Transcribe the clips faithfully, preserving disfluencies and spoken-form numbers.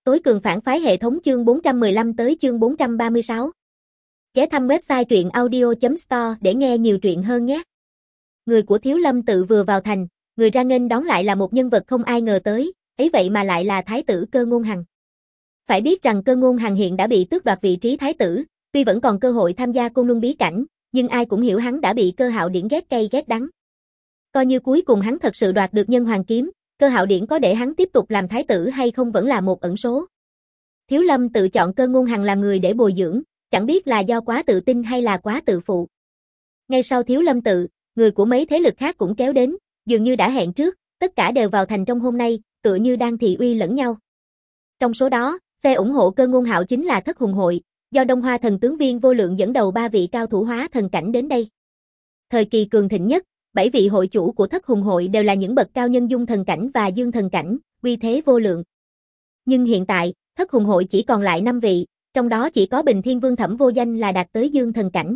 Tối cường phản phái hệ thống chương bốn trăm mười lăm tới chương bốn trăm ba mươi sáu. Ghé thăm website truyện audio chấm store để nghe nhiều truyện hơn nhé. Người của Thiếu Lâm Tự vừa vào thành, người ra nghênh đón lại là một nhân vật không ai ngờ tới, ấy vậy mà lại là Thái tử Cơ Ngôn Hằng. Phải biết rằng Cơ Ngôn Hằng hiện đã bị tước đoạt vị trí Thái tử, tuy vẫn còn cơ hội tham gia Côn Luân bí cảnh, nhưng ai cũng hiểu hắn đã bị Cơ Hạo Điển ghét cay ghét đắng. Coi như cuối cùng hắn thật sự đoạt được Nhân Hoàng kiếm, Cơ Hạo Điển có để hắn tiếp tục làm thái tử hay không vẫn là một ẩn số. Thiếu Lâm Tự chọn Cơ Ngôn Hằng làm người để bồi dưỡng, chẳng biết là do quá tự tin hay là quá tự phụ. Ngay sau Thiếu Lâm Tự, người của mấy thế lực khác cũng kéo đến, dường như đã hẹn trước, tất cả đều vào thành trong hôm nay, tựa như đang thị uy lẫn nhau. Trong số đó, phe ủng hộ Cơ Ngôn Hạo chính là Thất Hùng Hội, do Đông Hoa Thần tướng Viên Vô Lượng dẫn đầu ba vị cao thủ hóa thần cảnh đến đây. Thời kỳ cường thịnh nhất, bảy vị hội chủ của Thất Hùng Hội đều là những bậc cao nhân dung thần cảnh và dương thần cảnh, uy thế vô lượng. Nhưng hiện tại, Thất Hùng Hội chỉ còn lại năm vị, trong đó chỉ có Bình Thiên Vương Thẩm Vô Danh là đạt tới dương thần cảnh.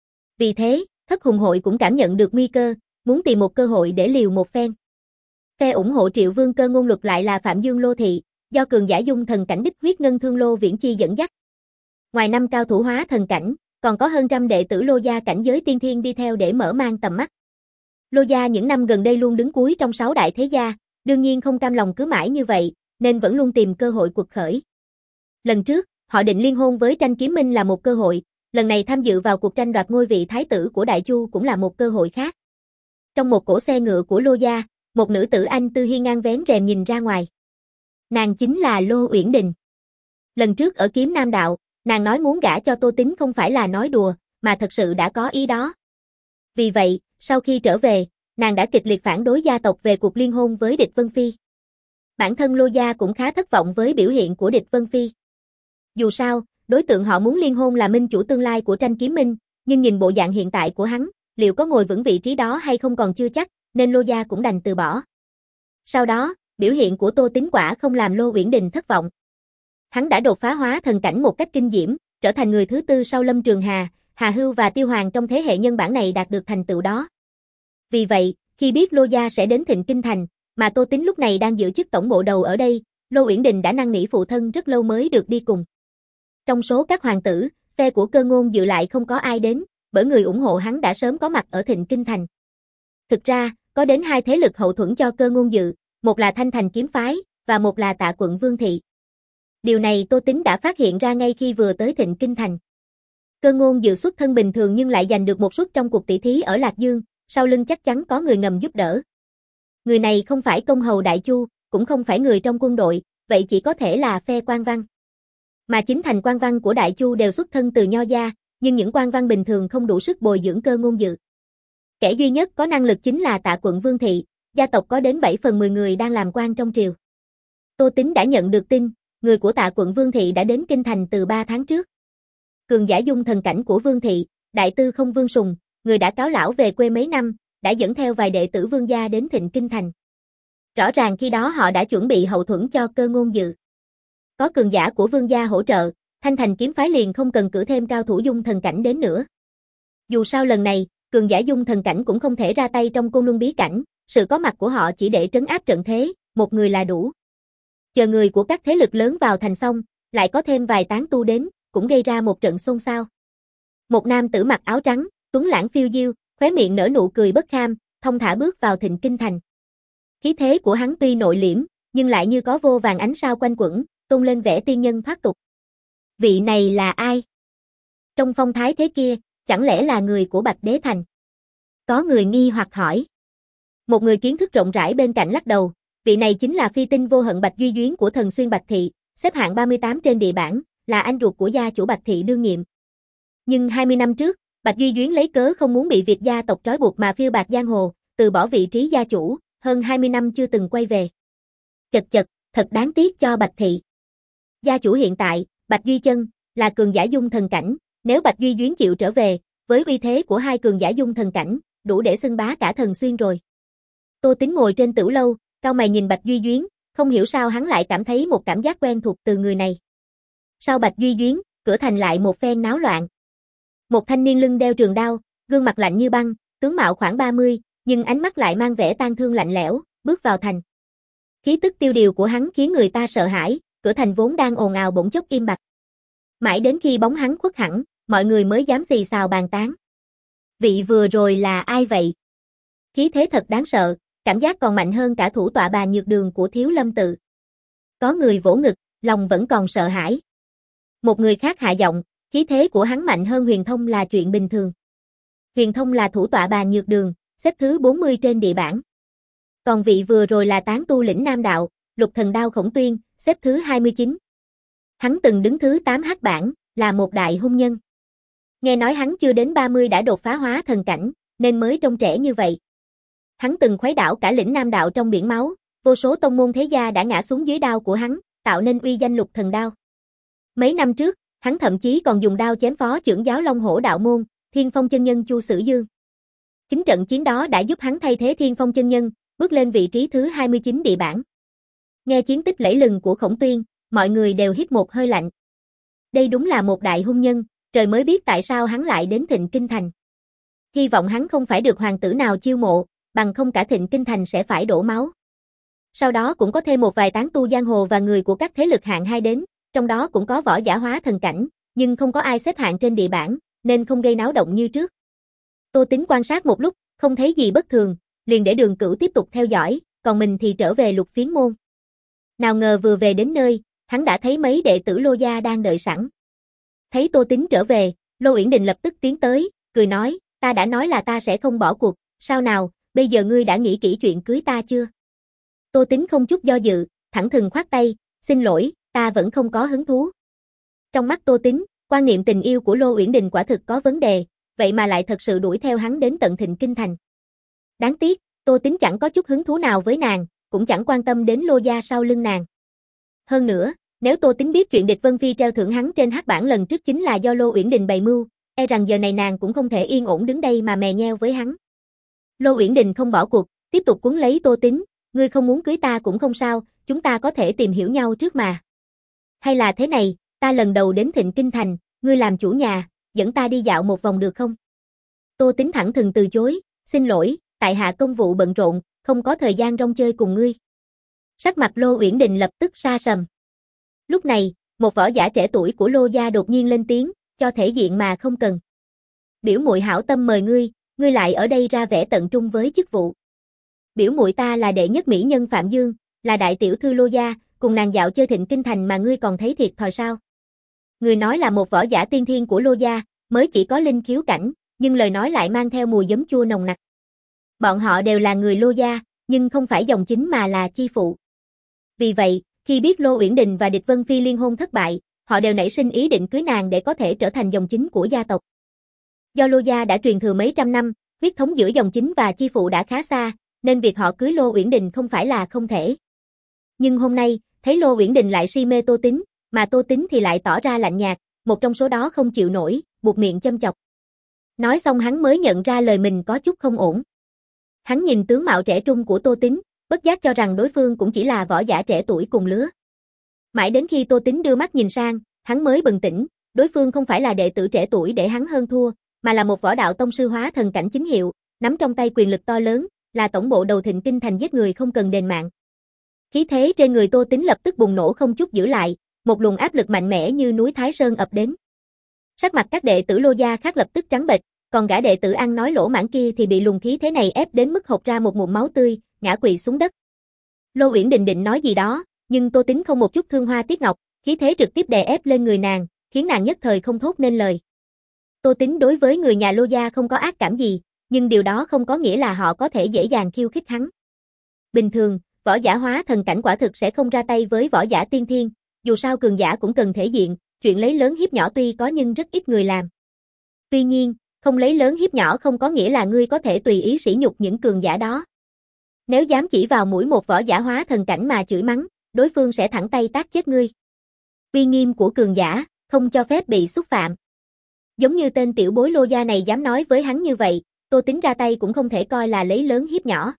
Vì thế, Thất Hùng Hội cũng cảm nhận được nguy cơ, muốn tìm một cơ hội để liều một phen. Phe ủng hộ Triệu Vương Cơ Ngôn Luật lại là Phạm Dương Lô Thị, do cường giả dung thần cảnh Đích Huyết Ngân Thương Lô Viễn Chi dẫn dắt. Ngoài năm cao thủ hóa thần cảnh, còn có hơn trăm đệ tử Lô gia cảnh giới tiên thiên đi theo để mở mang tầm mắt. Lô gia những năm gần đây luôn đứng cuối trong sáu đại thế gia, đương nhiên không cam lòng cứ mãi như vậy, nên vẫn luôn tìm cơ hội quật khởi. Lần trước, họ định liên hôn với Tranh Kiếm Minh là một cơ hội, lần này tham dự vào cuộc tranh đoạt ngôi vị thái tử của Đại Chu cũng là một cơ hội khác. Trong một cỗ xe ngựa của Lô gia, một nữ tử Anh Tư hiên ngang vén rèm nhìn ra ngoài. Nàng chính là Lô Uyển Đình. Lần trước ở Kiếm Nam Đạo, nàng nói muốn gả cho Tô Tín không phải là nói đùa, mà thật sự đã có ý đó. Vì vậy, sau khi trở về, nàng đã kịch liệt phản đối gia tộc về cuộc liên hôn với Địch Vân Phi. Bản thân Lô gia cũng khá thất vọng với biểu hiện của Địch Vân Phi. Dù sao, đối tượng họ muốn liên hôn là minh chủ tương lai của Tranh Kiếm Minh, nhưng nhìn bộ dạng hiện tại của hắn, liệu có ngồi vững vị trí đó hay không còn chưa chắc, nên Lô gia cũng đành từ bỏ. Sau đó, biểu hiện của Tô Tín quả không làm Lô Uyển Đình thất vọng. Hắn đã đột phá hóa thần cảnh một cách kinh diễm, trở thành người thứ tư sau Lâm Trường Hà, Hà Hưu và Tiêu Hoàng trong thế hệ nhân bản này đạt được thành tựu đó. Vì vậy, khi biết Lô gia sẽ đến Thịnh Kinh Thành, mà Tô Tín lúc này đang giữ chức tổng bộ đầu ở đây, Lô Uyển Đình đã năn nỉ phụ thân rất lâu mới được đi cùng. Trong số các hoàng tử, phe của Cơ Ngôn Dự lại không có ai đến, bởi người ủng hộ hắn đã sớm có mặt ở Thịnh Kinh Thành. Thực ra, có đến hai thế lực hậu thuẫn cho Cơ Ngôn Dự, một là Thanh Thành Kiếm Phái, và một là Tạ Quận Vương Thị. Điều này Tô Tín đã phát hiện ra ngay khi vừa tới Thịnh Kinh Thành. Cơ Ngôn Dự xuất thân bình thường nhưng lại giành được một suất trong cuộc tỷ thí ở Lạc Dương, sau lưng chắc chắn có người ngầm giúp đỡ. Người này không phải công hầu Đại Chu, cũng không phải người trong quân đội, vậy chỉ có thể là phe quan văn. Mà chính thành quan văn của Đại Chu đều xuất thân từ nho gia, nhưng những quan văn bình thường không đủ sức bồi dưỡng Cơ Ngôn Dự. Kẻ duy nhất có năng lực chính là Tạ Quận Vương Thị, gia tộc có đến bảy phần mười người đang làm quan trong triều. Tô Tín đã nhận được tin, người của Tạ Quận Vương Thị đã đến Kinh Thành từ ba tháng trước. Cường giả dung thần cảnh của Vương Thị, Đại Tư Không Vương Sùng, người đã cáo lão về quê mấy năm, đã dẫn theo vài đệ tử Vương gia đến Thịnh Kinh Thành. Rõ ràng khi đó họ đã chuẩn bị hậu thuẫn cho Cơ Ngôn Dự. Có cường giả của Vương gia hỗ trợ, Thanh Thành Kiếm Phái liền không cần cử thêm cao thủ dung thần cảnh đến nữa. Dù sao lần này, cường giả dung thần cảnh cũng không thể ra tay trong Côn Luân bí cảnh, sự có mặt của họ chỉ để trấn áp trận thế, một người là đủ. Chờ người của các thế lực lớn vào thành xong, lại có thêm vài tán tu đến, cũng gây ra một trận xôn xao. Một nam tử mặc áo trắng, tuấn lãng phiêu diêu, khóe miệng nở nụ cười bất kham, thông thả bước vào Thịnh Kinh Thành. Khí thế của hắn tuy nội liễm, nhưng lại như có vô vàng ánh sao quanh quẩn, tôn lên vẻ tiên nhân thoát tục. Vị này là ai? Trong phong thái thế kia, chẳng lẽ là người của Bạch Đế Thành? Có người nghi hoặc hỏi. Một người kiến thức rộng rãi bên cạnh lắc đầu, vị này chính là phi tinh vô hận Bạch Duy Duyến của Thần Xuyên Bạch Thị, xếp hạng ba mươi tám trên địa bảng, là anh ruột của gia chủ Bạch Thị đương nhiệm. Nhưng hai mươi năm trước, Bạch Duy Duyến lấy cớ không muốn bị Việt gia tộc trói buộc mà phiêu bạt giang hồ, từ bỏ vị trí gia chủ, hơn hai mươi năm chưa từng quay về. Chật chật, thật đáng tiếc cho Bạch Thị. Gia chủ hiện tại, Bạch Duy Chân, là cường giả dung thần cảnh, nếu Bạch Duy Duyến chịu trở về, với uy thế của hai cường giả dung thần cảnh, đủ để xưng bá cả Thần Xuyên rồi. Tô Tín ngồi trên tửu lâu, cau mày nhìn Bạch Duy Duyến, không hiểu sao hắn lại cảm thấy một cảm giác quen thuộc từ người này. Sau Bạch Duy Duyến, cửa thành lại một phen náo loạn. Một thanh niên lưng đeo trường đao, gương mặt lạnh như băng, tướng mạo khoảng ba mươi, nhưng ánh mắt lại mang vẻ tang thương lạnh lẽo, bước vào thành. Khí tức tiêu điều của hắn khiến người ta sợ hãi, cửa thành vốn đang ồn ào bỗng chốc im bặt. Mãi đến khi bóng hắn khuất hẳn, mọi người mới dám xì xào bàn tán. Vị vừa rồi là ai vậy? Khí thế thật đáng sợ, cảm giác còn mạnh hơn cả thủ tọa bà nhược đường của Thiếu Lâm tự. Có người vỗ ngực, lòng vẫn còn sợ hãi. Một người khác hạ giọng, khí thế của hắn mạnh hơn Huyền Thông là chuyện bình thường. Huyền Thông là thủ tọa bà nhược đường, xếp thứ bốn mươi trên địa bảng. Còn vị vừa rồi là tán tu lĩnh Nam đạo, Lục Thần Đao Khổng Tuyên, xếp thứ hai mươi chín. Hắn từng đứng thứ tám hắc bảng, là một đại hung nhân. Nghe nói hắn chưa đến ba mươi đã đột phá hóa thần cảnh, nên mới trông trẻ như vậy. Hắn từng khuấy đảo cả lĩnh Nam đạo trong biển máu, vô số tông môn thế gia đã ngã xuống dưới đao của hắn, tạo nên uy danh Lục Thần Đao. Mấy năm trước, hắn thậm chí còn dùng đao chém phó trưởng giáo Long Hổ đạo môn, Thiên Phong chân nhân Chu Sử Dương. Chính trận chiến đó đã giúp hắn thay thế Thiên Phong chân nhân, bước lên vị trí thứ hai mươi chín địa bảng. Nghe chiến tích lẫy lừng của Khổng Tuyên, mọi người đều hít một hơi lạnh. Đây đúng là một đại hung nhân, trời mới biết tại sao hắn lại đến Thịnh Kinh Thành. Hy vọng hắn không phải được hoàng tử nào chiêu mộ, bằng không cả Thịnh Kinh Thành sẽ phải đổ máu. Sau đó cũng có thêm một vài tán tu giang hồ và người của các thế lực hạng hai đến, trong đó cũng có võ giả hóa thần cảnh, nhưng không có ai xếp hạng trên địa bảng, nên không gây náo động như trước. Tô Tính quan sát một lúc, không thấy gì bất thường, liền để Đường Cửu tiếp tục theo dõi, còn mình thì trở về Lục Phiến môn. Nào ngờ vừa về đến nơi, hắn đã thấy mấy đệ tử Lô gia đang đợi sẵn. Thấy Tô Tính trở về, Lô Uyển Đình lập tức tiến tới, cười nói, ta đã nói là ta sẽ không bỏ cuộc, sao nào, bây giờ ngươi đã nghĩ kỹ chuyện cưới ta chưa? Tô Tính không chút do dự, thẳng thừng khoát tay, xin lỗi, ta vẫn không có hứng thú. Trong mắt Tô Tính, quan niệm tình yêu của Lô Uyển Đình quả thực có vấn đề, vậy mà lại thật sự đuổi theo hắn đến tận Thịnh Kinh Thành. Đáng tiếc, Tô Tính chẳng có chút hứng thú nào với nàng, cũng chẳng quan tâm đến Lô gia sau lưng nàng. Hơn nữa, nếu Tô Tính biết chuyện Địch Vân Phi treo thưởng hắn trên hắc bảng lần trước chính là do Lô Uyển Đình bày mưu, e rằng giờ này nàng cũng không thể yên ổn đứng đây mà mè nheo với hắn. Lô Uyển Đình không bỏ cuộc, tiếp tục cuốn lấy Tô Tính, ngươi không muốn cưới ta cũng không sao, chúng ta có thể tìm hiểu nhau trước mà. Hay là thế này, ta lần đầu đến Thịnh Kinh Thành, ngươi làm chủ nhà, dẫn ta đi dạo một vòng được không? Tô Tính thẳng thừng từ chối, xin lỗi, tại hạ công vụ bận rộn, không có thời gian rong chơi cùng ngươi. Sắc mặt Lô Uyển Đình lập tức sa sầm. Lúc này, một võ giả trẻ tuổi của Lô gia đột nhiên lên tiếng, cho thể diện mà không cần. Biểu muội hảo tâm mời ngươi, ngươi lại ở đây ra vẻ tận trung với chức vụ. Biểu muội ta là đệ nhất mỹ nhân Phạm Dương, là đại tiểu thư Lô gia, cùng nàng dạo chơi Thịnh Kinh Thành mà ngươi còn thấy thiệt thòi sao? Người nói là một võ giả tiên thiên của Lô gia, mới chỉ có linh khiếu cảnh, nhưng lời nói lại mang theo mùi giấm chua nồng nặc. Bọn họ đều là người Lô gia, nhưng không phải dòng chính mà là chi phụ. Vì vậy, khi biết Lô Uyển Đình và Địch Vân Phi liên hôn thất bại, họ đều nảy sinh ý định cưới nàng để có thể trở thành dòng chính của gia tộc. Do Lô gia đã truyền thừa mấy trăm năm, huyết thống giữa dòng chính và chi phụ đã khá xa, nên việc họ cưới Lô Uyển Đình không phải là không thể. Nhưng hôm nay, thấy Lô Uyển Đình lại si mê Tô Tính, mà Tô Tính thì lại tỏ ra lạnh nhạt, một trong số đó không chịu nổi, buột miệng châm chọc. Nói xong hắn mới nhận ra lời mình có chút không ổn. Hắn nhìn tướng mạo trẻ trung của Tô Tính, bất giác cho rằng đối phương cũng chỉ là võ giả trẻ tuổi cùng lứa. Mãi đến khi Tô Tính đưa mắt nhìn sang, hắn mới bừng tỉnh, đối phương không phải là đệ tử trẻ tuổi để hắn hơn thua, mà là một võ đạo tông sư hóa thần cảnh chính hiệu, nắm trong tay quyền lực to lớn, là tổng bộ đầu Thịnh Kinh Thành giết người không cần đền mạng. Khí thế trên người Tô Tính lập tức bùng nổ không chút giữ lại, một luồng áp lực mạnh mẽ như núi Thái Sơn ập đến. Sắc mặt các đệ tử Lô gia khác lập tức trắng bệch, còn gã đệ tử ăn nói lỗ mãng kia thì bị luồng khí thế này ép đến mức hộc ra một ngụm máu tươi, ngã quỵ xuống đất. Lô Uyển Đình định nói gì đó, nhưng Tô Tính không một chút thương hoa tiếc ngọc, khí thế trực tiếp đè ép lên người nàng, khiến nàng nhất thời không thốt nên lời. Tô Tính đối với người nhà Lô gia không có ác cảm gì, nhưng điều đó không có nghĩa là họ có thể dễ dàng khiêu khích hắn. Bình thường, võ giả hóa thần cảnh quả thực sẽ không ra tay với võ giả tiên thiên, dù sao cường giả cũng cần thể diện, chuyện lấy lớn hiếp nhỏ tuy có nhưng rất ít người làm. Tuy nhiên, không lấy lớn hiếp nhỏ không có nghĩa là ngươi có thể tùy ý sỉ nhục những cường giả đó. Nếu dám chỉ vào mũi một võ giả hóa thần cảnh mà chửi mắng, đối phương sẽ thẳng tay tát chết ngươi. Uy nghiêm của cường giả, không cho phép bị xúc phạm. Giống như tên tiểu bối Lô gia này dám nói với hắn như vậy, Tô Tính ra tay cũng không thể coi là lấy lớn hiếp nhỏ.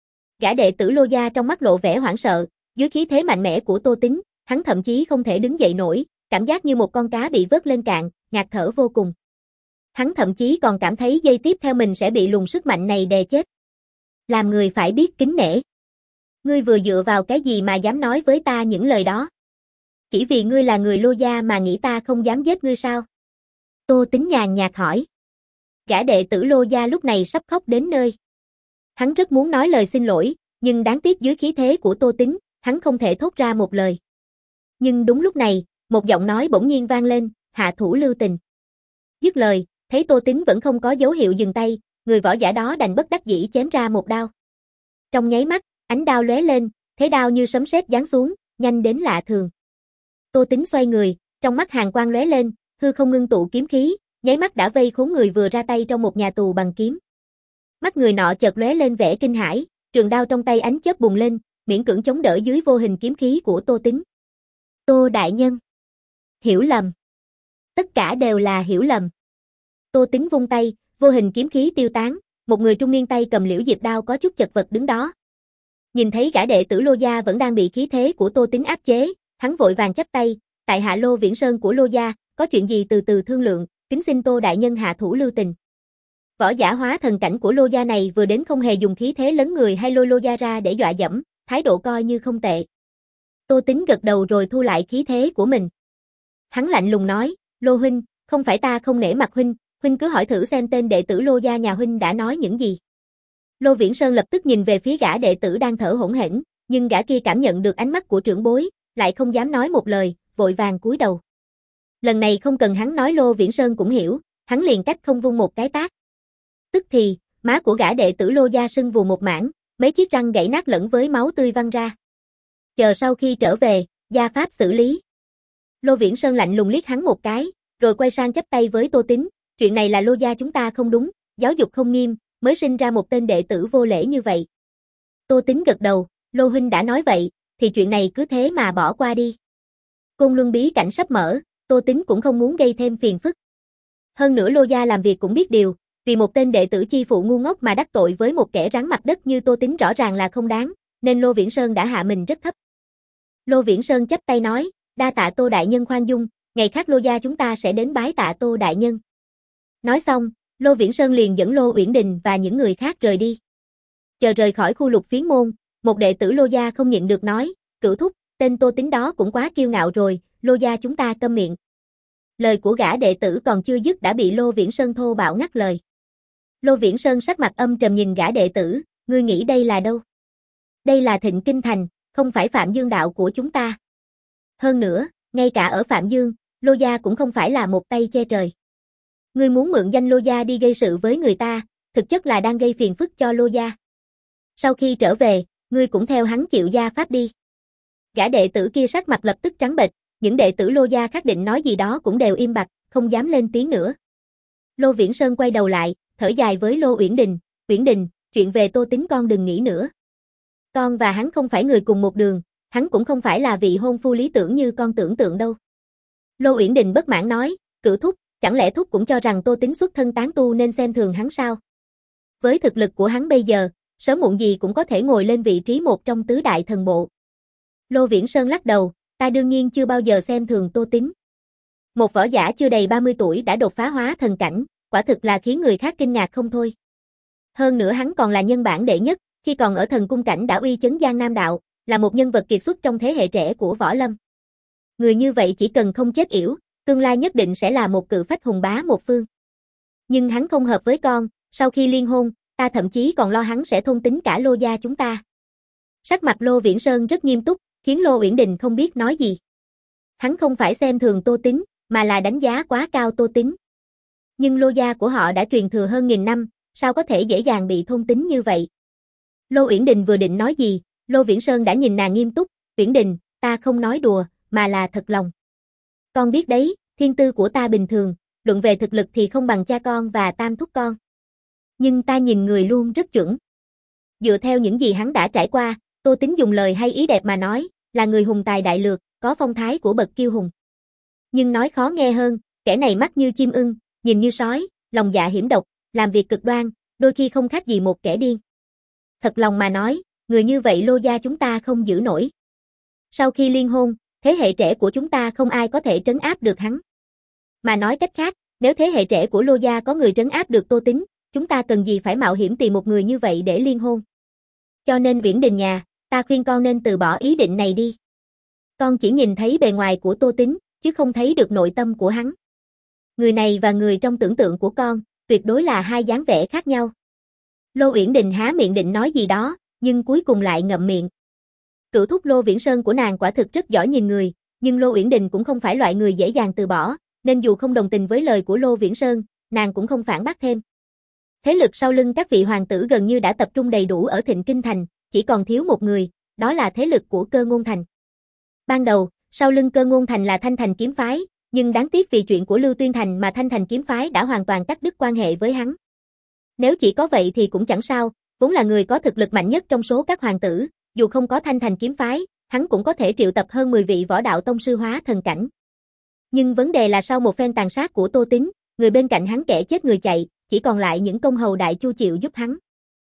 Gã đệ tử Lô gia trong mắt lộ vẻ hoảng sợ, dưới khí thế mạnh mẽ của Tô Tính, hắn thậm chí không thể đứng dậy nổi, cảm giác như một con cá bị vớt lên cạn, ngạt thở vô cùng. Hắn thậm chí còn cảm thấy giây tiếp theo mình sẽ bị luồng sức mạnh này đè chết. Làm người phải biết kính nể. Ngươi vừa dựa vào cái gì mà dám nói với ta những lời đó? Chỉ vì ngươi là người Lô gia mà nghĩ ta không dám giết ngươi sao? Tô Tính nhàn nhạt hỏi. Gã đệ tử Lô gia lúc này sắp khóc đến nơi. Hắn rất muốn nói lời xin lỗi, nhưng đáng tiếc dưới khí thế của Tô Tính, hắn không thể thốt ra một lời. Nhưng đúng lúc này, một giọng nói bỗng nhiên vang lên, hạ thủ lưu tình. Dứt lời, thấy Tô Tính vẫn không có dấu hiệu dừng tay, người võ giả đó đành bất đắc dĩ chém ra một đao. Trong nháy mắt, ánh đao lóe lên, thế đao như sấm sét giáng xuống, nhanh đến lạ thường. Tô Tính xoay người, trong mắt hàn quang lóe lên, hư không ngưng tụ kiếm khí, nháy mắt đã vây khốn người vừa ra tay trong một nhà tù bằng kiếm. Mắt người nọ chợt lóe lên vẻ kinh hãi, trường đao trong tay ánh chớp bùng lên, miễn cưỡng chống đỡ dưới vô hình kiếm khí của Tô Tính. Tô đại nhân. Hiểu lầm. Tất cả đều là hiểu lầm. Tô Tính vung tay, vô hình kiếm khí tiêu tán, một người trung niên tay cầm liễu diệp đao có chút chật vật đứng đó. Nhìn thấy gã đệ tử Lô gia vẫn đang bị khí thế của Tô Tính áp chế, hắn vội vàng chắp tay, tại hạ Lô Viễn Sơn của Lô gia, có chuyện gì từ từ thương lượng, kính xin Tô đại nhân hạ thủ lưu tình. Võ giả hóa thần cảnh của Lô gia này vừa đến không hề dùng khí thế lấn người hay lôi Lô gia ra để dọa dẫm, thái độ coi như không tệ. Tô Tính gật đầu rồi thu lại khí thế của mình. Hắn lạnh lùng nói, Lô huynh, không phải ta không nể mặt huynh, huynh cứ hỏi thử xem tên đệ tử Lô gia nhà huynh đã nói những gì. Lô Viễn Sơn lập tức nhìn về phía gã đệ tử đang thở hổn hển, nhưng gã kia cảm nhận được ánh mắt của trưởng bối, lại không dám nói một lời, vội vàng cúi đầu. Lần này không cần hắn nói Lô Viễn Sơn cũng hiểu, hắn liền cách không vung một cái tát. Tức thì, má của gã đệ tử Lô gia sưng vù một mảng, mấy chiếc răng gãy nát lẫn với máu tươi văng ra. Chờ sau khi trở về, gia pháp xử lý. Lô Viễn Sơn lạnh lùng liếc hắn một cái, rồi quay sang chắp tay với Tô Tính, chuyện này là Lô gia chúng ta không đúng, giáo dục không nghiêm, mới sinh ra một tên đệ tử vô lễ như vậy. Tô Tính gật đầu, Lô huynh đã nói vậy, thì chuyện này cứ thế mà bỏ qua đi. Côn Luân bí cảnh sắp mở, Tô Tính cũng không muốn gây thêm phiền phức. Hơn nữa Lô gia làm việc cũng biết điều, vì một tên đệ tử chi phụ ngu ngốc mà đắc tội với một kẻ rắn mặt đất như Tô Tính rõ ràng là không đáng, nên Lô Viễn Sơn đã hạ mình rất thấp. Lô Viễn Sơn chắp tay nói, đa tạ Tô đại nhân khoan dung, ngày khác Lô gia chúng ta sẽ đến bái tạ Tô đại nhân. Nói xong, Lô Viễn Sơn liền dẫn Lô Uyển Đình và những người khác rời đi. Chờ rời khỏi khu Lục Phiến môn, một đệ tử Lô gia không nhịn được nói, Cửu thúc, tên Tô Tính đó cũng quá kiêu ngạo rồi, Lô gia chúng ta câm miệng. Lời của gã đệ tử còn chưa dứt đã bị Lô Viễn Sơn thô bạo ngắt lời. Lô Viễn Sơn sắc mặt âm trầm nhìn gã đệ tử, ngươi nghĩ đây là đâu? Đây là Thịnh Kinh Thành, không phải Phạm Dương đạo của chúng ta. Hơn nữa, ngay cả ở Phạm Dương, Lô gia cũng không phải là một tay che trời. Ngươi muốn mượn danh Lô gia đi gây sự với người ta, thực chất là đang gây phiền phức cho Lô gia. Sau khi trở về, ngươi cũng theo hắn chịu gia pháp đi. Gã đệ tử kia sắc mặt lập tức trắng bệch, những đệ tử Lô gia khác định nói gì đó cũng đều im bặt, không dám lên tiếng nữa. Lô Viễn Sơn quay đầu lại, thở dài với Lô Uyển Đình, Uyển Đình, chuyện về Tô Tính con đừng nghĩ nữa. Con và hắn không phải người cùng một đường, hắn cũng không phải là vị hôn phu lý tưởng như con tưởng tượng đâu. Lô Uyển Đình bất mãn nói, Cửu thúc, chẳng lẽ thúc cũng cho rằng Tô Tính xuất thân tán tu nên xem thường hắn sao? Với thực lực của hắn bây giờ, sớm muộn gì cũng có thể ngồi lên vị trí một trong tứ đại thần bộ. Lô Viễn Sơn lắc đầu, ta đương nhiên chưa bao giờ xem thường Tô Tính. Một võ giả chưa đầy ba mươi tuổi đã đột phá hóa thần cảnh, quả thực là khiến người khác kinh ngạc không thôi. Hơn nữa hắn còn là nhân bản đệ nhất, khi còn ở thần cung cảnh đã uy chấn Giang Nam đạo, là một nhân vật kiệt xuất trong thế hệ trẻ của võ lâm. Người như vậy chỉ cần không chết yểu, tương lai nhất định sẽ là một cự phách hùng bá một phương. Nhưng hắn không hợp với con, sau khi liên hôn, ta thậm chí còn lo hắn sẽ thôn tính cả Lô gia chúng ta. Sắc mặt Lô Viễn Sơn rất nghiêm túc, khiến Lô Uyển Đình không biết nói gì. Hắn không phải xem thường Tô Tính, mà là đánh giá quá cao Tô Tính. Nhưng Lô gia của họ đã truyền thừa hơn nghìn năm, sao có thể dễ dàng bị thôn tính như vậy? Lô Uyển Đình vừa định nói gì, Lô Viễn Sơn đã nhìn nàng nghiêm túc, Uyển Đình, ta không nói đùa, mà là thật lòng. Con biết đấy, thiên tư của ta bình thường, luận về thực lực thì không bằng cha con và tam thúc con. Nhưng ta nhìn người luôn rất chuẩn. Dựa theo những gì hắn đã trải qua, Tô Tính dùng lời hay ý đẹp mà nói, là người hùng tài đại lược, có phong thái của bậc kiêu hùng. Nhưng nói khó nghe hơn, kẻ này mắt như chim ưng, nhìn như sói, lòng dạ hiểm độc, làm việc cực đoan, đôi khi không khác gì một kẻ điên. Thật lòng mà nói, người như vậy Lô gia chúng ta không giữ nổi. Sau khi liên hôn, thế hệ trẻ của chúng ta không ai có thể trấn áp được hắn. Mà nói cách khác, nếu thế hệ trẻ của Lô gia có người trấn áp được Tô Tính, chúng ta cần gì phải mạo hiểm tìm một người như vậy để liên hôn. Cho nên Uyển Đình nhà, ta khuyên con nên từ bỏ ý định này đi. Con chỉ nhìn thấy bề ngoài của Tô Tín, chứ không thấy được nội tâm của hắn. Người này và người trong tưởng tượng của con, tuyệt đối là hai dáng vẻ khác nhau. Lô Uyển Đình há miệng định nói gì đó, nhưng cuối cùng lại ngậm miệng. Cửu thúc Lô Viễn Sơn của nàng quả thực rất giỏi nhìn người, nhưng Lô Uyển Đình cũng không phải loại người dễ dàng từ bỏ, nên dù không đồng tình với lời của Lô Viễn Sơn, nàng cũng không phản bác thêm. Thế lực sau lưng các vị hoàng tử gần như đã tập trung đầy đủ ở Thịnh Kinh Thành, chỉ còn thiếu một người, đó là thế lực của Cơ Ngôn Thành. Ban đầu, sau lưng Cơ Ngôn Thành là Thanh Thành kiếm phái, nhưng đáng tiếc vì chuyện của Lưu Tuyên Thành mà Thanh Thành kiếm phái đã hoàn toàn cắt đứt quan hệ với hắn. Nếu chỉ có vậy thì cũng chẳng sao, vốn là người có thực lực mạnh nhất trong số các hoàng tử, dù không có Thanh Thành kiếm phái, hắn cũng có thể triệu tập hơn mười vị võ đạo tông sư hóa thần cảnh. Nhưng vấn đề là sau một phen tàn sát của Tô Tín, người bên cạnh hắn kẻ chết người chạy, chỉ còn lại những công hầu đại chu chịu giúp hắn.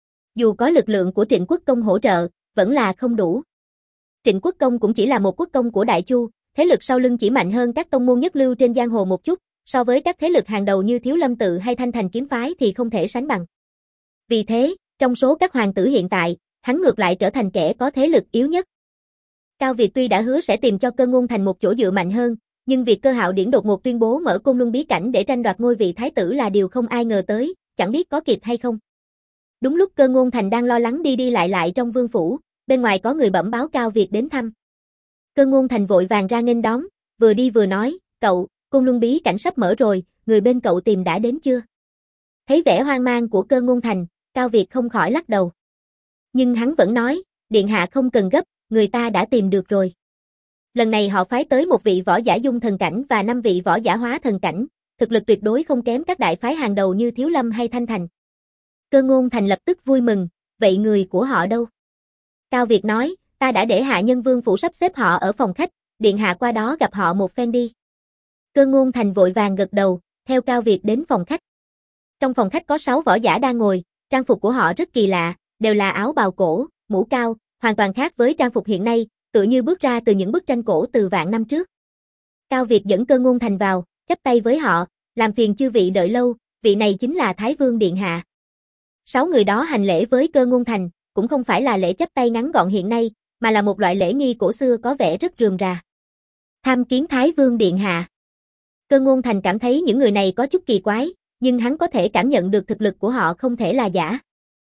Dù có lực lượng của Trịnh Quốc Công hỗ trợ, vẫn là không đủ. Trịnh Quốc Công cũng chỉ là một quốc công của Đại Chu, thế lực sau lưng chỉ mạnh hơn các tông môn nhất lưu trên giang hồ một chút, so với các thế lực hàng đầu như Thiếu Lâm Tự hay Thanh Thành kiếm phái thì không thể sánh bằng. Vì thế, trong số các hoàng tử hiện tại, hắn ngược lại trở thành kẻ có thế lực yếu nhất. Cao Việt tuy đã hứa sẽ tìm cho Cơ Ngôn Thành một chỗ dựa mạnh hơn, nhưng việc Cơ Hạo Điển đột ngột tuyên bố mở Côn Luân bí cảnh để tranh đoạt ngôi vị thái tử là điều không ai ngờ tới, chẳng biết có kịp hay không. Đúng lúc Cơ Ngôn Thành đang lo lắng đi đi lại lại trong vương phủ, bên ngoài có người bẩm báo Cao Việt đến thăm. Cơ Ngôn Thành vội vàng ra nghênh đón, vừa đi vừa nói, cậu, Côn Luân bí cảnh sắp mở rồi, người bên cậu tìm đã đến chưa? Thấy vẻ hoang mang của Cơ Ngôn Thành, Cao Việt không khỏi lắc đầu. Nhưng hắn vẫn nói, điện hạ không cần gấp, người ta đã tìm được rồi. Lần này họ phái tới một vị võ giả dung thần cảnh và năm vị võ giả hóa thần cảnh, thực lực tuyệt đối không kém các đại phái hàng đầu như Thiếu Lâm hay Thanh Thành. Cơ Ngôn Thành lập tức vui mừng, vậy người của họ đâu? Cao Việt nói, ta đã để hạ nhân Vương phủ sắp xếp họ ở phòng khách, điện hạ qua đó gặp họ một phen đi. Cơ Ngôn Thành vội vàng gật đầu, theo Cao Việt đến phòng khách. Trong phòng khách có sáu võ giả đang ngồi, trang phục của họ rất kỳ lạ, đều là áo bào cổ, mũ cao, hoàn toàn khác với trang phục hiện nay, tựa như bước ra từ những bức tranh cổ từ vạn năm trước. Cao Việt dẫn Cơ Ngôn Thành vào, chắp tay với họ, làm phiền chư vị đợi lâu, vị này chính là Thái Vương điện hạ. Sáu người đó hành lễ với Cơ Ngôn Thành, cũng không phải là lễ chắp tay ngắn gọn hiện nay, mà là một loại lễ nghi cổ xưa có vẻ rất rườm rà. Tham kiến Thái Vương điện hạ. Cơ Ngôn Thành cảm thấy những người này có chút kỳ quái, nhưng hắn có thể cảm nhận được thực lực của họ không thể là giả.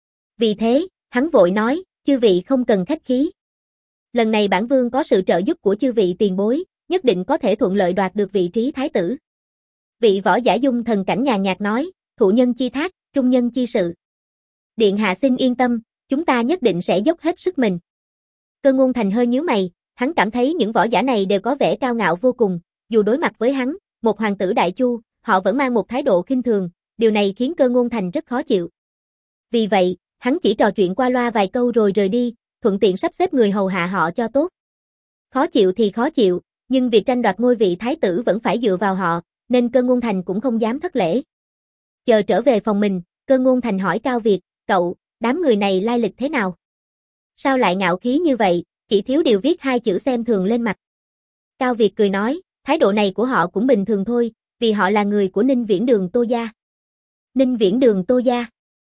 Vì thế, hắn vội nói, chư vị không cần khách khí. Lần này bản vương có sự trợ giúp của chư vị tiền bối, nhất định có thể thuận lợi đoạt được vị trí thái tử. Vị võ giả dung thần cảnh nhàn nhạt nói, thụ nhân chi thác, trung nhân chi sự. Điện hạ xin yên tâm, chúng ta nhất định sẽ dốc hết sức mình. Cơ Ngôn Thành hơi nhíu mày, hắn cảm thấy những võ giả này đều có vẻ cao ngạo vô cùng, dù đối mặt với hắn, một hoàng tử Đại Chu, họ vẫn mang một thái độ khinh thường, điều này khiến Cơ Ngôn Thành rất khó chịu. Vì vậy, hắn chỉ trò chuyện qua loa vài câu rồi rời đi, thuận tiện sắp xếp người hầu hạ họ cho tốt. Khó chịu thì khó chịu, nhưng việc tranh đoạt ngôi vị thái tử vẫn phải dựa vào họ, nên Cơ Ngôn Thành cũng không dám thất lễ. Chờ trở về phòng mình, Cơ Ngôn Thành hỏi Cao Việt, cậu, đám người này lai lịch thế nào? Sao lại ngạo khí như vậy, chỉ thiếu điều viết hai chữ xem thường lên mặt. Cao Việt cười nói, thái độ này của họ cũng bình thường thôi, vì họ là người của Ninh Viễn Đường Tô Gia. Ninh Viễn Đường Tô Gia.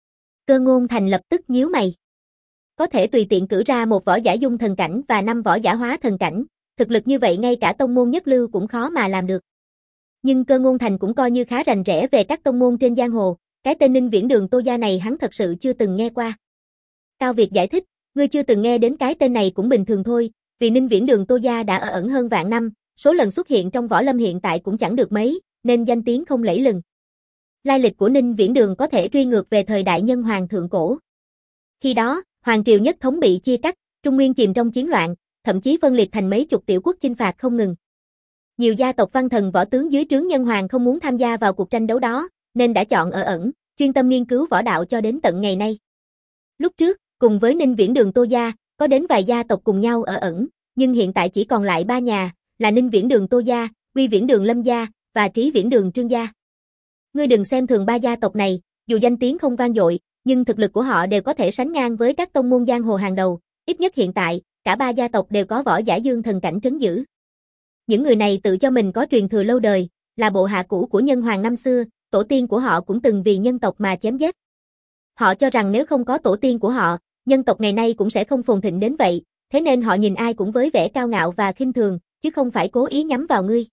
Cơ Ngôn Thành lập tức nhíu mày. Có thể tùy tiện cử ra một võ giả dung thần cảnh và năm võ giả hóa thần cảnh, thực lực như vậy ngay cả tông môn nhất lưu cũng khó mà làm được. Nhưng Cơ Ngôn Thành cũng coi như khá rành rẽ về các tông môn trên giang hồ, cái tên Ninh Viễn Đường Tô Gia này hắn thật sự chưa từng nghe qua. Cao Việt giải thích, ngươi chưa từng nghe đến cái tên này cũng bình thường thôi, vì Ninh Viễn Đường Tô Gia đã ở ẩn hơn vạn năm, số lần xuất hiện trong võ lâm hiện tại cũng chẳng được mấy, nên danh tiếng không lẫy lừng. Lai lịch của Ninh Viễn Đường có thể truy ngược về thời đại nhân hoàng thượng cổ. Khi đó, hoàng triều nhất thống bị chia cắt, Trung Nguyên chìm trong chiến loạn, thậm chí phân liệt thành mấy chục tiểu quốc chinh phạt không ngừng. Nhiều gia tộc văn thần võ tướng dưới trướng nhân hoàng không muốn tham gia vào cuộc tranh đấu đó, nên đã chọn ở ẩn, chuyên tâm nghiên cứu võ đạo cho đến tận ngày nay. Lúc trước, cùng với Ninh Viễn Đường Tô Gia, có đến vài gia tộc cùng nhau ở ẩn, nhưng hiện tại chỉ còn lại ba nhà, là Ninh Viễn Đường Tô Gia, Quy Viễn Đường Lâm Gia, và Trí Viễn Đường Trương Gia. Ngươi đừng xem thường ba gia tộc này, dù danh tiếng không vang dội, nhưng thực lực của họ đều có thể sánh ngang với các tông môn giang hồ hàng đầu, ít nhất hiện tại, cả ba gia tộc đều có võ giả dương thần cảnh trấn giữ. Những người này tự cho mình có truyền thừa lâu đời, là bộ hạ cũ của nhân hoàng năm xưa, tổ tiên của họ cũng từng vì nhân tộc mà chém giết. Họ cho rằng nếu không có tổ tiên của họ, nhân tộc ngày nay cũng sẽ không phồn thịnh đến vậy, thế nên họ nhìn ai cũng với vẻ cao ngạo và khinh thường, chứ không phải cố ý nhắm vào ngươi.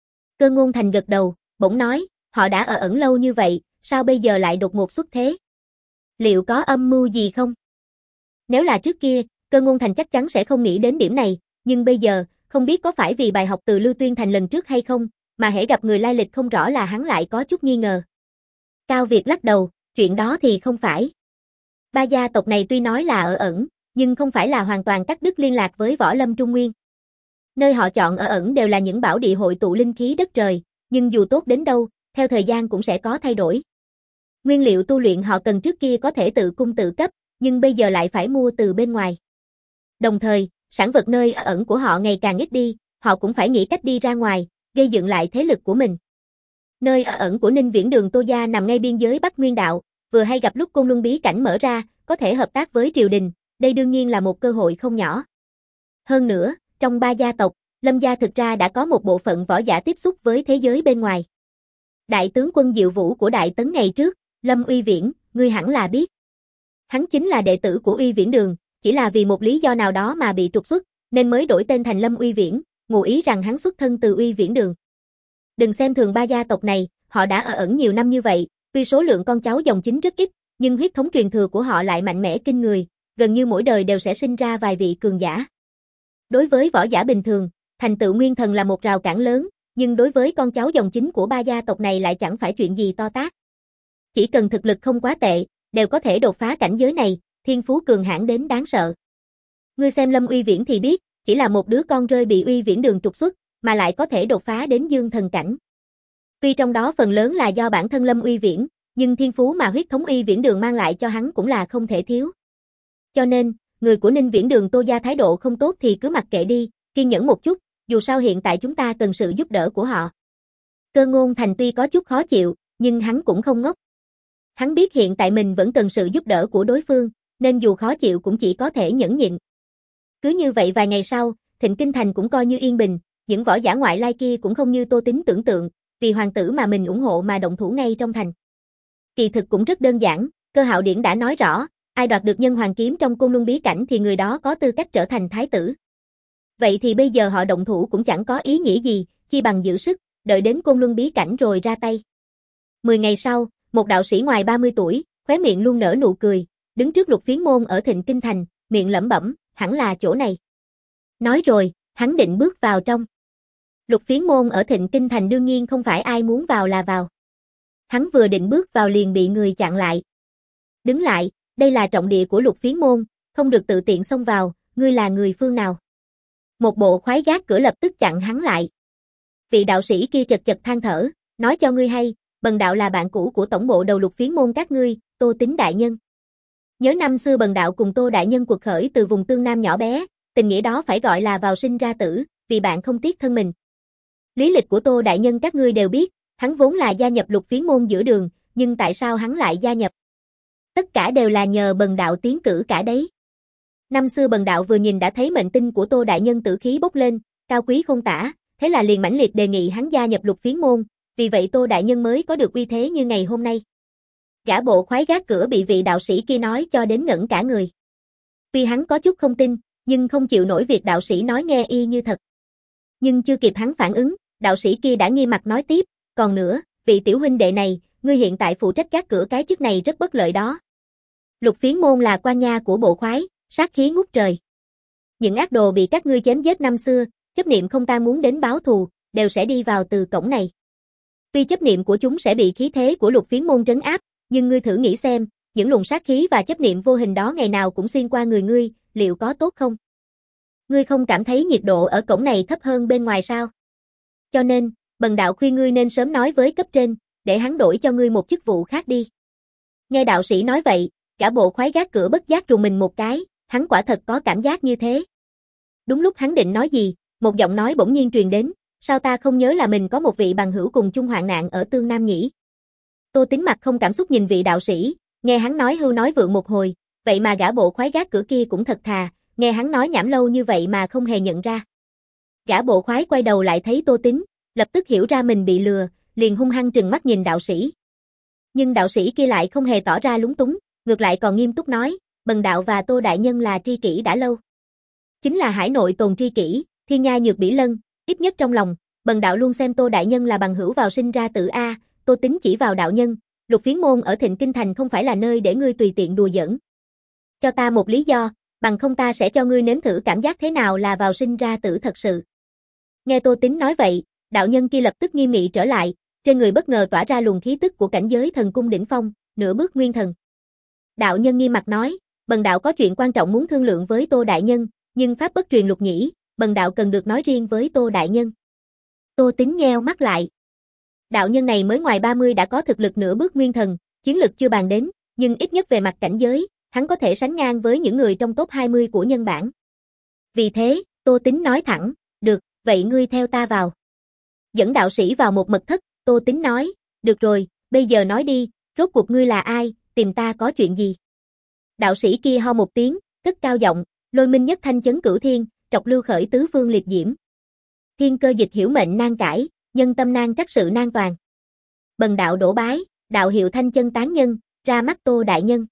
Cơ Ngôn Thành gật đầu, bỗng nói, họ đã ở ẩn lâu như vậy, sao bây giờ lại đột ngột xuất thế? Liệu có âm mưu gì không? Nếu là trước kia, Cơ Ngôn Thành chắc chắn sẽ không nghĩ đến điểm này, nhưng bây giờ, không biết có phải vì bài học từ Lưu Tuyên Thành lần trước hay không, mà hễ gặp người lai lịch không rõ là hắn lại có chút nghi ngờ. Cao Việt lắc đầu, chuyện đó thì không phải. Ba gia tộc này tuy nói là ở ẩn, nhưng không phải là hoàn toàn cắt đứt liên lạc với võ lâm Trung Nguyên. Nơi họ chọn ở ẩn đều là những bảo địa hội tụ linh khí đất trời, nhưng dù tốt đến đâu, theo thời gian cũng sẽ có thay đổi. Nguyên liệu tu luyện họ cần trước kia có thể tự cung tự cấp, nhưng bây giờ lại phải mua từ bên ngoài. Đồng thời, sản vật nơi ở ẩn của họ ngày càng ít đi, họ cũng phải nghĩ cách đi ra ngoài, gây dựng lại thế lực của mình. Nơi ở ẩn của Ninh Viễn Đường Tô Gia nằm ngay biên giới Bắc Nguyên Đạo, vừa hay gặp lúc Côn Luân bí cảnh mở ra, có thể hợp tác với triều đình, đây đương nhiên là một cơ hội không nhỏ. Hơn nữa, trong ba gia tộc, Lâm gia thực ra đã có một bộ phận võ giả tiếp xúc với thế giới bên ngoài. Đại tướng quân Diệu Vũ của Đại Tấn ngày trước, Lâm Uy Viễn, ngươi hẳn là biết. Hắn chính là đệ tử của Uy Viễn Đường, chỉ là vì một lý do nào đó mà bị trục xuất, nên mới đổi tên thành Lâm Uy Viễn, ngụ ý rằng hắn xuất thân từ Uy Viễn Đường. Đừng xem thường ba gia tộc này, họ đã ở ẩn nhiều năm như vậy, tuy số lượng con cháu dòng chính rất ít, nhưng huyết thống truyền thừa của họ lại mạnh mẽ kinh người, gần như mỗi đời đều sẽ sinh ra vài vị cường giả. Đối với võ giả bình thường, thành tựu nguyên thần là một rào cản lớn, nhưng đối với con cháu dòng chính của ba gia tộc này lại chẳng phải chuyện gì to tát. Chỉ cần thực lực không quá tệ, đều có thể đột phá cảnh giới này, thiên phú cường hãn đến đáng sợ. Ngươi xem Lâm Uy Viễn thì biết, chỉ là một đứa con rơi bị Uy Viễn Đường trục xuất, mà lại có thể đột phá đến dương thần cảnh. Tuy trong đó phần lớn là do bản thân Lâm Uy Viễn, nhưng thiên phú mà huyết thống Uy Viễn Đường mang lại cho hắn cũng là không thể thiếu. Cho nên, người của Ninh Viễn Đường Tô gia thái độ không tốt thì cứ mặc kệ đi, kiên nhẫn một chút, dù sao hiện tại chúng ta cần sự giúp đỡ của họ. Cơ Ngôn Thành tuy có chút khó chịu, nhưng hắn cũng không ngốc. Hắn biết hiện tại mình vẫn cần sự giúp đỡ của đối phương, nên dù khó chịu cũng chỉ có thể nhẫn nhịn. Cứ như vậy vài ngày sau, Thịnh Kinh Thành cũng coi như yên bình, những võ giả ngoại lai kia cũng không như Tô Tính tưởng tượng, vì hoàng tử mà mình ủng hộ mà động thủ ngay trong thành. Kỳ thực cũng rất đơn giản, Cơ Hạo Điển đã nói rõ, ai đoạt được nhân hoàng kiếm trong Côn Luân bí cảnh thì người đó có tư cách trở thành thái tử. Vậy thì bây giờ họ động thủ cũng chẳng có ý nghĩa gì, chi bằng giữ sức, đợi đến Côn Luân bí cảnh rồi ra tay. Mười ngày sau, một đạo sĩ ngoài ba mươi tuổi, khóe miệng luôn nở nụ cười, đứng trước Lục Phiến môn ở Thịnh Kinh Thành, miệng lẩm bẩm, hẳn là chỗ này. Nói rồi, hắn định bước vào trong. Lục Phiến môn ở Thịnh Kinh Thành đương nhiên không phải ai muốn vào là vào. Hắn vừa định bước vào liền bị người chặn lại. Đứng lại, đây là trọng địa của Lục Phiến môn, không được tự tiện xông vào, ngươi là người phương nào? Một bộ khoái gác cửa lập tức chặn hắn lại. Vị đạo sĩ kia chật chật than thở, nói cho ngươi hay, bần đạo là bạn cũ của tổng bộ đầu Lục Phiến môn các ngươi, Tô Tính đại nhân. Nhớ năm xưa bần đạo cùng Tô đại nhân cuộc khởi từ vùng Tương Nam nhỏ bé, tình nghĩa đó phải gọi là vào sinh ra tử, vì bạn không tiếc thân mình. Lý lịch của Tô đại nhân các ngươi đều biết, hắn vốn là gia nhập Lục Phiến môn giữa đường, nhưng tại sao hắn lại gia nhập? Tất cả đều là nhờ bần đạo tiến cử cả đấy. Năm xưa bần đạo vừa nhìn đã thấy mệnh tinh của Tô đại nhân tử khí bốc lên, cao quý không tả, thế là liền mãnh liệt đề nghị hắn gia nhập Lục Phiến môn, vì vậy Tô đại nhân mới có được uy thế như ngày hôm nay. Gã bộ khoái gác cửa bị vị đạo sĩ kia nói cho đến ngẩn cả người. Tuy hắn có chút không tin, nhưng không chịu nổi việc đạo sĩ nói nghe y như thật. Nhưng chưa kịp hắn phản ứng, đạo sĩ kia đã nghiêm mặt nói tiếp, còn nữa, vị tiểu huynh đệ này, ngươi hiện tại phụ trách gác cửa cái chức này rất bất lợi đó. Lục Phiến môn là quan nha của bộ khoái, sát khí ngút trời. Những ác đồ bị các ngươi chém giết năm xưa, chấp niệm không tan muốn đến báo thù, đều sẽ đi vào từ cổng này. Tuy chấp niệm của chúng sẽ bị khí thế của Lục Phiến môn trấn áp, nhưng ngươi thử nghĩ xem, những luồng sát khí và chấp niệm vô hình đó ngày nào cũng xuyên qua người ngươi, liệu có tốt không? Ngươi không cảm thấy nhiệt độ ở cổng này thấp hơn bên ngoài sao? Cho nên, bần đạo khuyên ngươi nên sớm nói với cấp trên, để hắn đổi cho ngươi một chức vụ khác đi. Nghe đạo sĩ nói vậy, cả bộ khoái gác cửa bất giác rùng mình một cái, hắn quả thật có cảm giác như thế. Đúng lúc hắn định nói gì, một giọng nói bỗng nhiên truyền đến, sao ta không nhớ là mình có một vị bằng hữu cùng chung hoạn nạn ở Tương Nam nhỉ? Tô Tính mặt không cảm xúc nhìn vị đạo sĩ, nghe hắn nói hưu nói vượng một hồi, vậy mà gã bộ khoái gác cửa kia cũng thật thà, nghe hắn nói nhảm lâu như vậy mà không hề nhận ra. Gã bộ khoái quay đầu lại thấy Tô Tính, lập tức hiểu ra mình bị lừa, liền hung hăng trừng mắt nhìn đạo sĩ. Nhưng đạo sĩ kia lại không hề tỏ ra lúng túng, ngược lại còn nghiêm túc nói, bần đạo và Tô đại nhân là tri kỷ đã lâu. Chính là hải nội tồn tri kỷ, thiên nha nhược bỉ lân, ít nhất trong lòng, bần đạo luôn xem Tô đại nhân là bằng hữu vào sinh ra tử a. Tô Tính chỉ vào đạo nhân, Lục Phiến môn ở Thịnh Kinh thành không phải là nơi để ngươi tùy tiện đùa giỡn. Cho ta một lý do, bằng không ta sẽ cho ngươi nếm thử cảm giác thế nào là vào sinh ra tử thật sự. Nghe Tô Tính nói vậy, đạo nhân kia lập tức nghiêm nghị trở lại, trên người bất ngờ tỏa ra luồng khí tức của cảnh giới thần cung đỉnh phong, nửa bước nguyên thần. Đạo nhân nghiêm mặt nói, bần đạo có chuyện quan trọng muốn thương lượng với Tô đại nhân, nhưng pháp bất truyền lục nhĩ, bần đạo cần được nói riêng với Tô đại nhân. Tô Tính nheo mắt lại. Đạo nhân này mới ngoài ba mươi đã có thực lực nửa bước nguyên thần, chiến lực chưa bàn đến, nhưng ít nhất về mặt cảnh giới, hắn có thể sánh ngang với những người trong top hai mươi của nhân bản. Vì thế, Tô Tính nói thẳng, được, vậy ngươi theo ta vào. Dẫn đạo sĩ vào một mật thất, Tô Tính nói, được rồi, bây giờ nói đi, rốt cuộc ngươi là ai, tìm ta có chuyện gì? Đạo sĩ kia ho một tiếng, cất cao giọng, lôi minh nhất thanh chấn cửu thiên, trọc lưu khởi tứ phương liệt diễm. Thiên cơ dịch hiểu mệnh nan cải, nhân tâm nan trắc sự nan toàn. Bần đạo đổ bái, đạo hiệu thanh chân tán nhân, ra mắt Tô đại nhân.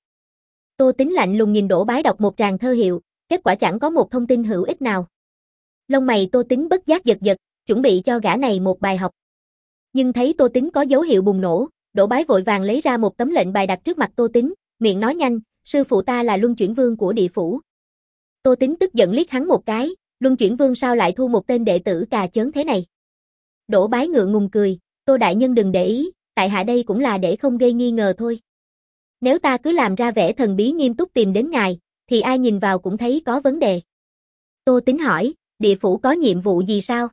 Tô Tính lạnh lùng nhìn đổ bái đọc một tràng thơ hiệu, kết quả chẳng có một thông tin hữu ích nào. Lông mày Tô Tính bất giác giật giật, chuẩn bị cho gã này một bài học. Nhưng thấy Tô Tính có dấu hiệu bùng nổ, đổ bái vội vàng lấy ra một tấm lệnh bài đặt trước mặt Tô Tính, miệng nói nhanh, sư phụ ta là luân chuyển vương của địa phủ. Tô Tính tức giận liếc hắn một cái, luân chuyển vương sao lại thu một tên đệ tử cà chớn thế này. Đổ bái ngượng ngùng cười, Tô đại nhân đừng để ý, tại hạ đây cũng là để không gây nghi ngờ thôi. Nếu ta cứ làm ra vẻ thần bí nghiêm túc tìm đến ngài, thì ai nhìn vào cũng thấy có vấn đề. Tô Tính hỏi, địa phủ có nhiệm vụ gì sao?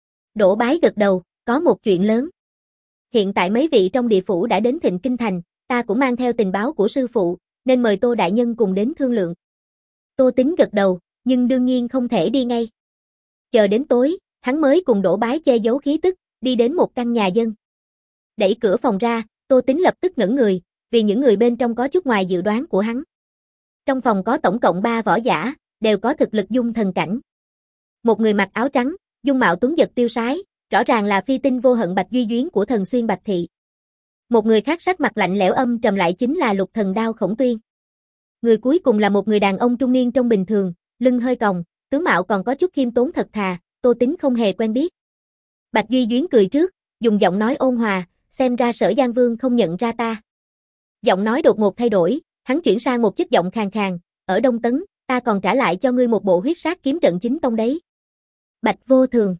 Đổ bái gật đầu, có một chuyện lớn. Hiện tại mấy vị trong địa phủ đã đến Thịnh Kinh thành, ta cũng mang theo tình báo của sư phụ, nên mời Tô đại nhân cùng đến thương lượng. Tô Tính gật đầu, nhưng đương nhiên không thể đi ngay. Chờ đến tối, hắn mới cùng đổ bái che giấu khí tức, đi đến một căn nhà dân. Đẩy cửa phòng ra, Tô Tính lập tức ngẩn người, vì những người bên trong có chút ngoài dự đoán của hắn. Trong phòng có tổng cộng ba võ giả, đều có thực lực dung thần cảnh. Một người mặc áo trắng, dung mạo tuấn giật tiêu sái, rõ ràng là phi tinh vô hận Bạch Duy Duyến của Thần Xuyên Bạch Thị. Một người khác sắc mặt lạnh lẽo âm trầm lại chính là Lục Thần Đao Khổng Tuyên. Người cuối cùng là một người đàn ông trung niên trông bình thường, lưng hơi còng, tướng mạo còn có chút khiêm tốn thật thà, Tô Tính không hề quen biết. Bạch Duy Duyến cười trước, dùng giọng nói ôn hòa, xem ra Sở Giang Vương không nhận ra ta. Giọng nói đột ngột thay đổi, hắn chuyển sang một chất giọng khàn khàn, ở Đông Tấn, ta còn trả lại cho ngươi một bộ huyết sát kiếm trận chính tông đấy. Bạch Vô Thường.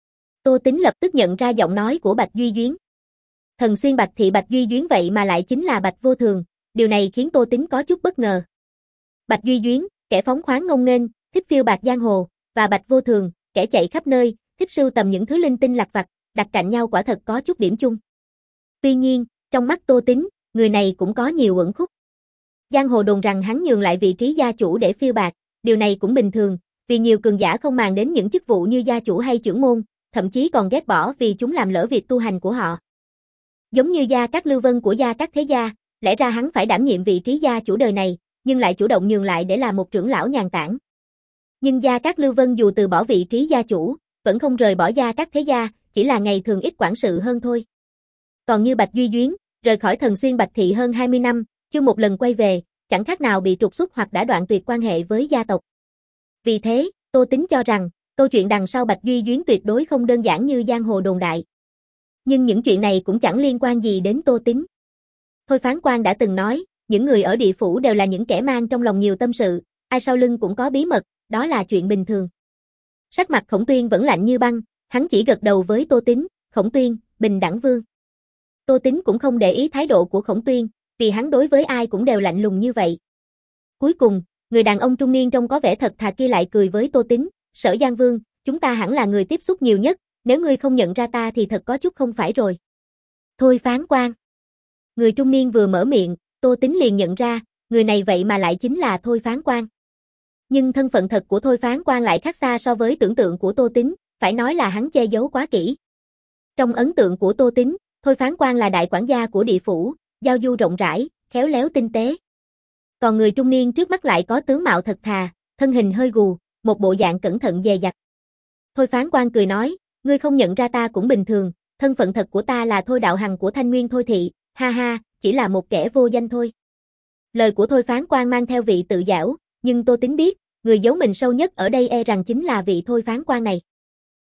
Tô Tính lập tức nhận ra giọng nói của Bạch Duy Duyến. Thần Xuyên Bạch Thị Bạch Duy Duyến vậy mà lại chính là Bạch Vô Thường, điều này khiến Tô Tính có chút bất ngờ. Bạch Duy Duyến, kẻ phóng khoáng ngông nghênh, thích phiêu bạt giang hồ, và Bạch Vô Thường, kẻ chạy khắp nơi, thích sưu tầm những thứ linh tinh lặt vặt, đặt cạnh nhau quả thật có chút điểm chung. Tuy nhiên, trong mắt Tô Tính, người này cũng có nhiều uẩn khúc. Giang hồ đồn rằng hắn nhường lại vị trí gia chủ để phiêu bạt, điều này cũng bình thường, vì nhiều cường giả không màng đến những chức vụ như gia chủ hay trưởng môn, thậm chí còn ghét bỏ vì chúng làm lỡ việc tu hành của họ. Giống như Gia Cát Lưu Vân của Gia Cát Thế Gia, lẽ ra hắn phải đảm nhiệm vị trí gia chủ đời này, nhưng lại chủ động nhường lại để làm một trưởng lão nhàn tản. Nhưng Gia Cát Lưu Vân dù từ bỏ vị trí gia chủ, vẫn không rời bỏ Gia Cát Thế Gia, chỉ là ngày thường ít quản sự hơn thôi. Còn như Bạch Duy Duyến, rời khỏi Thần Xuyên Bạch Thị hơn hai mươi năm, chưa một lần quay về, chẳng khác nào bị trục xuất hoặc đã đoạn tuyệt quan hệ với gia tộc. Vì thế, Tô Tính cho rằng, câu chuyện đằng sau Bạch Duy Duyến tuyệt đối không đơn giản như giang hồ đồn đại. Nhưng những chuyện này cũng chẳng liên quan gì đến Tô Tính. Thôi Phán Quan đã từng nói, những người ở địa phủ đều là những kẻ mang trong lòng nhiều tâm sự, ai sau lưng cũng có bí mật, đó là chuyện bình thường. Sắc mặt Khổng Tuyên vẫn lạnh như băng, hắn chỉ gật đầu với Tô Tính, Khổng Tuyên, bình đẳng vương. Tô Tính cũng không để ý thái độ của Khổng Tuyên, vì hắn đối với ai cũng đều lạnh lùng như vậy. Cuối cùng, người đàn ông trung niên trông có vẻ thật thà kia lại cười với Tô Tính, Sở Giang Vương, chúng ta hẳn là người tiếp xúc nhiều nhất, nếu ngươi không nhận ra ta thì thật có chút không phải rồi. Thôi Phán Quan. Người trung niên vừa mở miệng, Tô Tính liền nhận ra, người này vậy mà lại chính là Thôi Phán Quan. Nhưng thân phận thật của Thôi Phán Quan lại khác xa so với tưởng tượng của Tô Tính, phải nói là hắn che giấu quá kỹ. Trong ấn tượng của Tô Tính, Thôi Phán Quan là đại quản gia của địa phủ, giao du rộng rãi, khéo léo tinh tế. Còn người trung niên trước mắt lại có tướng mạo thật thà, thân hình hơi gù, một bộ dạng cẩn thận dè dặt. Thôi Phán Quan cười nói, ngươi không nhận ra ta cũng bình thường, thân phận thật của ta là Thôi Đạo Hằng của Thanh Nguyên Thôi Thị, ha ha, chỉ là một kẻ vô danh thôi. Lời của Thôi Phán Quan mang theo vị tự giảo, nhưng Tô Tính biết, người giấu mình sâu nhất ở đây e rằng chính là vị Thôi Phán Quan này.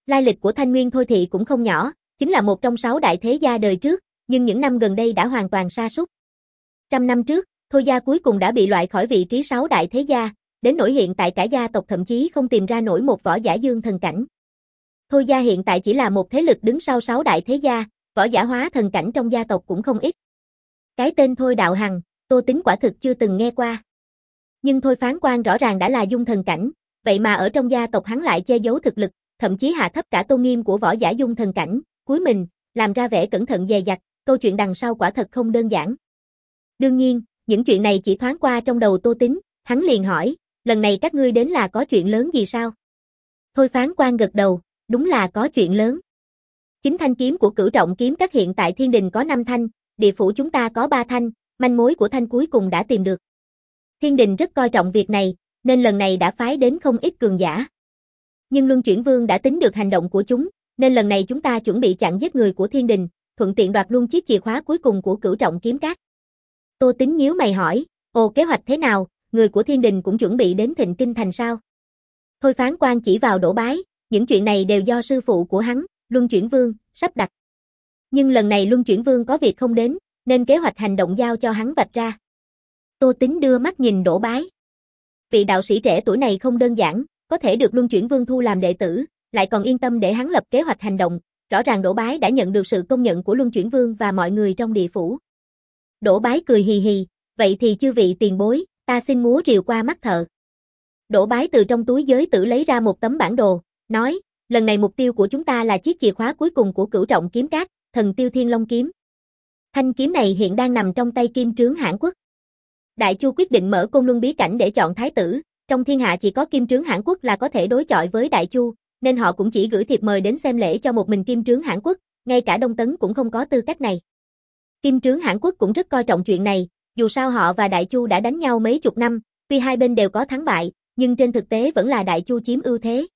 Lai lịch của Thanh Nguyên Thôi Thị cũng không nhỏ, chính là một trong sáu đại thế gia đời trước, nhưng những năm gần đây đã hoàn toàn sa sút. Trăm năm trước, Thôi gia cuối cùng đã bị loại khỏi vị trí sáu đại thế gia, đến nỗi hiện tại cả gia tộc thậm chí không tìm ra nổi một võ giả dương thần cảnh. Thôi gia hiện tại chỉ là một thế lực đứng sau sáu đại thế gia, võ giả hóa thần cảnh trong gia tộc cũng không ít. Cái tên Thôi Đạo Hằng, Tô Tính quả thực chưa từng nghe qua. Nhưng Thôi Phán Quan rõ ràng đã là dung thần cảnh, vậy mà ở trong gia tộc hắn lại che giấu thực lực, thậm chí hạ thấp cả tôn nghiêm của võ giả dung thần cảnh, cúi mình, làm ra vẻ cẩn thận dè dặt, câu chuyện đằng sau quả thật không đơn giản. Đương nhiên, những chuyện này chỉ thoáng qua trong đầu Tô Tính, hắn liền hỏi, lần này các ngươi đến là có chuyện lớn gì sao? Thôi Phán Quan gật đầu, đúng là có chuyện lớn. Chính thanh kiếm của Cửu Trọng Kiếm Các hiện tại Thiên Đình có năm thanh, địa phủ chúng ta có ba thanh, manh mối của thanh cuối cùng đã tìm được. Thiên Đình rất coi trọng việc này, nên lần này đã phái đến không ít cường giả. Nhưng Luân Chuyển Vương đã tính được hành động của chúng, nên lần này chúng ta chuẩn bị chặn giết người của Thiên Đình, thuận tiện đoạt luôn chiếc chìa khóa cuối cùng của Cửu Trọng Kiếm Các. Tô Tính nhíu mày hỏi, ồ kế hoạch thế nào, người của Thiên Đình cũng chuẩn bị đến Thịnh Kinh Thành sao? Thôi Phán Quan chỉ vào Đỗ Bái, những chuyện này đều do sư phụ của hắn, Luân Chuyển Vương, sắp đặt. Nhưng lần này Luân Chuyển Vương có việc không đến, nên kế hoạch hành động giao cho hắn vạch ra. Tô Tính đưa mắt nhìn Đỗ Bái. Vị đạo sĩ trẻ tuổi này không đơn giản, có thể được Luân Chuyển Vương thu làm đệ tử, lại còn yên tâm để hắn lập kế hoạch hành động, rõ ràng Đỗ Bái đã nhận được sự công nhận của Luân Chuyển Vương và mọi người trong địa phủ. Đỗ Bái cười hì hì, vậy thì chư vị tiền bối, ta xin múa rìu qua mắt thợ. Đỗ Bái từ trong túi giới tử lấy ra một tấm bản đồ, nói, lần này mục tiêu của chúng ta là chiếc chìa khóa cuối cùng của Cửu Trọng Kiếm Các, Thần Tiêu Thiên Long Kiếm. Thanh kiếm này hiện đang nằm trong tay Kim Trướng Hãn Quốc. Đại Chu quyết định mở Côn Luân bí cảnh để chọn thái tử, trong thiên hạ chỉ có Kim Trướng Hãn Quốc là có thể đối chọi với Đại Chu, nên họ cũng chỉ gửi thiệp mời đến xem lễ cho một mình Kim Trướng Hãn Quốc, ngay cả Đông Tấn cũng không có tư cách này. Kim Trướng Hãn Quốc cũng rất coi trọng chuyện này, dù sao họ và Đại Chu đã đánh nhau mấy chục năm, tuy hai bên đều có thắng bại, nhưng trên thực tế vẫn là Đại Chu chiếm ưu thế.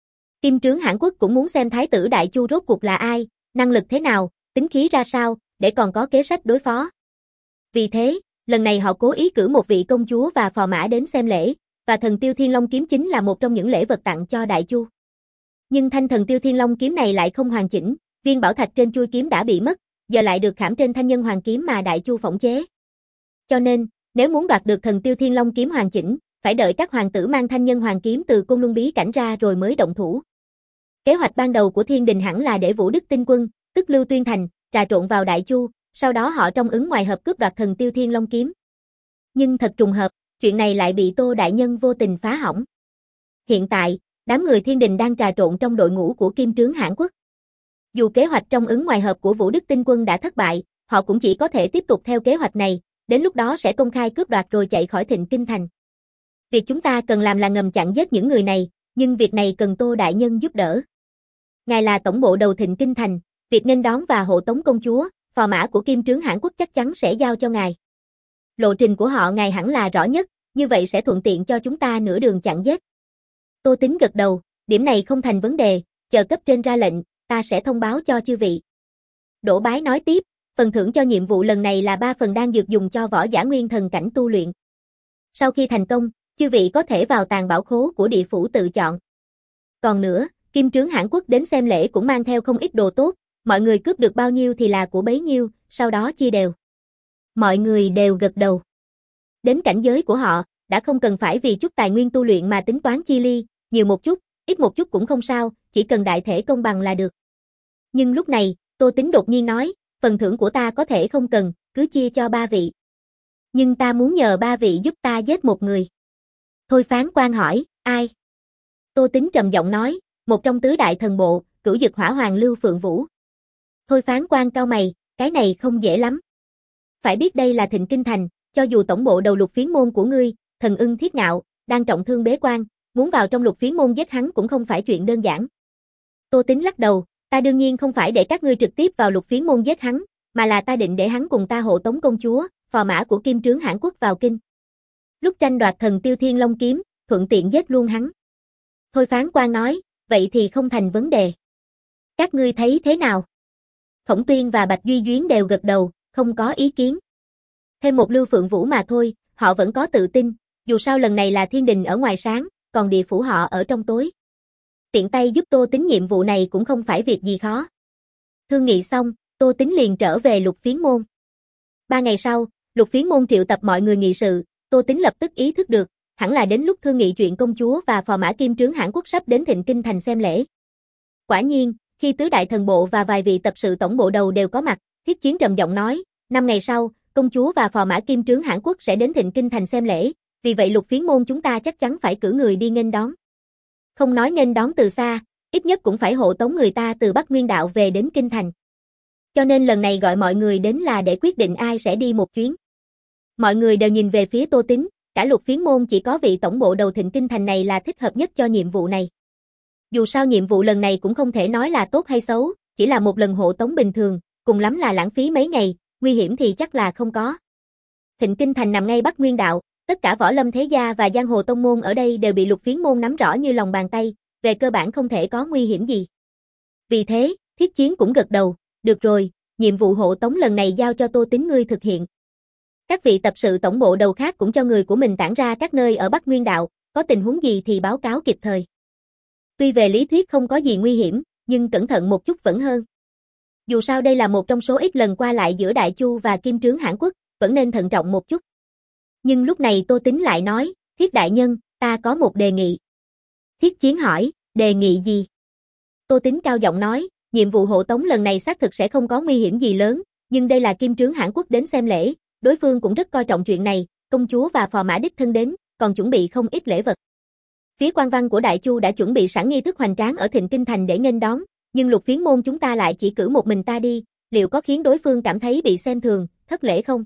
Kim Trướng Hãn Quốc cũng muốn xem thái tử Đại Chu rốt cuộc là ai, năng lực thế nào, tính khí ra sao, để còn có kế sách đối phó. Vì thế, lần này họ cố ý cử một vị công chúa và phò mã đến xem lễ, và Thần Tiêu Thiên Long Kiếm chính là một trong những lễ vật tặng cho Đại Chu. Nhưng thanh Thần Tiêu Thiên Long Kiếm này lại không hoàn chỉnh, viên bảo thạch trên chuôi kiếm đã bị mất, giờ lại được khảm trên thanh nhân hoàng kiếm mà Đại Chu phỏng chế. Cho nên, nếu muốn đoạt được Thần Tiêu Thiên Long Kiếm hoàn chỉnh, phải đợi các hoàng tử mang thanh nhân hoàng kiếm từ Côn Luân bí cảnh ra rồi mới động thủ. Kế hoạch ban đầu của Thiên Đình hẳn là để Vũ Đức Tinh Quân, tức Lưu Tuyên Thành, trà trộn vào Đại Chu, sau đó họ trong ứng ngoài hợp cướp đoạt Thần Tiêu Thiên Long Kiếm. Nhưng thật trùng hợp, chuyện này lại bị Tô đại nhân vô tình phá hỏng. Hiện tại, đám người Thiên Đình đang trà trộn trong đội ngũ của Kim Trướng Hãn Quốc. Dù kế hoạch trong ứng ngoài hợp của Vũ Đức Tinh Quân đã thất bại, họ cũng chỉ có thể tiếp tục theo kế hoạch này, đến lúc đó sẽ công khai cướp đoạt rồi chạy khỏi Thịnh Kinh Thành. Việc chúng ta cần làm là ngầm chặn giết những người này, nhưng việc này cần Tô đại nhân giúp đỡ. Ngài là tổng bộ đầu Thịnh Kinh Thành, việc nghênh đón và hộ tống công chúa, phò mã của Kim Trướng Hãn Quốc chắc chắn sẽ giao cho ngài. Lộ trình của họ ngài hẳn là rõ nhất, như vậy sẽ thuận tiện cho chúng ta nửa đường chặn giết. Tô Tính gật đầu, điểm này không thành vấn đề, chờ cấp trên ra lệnh, ta sẽ thông báo cho chư vị. Đỗ Bái nói tiếp, phần thưởng cho nhiệm vụ lần này là ba phần đan dược dùng cho võ giả nguyên thần cảnh tu luyện. Sau khi thành công, chư vị có thể vào tàng bảo khố của địa phủ tự chọn. Còn nữa, Kim Trướng Hãn Quốc đến xem lễ cũng mang theo không ít đồ tốt, mọi người cướp được bao nhiêu thì là của bấy nhiêu, sau đó chia đều. Mọi người đều gật đầu. Đến cảnh giới của họ, đã không cần phải vì chút tài nguyên tu luyện mà tính toán chi ly, nhiều một chút, ít một chút cũng không sao, chỉ cần đại thể công bằng là được. Nhưng lúc này, Tô Tính đột nhiên nói, phần thưởng của ta có thể không cần, cứ chia cho ba vị. Nhưng ta muốn nhờ ba vị giúp ta giết một người. Thôi Phán Quan hỏi, ai? Tô Tính trầm giọng nói, một trong tứ đại thần bộ, Cửu Dực Hỏa Hoàng Lưu Phượng Vũ. Thôi Phán Quan cau mày, cái này không dễ lắm. Phải biết đây là Thịnh Kinh Thành, cho dù tổng bộ đầu Lục Phiến môn của ngươi, Thần Ưng Thiết Ngạo, đang trọng thương bế quan, muốn vào trong Lục Phiến môn giết hắn cũng không phải chuyện đơn giản. Tô Tính lắc đầu, ta đương nhiên không phải để các ngươi trực tiếp vào Lục Phiến môn giết hắn, mà là ta định để hắn cùng ta hộ tống công chúa, phò mã của Kim Trướng Hãn Quốc vào kinh. Lúc tranh đoạt Thần Tiêu Thiên Long Kiếm, thuận tiện giết luôn hắn. Thôi Phán Quan nói, vậy thì không thành vấn đề. Các ngươi thấy thế nào? Khổng Tuyên và Bạch Duy Duyến đều gật đầu, không có ý kiến. Thêm một Lưu Phượng Vũ mà thôi, họ vẫn có tự tin, dù sao lần này là Thiên Đình ở ngoài sáng, còn địa phủ họ ở trong tối. tiện tay giúp Tô Tính nhiệm vụ này cũng không phải việc gì khó. Thương nghị xong, Tô Tính liền trở về Lục Phiến môn. Ba ngày sau, Lục Phiến môn triệu tập mọi người nghị sự, Tô Tính lập tức ý thức được, hẳn là đến lúc thương nghị chuyện công chúa và phò mã kim trướng Hãn Quốc sắp đến Thịnh Kinh thành xem lễ. Quả nhiên, khi tứ đại thần bộ và vài vị tập sự tổng bộ đầu đều có mặt, Thiết Chiến trầm giọng nói, năm ngày sau, công chúa và phò mã kim trướng Hãn Quốc sẽ đến Thịnh Kinh thành xem lễ, vì vậy Lục Phiến môn chúng ta chắc chắn phải cử người đi nghênh đón. Không nói nghênh đón từ xa, ít nhất cũng phải hộ tống người ta từ Bắc Nguyên đạo về đến Kinh thành. Cho nên lần này gọi mọi người đến là để quyết định ai sẽ đi một chuyến. Mọi người đều nhìn về phía Tô Tính, cả Lục Phiến môn chỉ có vị tổng bộ đầu Thịnh Kinh thành này là thích hợp nhất cho nhiệm vụ này. Dù sao nhiệm vụ lần này cũng không thể nói là tốt hay xấu, chỉ là một lần hộ tống bình thường, cùng lắm là lãng phí mấy ngày, nguy hiểm thì chắc là không có. Thịnh Kinh thành nằm ngay Bắc Nguyên đạo, tất cả võ lâm thế gia và giang hồ tông môn ở đây đều bị Lục Phiến môn nắm rõ như lòng bàn tay, về cơ bản không thể có nguy hiểm gì. Vì thế, Thiết Chiến cũng gật đầu, được rồi, nhiệm vụ hộ tống lần này giao cho Tô Tính ngươi thực hiện. Các vị tập sự tổng bộ đầu khác cũng cho người của mình tản ra các nơi ở Bắc Nguyên đạo, có tình huống gì thì báo cáo kịp thời. Tuy về lý thuyết không có gì nguy hiểm, nhưng cẩn thận một chút vẫn hơn. Dù sao đây là một trong số ít lần qua lại giữa Đại Chu và Kim trướng Hãn Quốc, vẫn nên thận trọng một chút. Nhưng lúc này Tô Tính lại nói, Thiết đại nhân, ta có một đề nghị. Thiết Chiến hỏi, đề nghị gì? Tô Tính cao giọng nói, nhiệm vụ hộ tống lần này xác thực sẽ không có nguy hiểm gì lớn, nhưng đây là Kim trướng Hãn Quốc đến xem lễ, đối phương cũng rất coi trọng chuyện này, công chúa và phò mã đích thân đến, còn chuẩn bị không ít lễ vật. Phía quan văn của Đại Chu đã chuẩn bị sẵn nghi thức hoành tráng ở Thịnh Kinh thành để nghênh đón, nhưng Lục Phiến môn chúng ta lại chỉ cử một mình ta đi, liệu có khiến đối phương cảm thấy bị xem thường, thất lễ không?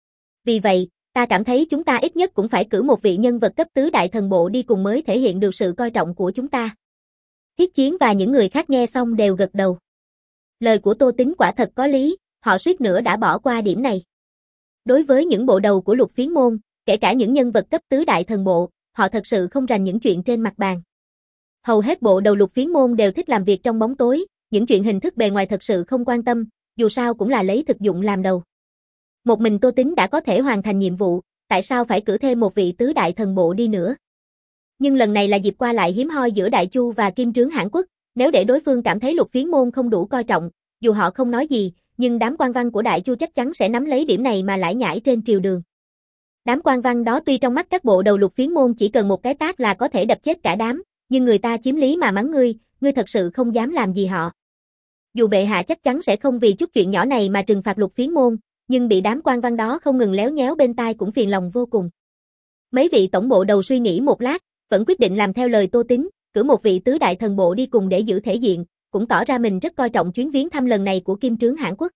Vì vậy, ta cảm thấy chúng ta ít nhất cũng phải cử một vị nhân vật cấp tứ đại thần bộ đi cùng mới thể hiện được sự coi trọng của chúng ta. Thiết Chiến và những người khác nghe xong đều gật đầu. Lời của Tô Tính quả thật có lý, họ suýt nữa đã bỏ qua điểm này. Đối với những bộ đầu của Lục Phiến môn, kể cả những nhân vật cấp tứ đại thần bộ, họ thật sự không rành những chuyện trên mặt bàn. Hầu hết bộ đầu Lục Phiến môn đều thích làm việc trong bóng tối, những chuyện hình thức bề ngoài thật sự không quan tâm, dù sao cũng là lấy thực dụng làm đầu. Một mình Tô Tính đã có thể hoàn thành nhiệm vụ, tại sao phải cử thêm một vị tứ đại thần bộ đi nữa? Nhưng lần này là dịp qua lại hiếm hoi giữa Đại Chu và Kim trướng Hãn Quốc, nếu để đối phương cảm thấy Lục Phiến môn không đủ coi trọng, dù họ không nói gì, nhưng đám quan văn của Đại Chu chắc chắn sẽ nắm lấy điểm này mà lải nhải trên triều đường. Đám quan văn đó tuy trong mắt các bộ đầu Lục Phiến môn chỉ cần một cái tát là có thể đập chết cả đám, nhưng người ta chiếm lý mà mắng ngươi, ngươi thật sự không dám làm gì họ. Dù bệ hạ chắc chắn sẽ không vì chút chuyện nhỏ này mà trừng phạt Lục Phiến môn, nhưng bị đám quan văn đó không ngừng léo nhéo bên tai cũng phiền lòng vô cùng. Mấy vị tổng bộ đầu suy nghĩ một lát, vẫn quyết định làm theo lời Tô Tính, cử một vị tứ đại thần bộ đi cùng để giữ thể diện, cũng tỏ ra mình rất coi trọng chuyến viếng thăm lần này của Kim trướng Hãn Quốc.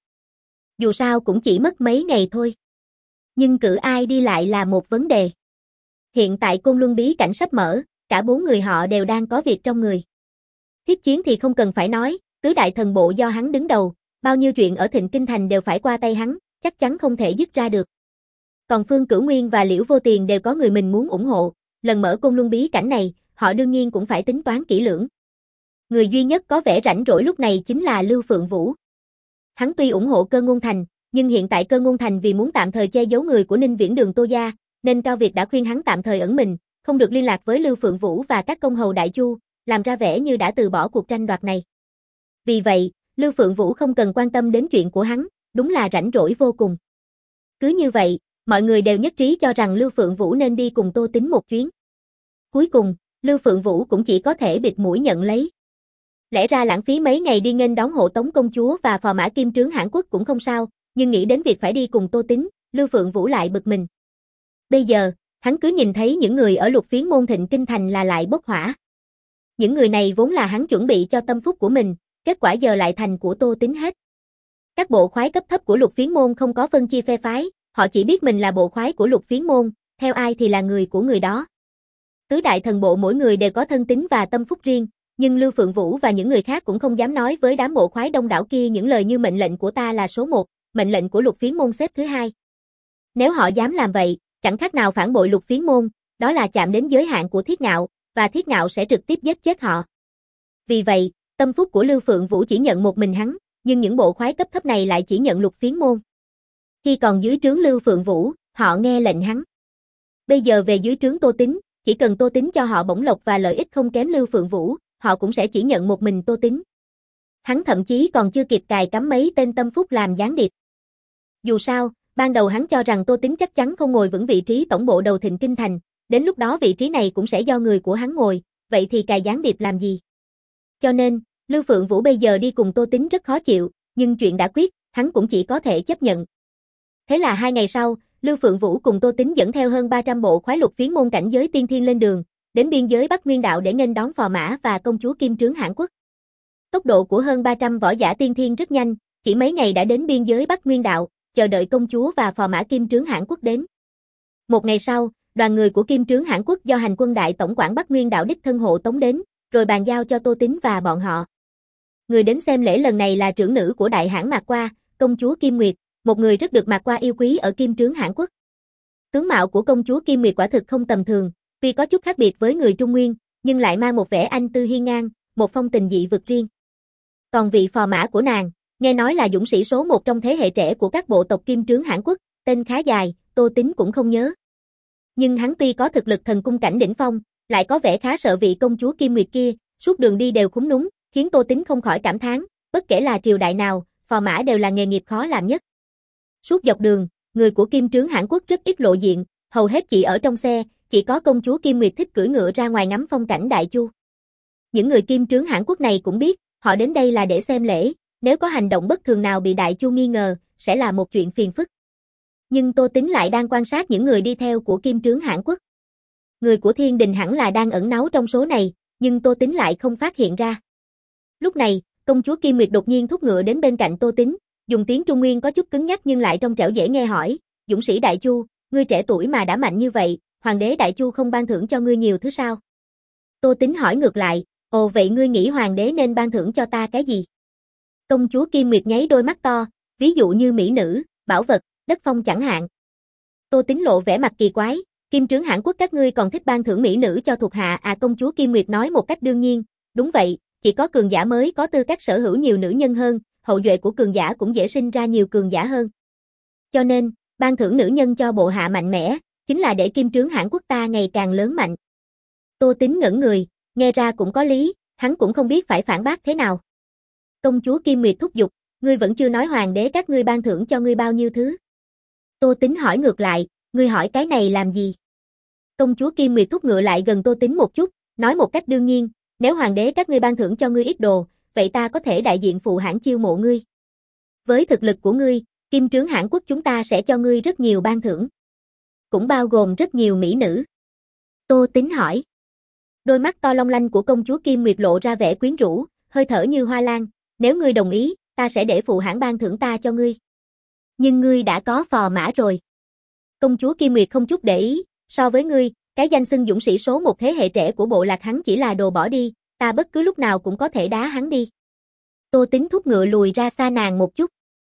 Dù sao cũng chỉ mất mấy ngày thôi. Nhưng cử ai đi lại là một vấn đề. Hiện tại Côn Luân bí cảnh sắp mở, cả bốn người họ đều đang có việc trong người. Thiết Chiến thì không cần phải nói, tứ đại thần bộ do hắn đứng đầu, bao nhiêu chuyện ở Thịnh Kinh thành đều phải qua tay hắn, chắc chắn không thể dứt ra được. Còn Phương Cửu Nguyên và Liễu Vô Tiền đều có người mình muốn ủng hộ, lần mở Côn Luân bí cảnh này, họ đương nhiên cũng phải tính toán kỹ lưỡng. Người duy nhất có vẻ rảnh rỗi lúc này chính là Lưu Phượng Vũ. Hắn tuy ủng hộ Cơ Ngôn Thành, nhưng hiện tại Cơ Ngôn Thành vì muốn tạm thời che giấu người của Ninh Viễn Đường Tô gia, nên Cao Việt đã khuyên hắn tạm thời ẩn mình, không được liên lạc với Lưu Phượng Vũ và các công hầu Đại Chu, làm ra vẻ như đã từ bỏ cuộc tranh đoạt này. Vì vậy, Lưu Phượng Vũ không cần quan tâm đến chuyện của hắn, đúng là rảnh rỗi vô cùng. Cứ như vậy, mọi người đều nhất trí cho rằng Lưu Phượng Vũ nên đi cùng Tô Tính một chuyến. Cuối cùng, Lưu Phượng Vũ cũng chỉ có thể bịt mũi nhận lấy. Lẽ ra lãng phí mấy ngày đi nghênh đón hộ tống công chúa và phò mã Kim trướng Hãn Quốc cũng không sao, nhưng nghĩ đến việc phải đi cùng Tô Tính, Lưu Phượng Vũ lại bực mình. Bây giờ, hắn cứ nhìn thấy những người ở Lục Phiến môn Thịnh Kinh thành là lại bốc hỏa. Những người này vốn là hắn chuẩn bị cho tâm phúc của mình, kết quả giờ lại thành của Tô Tính hết. Các bộ khoái cấp thấp của Lục Phiến môn không có phân chia phe phái, họ chỉ biết mình là bộ khoái của Lục Phiến môn, theo ai thì là người của người đó. Tứ đại thần bộ mỗi người đều có thân tín và tâm phúc riêng, nhưng Lưu Phượng Vũ và những người khác cũng không dám nói với đám bộ khoái đông đảo kia những lời như mệnh lệnh của ta là số một, mệnh lệnh của Lục Phiến môn xếp thứ hai. Nếu họ dám làm vậy, chẳng khác nào phản bội Lục Phiến môn, đó là chạm đến giới hạn của Thiết Ngạo, và Thiết Ngạo sẽ trực tiếp giết chết họ. Vì vậy, tâm phúc của Lưu Phượng Vũ chỉ nhận một mình hắn, nhưng những bộ khoái cấp thấp này lại chỉ nhận Lục Phiến môn. Khi còn dưới trướng Lưu Phượng Vũ, họ nghe lệnh hắn. Bây giờ về dưới trướng Tô Tính, chỉ cần Tô Tính cho họ bổng lộc và lợi ích không kém Lưu Phượng Vũ, họ cũng sẽ chỉ nhận một mình Tô Tín. Hắn thậm chí còn chưa kịp cài cắm mấy tên tâm phúc làm gián điệp. Dù sao, ban đầu hắn cho rằng Tô Tín chắc chắn không ngồi vững vị trí tổng bộ đầu thịnh kinh thành, đến lúc đó vị trí này cũng sẽ do người của hắn ngồi, vậy thì cài gián điệp làm gì? Cho nên, Lưu Phượng Vũ bây giờ đi cùng Tô Tín rất khó chịu, nhưng chuyện đã quyết, hắn cũng chỉ có thể chấp nhận. Thế là hai ngày sau, Lưu Phượng Vũ cùng Tô Tín dẫn theo hơn ba trăm bộ khoái lục phiến môn cảnh giới tiên thiên lên đường, đến biên giới Bắc Nguyên đạo để nghênh đón phò mã và công chúa Kim Trướng Hãn Quốc. Tốc độ của hơn ba trăm võ giả tiên thiên rất nhanh, chỉ mấy ngày đã đến biên giới Bắc Nguyên đạo, chờ đợi công chúa và phò mã Kim Trướng Hãn Quốc đến. Một ngày sau, đoàn người của Kim Trướng Hãn Quốc do hành quân đại tổng quản Bắc Nguyên đạo đích thân hộ tống đến, rồi bàn giao cho Tô Tín và bọn họ. Người đến xem lễ lần này là trưởng nữ của Đại Hãn Mạc Qua, công chúa Kim Nguyệt, một người rất được Mạc Qua yêu quý ở Kim Trướng Hãn Quốc. Tướng mạo của công chúa Kim Nguyệt quả thực không tầm thường, tuy có chút khác biệt với người Trung Nguyên, nhưng lại mang một vẻ anh tư hiên ngang, một phong tình dị vực riêng. Còn vị phò mã của nàng, nghe nói là dũng sĩ số một trong thế hệ trẻ của các bộ tộc Kim Trướng Hãn Quốc, tên khá dài, Tô Tín cũng không nhớ. Nhưng hắn tuy có thực lực thần cung cảnh đỉnh phong, lại có vẻ khá sợ vị công chúa Kim Nguyệt kia, suốt đường đi đều khúm núm, khiến Tô Tín không khỏi cảm thán, bất kể là triều đại nào, phò mã đều là nghề nghiệp khó làm nhất. Suốt dọc đường, người của Kim Trướng Hãn Quốc rất ít lộ diện, hầu hết chỉ ở trong xe, chỉ có công chúa Kim Nguyệt thích cưỡi ngựa ra ngoài ngắm phong cảnh Đại Chu. Những người Kim Trướng Hãn Quốc này cũng biết, họ đến đây là để xem lễ, nếu có hành động bất thường nào bị Đại Chu nghi ngờ, sẽ là một chuyện phiền phức. Nhưng Tô Tín lại đang quan sát những người đi theo của Kim Trướng Hãn Quốc. Người của Thiên Đình hẳn là đang ẩn náu trong số này, nhưng Tô Tín lại không phát hiện ra. Lúc này, công chúa Kim Nguyệt đột nhiên thúc ngựa đến bên cạnh Tô Tín, dùng tiếng Trung Nguyên có chút cứng nhắc nhưng lại trong trẻo dễ nghe hỏi, dũng sĩ Đại Chu, ngươi trẻ tuổi mà đã mạnh như vậy, hoàng đế Đại Chu không ban thưởng cho ngươi nhiều thứ sao? Tô Tín hỏi ngược lại, ồ vậy ngươi nghĩ hoàng đế nên ban thưởng cho ta cái gì? Công chúa Kim Nguyệt nháy đôi mắt to, ví dụ như mỹ nữ, bảo vật, đất phong chẳng hạn. Tô Tín lộ vẻ mặt kỳ quái, Kim Trướng Hãn Quốc các ngươi còn thích ban thưởng mỹ nữ cho thuộc hạ à? Công chúa Kim Nguyệt nói một cách đương nhiên, đúng vậy, chỉ có cường giả mới có tư cách sở hữu nhiều nữ nhân hơn, hậu duệ của cường giả cũng dễ sinh ra nhiều cường giả hơn. Cho nên, ban thưởng nữ nhân cho bộ hạ mạnh mẽ, chính là để Kim Trướng Hãn Quốc ta ngày càng lớn mạnh. Tô Tín ngẩn người, nghe ra cũng có lý, hắn cũng không biết phải phản bác thế nào. Công chúa Kim Nguyệt thúc giục, ngươi vẫn chưa nói hoàng đế các ngươi ban thưởng cho ngươi bao nhiêu thứ. Tô Tín hỏi ngược lại, ngươi hỏi cái này làm gì? Công chúa Kim Nguyệt thúc ngựa lại gần Tô Tín một chút, nói một cách đương nhiên, nếu hoàng đế các ngươi ban thưởng cho ngươi ít đồ, vậy ta có thể đại diện phụ hãn chiêu mộ ngươi. Với thực lực của ngươi, Kim Trướng Hãn Quốc chúng ta sẽ cho ngươi rất nhiều ban thưởng. Cũng bao gồm rất nhiều mỹ nữ. Tô Tín hỏi. Đôi mắt to long lanh của công chúa Kim Nguyệt lộ ra vẻ quyến rũ, hơi thở như hoa lan, nếu ngươi đồng ý, ta sẽ để phụ hãn ban thưởng ta cho ngươi. Nhưng ngươi đã có phò mã rồi. Công chúa Kim Nguyệt không chút để ý, so với ngươi, cái danh xưng dũng sĩ số một thế hệ trẻ của bộ lạc hắn chỉ là đồ bỏ đi, ta bất cứ lúc nào cũng có thể đá hắn đi. Tô Tín thúc ngựa lùi ra xa nàng một chút.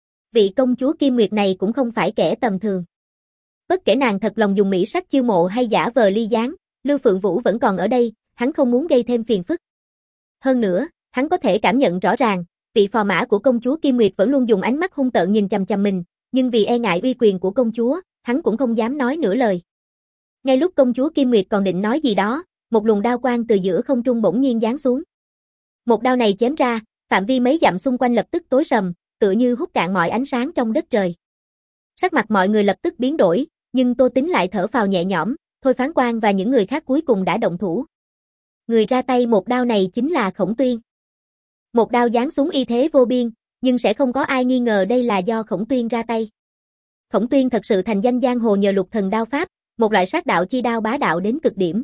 Vị công chúa Kim Nguyệt này cũng không phải kẻ tầm thường. Bất kể nàng thật lòng dùng mỹ sắc chiêu mộ hay giả vờ ly gián, Lưu Phượng Vũ vẫn còn ở đây, hắn không muốn gây thêm phiền phức. Hơn nữa, hắn có thể cảm nhận rõ ràng, vị phò mã của công chúa Kim Nguyệt vẫn luôn dùng ánh mắt hung tợn nhìn chằm chằm mình, nhưng vì e ngại uy quyền của công chúa, hắn cũng không dám nói nửa lời. Ngay lúc công chúa Kim Nguyệt còn định nói gì đó, một luồng đao quang từ giữa không trung bỗng nhiên giáng xuống. Một đao này chém ra, phạm vi mấy dặm xung quanh lập tức tối sầm, tựa như hút cạn mọi ánh sáng trong đất trời. Sắc mặt mọi người lập tức biến đổi, nhưng Tô Tín lại thở phào nhẹ nhõm, Thôi Phán Quan và những người khác cuối cùng đã động thủ. Người ra tay một đao này chính là Khổng Tuyên. Một đao giáng xuống y thế vô biên, nhưng sẽ không có ai nghi ngờ đây là do Khổng Tuyên ra tay. Khổng Tuyên thật sự thành danh giang hồ nhờ lục thần đao pháp, một loại sát đạo chi đao bá đạo đến cực điểm.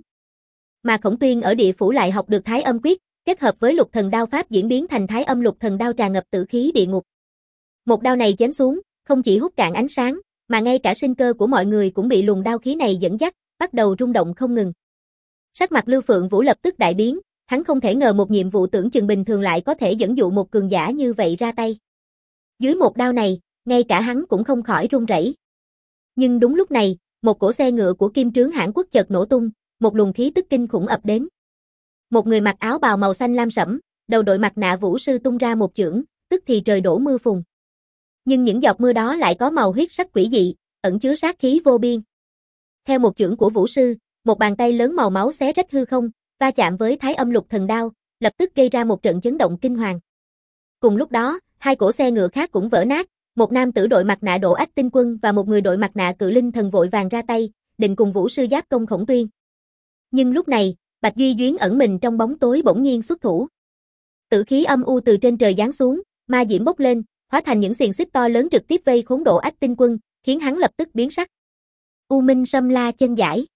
Mà Khổng Tuyên ở địa phủ lại học được Thái Âm Quyết, kết hợp với lục thần đao pháp diễn biến thành Thái Âm lục thần đao tràn ngập tử khí địa ngục. Một đao này chém xuống, không chỉ hút cạn ánh sáng, mà ngay cả sinh cơ của mọi người cũng bị luồng đao khí này dẫn dắt, bắt đầu rung động không ngừng. Sắc mặt Lưu Phượng Vũ lập tức đại biến, hắn không thể ngờ một nhiệm vụ tưởng chừng bình thường lại có thể dẫn dụ một cường giả như vậy ra tay. Dưới một đao này, ngay cả hắn cũng không khỏi run rẩy. Nhưng đúng lúc này, một cỗ xe ngựa của Kim Trướng Hãn Quốc chợt nổ tung, một luồng khí tức kinh khủng ập đến. Một người mặc áo bào màu xanh lam sẫm, đầu đội mặt nạ vũ sư tung ra một chưởng, tức thì trời đổ mưa phùn. Nhưng những giọt mưa đó lại có màu huyết sắc quỷ dị, ẩn chứa sát khí vô biên. Theo một chưởng của vũ sư, một bàn tay lớn màu máu xé rách hư không, va chạm với Thái Âm lục thần đao, lập tức gây ra một trận chấn động kinh hoàng. Cùng lúc đó, hai cỗ xe ngựa khác cũng vỡ nát, một nam tử đội mặt nạ Độ Ách Tinh Quân và một người đội mặt nạ Cự Linh Thần vội vàng ra tay, định cùng Vũ sư giáp công Khổng Tuyên. Nhưng lúc này, Bạch Duy Duyến ẩn mình trong bóng tối bỗng nhiên xuất thủ. Tử khí âm u từ trên trời giáng xuống, ma diễm bốc lên, hóa thành những xiềng xích to lớn trực tiếp vây khốn Độ Ách Tinh Quân, khiến hắn lập tức biến sắc. U Minh Sâm La chân giải,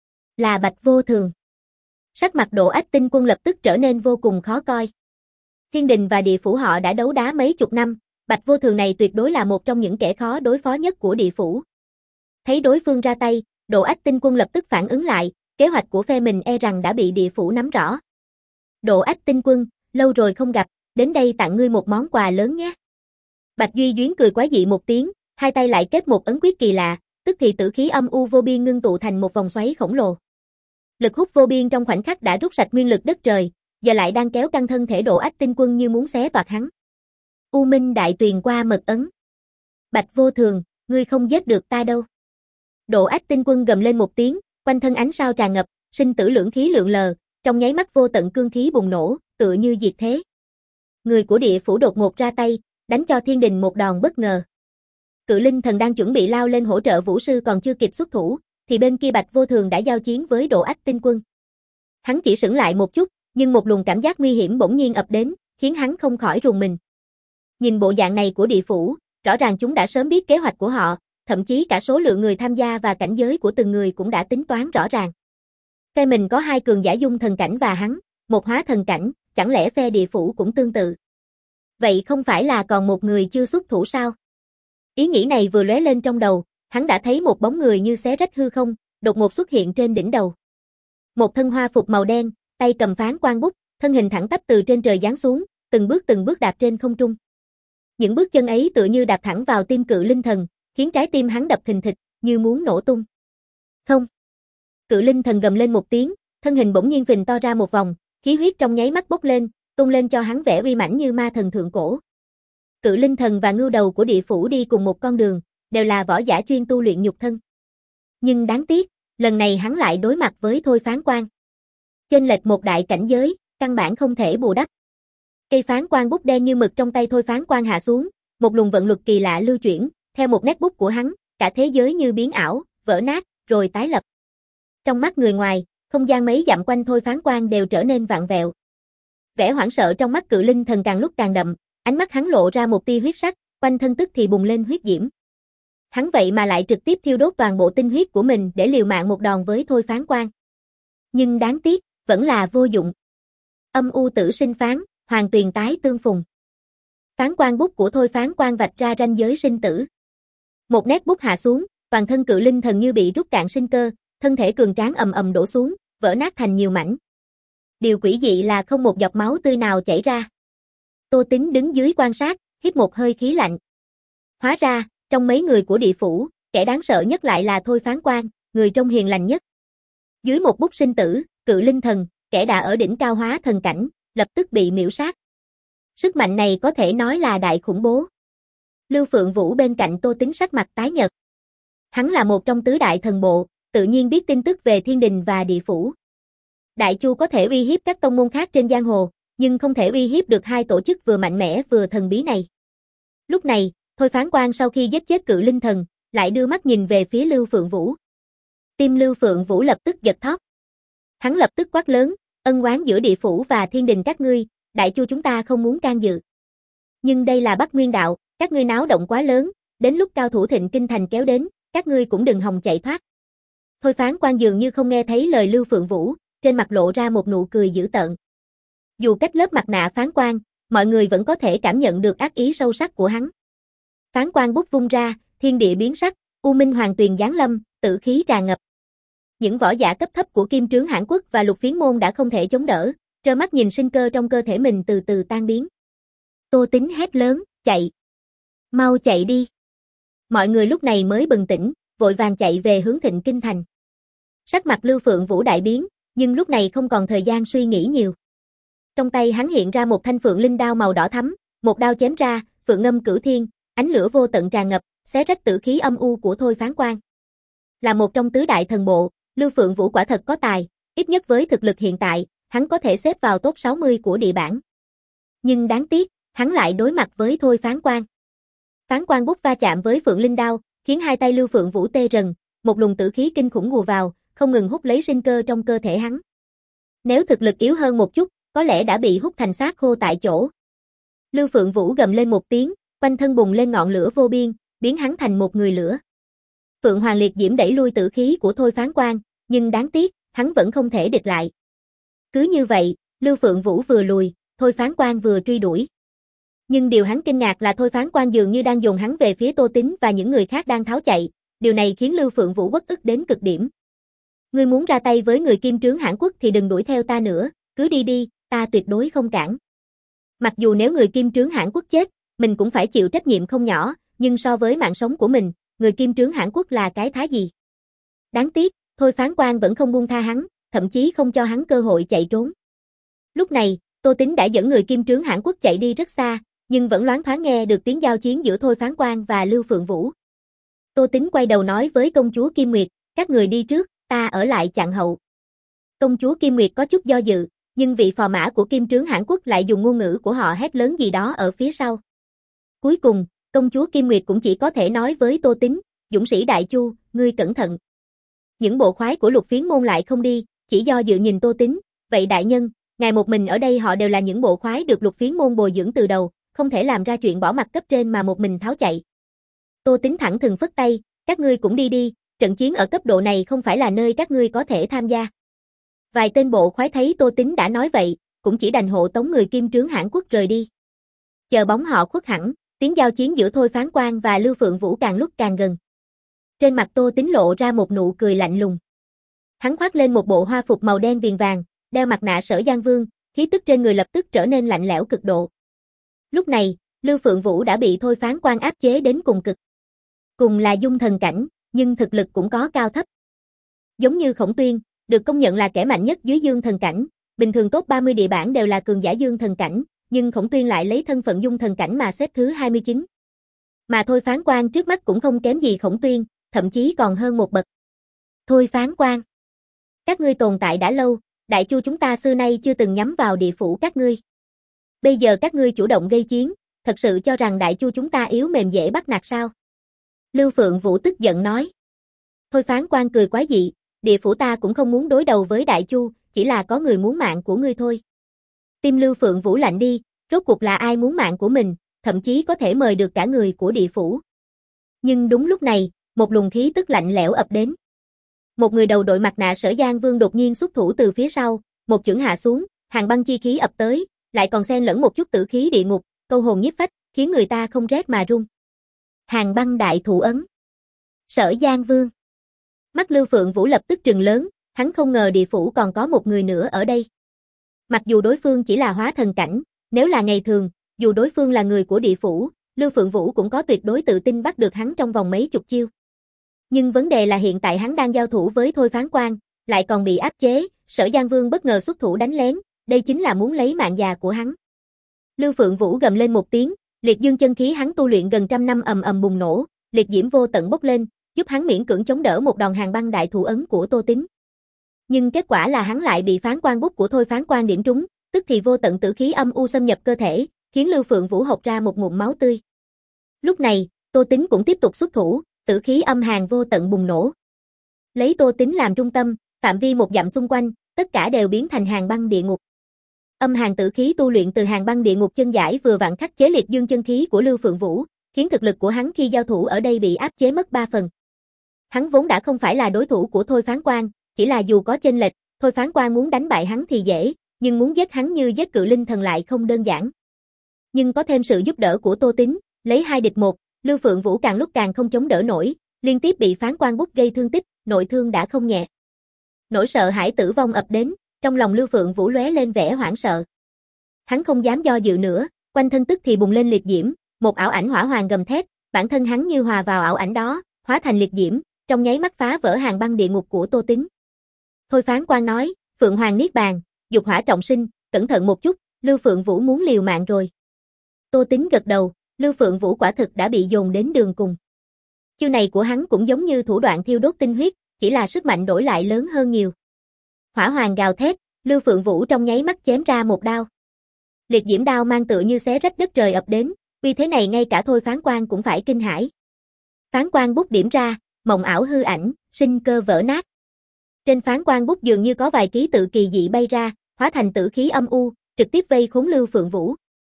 là Bạch Vô Thường. Sắc mặt Độ Ách Tinh Quân lập tức trở nên vô cùng khó coi. Thiên đình và địa phủ họ đã đấu đá mấy chục năm, Bạch Vô Thường này tuyệt đối là một trong những kẻ khó đối phó nhất của địa phủ. Thấy đối phương ra tay, Độ Ách Tinh Quân lập tức phản ứng lại, kế hoạch của phe mình e rằng đã bị địa phủ nắm rõ. Độ Ách Tinh Quân, lâu rồi không gặp, đến đây tặng ngươi một món quà lớn nhé. Bạch Duy Duyến cười quái dị một tiếng, hai tay lại kết một ấn quyết kỳ lạ, tức thì tử khí âm u vô biên ngưng tụ thành một vòng xoáy khổng lồ. Lực hút vô biên trong khoảnh khắc đã rút sạch nguyên lực đất trời, giờ lại đang kéo căng thân thể Độ Ách Tinh Quân như muốn xé toạc hắn. U Minh Đại Tuyền qua mật ấn. Bạch Vô Thường, ngươi không giết được ta đâu. Độ Ách Tinh Quân gầm lên một tiếng, quanh thân ánh sao tràn ngập, sinh tử lưỡng khí lượn lờ, trong nháy mắt vô tận cương khí bùng nổ, tựa như diệt thế. Người của địa phủ đột ngột ra tay, đánh cho thiên đình một đòn bất ngờ. Cự Linh Thần đang chuẩn bị lao lên hỗ trợ Vũ sư còn chưa kịp xuất thủ, thì bên kia Bạch Vô Thường đã giao chiến với Độ Ách Tinh Quân. Hắn chỉ sững lại một chút, nhưng một luồng cảm giác nguy hiểm bỗng nhiên ập đến, khiến hắn không khỏi rùng mình. Nhìn bộ dạng này của địa phủ, rõ ràng chúng đã sớm biết kế hoạch của họ, thậm chí cả số lượng người tham gia và cảnh giới của từng người cũng đã tính toán rõ ràng. Phe mình có hai cường giả dung thần cảnh và hắn, một hóa thần cảnh, chẳng lẽ phe địa phủ cũng tương tự? Vậy không phải là còn một người chưa xuất thủ sao? Ý nghĩ này vừa lóe lên trong đầu, hắn đã thấy một bóng người như xé rách hư không, đột ngột xuất hiện trên đỉnh đầu. Một thân hoa phục màu đen, tay cầm phán quan bút, thân hình thẳng tắp từ trên trời giáng xuống, từng bước từng bước đạp trên không trung. Những bước chân ấy tựa như đạp thẳng vào tim Cự Linh Thần, khiến trái tim hắn đập thình thịch, như muốn nổ tung. Không! Cự Linh Thần gầm lên một tiếng, thân hình bỗng nhiên phình to ra một vòng, khí huyết trong nháy mắt bốc lên, tung lên cho hắn vẻ uy mãnh như ma thần thượng cổ. Cự Linh Thần và Ngưu Đầu của địa phủ đi cùng một con đường, đều là võ giả chuyên tu luyện nhục thân. Nhưng đáng tiếc, lần này hắn lại đối mặt với Thôi Phán Quan. Chênh lệch một đại cảnh giới, căn bản không thể bù đắp. Cây phán quan bút đen như mực trong tay Thôi Phán Quan hạ xuống, một luồng vận luật kỳ lạ lưu chuyển, theo một nét bút của hắn, cả thế giới như biến ảo, vỡ nát, rồi tái lập. Trong mắt người ngoài, không gian mấy dặm quanh Thôi Phán Quan đều trở nên vặn vẹo. Vẻ hoảng sợ trong mắt Cự Linh Thần càng lúc càng đậm, ánh mắt hắn lộ ra một tia huyết sắc, quanh thân tức thì bùng lên huyết diễm. Hắn vậy mà lại trực tiếp thiêu đốt toàn bộ tinh huyết của mình để liều mạng một đòn với Thôi Phán Quan. Nhưng đáng tiếc, vẫn là vô dụng. Âm u tử sinh phán, hoàng tuyền tái tương phùng. Phán quan bút của Thôi Phán Quan vạch ra ranh giới sinh tử. Một nét bút hạ xuống, toàn thân Cự Linh Thần như bị rút cạn sinh cơ, thân thể cường tráng ầm ầm đổ xuống, vỡ nát thành nhiều mảnh. Điều quỷ dị là không một giọt máu tươi nào chảy ra. Tô Tín đứng dưới quan sát, hít một hơi khí lạnh. Hóa ra, trong mấy người của địa phủ, kẻ đáng sợ nhất lại là Thôi Phán Quan, người trông hiền lành nhất. Dưới một bút sinh tử, Cự Linh Thần, kẻ đã ở đỉnh cao hóa thần cảnh, lập tức bị miễu sát. Sức mạnh này có thể nói là đại khủng bố. Lưu Phượng Vũ bên cạnh Tô Tín sắc mặt tái nhợt. Hắn là một trong tứ đại thần bộ, tự nhiên biết tin tức về thiên đình và địa phủ. Đại Chu có thể uy hiếp các tông môn khác trên giang hồ, nhưng không thể uy hiếp được hai tổ chức vừa mạnh mẽ vừa thần bí này. Lúc này, Thôi Phán Quan sau khi giết chết Cự Linh Thần, lại đưa mắt nhìn về phía Lưu Phượng Vũ. Tim Lưu Phượng Vũ lập tức giật thót. Hắn lập tức quát lớn, ân oán giữa địa phủ và thiên đình các ngươi, Đại Chu chúng ta không muốn can dự. Nhưng đây là Bắc Nguyên đạo, các ngươi náo động quá lớn, đến lúc cao thủ thịnh kinh thành kéo đến, các ngươi cũng đừng hòng chạy thoát. Thôi Phán Quan dường như không nghe thấy lời Lưu Phượng Vũ, trên mặt lộ ra một nụ cười dữ tợn. Dù cách lớp mặt nạ phán quan, mọi người vẫn có thể cảm nhận được ác ý sâu sắc của hắn. Phán quan bút vung ra, thiên địa biến sắc, U Minh Hoàng Tuyền giáng lâm, tử khí tràn ngập. Những võ giả cấp thấp của Kim Trướng Hãn Quốc và Lục Phiến Môn đã không thể chống đỡ, trơ mắt nhìn sinh cơ trong cơ thể mình từ từ tan biến. Tô Tín hét lớn, chạy! Mau chạy đi! Mọi người lúc này mới bừng tỉnh, vội vàng chạy về hướng Thịnh Kinh Thành. Sắc mặt Lưu Phượng Vũ đại biến, nhưng lúc này không còn thời gian suy nghĩ nhiều. Trong tay hắn hiện ra một thanh phượng linh đao màu đỏ thắm, một đao chém ra, phượng ngâm cửu thiên, ánh lửa vô tận tràn ngập, xé rách tử khí âm u của Thôi Phán Quan. Là một trong tứ đại thần bộ, Lưu Phượng Vũ quả thật có tài, ít nhất với thực lực hiện tại, hắn có thể xếp vào top sáu mươi của địa bảng. Nhưng đáng tiếc, hắn lại đối mặt với Thôi Phán Quan. Phán Quan bút va chạm với Phượng Linh Đao, khiến hai tay Lưu Phượng Vũ tê rần, một luồng tử khí kinh khủng ùa vào, không ngừng hút lấy sinh cơ trong cơ thể hắn. Nếu thực lực yếu hơn một chút, có lẽ đã bị hút thành xác khô tại chỗ. Lưu Phượng Vũ gầm lên một tiếng, quanh thân bùng lên ngọn lửa vô biên, biến hắn thành một người lửa. Phượng Hoàng Liệt Diễm đẩy lui tử khí của Thôi Phán Quan, nhưng đáng tiếc, hắn vẫn không thể địch lại. Cứ như vậy, Lưu Phượng Vũ vừa lùi, Thôi Phán Quan vừa truy đuổi. Nhưng điều hắn kinh ngạc là Thôi Phán Quan dường như đang dồn hắn về phía Tô Tính và những người khác đang tháo chạy, điều này khiến Lưu Phượng Vũ uất ức đến cực điểm. Ngươi muốn ra tay với người Kim Trướng Hãn Quốc thì đừng đuổi theo ta nữa, cứ đi đi, ta tuyệt đối không cản. Mặc dù nếu người Kim Trướng Hãn Quốc chết, mình cũng phải chịu trách nhiệm không nhỏ, nhưng so với mạng sống của mình, người Kim Trướng Hãn Quốc là cái thá gì? Đáng tiếc, Thôi Phán Quan vẫn không buông tha hắn, thậm chí không cho hắn cơ hội chạy trốn. Lúc này, Tô Tính đã dẫn người Kim Trướng Hãn Quốc chạy đi rất xa, nhưng vẫn loáng thoáng nghe được tiếng giao chiến giữa Thôi Phán Quan và Lưu Phượng Vũ. Tô Tính quay đầu nói với công chúa Kim Nguyệt, các người đi trước, ta ở lại chặn hậu. Công chúa Kim Nguyệt có chút do dự, nhưng vị phò mã của Kim Trướng Hãn Quốc lại dùng ngôn ngữ của họ hét lớn gì đó ở phía sau. Cuối cùng, công chúa Kim Nguyệt cũng chỉ có thể nói với Tô Tính, dũng sĩ Đại Chu, ngươi cẩn thận. Những bộ khoái của Lục Phiến môn lại không đi, chỉ do dự nhìn Tô Tính, vậy đại nhân, ngài một mình ở đây họ đều là những bộ khoái được Lục Phiến môn bồi dưỡng từ đầu, không thể làm ra chuyện bỏ mặt cấp trên mà một mình tháo chạy. Tô Tính thẳng thừng phất tay, các ngươi cũng đi đi, trận chiến ở cấp độ này không phải là nơi các ngươi có thể tham gia. Vài tên bộ khoái thấy Tô Tính đã nói vậy, cũng chỉ đành hộ tống người Kim Trướng Hãn Quốc rời đi. Chờ bóng họ khuất hẳn, tiếng giao chiến giữa Thôi Phán Quan và Lưu Phượng Vũ càng lúc càng gần. Trên mặt Tô Tính lộ ra một nụ cười lạnh lùng. Hắn khoác lên một bộ hoa phục màu đen viền vàng, đeo mặt nạ Sở Giang Vương, khí tức trên người lập tức trở nên lạnh lẽo cực độ. Lúc này, Lưu Phượng Vũ đã bị Thôi Phán Quan áp chế đến cùng cực. Cùng là dung thần cảnh, nhưng thực lực cũng có cao thấp. Giống như Khổng Tuyên, được công nhận là kẻ mạnh nhất dưới dương thần cảnh, bình thường top ba mươi địa bảng đều là cường giả dương thần cảnh, nhưng Khổng Tuyên lại lấy thân phận dung thần cảnh mà xếp thứ hai mươi chín. Mà Thôi Phán Quan trước mắt cũng không kém gì Khổng Tuyên, thậm chí còn hơn một bậc. Thôi Phán Quan, các ngươi tồn tại đã lâu, Đại Chu chúng ta xưa nay chưa từng nhắm vào địa phủ các ngươi. Bây giờ các ngươi chủ động gây chiến, thật sự cho rằng Đại Chu chúng ta yếu mềm dễ bắt nạt sao? Lưu Phượng Vũ tức giận nói. Thôi Phán Quan cười quái dị, địa phủ ta cũng không muốn đối đầu với Đại Chu, chỉ là có người muốn mạng của ngươi thôi. Tim Lưu Phượng Vũ lạnh đi, rốt cuộc là ai muốn mạng của mình, thậm chí có thể mời được cả người của địa phủ. Nhưng đúng lúc này, một luồng khí tức lạnh lẽo ập đến. Một người đầu đội mặt nạ Sở Giang Vương đột nhiên xuất thủ từ phía sau, một chưởng hạ xuống, hàng băng chi khí ập tới, lại còn xen lẫn một chút tử khí địa ngục, câu hồn nhiếp phách, khiến người ta không rét mà run. Hàng băng đại thụ ấn. Sở Giang Vương. Mắt Lưu Phượng Vũ lập tức trừng lớn, hắn không ngờ địa phủ còn có một người nữa ở đây. Mặc dù đối phương chỉ là hóa thần cảnh, nếu là ngày thường, dù đối phương là người của địa phủ, Lưu Phượng Vũ cũng có tuyệt đối tự tin bắt được hắn trong vòng mấy chục chiêu. Nhưng vấn đề là hiện tại hắn đang giao thủ với Thôi Phán Quan, lại còn bị áp chế, Sở Giang Vương bất ngờ xuất thủ đánh lén, đây chính là muốn lấy mạng già của hắn. Lưu Phượng Vũ gầm lên một tiếng, liệt dương chân khí hắn tu luyện gần trăm năm ầm ầm bùng nổ, liệt diễm vô tận bốc lên, giúp hắn miễn cưỡng chống đỡ một đòn hàng băng đại thủ ấn của Tô Tính. Nhưng kết quả là hắn lại bị phán quan bút của Thôi Phán Quan điểm trúng, tức thì vô tận tử khí âm u xâm nhập cơ thể, khiến Lưu Phượng Vũ hộc ra một ngụm máu tươi. Lúc này, Tô Tính cũng tiếp tục xuất thủ, tử khí âm hàn vô tận bùng nổ. Lấy Tô Tính làm trung tâm, phạm vi một dặm xung quanh, tất cả đều biến thành hàng băng địa ngục. Âm hàn tử khí tu luyện từ hàng băng địa ngục chân giải vừa vặn khắc chế liệt dương chân khí của Lưu Phượng Vũ, khiến thực lực của hắn khi giao thủ ở đây bị áp chế mất ba phần. Hắn vốn đã không phải là đối thủ của Thôi Phán Quan, chỉ là dù có chênh lệch, Thôi Phán Quan muốn đánh bại hắn thì dễ, nhưng muốn giết hắn như giết cự linh thần lại không đơn giản. Nhưng có thêm sự giúp đỡ của Tô Tính, lấy hai địch một, Lưu Phượng Vũ càng lúc càng không chống đỡ nổi, liên tiếp bị phán quan bút gây thương tích, nội thương đã không nhẹ. Nỗi sợ hãi tử vong ập đến, trong lòng Lưu Phượng Vũ lóe lên vẻ hoảng sợ. Hắn không dám do dự nữa, quanh thân tức thì bùng lên liệt diễm, một ảo ảnh hỏa hoàng gầm thét, bản thân hắn như hòa vào ảo ảnh đó, hóa thành liệt diễm, trong nháy mắt phá vỡ hàng băng địa ngục của Tô Tính. Thôi Phán Quan nói, Phượng Hoàng niết bàn, dục hỏa trọng sinh, cẩn thận một chút, Lưu Phượng Vũ muốn liều mạng rồi. Tô Tính gật đầu, Lưu Phượng Vũ quả thực đã bị dồn đến đường cùng. Chiêu này của hắn cũng giống như thủ đoạn thiêu đốt tinh huyết, chỉ là sức mạnh đổi lại lớn hơn nhiều. Hỏa hoàng gào thét, Lưu Phượng Vũ trong nháy mắt chém ra một đao. Liệt diễm đao mang tựa như xé rách đất trời ập đến, vì thế này ngay cả Thôi Phán Quan cũng phải kinh hãi. Phán quan bút điểm ra, mộng ảo hư ảnh, sinh cơ vỡ nát. Trên phán quan bút dường như có vài ký tự kỳ dị bay ra, hóa thành tử khí âm u, trực tiếp vây khốn Lưu Phượng Vũ.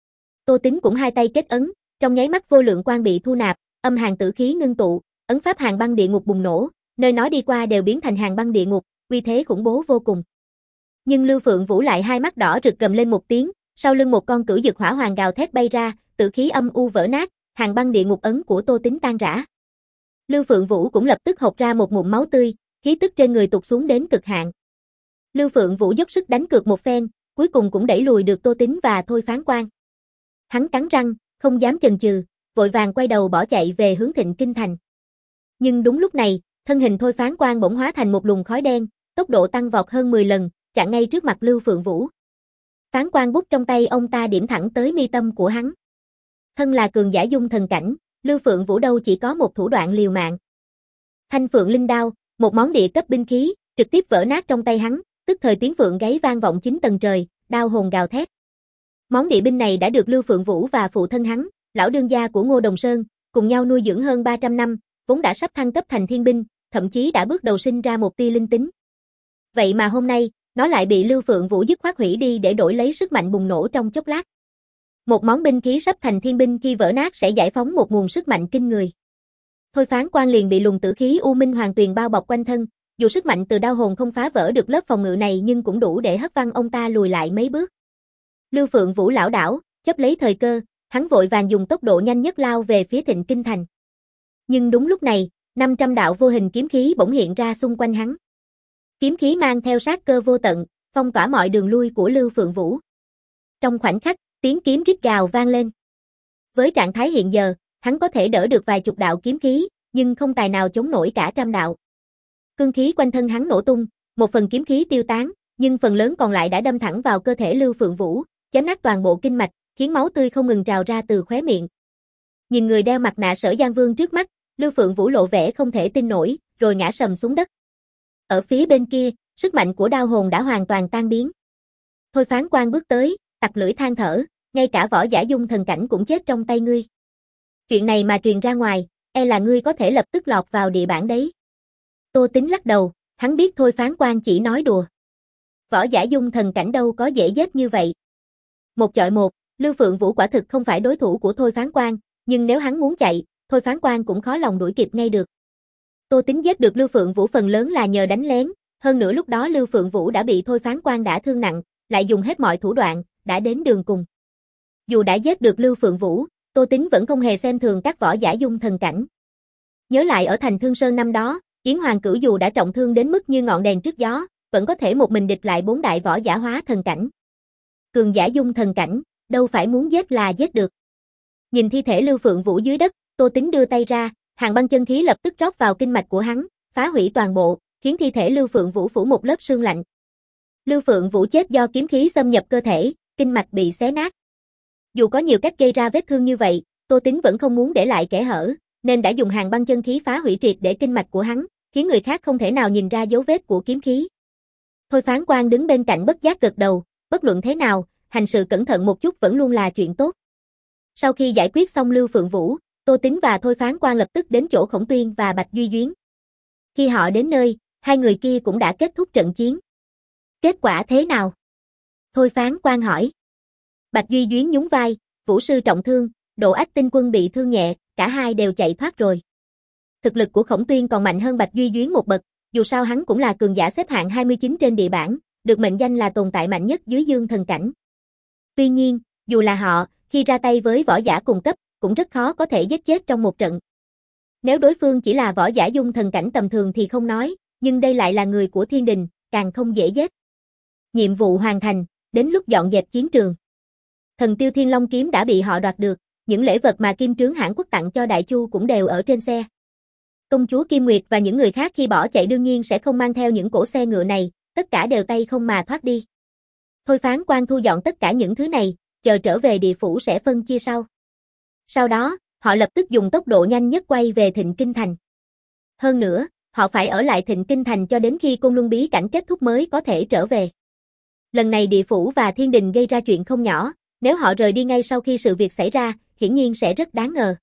Tô Tính cũng hai tay kết ấn, trong nháy mắt vô lượng quan bị thu nạp, âm hàn tử khí ngưng tụ, ấn pháp hàng băng địa ngục bùng nổ, nơi nó đi qua đều biến thành hàng băng địa ngục, uy thế khủng bố vô cùng. Nhưng Lưu Phượng Vũ lại hai mắt đỏ rực gầm lên một tiếng, sau lưng một con cửu dực hỏa hoàng gào thét bay ra, tử khí âm u vỡ nát, hàng băng địa ngục ấn của Tô Tính tan rã. Lưu Phượng Vũ cũng lập tức hộc ra một ngụm máu tươi, khí tức trên người tụt xuống đến cực hạn. Lưu Phượng Vũ dốc sức đánh cược một phen, cuối cùng cũng đẩy lùi được Tô Tính và Thôi Phán Quan. Hắn cắn răng, không dám chần chừ, vội vàng quay đầu bỏ chạy về hướng Thịnh Kinh Thành. Nhưng đúng lúc này, thân hình Thôi Phán Quan bỗng hóa thành một luồng khói đen, tốc độ tăng vọt hơn mười lần, chặn ngay trước mặt Lưu Phượng Vũ. Phán quan bút trong tay ông ta điểm thẳng tới mi tâm của hắn. Thân là cường giả dung thần cảnh, Lưu Phượng Vũ đâu chỉ có một thủ đoạn liều mạng. Thanh Phượng Linh Đao, một món địa cấp binh khí, trực tiếp vỡ nát trong tay hắn, tức thời tiếng phượng gáy vang vọng chín tầng trời, đao hồn gào thét. Món địa binh này đã được Lưu Phượng Vũ và phụ thân hắn, lão đương gia của Ngô Đồng Sơn, cùng nhau nuôi dưỡng hơn ba trăm năm, vốn đã sắp thăng cấp thành thiên binh, thậm chí đã bước đầu sinh ra một tia linh tính. Vậy mà hôm nay, nó lại bị Lưu Phượng Vũ dứt khoát hủy đi để đổi lấy sức mạnh bùng nổ trong chốc lát. Một món binh khí sắp thành thiên binh khi vỡ nát sẽ giải phóng một nguồn sức mạnh kinh người. Thôi Phán Quan liền bị luồng tử khí U Minh Hoàng Tuyền bao bọc quanh thân, dù sức mạnh từ đao hồn không phá vỡ được lớp phòng ngự này nhưng cũng đủ để hất văng ông ta lùi lại mấy bước. Lưu Phượng Vũ lảo đảo, chấp lấy thời cơ, hắn vội vàng dùng tốc độ nhanh nhất lao về phía Thịnh Kinh Thành. Nhưng đúng lúc này, năm trăm đạo vô hình kiếm khí bỗng hiện ra xung quanh hắn. Kiếm khí mang theo sát cơ vô tận, phong tỏa mọi đường lui của Lưu Phượng Vũ. Trong khoảnh khắc, tiếng kiếm rít gào vang lên. Với trạng thái hiện giờ, hắn có thể đỡ được vài chục đạo kiếm khí, nhưng không tài nào chống nổi cả trăm đạo. Cương khí quanh thân hắn nổ tung, một phần kiếm khí tiêu tán, nhưng phần lớn còn lại đã đâm thẳng vào cơ thể Lưu Phượng Vũ, chém nát toàn bộ kinh mạch, khiến máu tươi không ngừng trào ra từ khóe miệng. Nhìn người đeo mặt nạ Sở Giang Vương trước mắt, Lưu Phượng Vũ lộ vẻ không thể tin nổi, rồi ngã sầm xuống đất. Ở phía bên kia, sức mạnh của đao hồn đã hoàn toàn tan biến. Thôi Phán Quan bước tới, tặc lưỡi than thở, ngay cả võ giả dung thần cảnh cũng chết trong tay ngươi. Chuyện này mà truyền ra ngoài, e là ngươi có thể lập tức lọt vào địa bản đấy. Tô Tính lắc đầu, hắn biết Thôi Phán Quan chỉ nói đùa. Võ giả dung thần cảnh đâu có dễ giết như vậy. Một chọi một, Lưu Phượng Vũ quả thực không phải đối thủ của Thôi Phán Quan, nhưng nếu hắn muốn chạy, Thôi Phán Quan cũng khó lòng đuổi kịp ngay được. Tô Tính giết được Lưu Phượng Vũ phần lớn là nhờ đánh lén, hơn nữa lúc đó Lưu Phượng Vũ đã bị Thôi Phán Quan đả thương nặng, lại dùng hết mọi thủ đoạn, đã đến đường cùng. Dù đã giết được Lưu Phượng Vũ, Tô Tính vẫn không hề xem thường các võ giả dung thần cảnh. Nhớ lại ở thành Thương Sơn năm đó, Yến Hoàng Cửu dù đã trọng thương đến mức như ngọn đèn trước gió, vẫn có thể một mình địch lại bốn đại võ giả hóa thần cảnh. Cường giả dung thần cảnh, đâu phải muốn giết là giết được. Nhìn thi thể Lưu Phượng Vũ dưới đất, Tô Tính đưa tay ra, hàng băng chân khí lập tức rót vào kinh mạch của hắn, phá hủy toàn bộ, khiến thi thể Lưu Phượng Vũ phủ một lớp sương lạnh. Lưu Phượng Vũ chết do kiếm khí xâm nhập cơ thể, kinh mạch bị xé nát. Dù có nhiều cách gây ra vết thương như vậy, Tô Tính vẫn không muốn để lại kẽ hở, nên đã dùng hàng băng chân khí phá hủy triệt để kinh mạch của hắn, khiến người khác không thể nào nhìn ra dấu vết của kiếm khí. Thôi Phán Quan đứng bên cạnh bất giác gật đầu, bất luận thế nào, hành sự cẩn thận một chút vẫn luôn là chuyện tốt. Sau khi giải quyết xong Lưu Phượng Vũ, Tô Tính và Thôi Phán Quan lập tức đến chỗ Khổng Tuyên và Bạch Duy Duyến. Khi họ đến nơi, hai người kia cũng đã kết thúc trận chiến. Kết quả thế nào? Thôi Phán Quan hỏi. Bạch Duy Duyến nhún vai, Vũ sư trọng thương, Độ Ách Tinh Quân bị thương nhẹ, cả hai đều chạy thoát rồi. Thực lực của Khổng Tuyên còn mạnh hơn Bạch Duy Duyến một bậc, dù sao hắn cũng là cường giả xếp hạng hai mươi chín trên địa bảng, được mệnh danh là tồn tại mạnh nhất dưới dương thần cảnh. Tuy nhiên, dù là họ, khi ra tay với võ giả cùng cấp, cũng rất khó có thể giết chết trong một trận. Nếu đối phương chỉ là võ giả dung thần cảnh tầm thường thì không nói, nhưng đây lại là người của thiên đình, càng không dễ giết. Nhiệm vụ hoàn thành, đến lúc dọn dẹp chiến trường. Thần Tiêu Thiên Long kiếm đã bị họ đoạt được, những lễ vật mà Kim Trướng Hãn Quốc tặng cho Đại Chu cũng đều ở trên xe. Công chúa Kim Nguyệt và những người khác khi bỏ chạy đương nhiên sẽ không mang theo những cỗ xe ngựa này, tất cả đều tay không mà thoát đi. Thôi Phán Quan thu dọn tất cả những thứ này, chờ trở về địa phủ sẽ phân chia sau. Sau đó, họ lập tức dùng tốc độ nhanh nhất quay về Thịnh Kinh Thành. Hơn nữa, họ phải ở lại Thịnh Kinh Thành cho đến khi Côn Luân bí cảnh kết thúc mới có thể trở về. Lần này địa phủ và thiên đình gây ra chuyện không nhỏ, nếu họ rời đi ngay sau khi sự việc xảy ra, hiển nhiên sẽ rất đáng ngờ.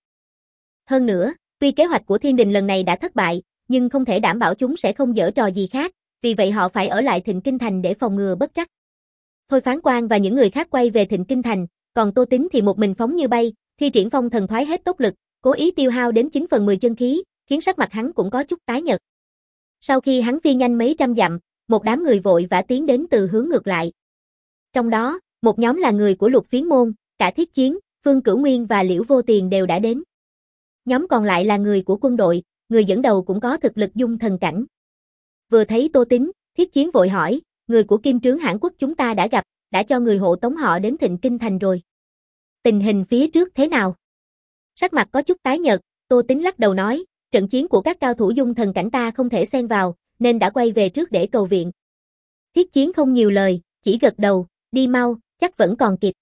Hơn nữa, tuy kế hoạch của thiên đình lần này đã thất bại, nhưng không thể đảm bảo chúng sẽ không giở trò gì khác, vì vậy họ phải ở lại Thịnh Kinh Thành để phòng ngừa bất trắc. Thôi Phán Quan và những người khác quay về Thịnh Kinh Thành, còn Tô Tín thì một mình phóng như bay, thi triển phong thần thoái hết tốc lực, cố ý tiêu hao đến chín phần mười chân khí, khiến sắc mặt hắn cũng có chút tái nhợt. Sau khi hắn phi nhanh mấy trăm dặm, một đám người vội vã tiến đến từ hướng ngược lại. Trong đó, một nhóm là người của Lục Phiến Môn, cả Thiết Chiến, Phương Cửu Nguyên và Liễu Vô Tiền đều đã đến. Nhóm còn lại là người của quân đội, người dẫn đầu cũng có thực lực dung thần cảnh. Vừa thấy Tô Tín, Thiết Chiến vội hỏi, người của Kim Trướng Hãn Quốc chúng ta đã gặp, đã cho người hộ tống họ đến Thịnh Kinh Thành rồi. Tình hình phía trước thế nào? Sắc mặt có chút tái nhợt, Tô Tín lắc đầu nói, trận chiến của các cao thủ dung thần cảnh ta không thể xen vào, nên đã quay về trước để cầu viện. Thiết Chiến không nhiều lời, chỉ gật đầu, đi mau, chắc vẫn còn kịp.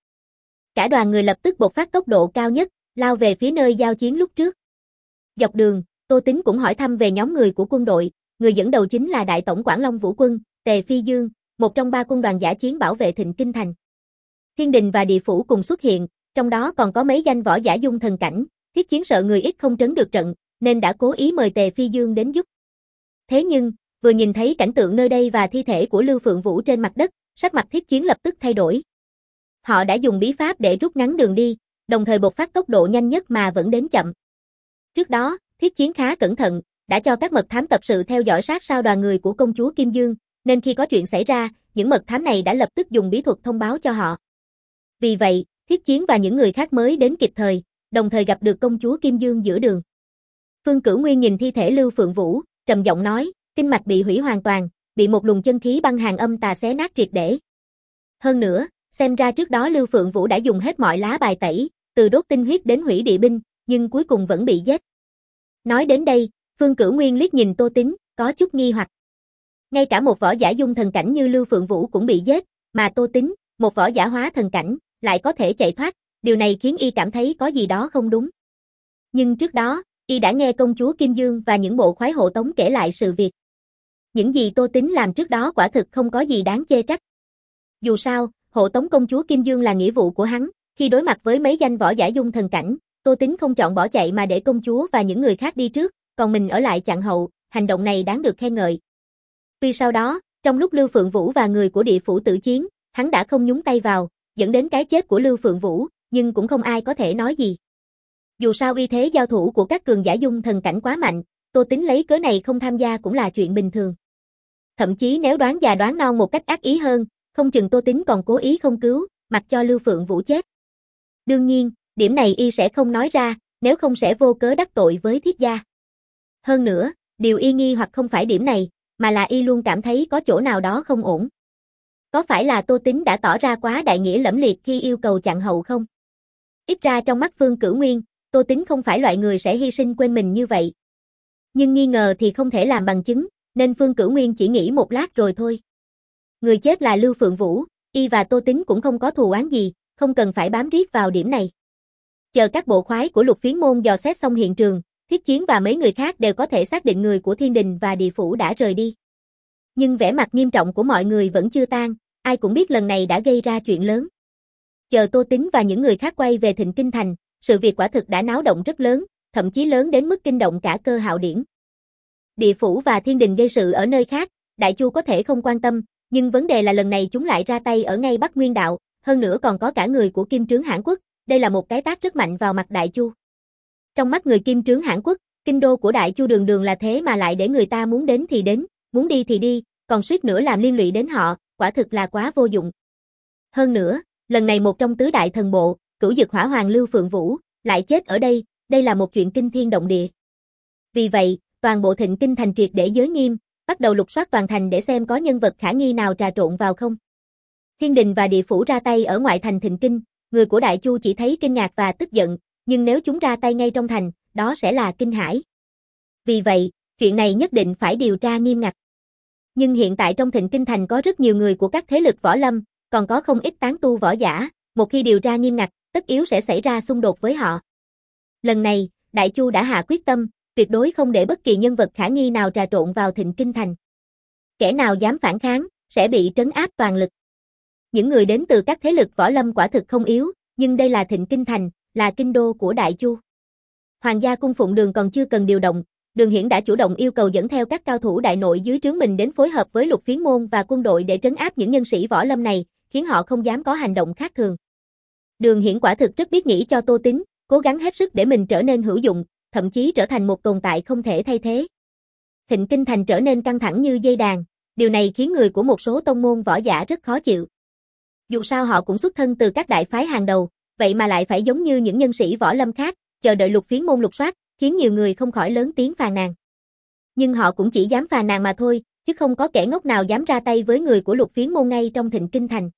Cả đoàn người lập tức bộc phát tốc độ cao nhất, lao về phía nơi giao chiến lúc trước. Dọc đường, Tô Tín cũng hỏi thăm về nhóm người của quân đội, người dẫn đầu chính là Đại tổng quản Long Vũ Quân, Tề Phi Dương, một trong ba quân đoàn dã chiến bảo vệ Thịnh Kinh Thành. Thiên đình và địa phủ cùng xuất hiện, trong đó còn có mấy danh võ giả dung thần cảnh, Thiết Chiến sợ người ít không trấn được trận, nên đã cố ý mời Tề Phi Dương đến giúp. Thế nhưng, vừa nhìn thấy cảnh tượng nơi đây và thi thể của Lưu Phượng Vũ trên mặt đất, sắc mặt Thiết Chiến lập tức thay đổi. Họ đã dùng bí pháp để rút ngắn đường đi, đồng thời bộc phát tốc độ nhanh nhất mà vẫn đến chậm. Trước đó, Thiết Chiến khá cẩn thận, đã cho các mật thám tập sự theo dõi sát sao đoàn người của công chúa Kim Dương, nên khi có chuyện xảy ra, những mật thám này đã lập tức dùng bí thuật thông báo cho họ. Vì vậy, Thiết Chiến và những người khác mới đến kịp thời, đồng thời gặp được công chúa Kim Dương giữa đường. Phương Cửu Nguyên nhìn thi thể Lưu Phượng Vũ, trầm giọng nói, kinh mạch bị hủy hoàn toàn, bị một luồng chân khí băng hàn âm tà xé nát triệt để. Hơn nữa, xem ra trước đó Lưu Phượng Vũ đã dùng hết mọi lá bài tẩy, từ đốt tinh huyết đến hủy địa binh, nhưng cuối cùng vẫn bị giết. Nói đến đây, Phương Cửu Nguyên liếc nhìn Tô Tín, có chút nghi hoặc. Ngay cả một võ giả dung thần cảnh như Lưu Phượng Vũ cũng bị giết, mà Tô Tín, một võ giả hóa thần cảnh, lại có thể chạy thoát, điều này khiến y cảm thấy có gì đó không đúng. Nhưng trước đó, y đã nghe công chúa Kim Dương và những bộ khoái hộ tống kể lại sự việc. Những gì Tô Tín làm trước đó quả thực không có gì đáng chê trách. Dù sao, hộ tống công chúa Kim Dương là nghĩa vụ của hắn, khi đối mặt với mấy danh võ giả dung thần cảnh, Tô Tín không chọn bỏ chạy mà để công chúa và những người khác đi trước, còn mình ở lại chặn hậu, hành động này đáng được khen ngợi. Tuy sau đó, trong lúc Lưu Phượng Vũ và người của địa phủ tử chiến, hắn đã không nhúng tay vào, dẫn đến cái chết của Lưu Phượng Vũ, nhưng cũng không ai có thể nói gì. Dù sao uy thế giao thủ của các cường giả dung thần cảnh quá mạnh, Tô Tín lấy cớ này không tham gia cũng là chuyện bình thường. Thậm chí nếu đoán già đoán non một cách ác ý hơn, không chừng Tô Tín còn cố ý không cứu, mặc cho Lưu Phượng Vũ chết. Đương nhiên, điểm này y sẽ không nói ra, nếu không sẽ vô cớ đắc tội với Thiết gia. Hơn nữa, điều y nghi hoặc không phải điểm này, mà là y luôn cảm thấy có chỗ nào đó không ổn. Có phải là Tô Tín đã tỏ ra quá đại nghĩa lẫm liệt khi yêu cầu chặn hậu không? Ít ra trong mắt Phương Cửu Nguyên, Tô Tín không phải loại người sẽ hy sinh quên mình như vậy. Nhưng nghi ngờ thì không thể làm bằng chứng, nên Phương Cửu Nguyên chỉ nghĩ một lát rồi thôi. Người chết là Lưu Phượng Vũ, y và Tô Tín cũng không có thù oán gì, không cần phải bám riết vào điểm này. Chờ các bộ khoái của Lục Phiến Môn dò xét xong hiện trường, Thiết Chiến và mấy người khác đều có thể xác định người của Thiên Đình và Địa Phủ đã rời đi. Nhưng vẻ mặt nghiêm trọng của mọi người vẫn chưa tan, ai cũng biết lần này đã gây ra chuyện lớn. Chờ Tô Tín và những người khác quay về Thịnh Kinh Thành, sự việc quả thực đã náo động rất lớn, thậm chí lớn đến mức kinh động cả Cơ Hạo Điển. Địa Phủ và Thiên Đình gây sự ở nơi khác, Đại Chu có thể không quan tâm, nhưng vấn đề là lần này chúng lại ra tay ở ngay Bắc Nguyên Đạo, hơn nữa còn có cả người của Kim Trướng Hãn Quốc, đây là một cái tát rất mạnh vào mặt Đại Chu. Trong mắt người Kim Trướng Hãn Quốc, kinh đô của Đại Chu đường đường là thế mà lại để người ta muốn đến thì đến, muốn đi thì đi, còn suýt nữa làm liên lụy đến họ, quả thực là quá vô dụng. Hơn nữa, lần này một trong tứ đại thần bộ, Cửu Dực Hỏa Hoàng Lưu Phượng Vũ, lại chết ở đây, đây là một chuyện kinh thiên động địa. Vì vậy, toàn bộ Thịnh Kinh Thành triệt để giới nghiêm, bắt đầu lục soát toàn thành để xem có nhân vật khả nghi nào trà trộn vào không. Thiên Đình và Địa Phủ ra tay ở ngoại thành Thịnh Kinh, người của Đại Chu chỉ thấy kinh ngạc và tức giận, nhưng nếu chúng ra tay ngay trong thành, đó sẽ là kinh hãi. Vì vậy, chuyện này nhất định phải điều tra nghiêm ngặt. Nhưng hiện tại trong Thịnh Kinh Thành có rất nhiều người của các thế lực võ lâm, còn có không ít tán tu võ giả, một khi điều tra nghiêm ngặt, tất yếu sẽ xảy ra xung đột với họ. Lần này, Đại Chu đã hạ quyết tâm, tuyệt đối không để bất kỳ nhân vật khả nghi nào trà trộn vào Thịnh Kinh Thành. Kẻ nào dám phản kháng, sẽ bị trấn áp toàn lực. Những người đến từ các thế lực võ lâm quả thực không yếu, nhưng đây là Thịnh Kinh Thành, là kinh đô của Đại Chu. Hoàng gia cung phụng Đường còn chưa cần điều động, Đường Hiển đã chủ động yêu cầu dẫn theo các cao thủ đại nội dưới trướng mình đến phối hợp với Lục Phiến môn và quân đội để trấn áp những nhân sĩ võ lâm này, khiến họ không dám có hành động khác thường. Đường Hiển quả thực rất biết nghĩ cho Tô Tín, cố gắng hết sức để mình trở nên hữu dụng, thậm chí trở thành một tồn tại không thể thay thế. Thịnh Kinh Thành trở nên căng thẳng như dây đàn, điều này khiến người của một số tông môn võ giả rất khó chịu. Dù sao họ cũng xuất thân từ các đại phái hàng đầu, vậy mà lại phải giống như những nhân sĩ võ lâm khác, chờ đợi Lục Phiến môn lục soát, khiến nhiều người không khỏi lớn tiếng phàn nàn. Nhưng họ cũng chỉ dám phàn nàn mà thôi, chứ không có kẻ ngốc nào dám ra tay với người của Lục Phiến môn ngay trong Thịnh Kinh Thành.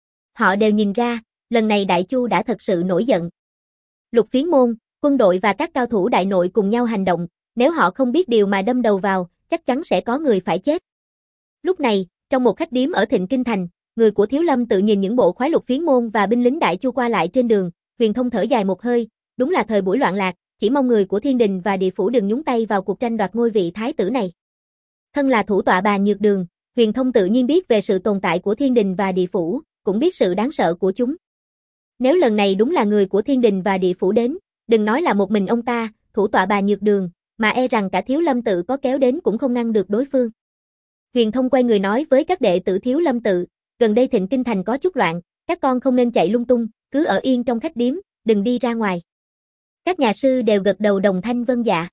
Họ đều nhìn ra, lần này Đại Chu đã thật sự nổi giận. Lục Phiến môn, quân đội và các cao thủ đại nội cùng nhau hành động, nếu họ không biết điều mà đâm đầu vào, chắc chắn sẽ có người phải chết. Lúc này, trong một khách điếm ở Thịnh Kinh Thành, người của Thiếu Lâm tự nhìn những bộ khoái Lục Phiến môn và binh lính Đại Chu qua lại trên đường, Huyền Thông thở dài một hơi, đúng là thời buổi loạn lạc, chỉ mong người của Thiên Đình và Địa Phủ đừng nhúng tay vào cuộc tranh đoạt ngôi vị thái tử này. Thân là thủ tọa bà Nhược Đường, Huyền Thông tự nhiên biết về sự tồn tại của Thiên Đình và Địa Phủ, cũng biết sự đáng sợ của chúng. Nếu lần này đúng là người của Thiên Đình và Địa Phủ đến, đừng nói là một mình ông ta, thủ tọa bà Nhược Đường, mà e rằng cả Thiếu Lâm tự có kéo đến cũng không ngăn được đối phương. Huyền Thông quay người nói với các đệ tử Thiếu Lâm tự, gần đây Thịnh Kinh Thành có chút loạn, các con không nên chạy lung tung, cứ ở yên trong khách điếm, đừng đi ra ngoài. Các nhà sư đều gật đầu đồng thanh vâng dạ.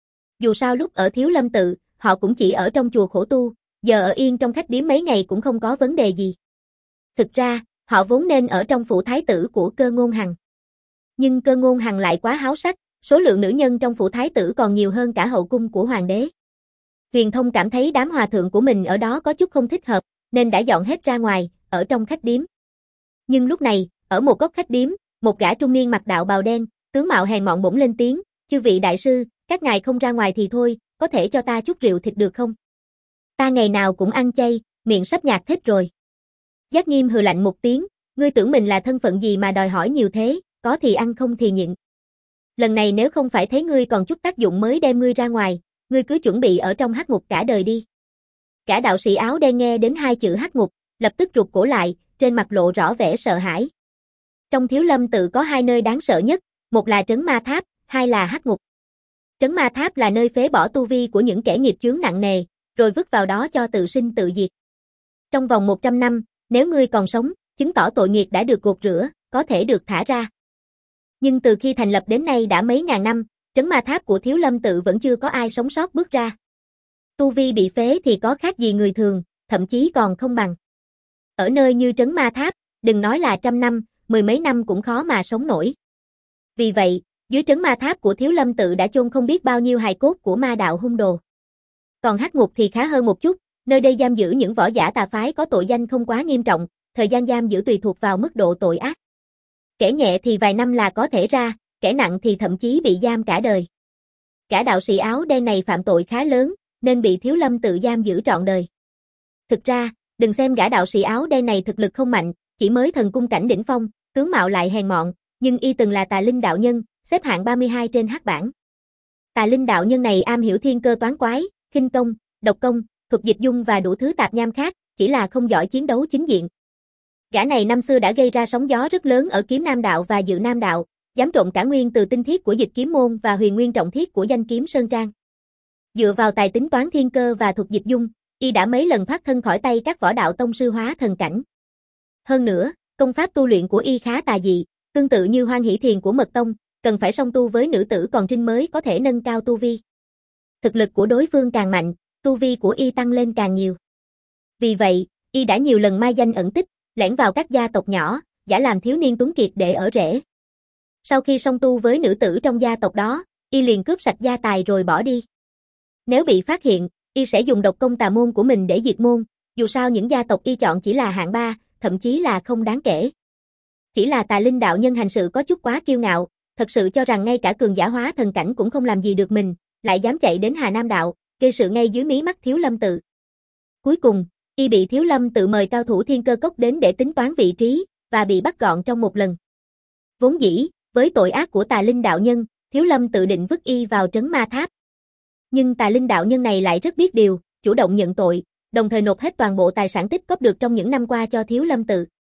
Dù sao lúc ở Thiếu Lâm tự, họ cũng chỉ ở trong chùa khổ tu, giờ ở yên trong khách điếm mấy ngày cũng không có vấn đề gì. Thực ra, họ vốn nên ở trong phủ thái tử của Cơ Ngôn Hằng. Nhưng Cơ Ngôn Hằng lại quá háo sắc, số lượng nữ nhân trong phủ thái tử còn nhiều hơn cả hậu cung của hoàng đế. Huyền Thông cảm thấy đám hòa thượng của mình ở đó có chút không thích hợp, nên đã dọn hết ra ngoài, ở trong khách điếm. Nhưng lúc này, ở một góc khách điếm, một gã trung niên mặc đạo bào đen, tướng mạo hèn mọn bỗng lên tiếng, chư vị đại sư, các ngài không ra ngoài thì thôi, có thể cho ta chút rượu thịt được không? Ta ngày nào cũng ăn chay, miệng sắp nhạt hết rồi. Giác Nghiêm hừ lạnh một tiếng, ngươi tưởng mình là thân phận gì mà đòi hỏi nhiều thế, có thì ăn không thì nhịn. Lần này nếu không phải thấy ngươi còn chút tác dụng mới đem ngươi ra ngoài, ngươi cứ chuẩn bị ở trong hắc ngục cả đời đi. Cả đạo sĩ áo đen nghe đến hai chữ hắc ngục, lập tức rụt cổ lại, trên mặt lộ rõ vẻ sợ hãi. Trong Thiếu Lâm tự có hai nơi đáng sợ nhất, một là Trấn Ma Tháp, hai là hắc ngục. Trấn Ma Tháp là nơi phế bỏ tu vi của những kẻ nghiệp chướng nặng nề, rồi vứt vào đó cho tự sinh tự diệt. Trong vòng một trăm năm, nếu ngươi còn sống, chứng tỏ tội nghiệp đã được gột rửa, có thể được thả ra. Nhưng từ khi thành lập đến nay đã mấy ngàn năm, Trấn Ma Tháp của Thiếu Lâm tự vẫn chưa có ai sống sót bước ra. Tu vi bị phế thì có khác gì người thường, thậm chí còn không bằng. Ở nơi như Trấn Ma Tháp, đừng nói là trăm năm, mười mấy năm cũng khó mà sống nổi. Vì vậy, dưới Trấn Ma Tháp của Thiếu Lâm tự đã chôn không biết bao nhiêu hài cốt của ma đạo hung đồ. Còn hắc ngục thì khá hơn một chút, nơi đây giam giữ những võ giả tà phái có tội danh không quá nghiêm trọng, thời gian giam giữ tùy thuộc vào mức độ tội ác. Kẻ nhẹ thì vài năm là có thể ra, kẻ nặng thì thậm chí bị giam cả đời. Cả đạo sĩ áo đen này phạm tội khá lớn, nên bị Thiếu Lâm tự giam giữ trọn đời. Thực ra, đừng xem gã đạo sĩ áo đen này thực lực không mạnh, chỉ mới thần cung cảnh đỉnh phong, tướng mạo lại hèn mọn, nhưng y từng là Tà Linh đạo nhân, xếp hạng ba mươi hai trên hắc bảng. Tà Linh đạo nhân này am hiểu thiên cơ toán quái, khinh công, độc công, thuật dịch dung và đủ thứ tạp nham khác, chỉ là không giỏi chiến đấu chính diện. Gã này năm xưa đã gây ra sóng gió rất lớn ở Kiếm Nam đạo và Dự Nam đạo, dám trộn cả nguyên từ tinh thiết của Dịch Kiếm môn và huyền nguyên trọng thiết của Danh Kiếm Sơn Trang. Dựa vào tài tính toán thiên cơ và thuật dịch dung, y đã mấy lần thoát thân khỏi tay các võ đạo tông sư hóa thần cảnh. Hơn nữa, công pháp tu luyện của y khá tà dị, tương tự như Hoan Hỷ Thiền của Mật tông, cần phải song tu với nữ tử còn trinh mới có thể nâng cao tu vi. Thực lực của đối phương càng mạnh, tu vi của y tăng lên càng nhiều. Vì vậy, y đã nhiều lần mai danh ẩn tích, lẻn vào các gia tộc nhỏ, giả làm thiếu niên tuấn kiệt để ở rễ. Sau khi song tu với nữ tử trong gia tộc đó, y liền cướp sạch gia tài rồi bỏ đi. Nếu bị phát hiện, y sẽ dùng độc công tà môn của mình để diệt môn, dù sao những gia tộc y chọn chỉ là hạng ba, thậm chí là không đáng kể. Chỉ là Tà Linh đạo nhân hành sự có chút quá kiêu ngạo, thật sự cho rằng ngay cả cường giả hóa thần cảnh cũng không làm gì được mình, lại dám chạy đến Hà Nam đạo, gây sự ngay dưới mí mắt Thiếu Lâm tự. Cuối cùng, y bị Thiếu Lâm tự mời cao thủ Thiên Cơ Cốc đến để tính toán vị trí, và bị bắt gọn trong một lần. Vốn dĩ, với tội ác của Tà Linh đạo nhân, Thiếu Lâm tự định vứt y vào Trấn Ma Tháp. Nhưng Tà Linh đạo nhân này lại rất biết điều, chủ động nhận tội, đồng thời nộp hết toàn bộ tài sản tích cóp được trong những năm qua cho Thiếu Lâm tự.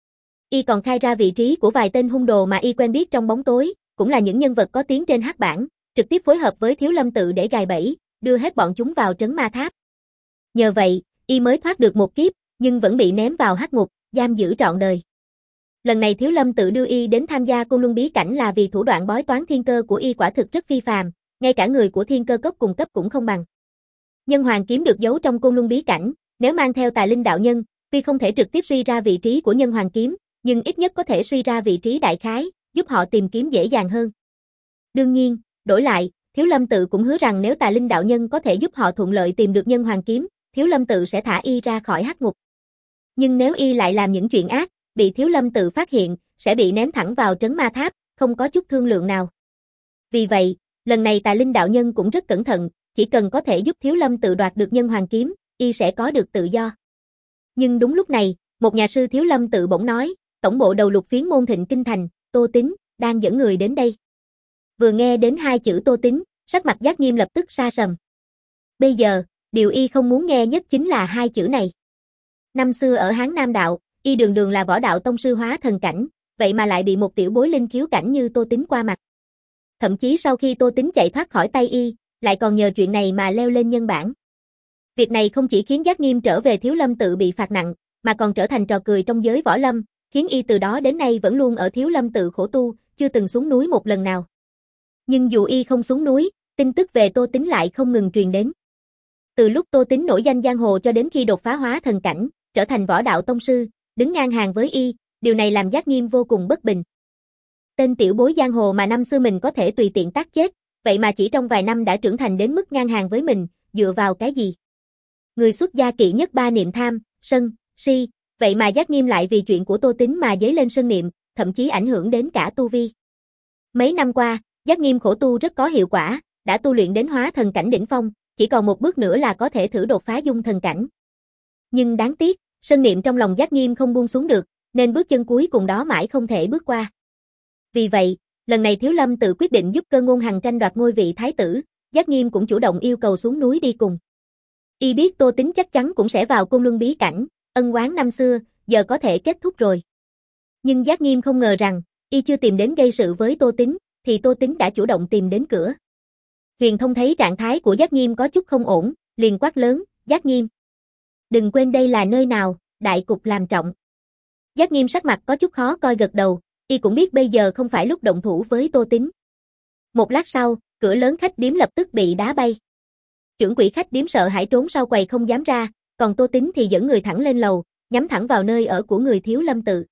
Y còn khai ra vị trí của vài tên hung đồ mà Y quen biết trong bóng tối, cũng là những nhân vật có tiếng trên hắc bảng, trực tiếp phối hợp với Thiếu Lâm Tự để gài bẫy, đưa hết bọn chúng vào trấn ma tháp. Nhờ vậy, Y mới thoát được một kiếp, nhưng vẫn bị ném vào hắc ngục, giam giữ trọn đời. Lần này Thiếu Lâm Tự đưa Y đến tham gia Côn Luân bí cảnh là vì thủ đoạn bói toán thiên cơ của Y quả thực rất phi phàm, ngay cả người của thiên cơ cốc cùng cấp cũng không bằng. Nhân hoàng kiếm được giấu trong Côn Luân bí cảnh, nếu mang theo tài linh đạo nhân, tuy không thể trực tiếp suy ra vị trí của nhân hoàng kiếm, nhưng ít nhất có thể suy ra vị trí đại khái, giúp họ tìm kiếm dễ dàng hơn. Đương nhiên, đổi lại, Thiếu Lâm Tự cũng hứa rằng nếu tài linh đạo nhân có thể giúp họ thuận lợi tìm được nhân hoàng kiếm, Thiếu Lâm Tự sẽ thả Y ra khỏi hắc ngục. Nhưng nếu Y lại làm những chuyện ác, bị Thiếu Lâm Tự phát hiện, sẽ bị ném thẳng vào trấn ma tháp, không có chút thương lượng nào. Vì vậy, lần này tài linh đạo nhân cũng rất cẩn thận, chỉ cần có thể giúp Thiếu Lâm Tự đoạt được nhân hoàng kiếm, Y sẽ có được tự do. Nhưng đúng lúc này, một nhà sư Thiếu Lâm Tự bỗng nói, tổng bộ đầu lục phiến môn Thịnh Kinh Thành, Tô Tín, đang dẫn người đến đây. Vừa nghe đến hai chữ Tô Tín, sắc mặt Giác Nghiêm lập tức sa sầm. Bây giờ, điều Y không muốn nghe nhất chính là hai chữ này. Năm xưa ở Hán Nam Đạo, Y đường đường là võ đạo tông sư hóa thần cảnh, vậy mà lại bị một tiểu bối linh khiếu cảnh như Tô Tín qua mặt. Thậm chí sau khi Tô Tín chạy thoát khỏi tay Y, lại còn nhờ chuyện này mà leo lên nhân bảng. Việc này không chỉ khiến Giác Nghiêm trở về Thiếu Lâm Tự bị phạt nặng, mà còn trở thành trò cười trong giới võ lâm, khiến Y từ đó đến nay vẫn luôn ở Thiếu Lâm Tự khổ tu, chưa từng xuống núi một lần nào. Nhưng dù Y không xuống núi, tin tức về Tô Tín lại không ngừng truyền đến. Từ lúc Tô Tín nổi danh giang hồ cho đến khi đột phá hóa thần cảnh, trở thành võ đạo tông sư, đứng ngang hàng với Y, điều này làm Giác Nghiêm vô cùng bất bình. Tên tiểu bối giang hồ mà năm xưa mình có thể tùy tiện tác chết, vậy mà chỉ trong vài năm đã trưởng thành đến mức ngang hàng với mình, dựa vào cái gì? Người xuất gia kỵ nhất ba niệm tham, sân, si, vậy mà Giác Nghiêm lại vì chuyện của Tô Tín mà dấy lên sân niệm, thậm chí ảnh hưởng đến cả tu vi. Mấy năm qua, Giác Nghiêm khổ tu rất có hiệu quả, đã tu luyện đến hóa thần cảnh đỉnh phong, chỉ còn một bước nữa là có thể thử đột phá dung thần cảnh. Nhưng đáng tiếc, sân niệm trong lòng Giác Nghiêm không buông xuống được, nên bước chân cuối cùng đó mãi không thể bước qua. Vì vậy, lần này Thiếu Lâm Tự quyết định giúp Cơ Ngôn Hằng tranh đoạt ngôi vị thái tử, Giác Nghiêm cũng chủ động yêu cầu xuống núi đi cùng. Y biết Tô Tín chắc chắn cũng sẽ vào Côn Luân bí cảnh, ân oán năm xưa, giờ có thể kết thúc rồi. Nhưng Giác Nghiêm không ngờ rằng, Y chưa tìm đến gây sự với Tô Tín, thì Tô Tín đã chủ động tìm đến cửa. Huyền Thông thấy trạng thái của Giác Nghiêm có chút không ổn, liền quát lớn, Giác Nghiêm. Đừng quên đây là nơi nào, đại cục làm trọng. Giác Nghiêm sắc mặt có chút khó coi gật đầu, Y cũng biết bây giờ không phải lúc động thủ với Tô Tín. Một lát sau, cửa lớn khách điếm lập tức bị đá bay. Trưởng quỹ khách điếm sợ hãi trốn sau quầy không dám ra, còn Tô Tín thì dẫn người thẳng lên lầu, nhắm thẳng vào nơi ở của người Thiếu Lâm Tự.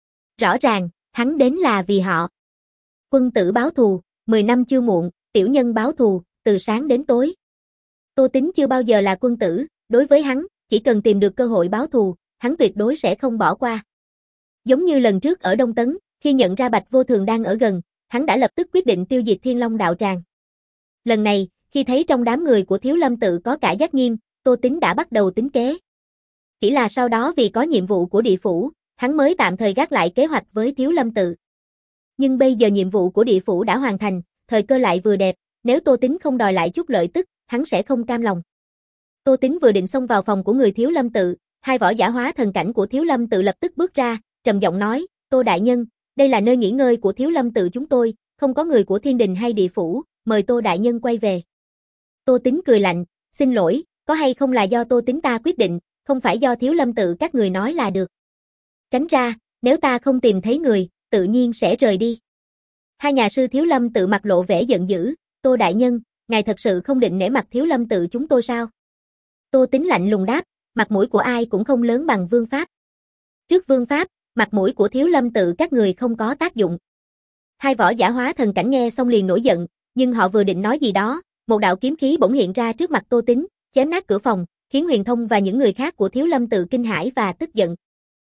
Rõ ràng, hắn đến là vì họ. Quân tử báo thù, mười năm chưa muộn, tiểu nhân báo thù, từ sáng đến tối. Tô Tín chưa bao giờ là quân tử, đối với hắn, chỉ cần tìm được cơ hội báo thù, hắn tuyệt đối sẽ không bỏ qua. Giống như lần trước ở Đông Tấn, khi nhận ra Bạch Vô Thường đang ở gần, hắn đã lập tức quyết định tiêu diệt Thiên Long đạo tràng. Lần này, khi thấy trong đám người của Thiếu Lâm Tự có cả Giác Nghiêm, Tô Tín đã bắt đầu tính kế. Chỉ là sau đó vì có nhiệm vụ của địa phủ, hắn mới tạm thời gác lại kế hoạch với Thiếu Lâm Tự. Nhưng bây giờ nhiệm vụ của địa phủ đã hoàn thành, thời cơ lại vừa đẹp, nếu Tô Tín không đòi lại chút lợi tức, hắn sẽ không cam lòng. Tô Tín vừa định xông vào phòng của người Thiếu Lâm Tự, hai võ giả hóa thần cảnh của Thiếu Lâm Tự lập tức bước ra, trầm giọng nói, Tô đại nhân, đây là nơi nghỉ ngơi của Thiếu Lâm Tự chúng tôi, không có người của thiên đình hay địa phủ, mời Tô đại nhân quay về. Tô Tín cười lạnh, xin lỗi, có hay không là do Tô Tín ta quyết định, không phải do Thiếu Lâm Tự các người nói là được. Tránh ra, nếu ta không tìm thấy người, tự nhiên sẽ rời đi. Hai nhà sư Thiếu Lâm Tự mặt lộ vẻ giận dữ, Tô đại nhân, ngài thật sự không định nể mặt Thiếu Lâm Tự chúng tôi sao? Tô Tín lạnh lùng đáp, mặt mũi của ai cũng không lớn bằng vương pháp. Trước vương pháp, mặt mũi của Thiếu Lâm Tự các người không có tác dụng. Hai võ giả hóa thần cảnh nghe xong liền nổi giận, nhưng họ vừa định nói gì đó, một đạo kiếm khí bỗng hiện ra trước mặt Tô Tín, chém nát cửa phòng, khiến Huyền Thông và những người khác của Thiếu Lâm Tự kinh hãi và tức giận.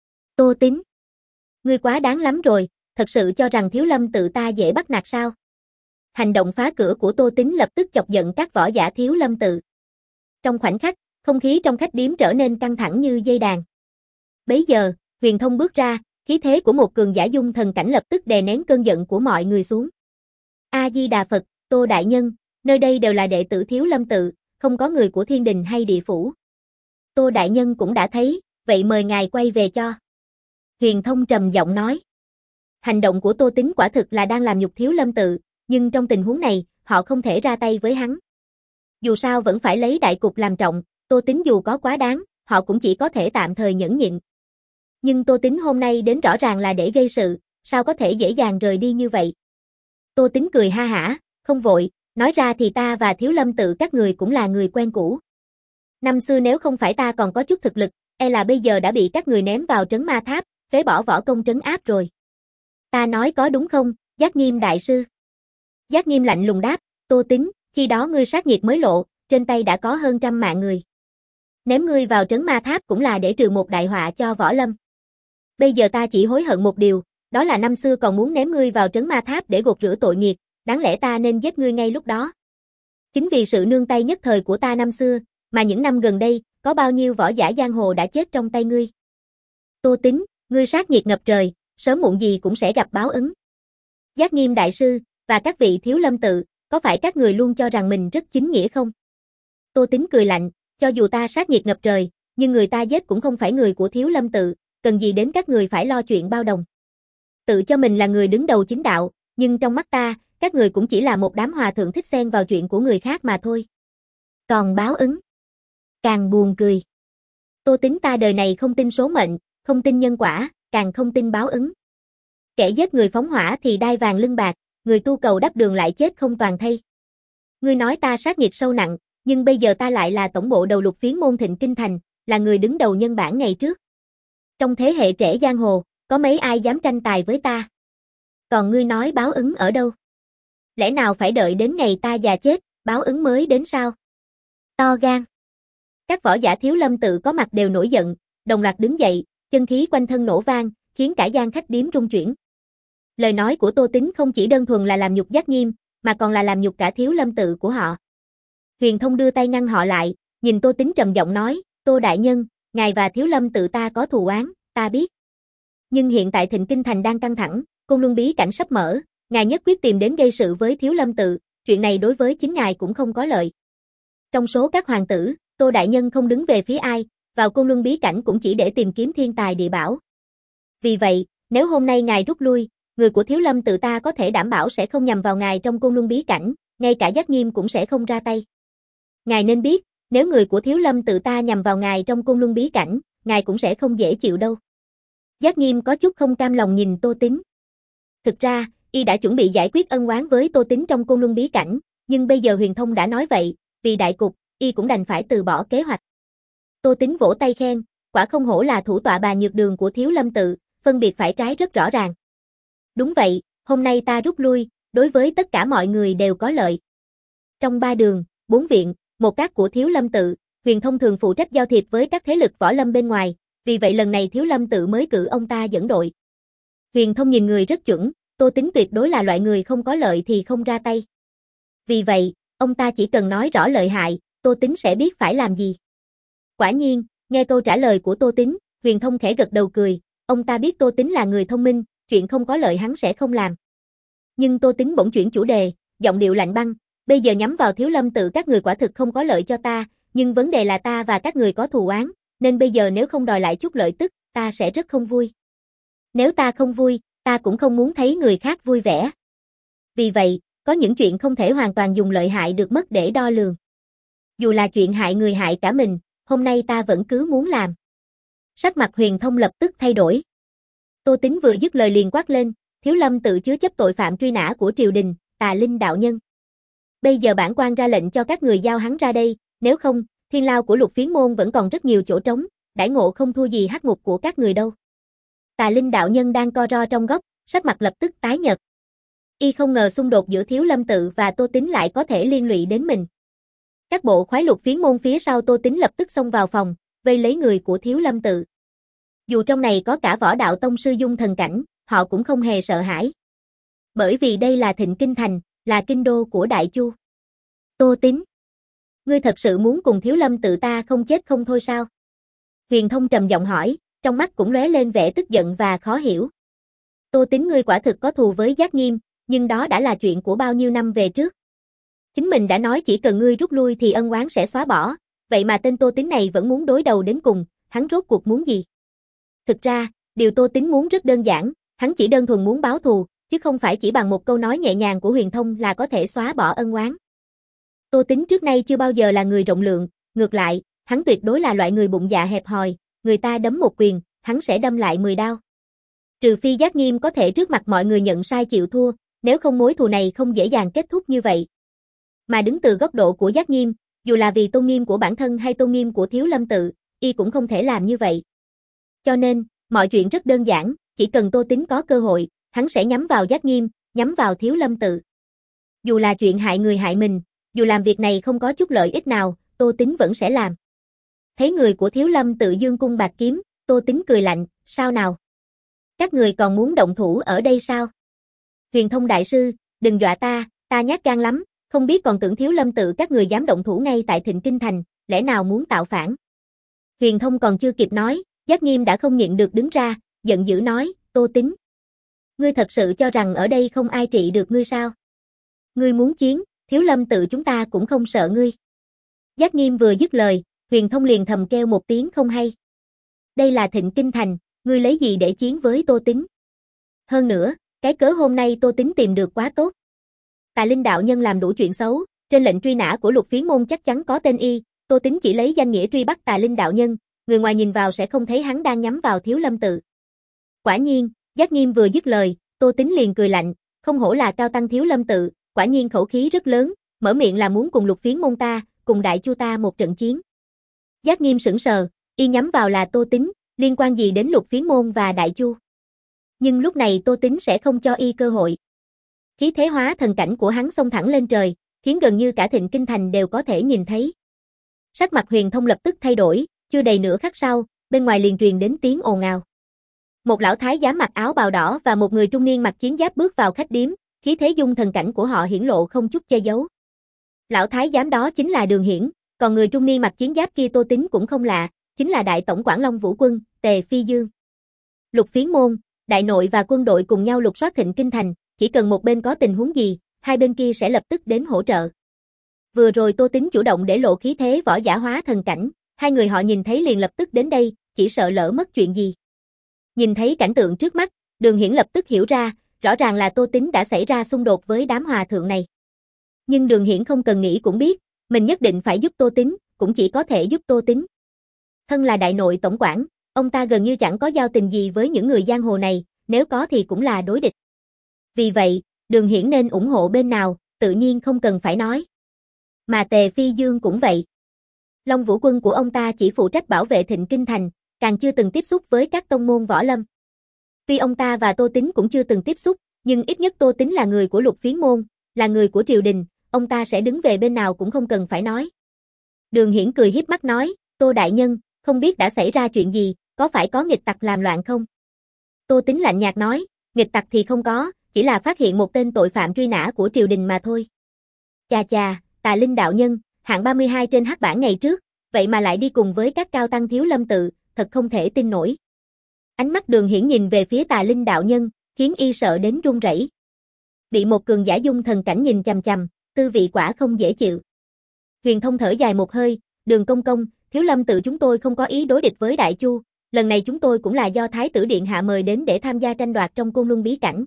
Tô Tín, ngươi quá đáng lắm rồi, thật sự cho rằng Thiếu Lâm Tự ta dễ bắt nạt sao? Hành động phá cửa của Tô Tín lập tức chọc giận các võ giả Thiếu Lâm Tự. Trong khoảnh khắc, không khí trong khách điếm trở nên căng thẳng như dây đàn. Bấy giờ, Huyền Thông bước ra, khí thế của một cường giả dung thần cảnh lập tức đè nén cơn giận của mọi người xuống. A Di Đà Phật, Tô đại nhân, nơi đây đều là đệ tử Thiếu Lâm Tự, không có người của thiên đình hay địa phủ. Tô đại nhân cũng đã thấy, vậy mời ngài quay về cho. Huyền Thông trầm giọng nói. Hành động của Tô Tín quả thực là đang làm nhục Thiếu Lâm tự, nhưng trong tình huống này, họ không thể ra tay với hắn. Dù sao vẫn phải lấy đại cục làm trọng, Tô Tín dù có quá đáng, họ cũng chỉ có thể tạm thời nhẫn nhịn. Nhưng Tô Tín hôm nay đến rõ ràng là để gây sự, sao có thể dễ dàng rời đi như vậy? Tô Tín cười ha hả, không vội, nói ra thì ta và Thiếu Lâm tự các người cũng là người quen cũ. Năm xưa nếu không phải ta còn có chút thực lực, e là bây giờ đã bị các người ném vào trấn ma tháp, phế bỏ võ công trấn áp rồi. Ta nói có đúng không, Giác Nghiêm đại sư? Giác Nghiêm lạnh lùng đáp, Tô Tín, khi đó ngươi sát nhiệt mới lộ, trên tay đã có hơn trăm mạng người. Ném ngươi vào trấn ma tháp cũng là để trừ một đại họa cho võ lâm. Bây giờ ta chỉ hối hận một điều, đó là năm xưa còn muốn ném ngươi vào trấn ma tháp để gột rửa tội nghiệt, đáng lẽ ta nên giết ngươi ngay lúc đó. Chính vì sự nương tay nhất thời của ta năm xưa, mà những năm gần đây, có bao nhiêu võ giả giang hồ đã chết trong tay ngươi. Tô Tín, ngươi sát nhiệt ngập trời, sớm muộn gì cũng sẽ gặp báo ứng. Giác Nghiêm đại sư, và các vị Thiếu Lâm tự, có phải các người luôn cho rằng mình rất chính nghĩa không? Tô Tín cười lạnh, cho dù ta sát nhiệt ngập trời, nhưng người ta giết cũng không phải người của Thiếu Lâm tự, cần gì đến các người phải lo chuyện bao đồng. Tự cho mình là người đứng đầu chính đạo, nhưng trong mắt ta, các người cũng chỉ là một đám hòa thượng thích xen vào chuyện của người khác mà thôi. Còn báo ứng? Càng buồn cười. Tô Tín ta đời này không tin số mệnh, không tin nhân quả, càng không tin báo ứng. Kẻ giết người phóng hỏa thì đai vàng lưng bạc, người tu cầu đắp đường lại chết không toàn thây. Ngươi nói ta sát nghiệt sâu nặng, nhưng bây giờ ta lại là tổng bộ đầu lục phiến môn Thịnh Kinh Thành, là người đứng đầu nhân bản ngày trước. Trong thế hệ trẻ giang hồ, có mấy ai dám tranh tài với ta? Còn ngươi nói báo ứng ở đâu? Lẽ nào phải đợi đến ngày ta già chết, báo ứng mới đến sao? To gan. Các võ giả Thiếu Lâm tự có mặt đều nổi giận, đồng loạt đứng dậy, chân khí quanh thân nổ vang, khiến cả gian khách điếm rung chuyển. Lời nói của Tô Tín không chỉ đơn thuần là làm nhục Giác Nghiêm, mà còn là làm nhục cả Thiếu Lâm tự của họ. Huyền Thông đưa tay ngăn họ lại, nhìn Tô Tín trầm giọng nói, Tô đại nhân, ngài và Thiếu Lâm tự ta có thù oán, ta biết. Nhưng hiện tại Thịnh Kinh Thành đang căng thẳng, Côn Luân bí cảnh sắp mở, ngài nhất quyết tìm đến gây sự với Thiếu Lâm tự, chuyện này đối với chính ngài cũng không có lợi. Trong số các hoàng tử, Tô đại nhân không đứng về phía ai, vào Côn Luân bí cảnh cũng chỉ để tìm kiếm thiên tài địa bảo. Vì vậy, nếu hôm nay ngài rút lui, người của Thiếu Lâm tự ta có thể đảm bảo sẽ không nhằm vào ngài trong Côn Luân bí cảnh, ngay cả Giác Nghiêm cũng sẽ không ra tay. Ngài nên biết, nếu người của Thiếu Lâm tự ta nhằm vào ngài trong Côn Luân bí cảnh, ngài cũng sẽ không dễ chịu đâu. Giác Nghiêm có chút không cam lòng nhìn Tô Tín. Thực ra, y đã chuẩn bị giải quyết ân oán với Tô Tín trong Côn Luân bí cảnh, nhưng bây giờ Huyền Thông đã nói vậy, vì đại cục, y cũng đành phải từ bỏ kế hoạch. Tô Tín vỗ tay khen, quả không hổ là thủ tọa bà nhược đường của Thiếu Lâm tự, phân biệt phải trái rất rõ ràng. Đúng vậy, hôm nay ta rút lui, đối với tất cả mọi người đều có lợi. Trong ba đường, bốn viện, một các của Thiếu Lâm tự, Huyền Thông thường phụ trách giao thiệp với các thế lực võ lâm bên ngoài, vì vậy lần này Thiếu Lâm tự mới cử ông ta dẫn đội. Huyền Thông nhìn người rất chuẩn, Tô Tín tuyệt đối là loại người không có lợi thì không ra tay. Vì vậy, ông ta chỉ cần nói rõ lợi hại, Tô Tín sẽ biết phải làm gì. Quả nhiên, nghe câu trả lời của Tô Tín, Huyền Thông khẽ gật đầu cười, ông ta biết Tô Tín là người thông minh, chuyện không có lợi hắn sẽ không làm. Nhưng Tô Tín bỗng chuyển chủ đề, giọng điệu lạnh băng, bây giờ nhắm vào Thiếu Lâm tự các người quả thực không có lợi cho ta, nhưng vấn đề là ta và các người có thù oán, nên bây giờ nếu không đòi lại chút lợi tức, ta sẽ rất không vui. Nếu ta không vui, ta cũng không muốn thấy người khác vui vẻ. Vì vậy, có những chuyện không thể hoàn toàn dùng lợi hại được mất để đo lường. Dù là chuyện hại người hại cả mình, hôm nay ta vẫn cứ muốn làm. Sắc mặt Huyền Thông lập tức thay đổi. Tô Tín vừa dứt lời liền quát lên, Thiếu Lâm tự chứa chấp tội phạm truy nã của triều đình, Tà Linh đạo nhân. Bây giờ bản quan ra lệnh cho các người giao hắn ra đây, nếu không, thiên lao của Lục Phiến môn vẫn còn rất nhiều chỗ trống, đãi ngộ không thua gì hắc ngục của các người đâu. Tà Linh đạo nhân đang co ro trong góc, sắc mặt lập tức tái nhợt. Y không ngờ xung đột giữa Thiếu Lâm tự và Tô Tín lại có thể liên lụy đến mình. Các bộ khoái Lục Phiến môn phía sau Tô Tín lập tức xông vào phòng, vây lấy người của Thiếu Lâm tự. Dù trong này có cả võ đạo tông sư dung thần cảnh, họ cũng không hề sợ hãi. Bởi vì đây là Thịnh Kinh Thành, là kinh đô của Đại Chu. Tô Tín, ngươi thật sự muốn cùng Thiếu Lâm tự ta không chết không thôi sao? Huyền Thông trầm giọng hỏi, trong mắt cũng lóe lên vẻ tức giận và khó hiểu. Tô Tín ngươi quả thực có thù với Giác Nghiêm, nhưng đó đã là chuyện của bao nhiêu năm về trước. Chính mình đã nói chỉ cần ngươi rút lui thì ân oán sẽ xóa bỏ, vậy mà tên Tô Tín này vẫn muốn đối đầu đến cùng, hắn rốt cuộc muốn gì? Thực ra, Điều Tô Tính muốn rất đơn giản, hắn chỉ đơn thuần muốn báo thù, chứ không phải chỉ bằng một câu nói nhẹ nhàng của Huyền Thông là có thể xóa bỏ ân oán. Tô Tính trước nay chưa bao giờ là người rộng lượng, ngược lại, hắn tuyệt đối là loại người bụng dạ hẹp hòi, người ta đấm một quyền, hắn sẽ đâm lại mười đao. Trừ phi Giác Nghiêm có thể trước mặt mọi người nhận sai chịu thua, nếu không mối thù này không dễ dàng kết thúc như vậy. Mà đứng từ góc độ của Giác Nghiêm, dù là vì tôn nghiêm của bản thân hay tôn nghiêm của Thiếu Lâm Tự, y cũng không thể làm như vậy. Cho nên, mọi chuyện rất đơn giản, chỉ cần Tô Tính có cơ hội, hắn sẽ nhắm vào Giác Nghiêm, nhắm vào Thiếu Lâm Tự. Dù là chuyện hại người hại mình, dù làm việc này không có chút lợi ích nào, Tô Tính vẫn sẽ làm. Thấy người của Thiếu Lâm Tự dương cung bạc kiếm, Tô Tính cười lạnh, sao nào? Các người còn muốn động thủ ở đây sao? Huyền Thông đại sư, đừng dọa ta, ta nhát gan lắm, không biết còn tưởng Thiếu Lâm Tự các người dám động thủ ngay tại Thịnh Kinh Thành, lẽ nào muốn tạo phản? Huyền Thông còn chưa kịp nói, Giác Nghiêm đã không nhịn được đứng ra, giận dữ nói, Tô Tính. Ngươi thật sự cho rằng ở đây không ai trị được ngươi sao? Ngươi muốn chiến, Thiếu Lâm Tự chúng ta cũng không sợ ngươi. Giác Nghiêm vừa dứt lời, Huyền Thông liền thầm kêu một tiếng không hay. Đây là Thịnh Kinh Thành, ngươi lấy gì để chiến với Tô Tính? Hơn nữa, cái cớ hôm nay Tô Tính tìm được quá tốt. Tà Linh đạo nhân làm đủ chuyện xấu, trên lệnh truy nã của Lục Phiến môn chắc chắn có tên y, Tô Tính chỉ lấy danh nghĩa truy bắt Tà Linh đạo nhân, người ngoài nhìn vào sẽ không thấy hắn đang nhắm vào Thiếu Lâm Tự. Quả nhiên, Giác Nghiêm vừa dứt lời, Tô Tính liền cười lạnh, không hổ là cao tăng Thiếu Lâm Tự, quả nhiên khẩu khí rất lớn, mở miệng là muốn cùng Lục Phiến môn ta, cùng Đại Chu ta một trận chiến. Giác Nghiêm sững sờ, y nhắm vào là Tô Tính, liên quan gì đến Lục Phiến môn và Đại Chu? Nhưng lúc này Tô Tính sẽ không cho y cơ hội. Khí thế hóa thần cảnh của hắn xông thẳng lên trời, khiến gần như cả Thịnh Kinh Thành đều có thể nhìn thấy. Sắc mặt Huyền Thông lập tức thay đổi, chưa đầy nửa khắc sau, bên ngoài liền truyền đến tiếng ồn ào. Một lão thái giám mặc áo bào đỏ và một người trung niên mặc chiến giáp bước vào khách điếm, khí thế dung thần cảnh của họ hiển lộ không chút che giấu. Lão thái giám đó chính là Đường Hiển, còn người trung niên mặc chiến giáp kia Tô Tính cũng không lạ, chính là đại tổng quản Long Vũ Quân, Tề Phi Dương. Lục Phiến môn, đại nội và quân đội cùng nhau lục soát Thịnh Kinh Thành, chỉ cần một bên có tình huống gì, hai bên kia sẽ lập tức đến hỗ trợ. Vừa rồi Tô Tính chủ động để lộ khí thế võ giả hóa thần cảnh, hai người họ nhìn thấy liền lập tức đến đây, chỉ sợ lỡ mất chuyện gì. Nhìn thấy cảnh tượng trước mắt, Đường Hiển lập tức hiểu ra, rõ ràng là Tô Tính đã xảy ra xung đột với đám hòa thượng này. Nhưng Đường Hiển không cần nghĩ cũng biết, mình nhất định phải giúp Tô Tính, cũng chỉ có thể giúp Tô Tính. Thân là đại nội tổng quản, ông ta gần như chẳng có giao tình gì với những người giang hồ này, nếu có thì cũng là đối địch. Vì vậy, Đường Hiển nên ủng hộ bên nào, tự nhiên không cần phải nói. Mà Tề Phi Dương cũng vậy. Long Vũ Quân của ông ta chỉ phụ trách bảo vệ Thịnh Kinh Thành, càng chưa từng tiếp xúc với các tông môn võ lâm. Tuy ông ta và Tô Tính cũng chưa từng tiếp xúc, nhưng ít nhất Tô Tính là người của Lục Phiến môn, là người của triều đình, ông ta sẽ đứng về bên nào cũng không cần phải nói. Đường Hiển cười hiếp mắt nói, Tô đại nhân, không biết đã xảy ra chuyện gì, có phải có nghịch tặc làm loạn không? Tô Tính lạnh nhạt nói, nghịch tặc thì không có, chỉ là phát hiện một tên tội phạm truy nã của triều đình mà thôi. Chà chà, Tà Linh đạo nhân, hạng ba mươi hai trên hắc bảng ngày trước, vậy mà lại đi cùng với các cao tăng Thiếu Lâm Tự, thật không thể tin nổi. Ánh mắt Đường Hiển nhìn về phía Tà Linh đạo nhân, khiến y sợ đến run rẩy. Bị một cường giả dung thần cảnh nhìn chằm chằm, tư vị quả không dễ chịu. Huyền Thông thở dài một hơi, Đường công công, Thiếu Lâm Tự chúng tôi không có ý đối địch với Đại Chu, lần này chúng tôi cũng là do Thái tử điện hạ mời đến để tham gia tranh đoạt trong Côn Luân bí cảnh.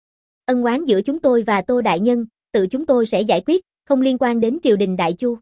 Ân oán giữa chúng tôi và Tô đại nhân, tự chúng tôi sẽ giải quyết, không liên quan đến triều đình Đại Chu.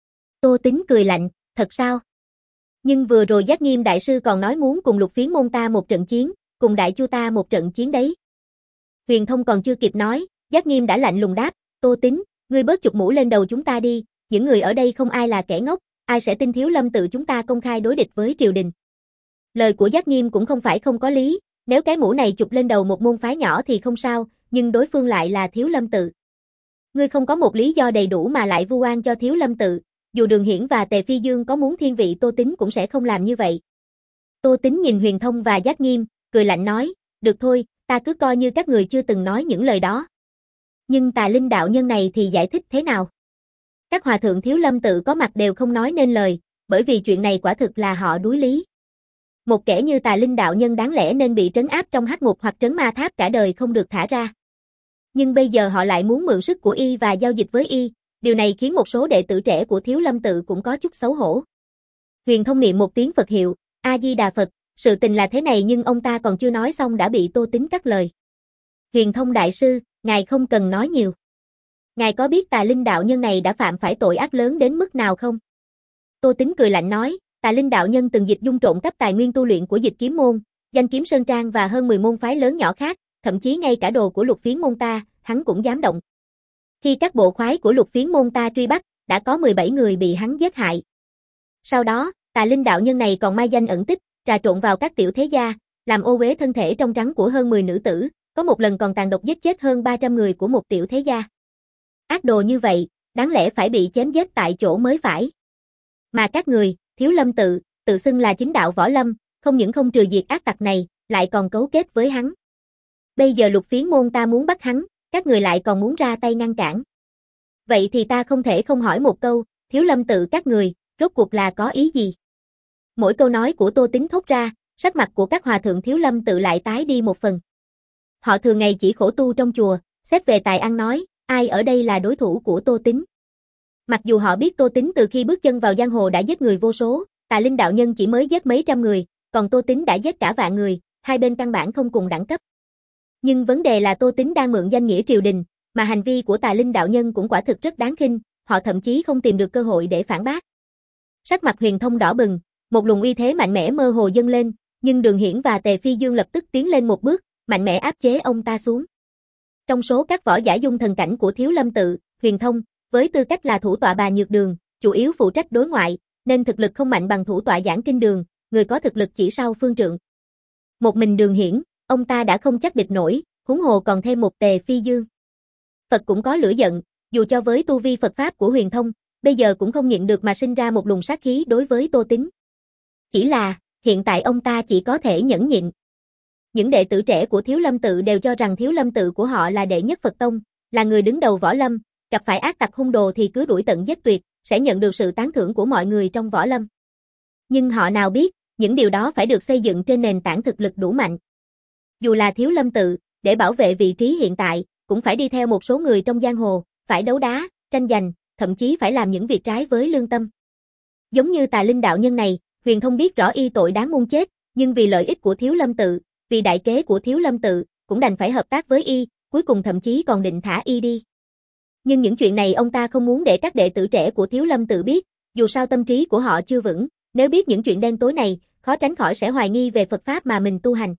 Tô Tính cười lạnh, thật sao? Nhưng vừa rồi Giác Nghiêm đại sư còn nói muốn cùng Lục Phiến môn ta một trận chiến, cùng Đại Chu ta một trận chiến đấy. Huyền Thông còn chưa kịp nói, Giác Nghiêm đã lạnh lùng đáp, Tô Tính, ngươi bớt chụp mũ lên đầu chúng ta đi, những người ở đây không ai là kẻ ngốc, ai sẽ tin Thiếu Lâm Tự chúng ta công khai đối địch với triều đình. Lời của Giác Nghiêm cũng không phải không có lý, nếu cái mũ này chụp lên đầu một môn phái nhỏ thì không sao, nhưng đối phương lại là Thiếu Lâm Tự. Ngươi không có một lý do đầy đủ mà lại vu oan cho Thiếu Lâm Tự, dù Đường Hiển và Tề Phi Dương có muốn thiên vị Tô Tính cũng sẽ không làm như vậy. Tô Tính nhìn Huyền Thông và Giác Nghiêm, cười lạnh nói, được thôi, ta cứ coi như các người chưa từng nói những lời đó. Nhưng Tà Linh đạo nhân này thì giải thích thế nào? Các hòa thượng Thiếu Lâm Tự có mặt đều không nói nên lời, bởi vì chuyện này quả thực là họ đuối lý. Một kẻ như Tà Linh đạo nhân đáng lẽ nên bị trấn áp trong hắc ngục hoặc trấn ma tháp cả đời không được thả ra. Nhưng bây giờ họ lại muốn mượn sức của y và giao dịch với y, điều này khiến một số đệ tử trẻ của Thiếu Lâm Tự cũng có chút xấu hổ. Huyền Thông niệm một tiếng Phật hiệu, A Di Đà Phật, Sự tình là thế này nhưng ông ta còn chưa nói xong đã bị Tô Tính cắt lời. Huyền Thông đại sư, ngài không cần nói nhiều. Ngài có biết Tà Linh đạo nhân này đã phạm phải tội ác lớn đến mức nào không? Tô Tính cười lạnh nói, Tà Linh đạo nhân từng dịch dung trộm cắp tài nguyên tu luyện của Dịch Kiếm môn, Danh Kiếm Sơn Trang và hơn mười môn phái lớn nhỏ khác, thậm chí ngay cả đồ của Lục Phiến môn ta, hắn cũng dám động. Khi các bộ khoái của Lục Phiến môn ta truy bắt, đã có mười bảy người bị hắn giết hại. Sau đó, Tà Linh đạo nhân này còn mai danh ẩn tích, trà trộn vào các tiểu thế gia, làm ô uế thân thể trong trắng của hơn mười nữ tử, có một lần còn tàn độc giết chết hơn ba trăm người của một tiểu thế gia. Ác đồ như vậy, đáng lẽ phải bị chém giết tại chỗ mới phải. Mà các người, Thiếu Lâm tự, tự xưng là chính đạo võ lâm, không những không trừ diệt ác tặc này, lại còn cấu kết với hắn. Bây giờ Lục Phiến môn ta muốn bắt hắn, các người lại còn muốn ra tay ngăn cản. Vậy thì ta không thể không hỏi một câu, Thiếu Lâm tự các người, rốt cuộc là có ý gì? Mỗi câu nói của Tô Tính thốt ra, sắc mặt của các hòa thượng Thiếu Lâm tự lại tái đi một phần. Họ thường ngày chỉ khổ tu trong chùa, xét về tài ăn nói, ai ở đây là đối thủ của Tô Tính. Mặc dù họ biết Tô Tính từ khi bước chân vào giang hồ đã giết người vô số, Tà Linh đạo nhân chỉ mới giết mấy trăm người, còn Tô Tính đã giết cả vạn người, hai bên căn bản không cùng đẳng cấp. Nhưng vấn đề là Tô Tính đang mượn danh nghĩa triều đình, mà hành vi của Tà Linh đạo nhân cũng quả thực rất đáng khinh, họ thậm chí không tìm được cơ hội để phản bác. Sắc mặt Huyền Thông đỏ bừng, một luồng uy thế mạnh mẽ mơ hồ dâng lên, nhưng Đường Hiển và Tề Phi Dương lập tức tiến lên một bước, mạnh mẽ áp chế ông ta xuống. Trong số các võ giả dung thần cảnh của Thiếu Lâm tự, Huyền Thông, với tư cách là thủ tọa Bà Nhược Đường, chủ yếu phụ trách đối ngoại, nên thực lực không mạnh bằng thủ tọa Giảng Kinh Đường, người có thực lực chỉ sau Phương Trượng. Một mình Đường Hiển, ông ta đã không chắc địch nổi, huống hồ còn thêm một Tề Phi Dương. Phật cũng có lửa giận, dù cho với tu vi Phật pháp của Huyền Thông, bây giờ cũng không nhịn được mà sinh ra một luồng sát khí đối với Tô Tính. Chỉ là, hiện tại ông ta chỉ có thể nhẫn nhịn. Những đệ tử trẻ của Thiếu Lâm tự đều cho rằng Thiếu Lâm tự của họ là đệ nhất Phật tông, là người đứng đầu võ lâm, gặp phải ác tặc hung đồ thì cứ đuổi tận giết tuyệt, sẽ nhận được sự tán thưởng của mọi người trong võ lâm. Nhưng họ nào biết, những điều đó phải được xây dựng trên nền tảng thực lực đủ mạnh. Dù là Thiếu Lâm tự, để bảo vệ vị trí hiện tại, cũng phải đi theo một số người trong giang hồ, phải đấu đá, tranh giành, thậm chí phải làm những việc trái với lương tâm. Giống như Tà Linh đạo nhân này, Huyền Thông biết rõ y tội đáng muôn chết, nhưng vì lợi ích của Thiếu Lâm tự, vì đại kế của Thiếu Lâm tự, cũng đành phải hợp tác với y, cuối cùng thậm chí còn định thả y đi. Nhưng những chuyện này ông ta không muốn để các đệ tử trẻ của Thiếu Lâm tự biết, dù sao tâm trí của họ chưa vững, nếu biết những chuyện đen tối này, khó tránh khỏi sẽ hoài nghi về Phật pháp mà mình tu hành.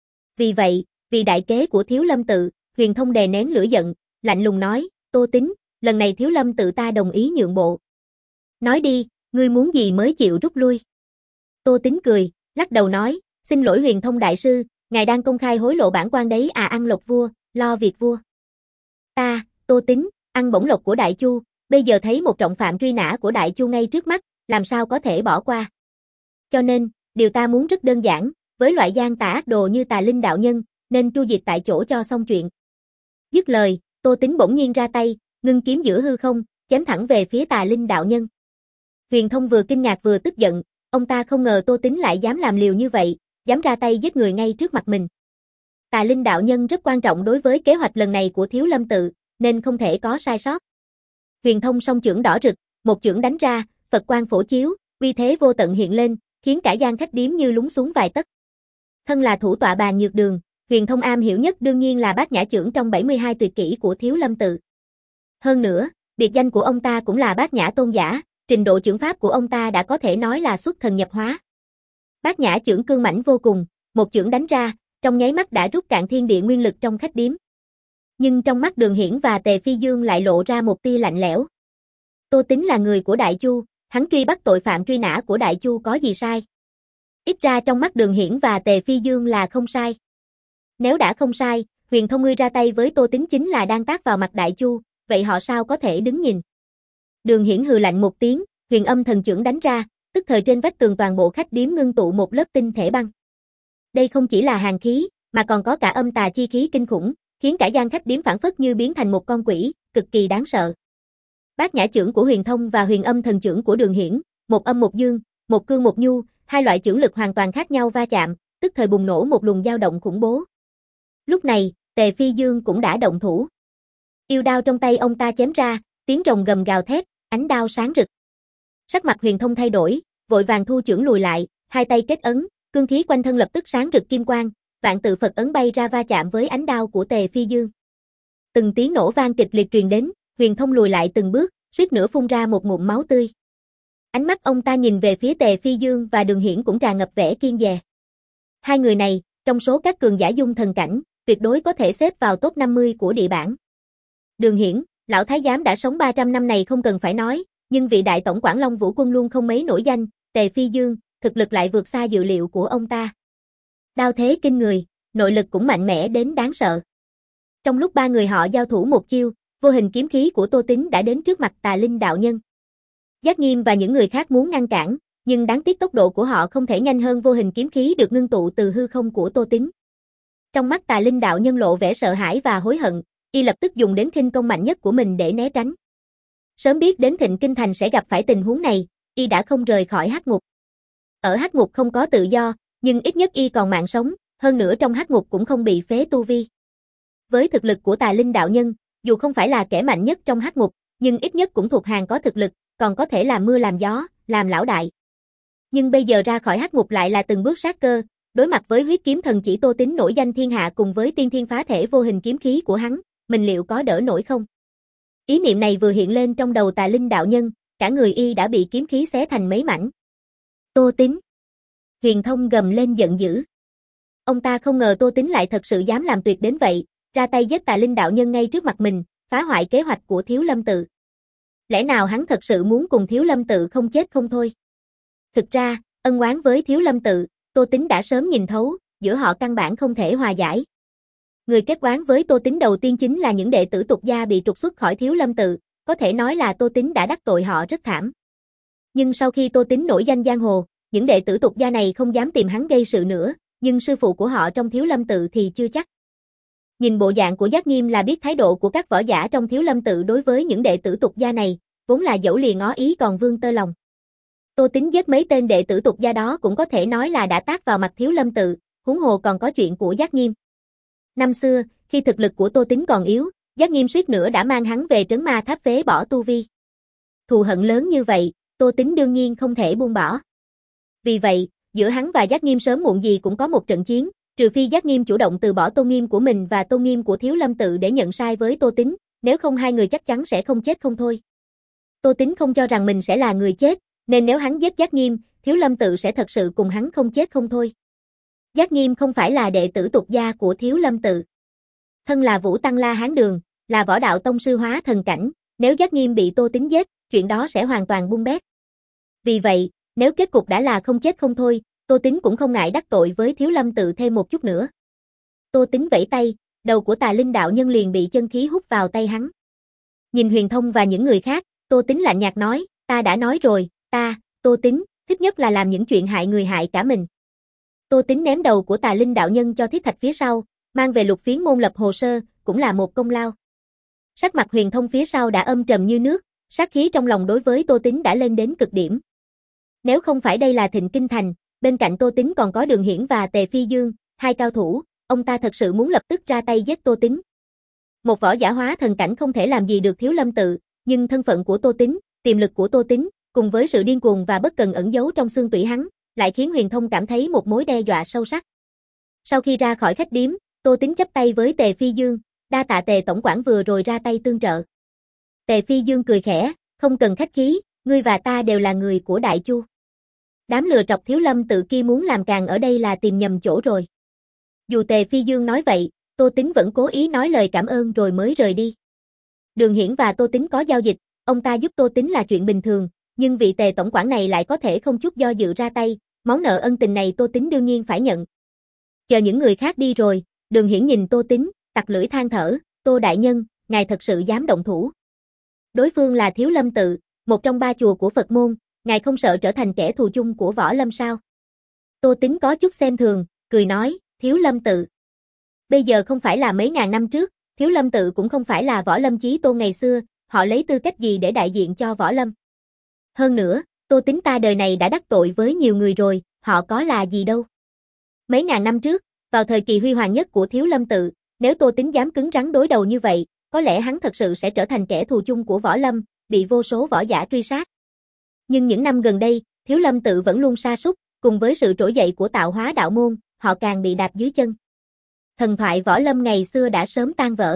Vì vậy, vì đại kế của Thiếu Lâm tự, Huyền Thông đè nén lửa giận, lạnh lùng nói, Tô Tính, lần này Thiếu Lâm tự ta đồng ý nhượng bộ. Nói đi, ngươi muốn gì mới chịu rút lui. Tô Tính cười, lắc đầu nói, xin lỗi Huyền Thông đại sư, ngài đang công khai hối lộ bản quan đấy à, ăn lộc vua, lo việc vua. Ta, Tô Tính, ăn bổng lộc của Đại Chu, bây giờ thấy một trọng phạm truy nã của Đại Chu ngay trước mắt, làm sao có thể bỏ qua. Cho nên, điều ta muốn rất đơn giản, với loại gian tà ác đồ như Tà Linh đạo nhân, nên tru diệt tại chỗ cho xong chuyện. Dứt lời, Tô Tính bỗng nhiên ra tay, ngưng kiếm giữa hư không, chém thẳng về phía Tà Linh đạo nhân. Huyền Thông vừa kinh ngạc vừa tức giận, ông ta không ngờ Tô Tính lại dám làm liều như vậy, dám ra tay giết người ngay trước mặt mình. Tà Linh đạo nhân rất quan trọng đối với kế hoạch lần này của Thiếu Lâm tự, nên không thể có sai sót. Huyền Thông song chưởng đỏ rực, một chưởng đánh ra, Phật quang phổ chiếu, uy thế vô tận hiện lên, khiến cả gian khách điếm như lún xuống vài tấc. Thân là thủ tọa Bà Nhược Đường, Huyền Thông am hiểu nhất đương nhiên là Bát Nhã chưởng trong bảy mươi hai tuyệt kỹ của Thiếu Lâm tự. Hơn nữa, biệt danh của ông ta cũng là Bát Nhã tôn giả, trình độ chưởng pháp của ông ta đã có thể nói là xuất thần nhập hóa. Bát Nhã chưởng cương mãnh vô cùng, một chưởng đánh ra, trong nháy mắt đã rút cạn thiên địa nguyên lực trong khách điếm. Nhưng trong mắt Đường Hiển và Tề Phi Dương lại lộ ra một tia lạnh lẽo. Tô Tính là người của Đại Chu, hắn truy bắt tội phạm truy nã của Đại Chu có gì sai? Ít ra trong mắt Đường Hiển và Tề Phi Dương là không sai. Nếu đã không sai, Huyền Thông ngươi ra tay với Tô Tính chính là đang tát vào mặt Đại Chu, vậy họ sao có thể đứng nhìn? Đường Hiển hừ lạnh một tiếng, huyền âm thần chưởng đánh ra, tức thời trên vách tường toàn bộ khách điếm ngưng tụ một lớp tinh thể băng. Đây không chỉ là hàn khí, mà còn có cả âm tà chi khí kinh khủng, khiến cả gian khách điếm phảng phất như biến thành một con quỷ, cực kỳ đáng sợ. Bát Nhã chưởng của Huyền Thông và huyền âm thần chưởng của Đường Hiển, một âm một dương, một cương một nhu, hai loại chưởng lực hoàn toàn khác nhau va chạm, tức thời bùng nổ một luồng dao động khủng bố. Lúc này, Tề Phi Dương cũng đã động thủ. Yêu đao trong tay ông ta chém ra, tiếng rồng gầm gào thét, ánh đao sáng rực. Sắc mặt Huyền Thông thay đổi, vội vàng thu chưởng lùi lại, hai tay kết ấn, cương khí quanh thân lập tức sáng rực kim quang, vạn tự Phật ấn bay ra va chạm với ánh đao của Tề Phi Dương. Từng tiếng nổ vang kịch liệt truyền đến, Huyền Thông lùi lại từng bước, suýt nữa phun ra một ngụm máu tươi. Ánh mắt ông ta nhìn về phía Tề Phi Dương và Đường Hiển cũng tràn ngập vẻ kiêng dè. Hai người này, trong số các cường giả dung thần cảnh, tuyệt đối có thể xếp vào top năm mươi của địa bảng. Đường Hiển, lão thái giám đã sống ba trăm năm này không cần phải nói, nhưng vị đại tổng quản Long Vũ Quân luôn không mấy nổi danh, Tề Phi Dương, thực lực lại vượt xa dự liệu của ông ta. Đao thế kinh người, nội lực cũng mạnh mẽ đến đáng sợ. Trong lúc ba người họ giao thủ một chiêu, vô hình kiếm khí của Tô Tín đã đến trước mặt Tà Linh đạo nhân. Giác Nghiêm và những người khác muốn ngăn cản, nhưng đáng tiếc tốc độ của họ không thể nhanh hơn vô hình kiếm khí được ngưng tụ từ hư không của Tô Tín. Trong mắt Tà Linh đạo nhân lộ vẻ sợ hãi và hối hận, y lập tức dùng đến khinh công mạnh nhất của mình để né tránh. Sớm biết đến Thịnh Kinh Thành sẽ gặp phải tình huống này, y đã không rời khỏi hắc ngục. Ở hắc ngục không có tự do, nhưng ít nhất y còn mạng sống, hơn nữa trong hắc ngục cũng không bị phế tu vi. Với thực lực của Tà Linh đạo nhân, dù không phải là kẻ mạnh nhất trong hắc ngục, nhưng ít nhất cũng thuộc hàng có thực lực, còn có thể làm mưa làm gió, làm lão đại. Nhưng bây giờ ra khỏi hắc ngục lại là từng bước sát cơ, đối mặt với huyết kiếm thần chỉ Tô Tín nổi danh thiên hạ cùng với tiên thiên phá thể vô hình kiếm khí của hắn, mình liệu có đỡ nổi không? Ý niệm này vừa hiện lên trong đầu Tà Linh đạo nhân, cả người y đã bị kiếm khí xé thành mấy mảnh. Tô Tín! Huyền Thông gầm lên giận dữ. Ông ta không ngờ Tô Tín lại thật sự dám làm tuyệt đến vậy, ra tay giết Tà Linh đạo nhân ngay trước mặt mình, phá hoại kế hoạch của Thiếu Lâm Tự. Lẽ nào hắn thật sự muốn cùng Thiếu Lâm Tự không chết không thôi? Thực ra, ân oán với Thiếu Lâm Tự, Tô Tín đã sớm nhìn thấu, giữa họ căn bản không thể hòa giải. Người kết oán với Tô Tín đầu tiên chính là những đệ tử tục gia bị trục xuất khỏi Thiếu Lâm Tự, có thể nói là Tô Tín đã đắc tội họ rất thảm. Nhưng sau khi Tô Tín nổi danh giang hồ, những đệ tử tục gia này không dám tìm hắn gây sự nữa, nhưng sư phụ của họ trong Thiếu Lâm Tự thì chưa chắc. Nhìn bộ dạng của Giác Nghiêm là biết thái độ của các võ giả trong Thiếu Lâm Tự đối với những đệ tử tục gia này, vốn là dẫu lìa ngó ý còn vương tơ lòng. Tô Tín giết mấy tên đệ tử tục gia đó cũng có thể nói là đã tát vào mặt Thiếu Lâm Tự, huống hồ còn có chuyện của Giác Nghiêm. Năm xưa, khi thực lực của Tô Tín còn yếu, Giác Nghiêm suýt nữa đã mang hắn về trấn ma tháp phế bỏ tu vi. Thù hận lớn như vậy, Tô Tín đương nhiên không thể buông bỏ. Vì vậy, giữa hắn và Giác Nghiêm sớm muộn gì cũng có một trận chiến, trừ phi Giác Nghiêm chủ động từ bỏ tôn nghiêm của mình và tôn nghiêm của Thiếu Lâm Tự để nhận sai với Tô Tín, nếu không hai người chắc chắn sẽ không chết không thôi. Tô Tín không cho rằng mình sẽ là người chết, nên nếu hắn giết Giác Nghiêm, Thiếu Lâm Tự sẽ thật sự cùng hắn không chết không thôi. Giác Nghiêm không phải là đệ tử tục gia của Thiếu Lâm Tự. Thân là Vũ Tăng La Hán Đường, là võ đạo tông sư hóa thần cảnh, nếu Giác Nghiêm bị Tô Tín giết, chuyện đó sẽ hoàn toàn bung bét. Vì vậy, nếu kết cục đã là không chết không thôi, Tô Tín cũng không ngại đắc tội với Thiếu Lâm Tự thêm một chút nữa. Tô Tín vẫy tay, đầu của Tà Linh đạo nhân liền bị chân khí hút vào tay hắn. Nhìn Huyền Thông và những người khác, Tô Tín lạnh nhạt nói, ta đã nói rồi, ta, Tô Tín, thích nhất là làm những chuyện hại người hại cả mình. Tô Tín ném đầu của Tà Linh đạo nhân cho Thiết Thạch phía sau, mang về Lục Phiến môn lập hồ sơ, cũng là một công lao. Sắc mặt Huyền Thông phía sau đã âm trầm như nước, sát khí trong lòng đối với Tô Tín đã lên đến cực điểm. Nếu không phải đây là Thịnh Kinh Thành, bên cạnh Tô Tín còn có Đường Hiển và Tề Phi Dương, hai cao thủ, ông ta thật sự muốn lập tức ra tay giết Tô Tín. Một võ giả hóa thần cảnh không thể làm gì được Thiếu Lâm Tự, nhưng thân phận của Tô Tín, tiềm lực của Tô Tín, cùng với sự điên cuồng và bất cần ẩn giấu trong xương tủy hắn, lại khiến Huyền Thông cảm thấy một mối đe dọa sâu sắc. Sau khi ra khỏi khách điếm, Tô Tín chắp tay với Tề Phi Dương, đa tạ Tề tổng quản vừa rồi ra tay tương trợ. Tề Phi Dương cười khẽ, không cần khách khí, ngươi và ta đều là người của Đại Chu. Đám lừa trọc Thiếu Lâm Tự kia muốn làm càng ở đây là tìm nhầm chỗ rồi. Dù Tề Phi Dương nói vậy, Tô Tín vẫn cố ý nói lời cảm ơn rồi mới rời đi. Đường Hiển và Tô Tín có giao dịch, ông ta giúp Tô Tín là chuyện bình thường, nhưng vị Tề tổng quản này lại có thể không chút do dự ra tay, món nợ ân tình này Tô Tín đương nhiên phải nhận. Chờ những người khác đi rồi, Đường Hiển nhìn Tô Tín, tặc lưỡi than thở, Tô đại nhân, ngài thật sự dám động thủ. Đối phương là Thiếu Lâm Tự, một trong ba chùa của Phật môn, ngài không sợ trở thành kẻ thù chung của Võ Lâm sao? Tô Tín có chút xem thường, cười nói, Thiếu Lâm Tự. Bây giờ không phải là mấy ngàn năm trước, Thiếu Lâm Tự cũng không phải là Võ Lâm Chí Tôn ngày xưa, họ lấy tư cách gì để đại diện cho Võ Lâm? Hơn nữa, Tô Tín ta đời này đã đắc tội với nhiều người rồi, họ có là gì đâu. Mấy ngàn năm trước, vào thời kỳ huy hoàng nhất của Thiếu Lâm Tự, nếu Tô Tín dám cứng rắn đối đầu như vậy, có lẽ hắn thật sự sẽ trở thành kẻ thù chung của Võ Lâm, bị vô số võ giả truy sát. Nhưng những năm gần đây, Thiếu Lâm Tự vẫn luôn sa sút, cùng với sự trỗi dậy của tạo hóa đạo môn, họ càng bị đạp dưới chân. Thần thoại võ lâm ngày xưa đã sớm tan vỡ.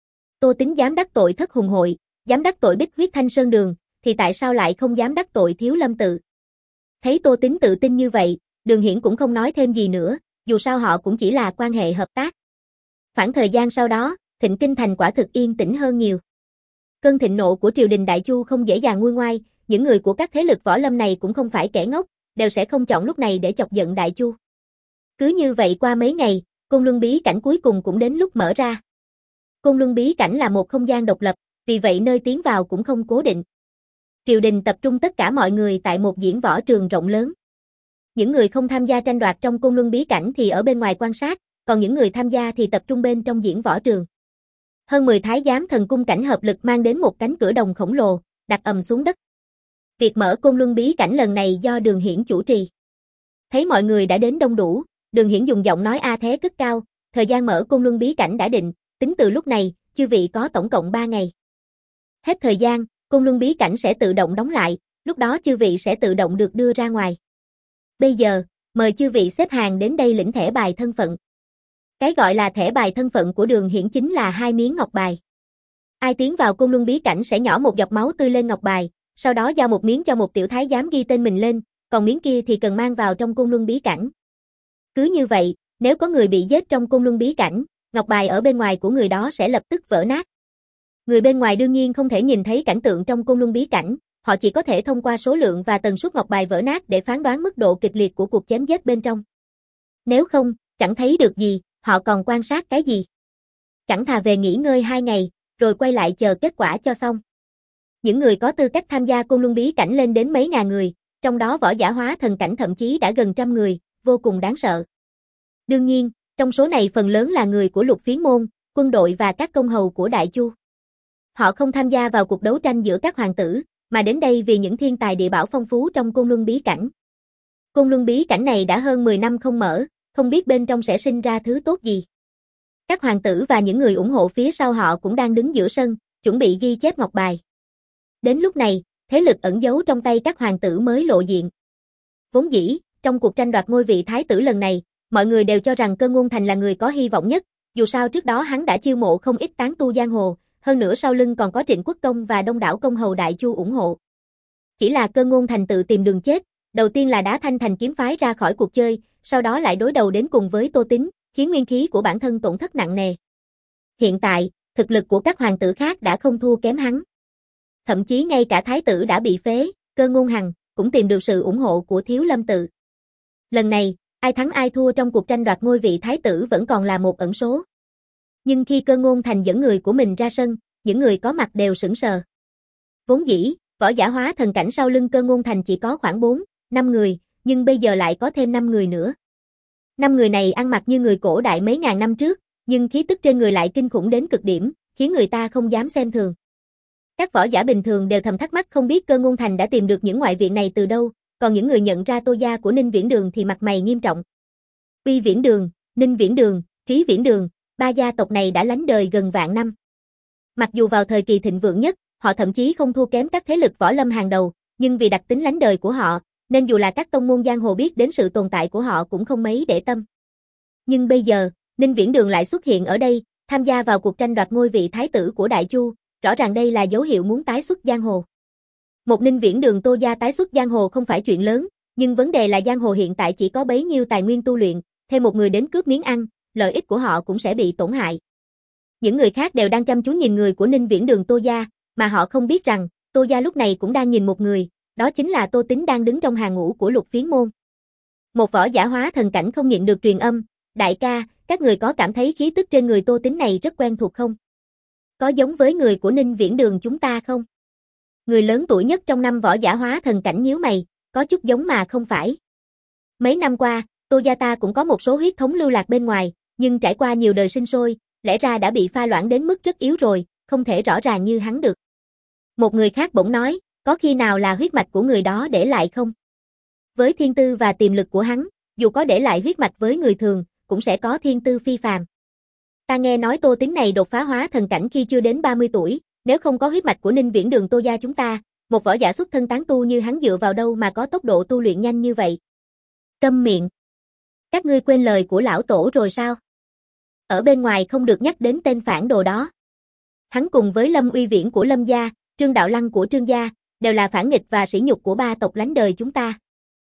Tô Tín dám đắc tội Thất Hùng hội, dám đắc tội Bích Huyết Thanh Sơn Đường, thì tại sao lại không dám đắc tội Thiếu Lâm tự? Thấy Tô Tín tự tin như vậy, Đường Hiển cũng không nói thêm gì nữa, dù sao họ cũng chỉ là quan hệ hợp tác. Khoảng thời gian sau đó, Thịnh Kinh thành quả thực yên tĩnh hơn nhiều. Cơn thịnh nộ của triều đình Đại Chu không dễ dàng nguôi ngoai, những người của các thế lực võ lâm này cũng không phải kẻ ngốc, đều sẽ không chọn lúc này để chọc giận Đại Chu. Cứ như vậy qua mấy ngày, Côn Luân bí cảnh cuối cùng cũng đến lúc mở ra. Côn Luân bí cảnh là một không gian độc lập, vì vậy nơi tiến vào cũng không cố định. Triều đình tập trung tất cả mọi người tại một diễn võ trường rộng lớn. Những người không tham gia tranh đoạt trong Côn Luân bí cảnh thì ở bên ngoài quan sát, còn những người tham gia thì tập trung bên trong diễn võ trường. Hơn mười thái giám thần cung cảnh hợp lực mang đến một cánh cửa đồng khổng lồ, đặt ầm xuống đất. Việc mở Côn Luân bí cảnh lần này do Đường Hiển chủ trì. Thấy mọi người đã đến đông đủ, Đường Hiển dùng giọng nói a thế cất cao, thời gian mở Côn Luân bí cảnh đã định, tính từ lúc này, chư vị có tổng cộng ba ngày. Hết thời gian, Côn Luân bí cảnh sẽ tự động đóng lại, lúc đó chư vị sẽ tự động được đưa ra ngoài. Bây giờ, mời chư vị xếp hàng đến đây lĩnh thẻ bài thân phận. Cái gọi là thẻ bài thân phận của Đường Hiển chính là hai miếng ngọc bài. Ai tiến vào Côn Luân bí cảnh sẽ nhỏ một giọt máu tươi lên ngọc bài, sau đó giao một miếng cho một tiểu thái giám ghi tên mình lên, còn miếng kia thì cần mang vào trong Côn Luân bí cảnh. Cứ như vậy, nếu có người bị giết trong Côn Luân bí cảnh, ngọc bài ở bên ngoài của người đó sẽ lập tức vỡ nát. Người bên ngoài đương nhiên không thể nhìn thấy cảnh tượng trong Côn Luân bí cảnh, họ chỉ có thể thông qua số lượng và tần suất ngọc bài vỡ nát để phán đoán mức độ kịch liệt của cuộc chém giết bên trong. Nếu không, chẳng thấy được gì, họ còn quan sát cái gì? Chẳng thà về nghỉ ngơi hai ngày, rồi quay lại chờ kết quả cho xong. Những người có tư cách tham gia Côn Luân bí cảnh lên đến mấy ngàn người, trong đó võ giả hóa thần cảnh thậm chí đã gần trăm người, vô cùng đáng sợ. Đương nhiên, trong số này phần lớn là người của Lục Phiến môn, quân đội và các công hầu của Đại Chu. Họ không tham gia vào cuộc đấu tranh giữa các hoàng tử, mà đến đây vì những thiên tài địa bảo phong phú trong Côn Luân bí cảnh. Côn Luân bí cảnh này đã hơn mười năm không mở, không biết bên trong sẽ sinh ra thứ tốt gì. Các hoàng tử và những người ủng hộ phía sau họ cũng đang đứng giữa sân, chuẩn bị ghi chép ngọc bài. Đến lúc này, thế lực ẩn giấu trong tay các hoàng tử mới lộ diện. Vốn dĩ, trong cuộc tranh đoạt ngôi vị thái tử lần này, mọi người đều cho rằng Cơ Ngôn Thành là người có hy vọng nhất, dù sao trước đó hắn đã chiêu mộ không ít tán tu giang hồ, hơn nữa sau lưng còn có Trịnh Quốc Công và đông đảo công hầu Đại Chu ủng hộ. Chỉ là Cơ Ngôn Thành tự tìm đường chết, đầu tiên là đá Thanh Thành kiếm phái ra khỏi cuộc chơi, sau đó lại đối đầu đến cùng với Tô Tín, khiến nguyên khí của bản thân tổn thất nặng nề. Hiện tại, thực lực của các hoàng tử khác đã không thua kém hắn. Thậm chí ngay cả thái tử đã bị phế, Cơ Ngôn Hằng cũng tìm được sự ủng hộ của Thiếu Lâm tự. Lần này, ai thắng ai thua trong cuộc tranh đoạt ngôi vị thái tử vẫn còn là một ẩn số. Nhưng khi Cơ Ngôn Thành dẫn người của mình ra sân, những người có mặt đều sững sờ. Vốn dĩ, võ giả hóa thần cảnh sau lưng Cơ Ngôn Thành chỉ có khoảng bốn, năm người, nhưng bây giờ lại có thêm năm người nữa. Năm người này ăn mặc như người cổ đại mấy ngàn năm trước, nhưng khí tức trên người lại kinh khủng đến cực điểm, khiến người ta không dám xem thường. Các võ giả bình thường đều thầm thắc mắc không biết Cơ Ngôn Thành đã tìm được những ngoại viện này từ đâu, còn những người nhận ra Tô gia của Ninh Viễn Đường thì mặt mày nghiêm trọng. Uy Viễn Đường, Ninh Viễn Đường, Trí Viễn Đường, ba gia tộc này đã lánh đời gần vạn năm. Mặc dù vào thời kỳ thịnh vượng nhất, họ thậm chí không thua kém các thế lực võ lâm hàng đầu, nhưng vì đặc tính lánh đời của họ, nên dù là các tông môn giang hồ biết đến sự tồn tại của họ cũng không mấy để tâm. Nhưng bây giờ, Ninh Viễn Đường lại xuất hiện ở đây, tham gia vào cuộc tranh đoạt ngôi vị thái tử của Đại Chu, rõ ràng đây là dấu hiệu muốn tái xuất giang hồ. Một Ninh Viễn Đường Tô gia tái xuất giang hồ không phải chuyện lớn, nhưng vấn đề là giang hồ hiện tại chỉ có bấy nhiêu tài nguyên tu luyện, thêm một người đến cướp miếng ăn, lợi ích của họ cũng sẽ bị tổn hại. Những người khác đều đang chăm chú nhìn người của Ninh Viễn Đường Tô gia, mà họ không biết rằng, Tô gia lúc này cũng đang nhìn một người, đó chính là Tô Tín đang đứng trong hàng ngũ của Lục Phiến môn. Một võ giả hóa thần cảnh không nhịn được truyền âm, đại ca, các người có cảm thấy khí tức trên người Tô Tín này rất quen thuộc không? Có giống với người của Ninh Viễn Đường chúng ta không? Người lớn tuổi nhất trong năm võ giả hóa thần cảnh nhíu mày, có chút giống mà không phải. Mấy năm qua, Tô gia ta cũng có một số huyết thống lưu lạc bên ngoài, nhưng trải qua nhiều đời sinh sôi, lẽ ra đã bị pha loãng đến mức rất yếu rồi, không thể rõ ràng như hắn được. Một người khác bỗng nói, có khi nào là huyết mạch của người đó để lại không? Với thiên tư và tiềm lực của hắn, dù có để lại huyết mạch với người thường, cũng sẽ có thiên tư phi phàm. Ta nghe nói Tô Tín này đột phá hóa thần cảnh khi chưa đến ba mươi tuổi, nếu không có huyết mạch của Ninh Viễn Đường Tô gia chúng ta, một võ giả xuất thân tán tu như hắn dựa vào đâu mà có tốc độ tu luyện nhanh như vậy? Câm miệng. Các ngươi quên lời của lão tổ rồi sao? Ở bên ngoài không được nhắc đến tên phản đồ đó. Hắn cùng với Lâm Uy Viễn của Lâm gia, Trương Đạo Lăng của Trương gia, đều là phản nghịch và sỉ nhục của ba tộc lánh đời chúng ta.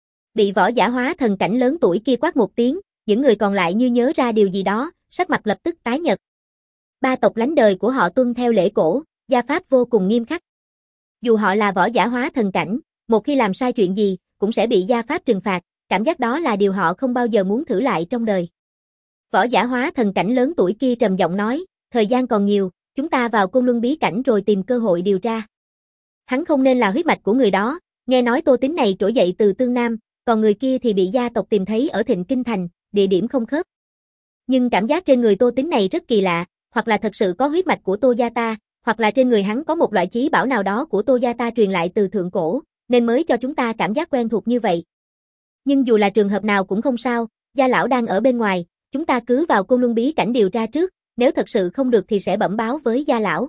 Bị võ giả hóa thần cảnh lớn tuổi kia quát một tiếng, những người còn lại như nhớ ra điều gì đó, sắc mặt lập tức tái nhợt. Ba tộc lánh đời của họ tuân theo lễ cổ, gia pháp vô cùng nghiêm khắc. Dù họ là võ giả hóa thần cảnh, một khi làm sai chuyện gì, cũng sẽ bị gia pháp trừng phạt, cảm giác đó là điều họ không bao giờ muốn thử lại trong đời. Võ giả hóa thần cảnh lớn tuổi kia trầm giọng nói, thời gian còn nhiều, chúng ta vào Côn Luân bí cảnh rồi tìm cơ hội điều tra. Hắn không nên là huyết mạch của người đó, nghe nói Tô Tín này trỗi dậy từ Tương Nam, còn người kia thì bị gia tộc tìm thấy ở Thịnh Kinh Thành, địa điểm không khớp. Nhưng cảm giác trên người Tô Tín này rất kỳ lạ, hoặc là thật sự có huyết mạch của Tô gia ta, hoặc là trên người hắn có một loại chí bảo nào đó của Tô gia ta truyền lại từ thượng cổ, nên mới cho chúng ta cảm giác quen thuộc như vậy. Nhưng dù là trường hợp nào cũng không sao, gia lão đang ở bên ngoài, chúng ta cứ vào Côn Luân bí cảnh điều tra trước, nếu thật sự không được thì sẽ bẩm báo với gia lão.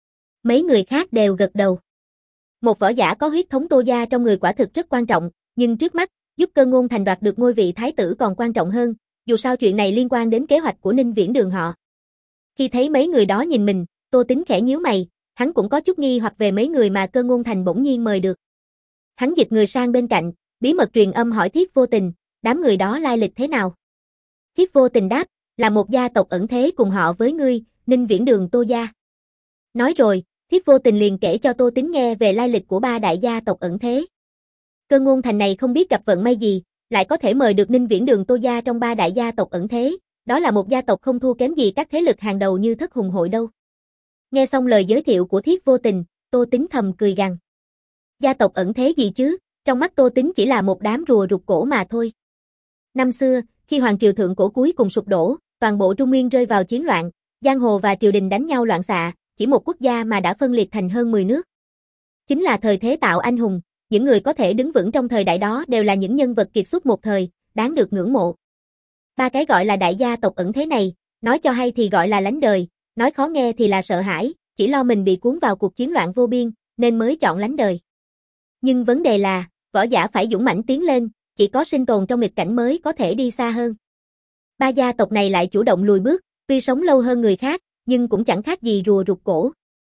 Mấy người khác đều gật đầu. Một võ giả có huyết thống Tô gia trong người quả thực rất quan trọng, nhưng trước mắt, giúp Cơ Ngôn Thành đoạt được ngôi vị thái tử còn quan trọng hơn, dù sao chuyện này liên quan đến kế hoạch của Ninh Viễn Đường họ. Khi thấy mấy người đó nhìn mình, Tô Tín khẽ nhíu mày, hắn cũng có chút nghi hoặc về mấy người mà Cơ Ngôn Thành bỗng nhiên mời được. Hắn dịch người sang bên cạnh, bí mật truyền âm hỏi Thiết Vô Tình, đám người đó lai lịch thế nào? Thiết Vô Tình đáp, là một gia tộc ẩn thế cùng họ với ngươi, Ninh Viễn Đường Tô gia. Nói rồi, Thiết Vô Tình liền kể cho Tô Tín nghe về lai lịch của ba đại gia tộc ẩn thế. Cơ Ngôn Thành này không biết gặp vận may gì, lại có thể mời được Ninh Viễn Đường Tô gia trong ba đại gia tộc ẩn thế, đó là một gia tộc không thua kém gì các thế lực hàng đầu như Thất Hùng hội đâu. Nghe xong lời giới thiệu của Thiết Vô Tình, Tô Tín thầm cười gằn. Gia tộc ẩn thế gì chứ, trong mắt Tô Tín chỉ là một đám rùa rụt cổ mà thôi. Năm xưa, khi Hoàng triều thượng cổ cuối cùng sụp đổ, toàn bộ Trung Nguyên rơi vào chiến loạn, giang hồ và triều đình đánh nhau loạn xạ, chỉ một quốc gia mà đã phân liệt thành hơn mười nước. Chính là thời thế tạo anh hùng, những người có thể đứng vững trong thời đại đó đều là những nhân vật kiệt xuất một thời, đáng được ngưỡng mộ. Ba cái gọi là đại gia tộc ẩn thế này, nói cho hay thì gọi là lánh đời, nói khó nghe thì là sợ hãi, chỉ lo mình bị cuốn vào cuộc chiến loạn vô biên, nên mới chọn lánh đời. Nhưng vấn đề là, võ giả phải dũng mãnh tiến lên, chỉ có sinh tồn trong nghịch cảnh mới có thể đi xa hơn. Ba gia tộc này lại chủ động lùi bước, tuy sống lâu hơn người khác, nhưng cũng chẳng khác gì rùa rụt cổ.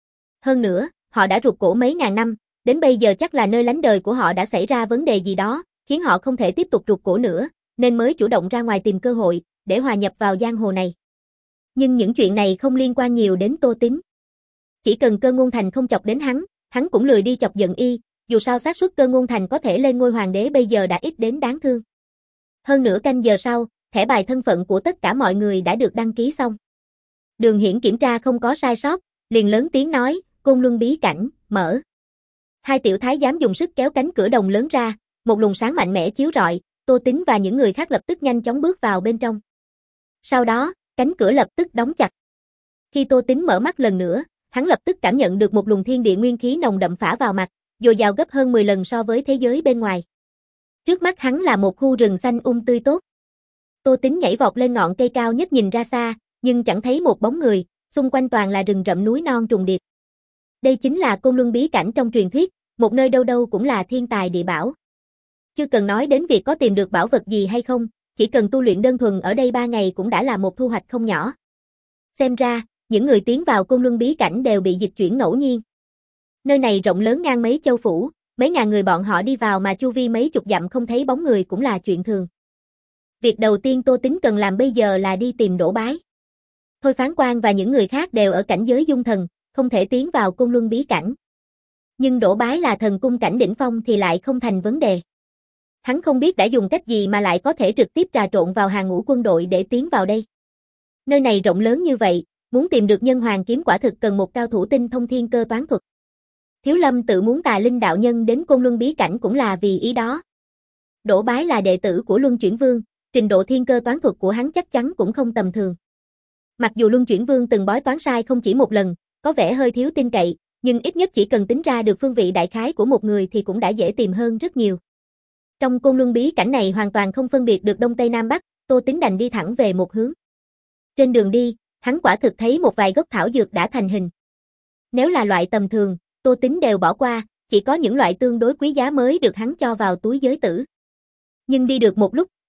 Hơn nữa, họ đã rụt cổ mấy ngàn năm, đến bây giờ chắc là nơi lánh đời của họ đã xảy ra vấn đề gì đó, khiến họ không thể tiếp tục rụt cổ nữa, nên mới chủ động ra ngoài tìm cơ hội, để hòa nhập vào giang hồ này. Nhưng những chuyện này không liên quan nhiều đến Tô Tín. Chỉ cần Cơ Ngôn Thành không chọc đến hắn, hắn cũng lười đi chọc giận y, dù sao xác suất Cơ Ngôn Thành có thể lên ngôi hoàng đế bây giờ đã ít đến đáng thương. Hơn nửa canh giờ sau, thẻ bài thân phận của tất cả mọi người đã được đăng ký xong. Đường Hiển kiểm tra không có sai sót, liền lớn tiếng nói, Côn Luân bí cảnh, mở. Hai tiểu thái giám dùng sức kéo cánh cửa đồng lớn ra, một luồng sáng mạnh mẽ chiếu rọi, Tô Tín và những người khác lập tức nhanh chóng bước vào bên trong. Sau đó, cánh cửa lập tức đóng chặt. Khi Tô Tín mở mắt lần nữa, hắn lập tức cảm nhận được một luồng thiên địa nguyên khí nồng đậm phả vào mặt, dồi dào gấp hơn mười lần so với thế giới bên ngoài. Trước mắt hắn là một khu rừng xanh um tươi tốt. Tô Tín nhảy vọt lên ngọn cây cao nhất nhìn ra xa, nhưng chẳng thấy một bóng người, xung quanh toàn là rừng rậm núi non trùng điệp. Đây chính là Côn Luân bí cảnh trong truyền thuyết, một nơi đâu đâu cũng là thiên tài địa bảo. Chưa cần nói đến việc có tìm được bảo vật gì hay không, chỉ cần tu luyện đơn thuần ở đây ba ngày cũng đã là một thu hoạch không nhỏ. Xem ra, những người tiến vào Côn Luân bí cảnh đều bị dịch chuyển ngẫu nhiên. Nơi này rộng lớn ngang mấy châu phủ, mấy ngàn người bọn họ đi vào mà chu vi mấy chục dặm không thấy bóng người cũng là chuyện thường. Việc đầu tiên Tô Tín cần làm bây giờ là đi tìm Đỗ Bái. Thôi Phán Quan và những người khác đều ở cảnh giới dung thần, không thể tiến vào Côn Luân bí cảnh. Nhưng Đỗ Bái là thần cung cảnh đỉnh phong thì lại không thành vấn đề. Hắn không biết đã dùng cách gì mà lại có thể trực tiếp trà trộn vào hàng ngũ quân đội để tiến vào đây. Nơi này rộng lớn như vậy, muốn tìm được nhân hoàng kiếm quả thực cần một cao thủ tinh thông thiên cơ toán thuật. Thiếu Lâm tự muốn Tà Linh đạo nhân đến Côn Luân bí cảnh cũng là vì ý đó. Đỗ Bái là đệ tử của Luân Chuyển Vương, trình độ thiên cơ toán thuật của hắn chắc chắn cũng không tầm thường. Mặc dù Luân Chuyển Vương từng bói toán sai không chỉ một lần, có vẻ hơi thiếu tin cậy, nhưng ít nhất chỉ cần tính ra được phương vị đại khái của một người thì cũng đã dễ tìm hơn rất nhiều. Trong Côn Luân bí cảnh này hoàn toàn không phân biệt được đông tây nam bắc, Tô Tín đành đi thẳng về một hướng. Trên đường đi, hắn quả thực thấy một vài gốc thảo dược đã thành hình. Nếu là loại tầm thường, Tô Tín đều bỏ qua, chỉ có những loại tương đối quý giá mới được hắn cho vào túi giới tử. Nhưng đi được một lúc,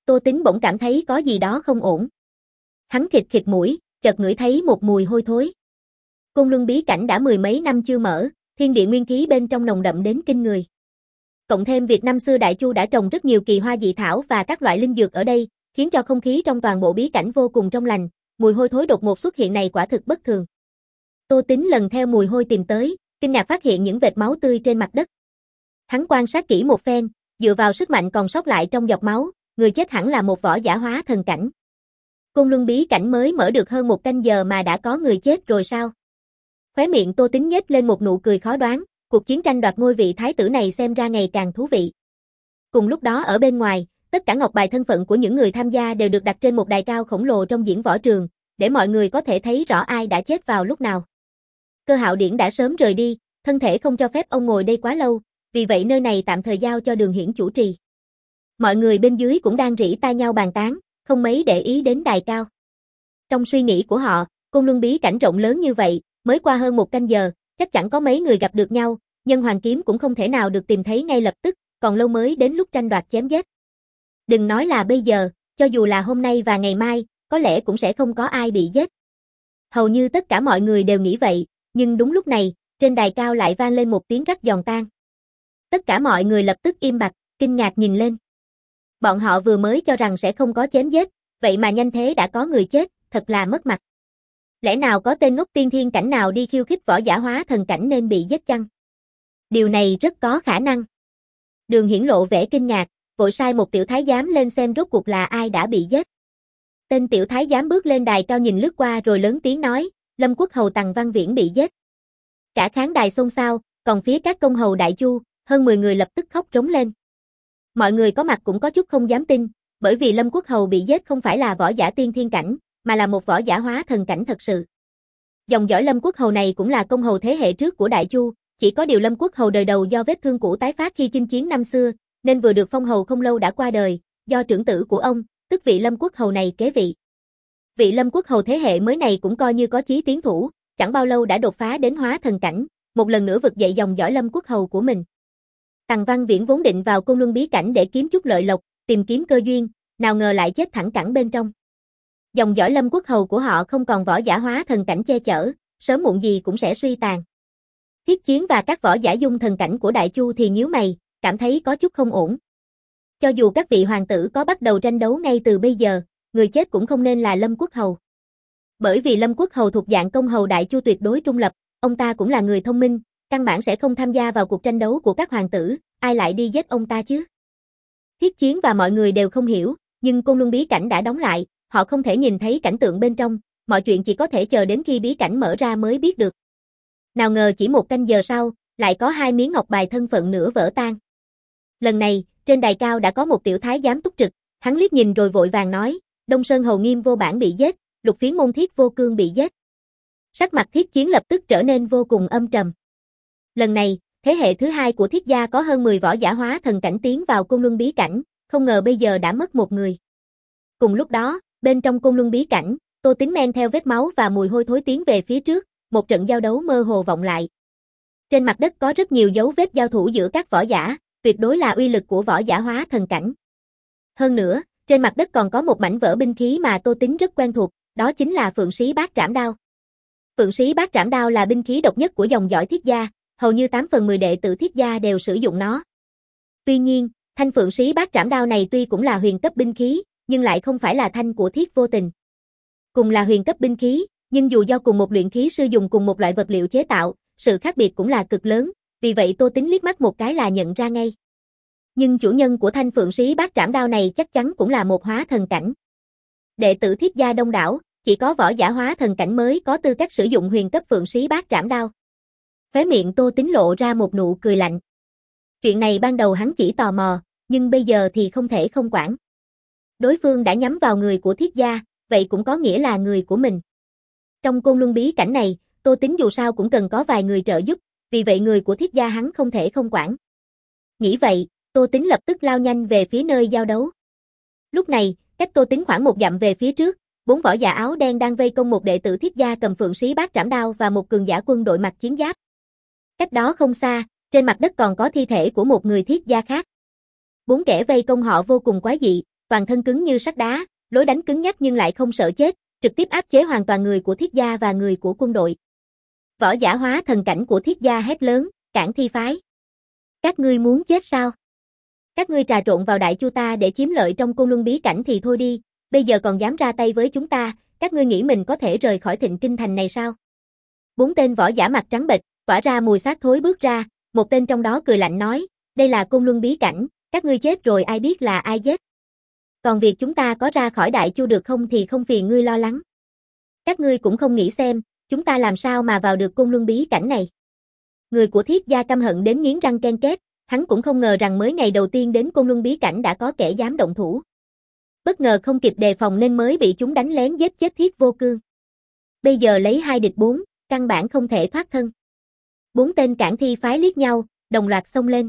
Tô Tính bỗng cảm thấy có gì đó không ổn. Hắn khịt khịt mũi, chợt ngửi thấy một mùi hôi thối. Côn Luân bí cảnh đã mười mấy năm chưa mở, thiên địa nguyên khí bên trong nồng đậm đến kinh người. Cộng thêm việc năm xưa Đại Chu đã trồng rất nhiều kỳ hoa dị thảo và các loại linh dược ở đây, khiến cho không khí trong toàn bộ bí cảnh vô cùng trong lành, mùi hôi thối đột ngột xuất hiện này quả thực bất thường. Tô Tính lần theo mùi hôi tìm tới, kinh ngạc phát hiện những vệt máu tươi trên mặt đất. Hắn quan sát kỹ một phen, dựa vào sức mạnh còn sót lại trong giọt máu, người chết hẳn là một võ giả hóa thần cảnh. Côn Luân bí cảnh mới mở được hơn một canh giờ mà đã có người chết rồi sao? Khóe miệng Tô Tính nhếch lên một nụ cười khó đoán, cuộc chiến tranh đoạt ngôi vị thái tử này xem ra ngày càng thú vị. Cùng lúc đó ở bên ngoài, tất cả ngọc bài thân phận của những người tham gia đều được đặt trên một đài cao khổng lồ trong diễn võ trường, để mọi người có thể thấy rõ ai đã chết vào lúc nào. Cơ Hạo Điển đã sớm rời đi, thân thể không cho phép ông ngồi đây quá lâu, vì vậy nơi này tạm thời giao cho Đường Hiển chủ trì. Mọi người bên dưới cũng đang rỉ tai nhau bàn tán, không mấy để ý đến đài cao. Trong suy nghĩ của họ, Côn Luân bí cảnh rộng lớn như vậy, mới qua hơn một canh giờ, chắc chẳng có mấy người gặp được nhau, nhân hoàng kiếm cũng không thể nào được tìm thấy ngay lập tức, còn lâu mới đến lúc tranh đoạt chém giết. Đừng nói là bây giờ, cho dù là hôm nay và ngày mai, có lẽ cũng sẽ không có ai bị giết. Hầu như tất cả mọi người đều nghĩ vậy, nhưng đúng lúc này, trên đài cao lại vang lên một tiếng rắc giòn tan. Tất cả mọi người lập tức im bặt, kinh ngạc nhìn lên. Bọn họ vừa mới cho rằng sẽ không có chém giết, vậy mà nhanh thế đã có người chết, thật là mất mặt. Lẽ nào có tên ngốc tiên thiên cảnh nào đi khiêu khích võ giả hóa thần cảnh nên bị giết chăng? Điều này rất có khả năng. Đường Hiển lộ vẻ kinh ngạc, vội sai một tiểu thái giám lên xem rốt cuộc là ai đã bị giết. Tên tiểu thái giám bước lên đài cao nhìn lướt qua rồi lớn tiếng nói, Lâm Quốc hầu Tằng Văn Viễn bị giết. Cả khán đài xôn xao, còn phía các công hầu Đại Chu, hơn mười người lập tức khóc rống lên. Mọi người có mặt cũng có chút không dám tin, bởi vì Lâm Quốc hầu bị giết không phải là võ giả tiên thiên cảnh, mà là một võ giả hóa thần cảnh thật sự. Dòng dõi Lâm Quốc hầu này cũng là công hầu thế hệ trước của Đại Chu, chỉ có điều Lâm Quốc hầu đời đầu do vết thương cũ tái phát khi chinh chiến năm xưa, nên vừa được phong hầu không lâu đã qua đời, do trưởng tử của ông, tức vị Lâm Quốc hầu này kế vị. Vị Lâm Quốc hầu thế hệ mới này cũng coi như có chí tiến thủ, chẳng bao lâu đã đột phá đến hóa thần cảnh, một lần nữa vực dậy dòng dõi Lâm Quốc hầu của mình. Tằng Văn Viễn vốn định vào Côn Luân bí cảnh để kiếm chút lợi lộc, tìm kiếm cơ duyên, nào ngờ lại chết thẳng cẳng bên trong. Dòng dõi Lâm Quốc hầu của họ không còn võ giả hóa thần cảnh che chở, sớm muộn gì cũng sẽ suy tàn. Thiết Chiến và các võ giả dung thần cảnh của Đại Chu thì nhíu mày, cảm thấy có chút không ổn. Cho dù các vị hoàng tử có bắt đầu tranh đấu ngay từ bây giờ, người chết cũng không nên là Lâm Quốc hầu. Bởi vì Lâm Quốc hầu thuộc dạng công hầu Đại Chu tuyệt đối trung lập, ông ta cũng là người thông minh, căn bản sẽ không tham gia vào cuộc tranh đấu của các hoàng tử, ai lại đi giết ông ta chứ? Thiết Chiến và mọi người đều không hiểu, nhưng Côn Luân bí cảnh đã đóng lại, họ không thể nhìn thấy cảnh tượng bên trong, mọi chuyện chỉ có thể chờ đến khi bí cảnh mở ra mới biết được. Nào ngờ chỉ một canh giờ sau, lại có hai miếng ngọc bài thân phận nữa vỡ tan. Lần này, trên đài cao đã có một tiểu thái giám túc trực, hắn liếc nhìn rồi vội vàng nói, Đông Sơn hầu Nghiêm Vô Bản bị giết, Lục Phiến môn Thiết Vô Cương bị giết. Sắc mặt Thiết Chiến lập tức trở nên vô cùng âm trầm. Lần này, thế hệ thứ hai của Thiết gia có hơn mười võ giả hóa thần cảnh tiến vào Côn Luân bí cảnh, không ngờ bây giờ đã mất một người. Cùng lúc đó, bên trong Côn Luân bí cảnh, Tô Tính men theo vết máu và mùi hôi thối tiến về phía trước, một trận giao đấu mơ hồ vọng lại. Trên mặt đất có rất nhiều dấu vết giao thủ giữa các võ giả, tuyệt đối là uy lực của võ giả hóa thần cảnh. Hơn nữa, trên mặt đất còn có một mảnh vỡ binh khí mà Tô Tính rất quen thuộc, đó chính là Phượng Sĩ Bát Trảm Đao. Phượng Sĩ Bát Trảm Đao là binh khí độc nhất của dòng dõi Thiết gia, hầu như tám phần mười đệ tử Thiết gia đều sử dụng nó. Tuy nhiên, thanh Phượng Sĩ Bát Trảm Đao này tuy cũng là huyền cấp binh khí, nhưng lại không phải là thanh của Thiết Vô Tình. Cùng là huyền cấp binh khí, nhưng dù do cùng một luyện khí sư dùng cùng một loại vật liệu chế tạo, sự khác biệt cũng là cực lớn, vì vậy Tô Tính liếc mắt một cái là nhận ra ngay. Nhưng chủ nhân của thanh Phượng Sĩ Bát Trảm Đao này chắc chắn cũng là một hóa thần cảnh. Đệ tử Thiết gia đông đảo, chỉ có võ giả hóa thần cảnh mới có tư cách sử dụng huyền cấp Phượng Sĩ Bát Trảm Đao. Khóe miệng Tô Tính lộ ra một nụ cười lạnh. Chuyện này ban đầu hắn chỉ tò mò, nhưng bây giờ thì không thể không quản. Đối phương đã nhắm vào người của Thiết gia, vậy cũng có nghĩa là người của mình. Trong Côn Luân bí cảnh này, Tô Tính dù sao cũng cần có vài người trợ giúp, vì vậy người của Thiết gia hắn không thể không quản. Nghĩ vậy, Tô Tính lập tức lao nhanh về phía nơi giao đấu. Lúc này, cách Tô Tính khoảng một dặm về phía trước, bốn võ giả áo đen đang vây công một đệ tử Thiết gia cầm Phượng Sĩ Bát Trảm Đao và một cường giả quân đội mặc chiến giáp. Cách đó không xa, trên mặt đất còn có thi thể của một người Thiết gia khác. Bốn kẻ vây công họ vô cùng quái dị, toàn thân cứng như sắt đá, lối đánh cứng nhắc nhưng lại không sợ chết, trực tiếp áp chế hoàn toàn người của Thiết gia và người của quân đội. Võ giả hóa thần cảnh của Thiết gia hét lớn, cản thi phái. Các ngươi muốn chết sao? Các ngươi trà trộn vào Đại Chu ta để chiếm lợi trong Côn Luân bí cảnh thì thôi đi, bây giờ còn dám ra tay với chúng ta, các ngươi nghĩ mình có thể rời khỏi Thịnh Kinh thành này sao? Bốn tên võ giả mặt trắng bệch, tỏa ra mùi xác thối bước ra, một tên trong đó cười lạnh nói, đây là Côn Luân bí cảnh, các ngươi chết rồi ai biết là ai giết. Còn việc chúng ta có ra khỏi Đại Chu được không thì không phiền ngươi lo lắng. Các ngươi cũng không nghĩ xem, chúng ta làm sao mà vào được Côn Luân bí cảnh này. Người của Thiết gia căm hận đến nghiến răng ken két, hắn cũng không ngờ rằng mới ngày đầu tiên đến Côn Luân bí cảnh đã có kẻ dám động thủ. Bất ngờ không kịp đề phòng nên mới bị chúng đánh lén giết chết Thiết Vô Cương. Bây giờ lấy hai địch bốn, căn bản không thể thoát thân. Bốn tên cản thi phái liếc nhau, đồng loạt xông lên.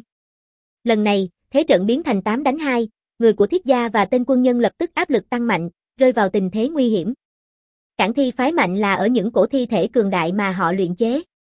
Lần này, thế trận biến thành tám đánh hai, người của Thiết gia và tên quân nhân lập tức áp lực tăng mạnh, rơi vào tình thế nguy hiểm. Cản thi phái mạnh là ở những cổ thi thể cường đại mà họ luyện chế.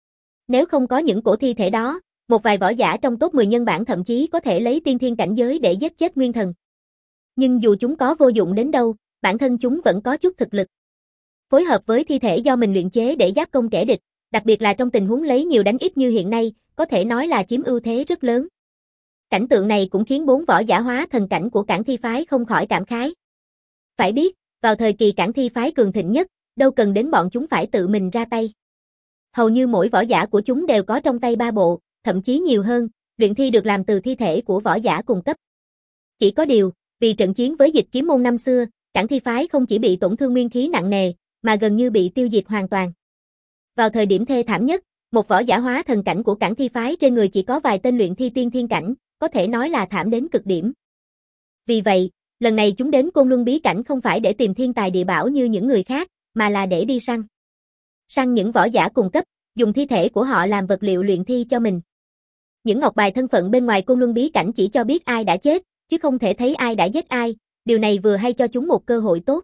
Nếu không có những cổ thi thể đó, một vài võ giả trong top mười nhân bản thậm chí có thể lấy tiên thiên cảnh giới để giết chết nguyên thần. Nhưng dù chúng có vô dụng đến đâu, bản thân chúng vẫn có chút thực lực. Phối hợp với thi thể do mình luyện chế để giáp công kẻ địch, đặc biệt là trong tình huống lấy nhiều đánh ít như hiện nay, có thể nói là chiếm ưu thế rất lớn. Cảnh tượng này cũng khiến bốn võ giả hóa thần cảnh của Cản thi phái không khỏi cảm khái. Phải biết, vào thời kỳ Cản thi phái cường thịnh nhất, đâu cần đến bọn chúng phải tự mình ra tay. Hầu như mỗi võ giả của chúng đều có trong tay ba bộ, thậm chí nhiều hơn, luyện thi được làm từ thi thể của võ giả cùng cấp. Chỉ có điều, vì trận chiến với Dịch Kiếm môn năm xưa, Cản thi phái không chỉ bị tổn thương nguyên khí nặng nề, mà gần như bị tiêu diệt hoàn toàn. Vào thời điểm thê thảm nhất, một võ giả hóa thần cảnh của Cản thi phái trên người chỉ có vài tên luyện thi tiên thiên cảnh, có thể nói là thảm đến cực điểm. Vì vậy, lần này chúng đến Côn Luân bí cảnh không phải để tìm thiên tài địa bảo như những người khác, mà là để đi săn. Săn những võ giả cùng cấp, dùng thi thể của họ làm vật liệu luyện thi cho mình. Những ngọc bài thân phận bên ngoài Côn Luân bí cảnh chỉ cho biết ai đã chết, chứ không thể thấy ai đã giết ai, điều này vừa hay cho chúng một cơ hội tốt.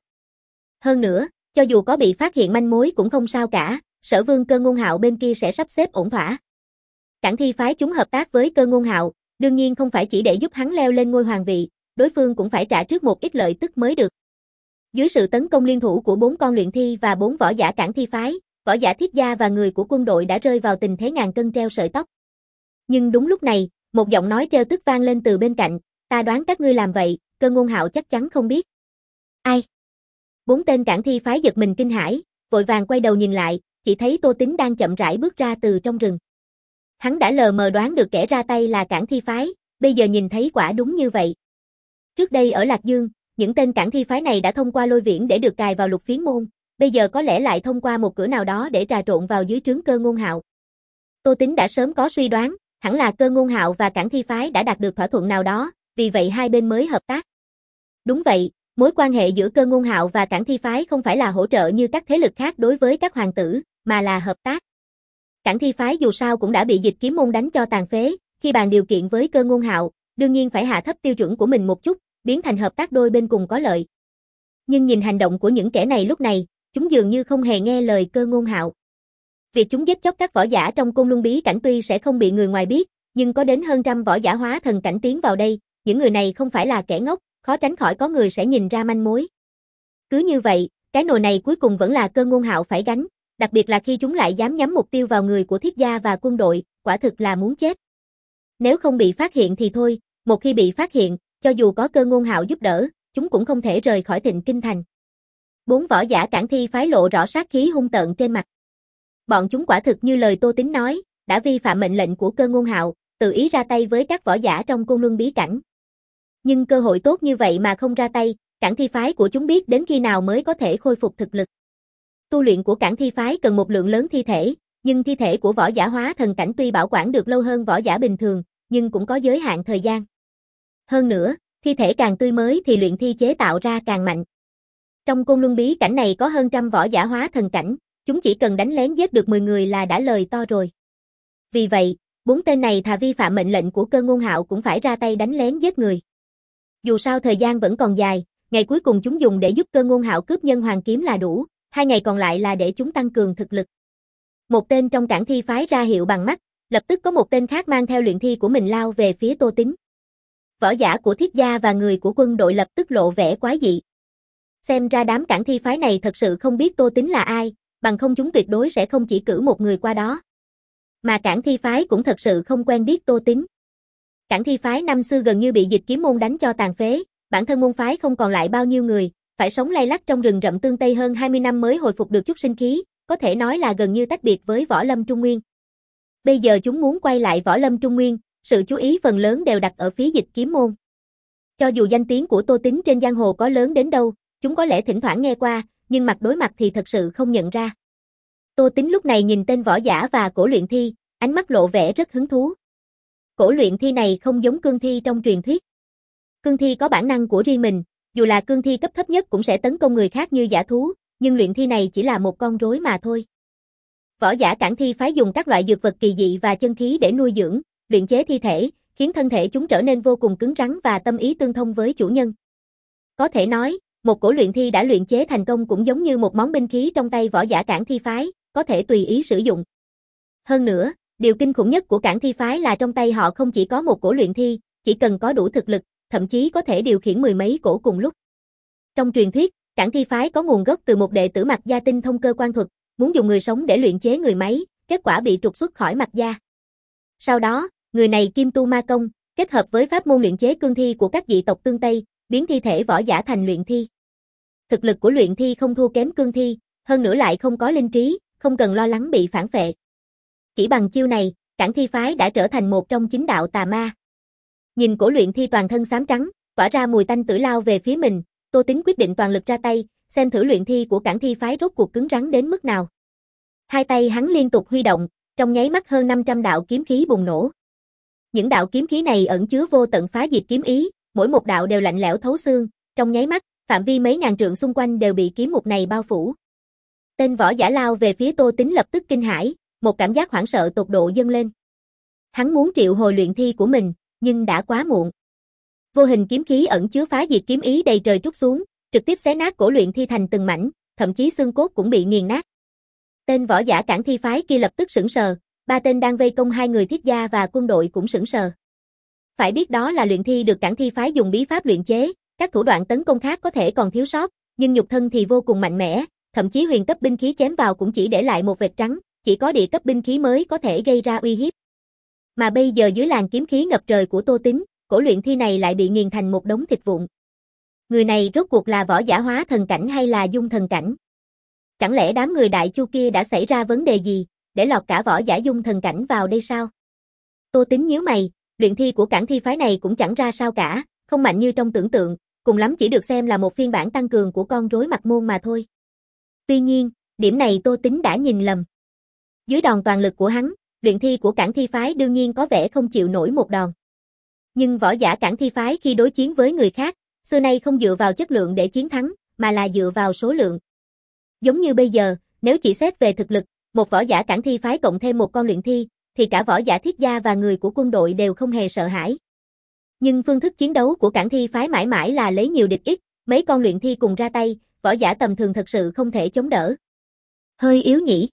Hơn nữa, cho dù có bị phát hiện manh mối cũng không sao cả, Sở Vương Cơ Ngôn Hạo bên kia sẽ sắp xếp ổn thỏa. Cản thi phái chúng hợp tác với Cơ Ngôn Hạo, đương nhiên không phải chỉ để giúp hắn leo lên ngôi hoàng vị, đối phương cũng phải trả trước một ít lợi tức mới được. Dưới sự tấn công liên thủ của bốn con luyện thi và bốn võ giả Cản thi phái, võ giả Thiết gia và người của quân đội đã rơi vào tình thế ngàn cân treo sợi tóc. Nhưng đúng lúc này, một giọng nói treo tức vang lên từ bên cạnh, ta đoán các ngươi làm vậy, Cơ Ngôn Hạo chắc chắn không biết. Ai? Bốn tên Cản thi phái giật mình kinh hãi, vội vàng quay đầu nhìn lại, chỉ thấy Tô Tín đang chậm rãi bước ra từ trong rừng. Hắn đã lờ mờ đoán được kẻ ra tay là Cản thi phái, bây giờ nhìn thấy quả đúng như vậy. Trước đây ở Lạc Dương, những tên Cản thi phái này đã thông qua Lôi Viễn để được cài vào Lục Phiến môn, bây giờ có lẽ lại thông qua một cửa nào đó để trà trộn vào dưới trướng Cơ Ngôn Hạo. Tô Tín đã sớm có suy đoán, hẳn là Cơ Ngôn Hạo và Cản thi phái đã đạt được thỏa thuận nào đó, vì vậy hai bên mới hợp tác. Đúng vậy, mối quan hệ giữa Cơ Ngôn Hạo và Cản thi phái không phải là hỗ trợ như các thế lực khác đối với các hoàng tử, mà là hợp tác. Cản thi phái dù sao cũng đã bị Dịch Kiếm môn đánh cho tàn phế, khi bàn điều kiện với Cơ Ngôn Hạo, đương nhiên phải hạ thấp tiêu chuẩn của mình một chút, biến thành hợp tác đôi bên cùng có lợi. Nhưng nhìn hành động của những kẻ này lúc này, chúng dường như không hề nghe lời Cơ Ngôn Hạo. Việc chúng giết chóc các võ giả trong Côn Luân bí cảnh tuy sẽ không bị người ngoài biết, nhưng có đến hơn trăm võ giả hóa thần cảnh tiến vào đây, những người này không phải là kẻ ngốc, khó tránh khỏi có người sẽ nhìn ra manh mối. Cứ như vậy, cái nồi này cuối cùng vẫn là Cơ Ngôn Hạo phải gánh, đặc biệt là khi chúng lại dám nhắm mục tiêu vào người của Thiết gia và quân đội, quả thực là muốn chết. Nếu không bị phát hiện thì thôi, một khi bị phát hiện, cho dù có Cơ Ngôn Hạo giúp đỡ, chúng cũng không thể rời khỏi Thịnh Kinh thành. Bốn võ giả Cản thi phái lộ rõ sát khí hung tợn trên mặt. Bọn chúng quả thực như lời Tô Tín nói, đã vi phạm mệnh lệnh của Cơ Ngôn Hạo, tự ý ra tay với các võ giả trong Côn Luân bí cảnh. Nhưng cơ hội tốt như vậy mà không ra tay, Cản thi phái của chúng biết đến khi nào mới có thể khôi phục thực lực. Tu luyện của Cản thi phái cần một lượng lớn thi thể, nhưng thi thể của võ giả hóa thần cảnh tuy bảo quản được lâu hơn võ giả bình thường, nhưng cũng có giới hạn thời gian. Hơn nữa, thi thể càng tươi mới thì luyện thi chế tạo ra càng mạnh. Trong Côn Luân bí cảnh này có hơn trăm võ giả hóa thần cảnh, chúng chỉ cần đánh lén giết được mười người là đã lời to rồi. Vì vậy, bốn tên này thà vi phạm mệnh lệnh của Cơ Ngôn Hạo cũng phải ra tay đánh lén giết người. Dù sao thời gian vẫn còn dài, ngày cuối cùng chúng dùng để giúp Cơ Ngôn Hạo cướp nhân hoàng kiếm là đủ, hai ngày còn lại là để chúng tăng cường thực lực. Một tên trong Cản thi phái ra hiệu bằng mắt, lập tức có một tên khác mang theo luyện thi của mình lao về phía Tô Tín. Võ giả của Thiết gia và người của quân đội lập tức lộ vẻ quái dị. Xem ra đám cảng thi phái này thật sự không biết Tô Tín là ai, bằng không chúng tuyệt đối sẽ không chỉ cử một người qua đó. Mà cảng thi phái cũng thật sự không quen biết Tô Tín. Cảng thi phái năm xưa gần như bị Dịch Kiếm môn đánh cho tàn phế, bản thân môn phái không còn lại bao nhiêu người, phải sống lay lắt trong rừng rậm tương Tây hơn hai mươi năm mới hồi phục được chút sinh khí, có thể nói là gần như tách biệt với Võ Lâm Trung Nguyên. Bây giờ chúng muốn quay lại Võ Lâm Trung Nguyên, sự chú ý phần lớn đều đặt ở phía Dịch Kiếm môn. Cho dù danh tiếng của Tô Tín trên giang hồ có lớn đến đâu, chúng có lẽ thỉnh thoảng nghe qua, nhưng mặt đối mặt thì thật sự không nhận ra. Tô Tín lúc này nhìn tên võ giả và Cổ Luyện Thi, ánh mắt lộ vẻ rất hứng thú. Cổ Luyện Thi này không giống cương thi trong truyền thuyết. Cương thi có bản năng của riêng mình, dù là cương thi cấp thấp nhất cũng sẽ tấn công người khác như dã thú, nhưng luyện thi này chỉ là một con rối mà thôi. Võ giả cảng thi phái dùng các loại dược vật kỳ dị và chân khí để nuôi dưỡng, luyện chế thi thể, khiến thân thể chúng trở nên vô cùng cứng rắn và tâm ý tương thông với chủ nhân. Có thể nói, một cổ luyện thi đã luyện chế thành công cũng giống như một món binh khí trong tay võ giả cảng thi phái, có thể tùy ý sử dụng. Hơn nữa, điều kinh khủng nhất của cảng thi phái là trong tay họ không chỉ có một cổ luyện thi, chỉ cần có đủ thực lực, thậm chí có thể điều khiển mười mấy cổ cùng lúc. Trong truyền thuyết, cảng thi phái có nguồn gốc từ một đệ tử Mạc Gia tinh thông cơ quan thuật, muốn dùng người sống để luyện chế người máy, kết quả bị trục xuất khỏi Mạc Gia. Sau đó, người này kim tu ma công, kết hợp với pháp môn luyện chế cương thi của các dị tộc tương Tây, biến thi thể võ giả thành luyện thi. Thực lực của luyện thi không thua kém cương thi, hơn nữa lại không có linh trí, không cần lo lắng bị phản phệ. Chỉ bằng chiêu này, cảng thi phái đã trở thành một trong chín đạo tà ma. Nhìn cổ luyện thi toàn thân xám trắng, tỏa ra mùi tanh tử lao về phía mình, Tô Tín quyết định toàn lực ra tay, xem thử luyện thi của cảng thi phái rốt cuộc cứng rắn đến mức nào. Hai tay hắn liên tục huy động, trong nháy mắt hơn năm trăm đạo kiếm khí bùng nổ. Những đạo kiếm khí này ẩn chứa vô tận phá diệt kiếm ý, mỗi một đạo đều lạnh lẽo thấu xương, trong nháy mắt, phạm vi mấy ngàn trượng xung quanh đều bị kiếm mục này bao phủ. Tên võ giả lao về phía Tô Tín lập tức kinh hãi, một cảm giác hoảng sợ tột độ dâng lên. Hắn muốn triệu hồi luyện thi của mình, nhưng đã quá muộn. Vô hình kiếm khí ẩn chứa phá diệt kiếm ý đầy trời trút xuống, trực tiếp xé nát cổ luyện thi thành từng mảnh, thậm chí xương cốt cũng bị nghiền nát. Tên võ giả cảng thi phái kia lập tức sững sờ, ba tên đang vây công hai người Thiết gia và quân đội cũng sững sờ. Phải biết đó là luyện thi được cảng thi phái dùng bí pháp luyện chế, các thủ đoạn tấn công khác có thể còn thiếu sót, nhưng nhục thân thì vô cùng mạnh mẽ, thậm chí huyền cấp binh khí chém vào cũng chỉ để lại một vệt trắng, chỉ có địa cấp binh khí mới có thể gây ra uy hiếp. Mà bây giờ dưới làn kiếm khí ngập trời của Tô Tín, cổ luyện thi này lại bị nghiền thành một đống thịt vụn. Người này rốt cuộc là võ giả hóa thần cảnh hay là dung thần cảnh? Chẳng lẽ đám người Đại Chu kia đã xảy ra vấn đề gì, để lọt cả võ giả dung thần cảnh vào đây sao? Tô Tín nhíu mày, luyện thi của cảng thi phái này cũng chẳng ra sao cả, không mạnh như trong tưởng tượng, cùng lắm chỉ được xem là một phiên bản tăng cường của con rối Mạc Môn mà thôi. Tuy nhiên, điểm này Tô Tín đã nhìn lầm. Dưới đòn toàn lực của hắn, luyện thi của cảng thi phái đương nhiên có vẻ không chịu nổi một đòn. Nhưng võ giả cảng thi phái khi đối chiến với người khác, xưa nay không dựa vào chất lượng để chiến thắng, mà là dựa vào số lượng. Giống như bây giờ, nếu chỉ xét về thực lực, một võ giả cảng thi phái cộng thêm một con luyện thi, thì cả võ giả Thiết gia và người của quân đội đều không hề sợ hãi. Nhưng phương thức chiến đấu của cảng thi phái mãi mãi là lấy nhiều địch ít, mấy con luyện thi cùng ra tay, võ giả tầm thường thật sự không thể chống đỡ. Hơi yếu nhỉ.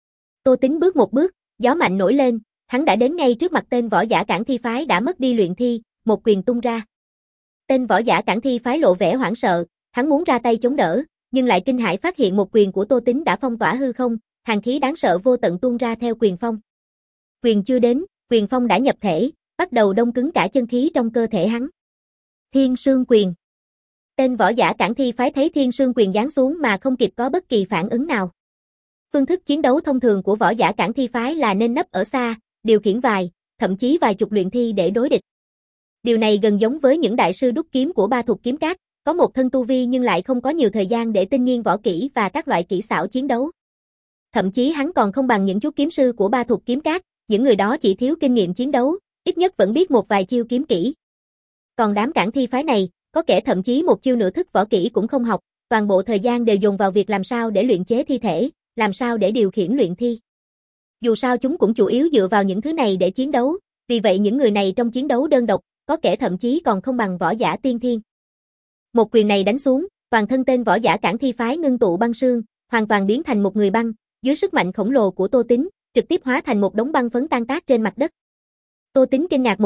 Tô Tín bước một bước, gió mạnh nổi lên, hắn đã đến ngay trước mặt tên võ giả cảng thi phái đã mất đi luyện thi, một quyền tung ra. Tên võ giả cảng thi phái lộ vẻ hoảng sợ, hắn muốn ra tay chống đỡ, nhưng lại kinh hãi phát hiện một quyền của Tô Tín đã phong tỏa hư không, hàn khí đáng sợ vô tận tuôn ra theo quyền phong. Quyền chưa đến, quyền phong đã nhập thể, bắt đầu đông cứng cả chân khí trong cơ thể hắn. Thiên Sương Quyền. Tên võ giả cảng thi phái thấy Thiên Sương Quyền giáng xuống mà không kịp có bất kỳ phản ứng nào. Phương thức chiến đấu thông thường của võ giả cảng thi phái là nên nấp ở xa, điều khiển vài, thậm chí vài chục luyện thi để đối địch. Điều này gần giống với những đại sư đúc kiếm của Ba Thục Kiếm Các, có một thân tu vi nhưng lại không có nhiều thời gian để tinh nghiên võ kỹ và các loại kỹ xảo chiến đấu. Thậm chí hắn còn không bằng những chú kiếm sư của Ba Thục Kiếm Các, những người đó chỉ thiếu kinh nghiệm chiến đấu, ít nhất vẫn biết một vài chiêu kiếm kỹ. Còn đám cảng thi phái này, có kẻ thậm chí một chiêu nửa thức võ kỹ cũng không học, toàn bộ thời gian đều dùng vào việc làm sao để luyện chế thi thể, làm sao để điều khiển luyện thi. Dù sao chúng cũng chủ yếu dựa vào những thứ này để chiến đấu, vì vậy những người này trong chiến đấu đơn độc, có kẻ thậm chí còn không bằng võ giả tiên thiên. Một quyền này đánh xuống, toàn thân tên võ giả cảng thi phái ngưng tụ băng sương, hoàn toàn biến thành một người băng, dưới sức mạnh khổng lồ của Tô Tín, trực tiếp hóa thành một đống băng phấn tan tác trên mặt đất. Tô Tín kinh ngạc một lúc,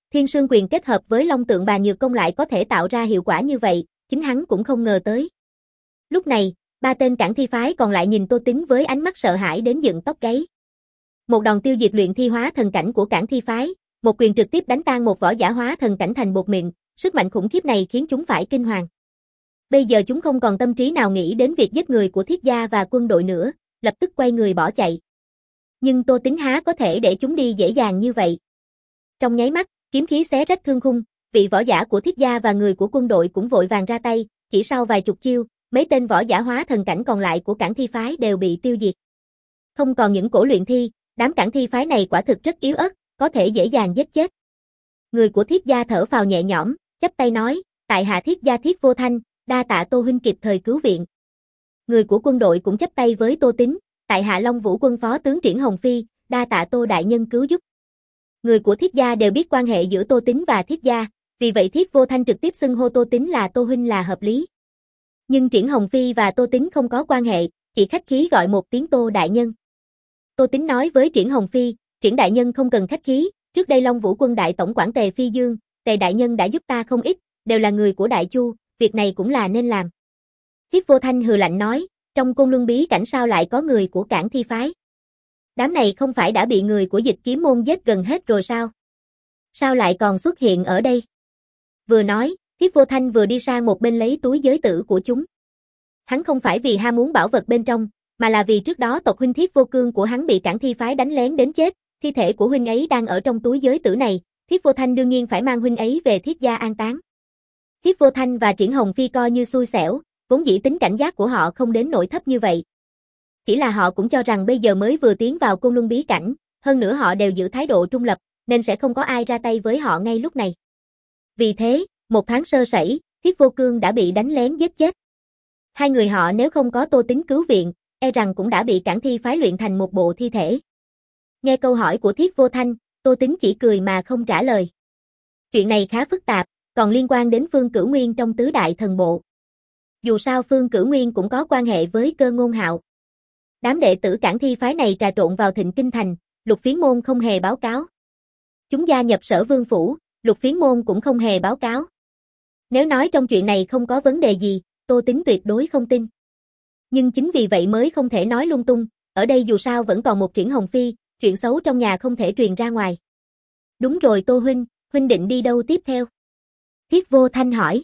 Thiên Sương Quyền kết hợp với Long Tượng Bà Nhược Công lại có thể tạo ra hiệu quả như vậy, chính hắn cũng không ngờ tới. Lúc này, ba tên cảng thi phái còn lại nhìn Tô Tính với ánh mắt sợ hãi đến dựng tóc gáy. Một đòn tiêu diệt luyện thi hóa thần cảnh của cảng thi phái, một quyền trực tiếp đánh tan một võ giả hóa thần cảnh thành bột mịn, sức mạnh khủng khiếp này khiến chúng phải kinh hoàng. Bây giờ chúng không còn tâm trí nào nghĩ đến việc giết người của Thiết gia và quân đội nữa, lập tức quay người bỏ chạy. Nhưng Tô Tính há có thể để chúng đi dễ dàng như vậy. Trong nháy mắt, kiếm khí xé rách thương khung, vị võ giả của Thiết gia và người của quân đội cũng vội vàng ra tay, chỉ sau vài chục chiêu, mấy tên võ giả hóa thần cảnh còn lại của cảng thi phái đều bị tiêu diệt. Không còn những cổ luyện thi, đám cảng thi phái này quả thực rất yếu ớt, có thể dễ dàng giết chết. Người của Thiết gia thở phào nhẹ nhõm, chắp tay nói, tại hạ Thiết gia Thiết Vô Thanh, đa tạ Tô huynh kịp thời cứu viện. Người của quân đội cũng chắp tay với Tô Tính, tại hạ Long Vũ quân phó tướng Triển Hồng Phi, đa tạ Tô đại nhân cứu giúp. Người của Thiết gia đều biết quan hệ giữa Tô Tính và Thiết gia, vì vậy Thiết Vô Thanh trực tiếp xưng hô Tô Tính là Tô huynh là hợp lý. Nhưng Triển Hồng Phi và Tô Tính không có quan hệ, chỉ khách khí gọi một tiếng Tô đại nhân. Tô Tính nói với Triển Hồng Phi, Triển đại nhân không cần khách khí, trước đây Long Vũ quân đại tổng quản Tề Phi Dương, Tề đại nhân đã giúp ta không ít, đều là người của Đại Chu, việc này cũng là nên làm. Thiết Vô Thanh hừ lạnh nói, trong Côn Luân bí cảnh sao lại có người của cảng thi phái? Đám này không phải đã bị người của Dịch Kiếm môn giết gần hết rồi sao? Sao lại còn xuất hiện ở đây? Vừa nói, Thiết Vô Thanh vừa đi sang một bên lấy túi giới tử của chúng. Hắn không phải vì ham muốn bảo vật bên trong, mà là vì trước đó tộc huynh Thiết Vô Cương của hắn bị cảng thi phái đánh lén đến chết, thi thể của huynh ấy đang ở trong túi giới tử này, Thiết Vô Thanh đương nhiên phải mang huynh ấy về Thiết gia an táng. Thiết Vô Thanh và Triển Hồng Phi coi như xui xẻo, vốn dĩ tính cảnh giác của họ không đến nỗi thấp như vậy. Chỉ là họ cũng cho rằng bây giờ mới vừa tiến vào Côn Luân bí cảnh, hơn nữa họ đều giữ thái độ trung lập, nên sẽ không có ai ra tay với họ ngay lúc này. Vì thế, một thoáng sơ sẩy, Thiết Vô Cương đã bị đánh lén giết chết. Hai người họ nếu không có Tô Tính cứu viện, e rằng cũng đã bị cảng thi phái luyện thành một bộ thi thể. Nghe câu hỏi của Thiết Vô Thanh, Tô Tính chỉ cười mà không trả lời. Chuyện này khá phức tạp, còn liên quan đến Phương Cửu Nguyên trong tứ đại thần bộ. Dù sao Phương Cửu Nguyên cũng có quan hệ với Cơ Ngôn Hạo. Đám đệ tử cảng thi phái này trà trộn vào Thịnh Kinh Thành, Lục Phiến môn không hề báo cáo. Chúng gia nhập Sở Vương phủ, Lục Phiến môn cũng không hề báo cáo. Nếu nói trong chuyện này không có vấn đề gì, Tô Tính tuyệt đối không tin. Nhưng chính vì vậy mới không thể nói lung tung, ở đây dù sao vẫn còn một Triển Hồng Phi, chuyện xấu trong nhà không thể truyền ra ngoài. Đúng rồi Tô huynh, huynh định đi đâu tiếp theo? Thiết Vô Thanh hỏi.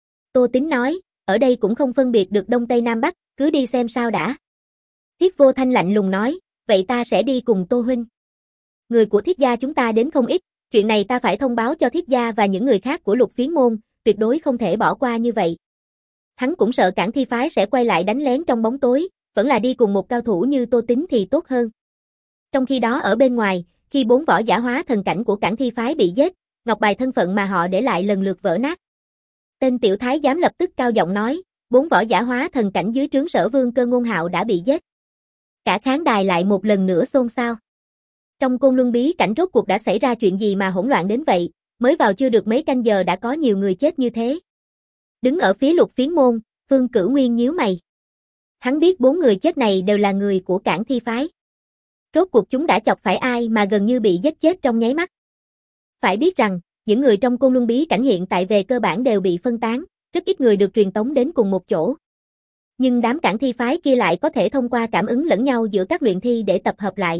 Tô Tính nói, ở đây cũng không phân biệt được Đông Tây Nam Bắc, cứ đi xem sao đã. Thiết Vô Thanh lạnh lùng nói, vậy ta sẽ đi cùng Tô huynh. Người của Thiết gia chúng ta đến không ít, chuyện này ta phải thông báo cho Thiết gia và những người khác của Lục Phiến môn, tuyệt đối không thể bỏ qua như vậy. Hắn cũng sợ cảng thi phái sẽ quay lại đánh lén trong bóng tối, vẫn là đi cùng một cao thủ như Tô Tính thì tốt hơn. Trong khi đó ở bên ngoài, khi bốn võ giả hóa thần cảnh của cảng thi phái bị giết, ngọc bài thân phận mà họ để lại lần lượt vỡ nát. Tên tiểu thái giám lập tức cao giọng nói, bốn võ giả hóa thần cảnh dưới trướng Sở Vương Cơ Ngôn Hạo đã bị giết. Cả khán đài lại một lần nữa xôn xao. Trong Côn Luân bí cảnh rốt cuộc đã xảy ra chuyện gì mà hỗn loạn đến vậy, mới vào chưa được mấy canh giờ đã có nhiều người chết như thế. Đứng ở phía Lục Phiến môn, Phương Cửu Nguyên nhíu mày. Hắn biết bốn người chết này đều là người của cảng thi phái. Rốt cuộc chúng đã chọc phải ai mà gần như bị giết chết trong nháy mắt. Phải biết rằng, những người trong Côn Luân bí cảnh hiện tại về cơ bản đều bị phân tán, rất ít người được truyền tống đến cùng một chỗ. Nhưng đám cảng thi phái kia lại có thể thông qua cảm ứng lẫn nhau giữa các luyện thi để tập hợp lại.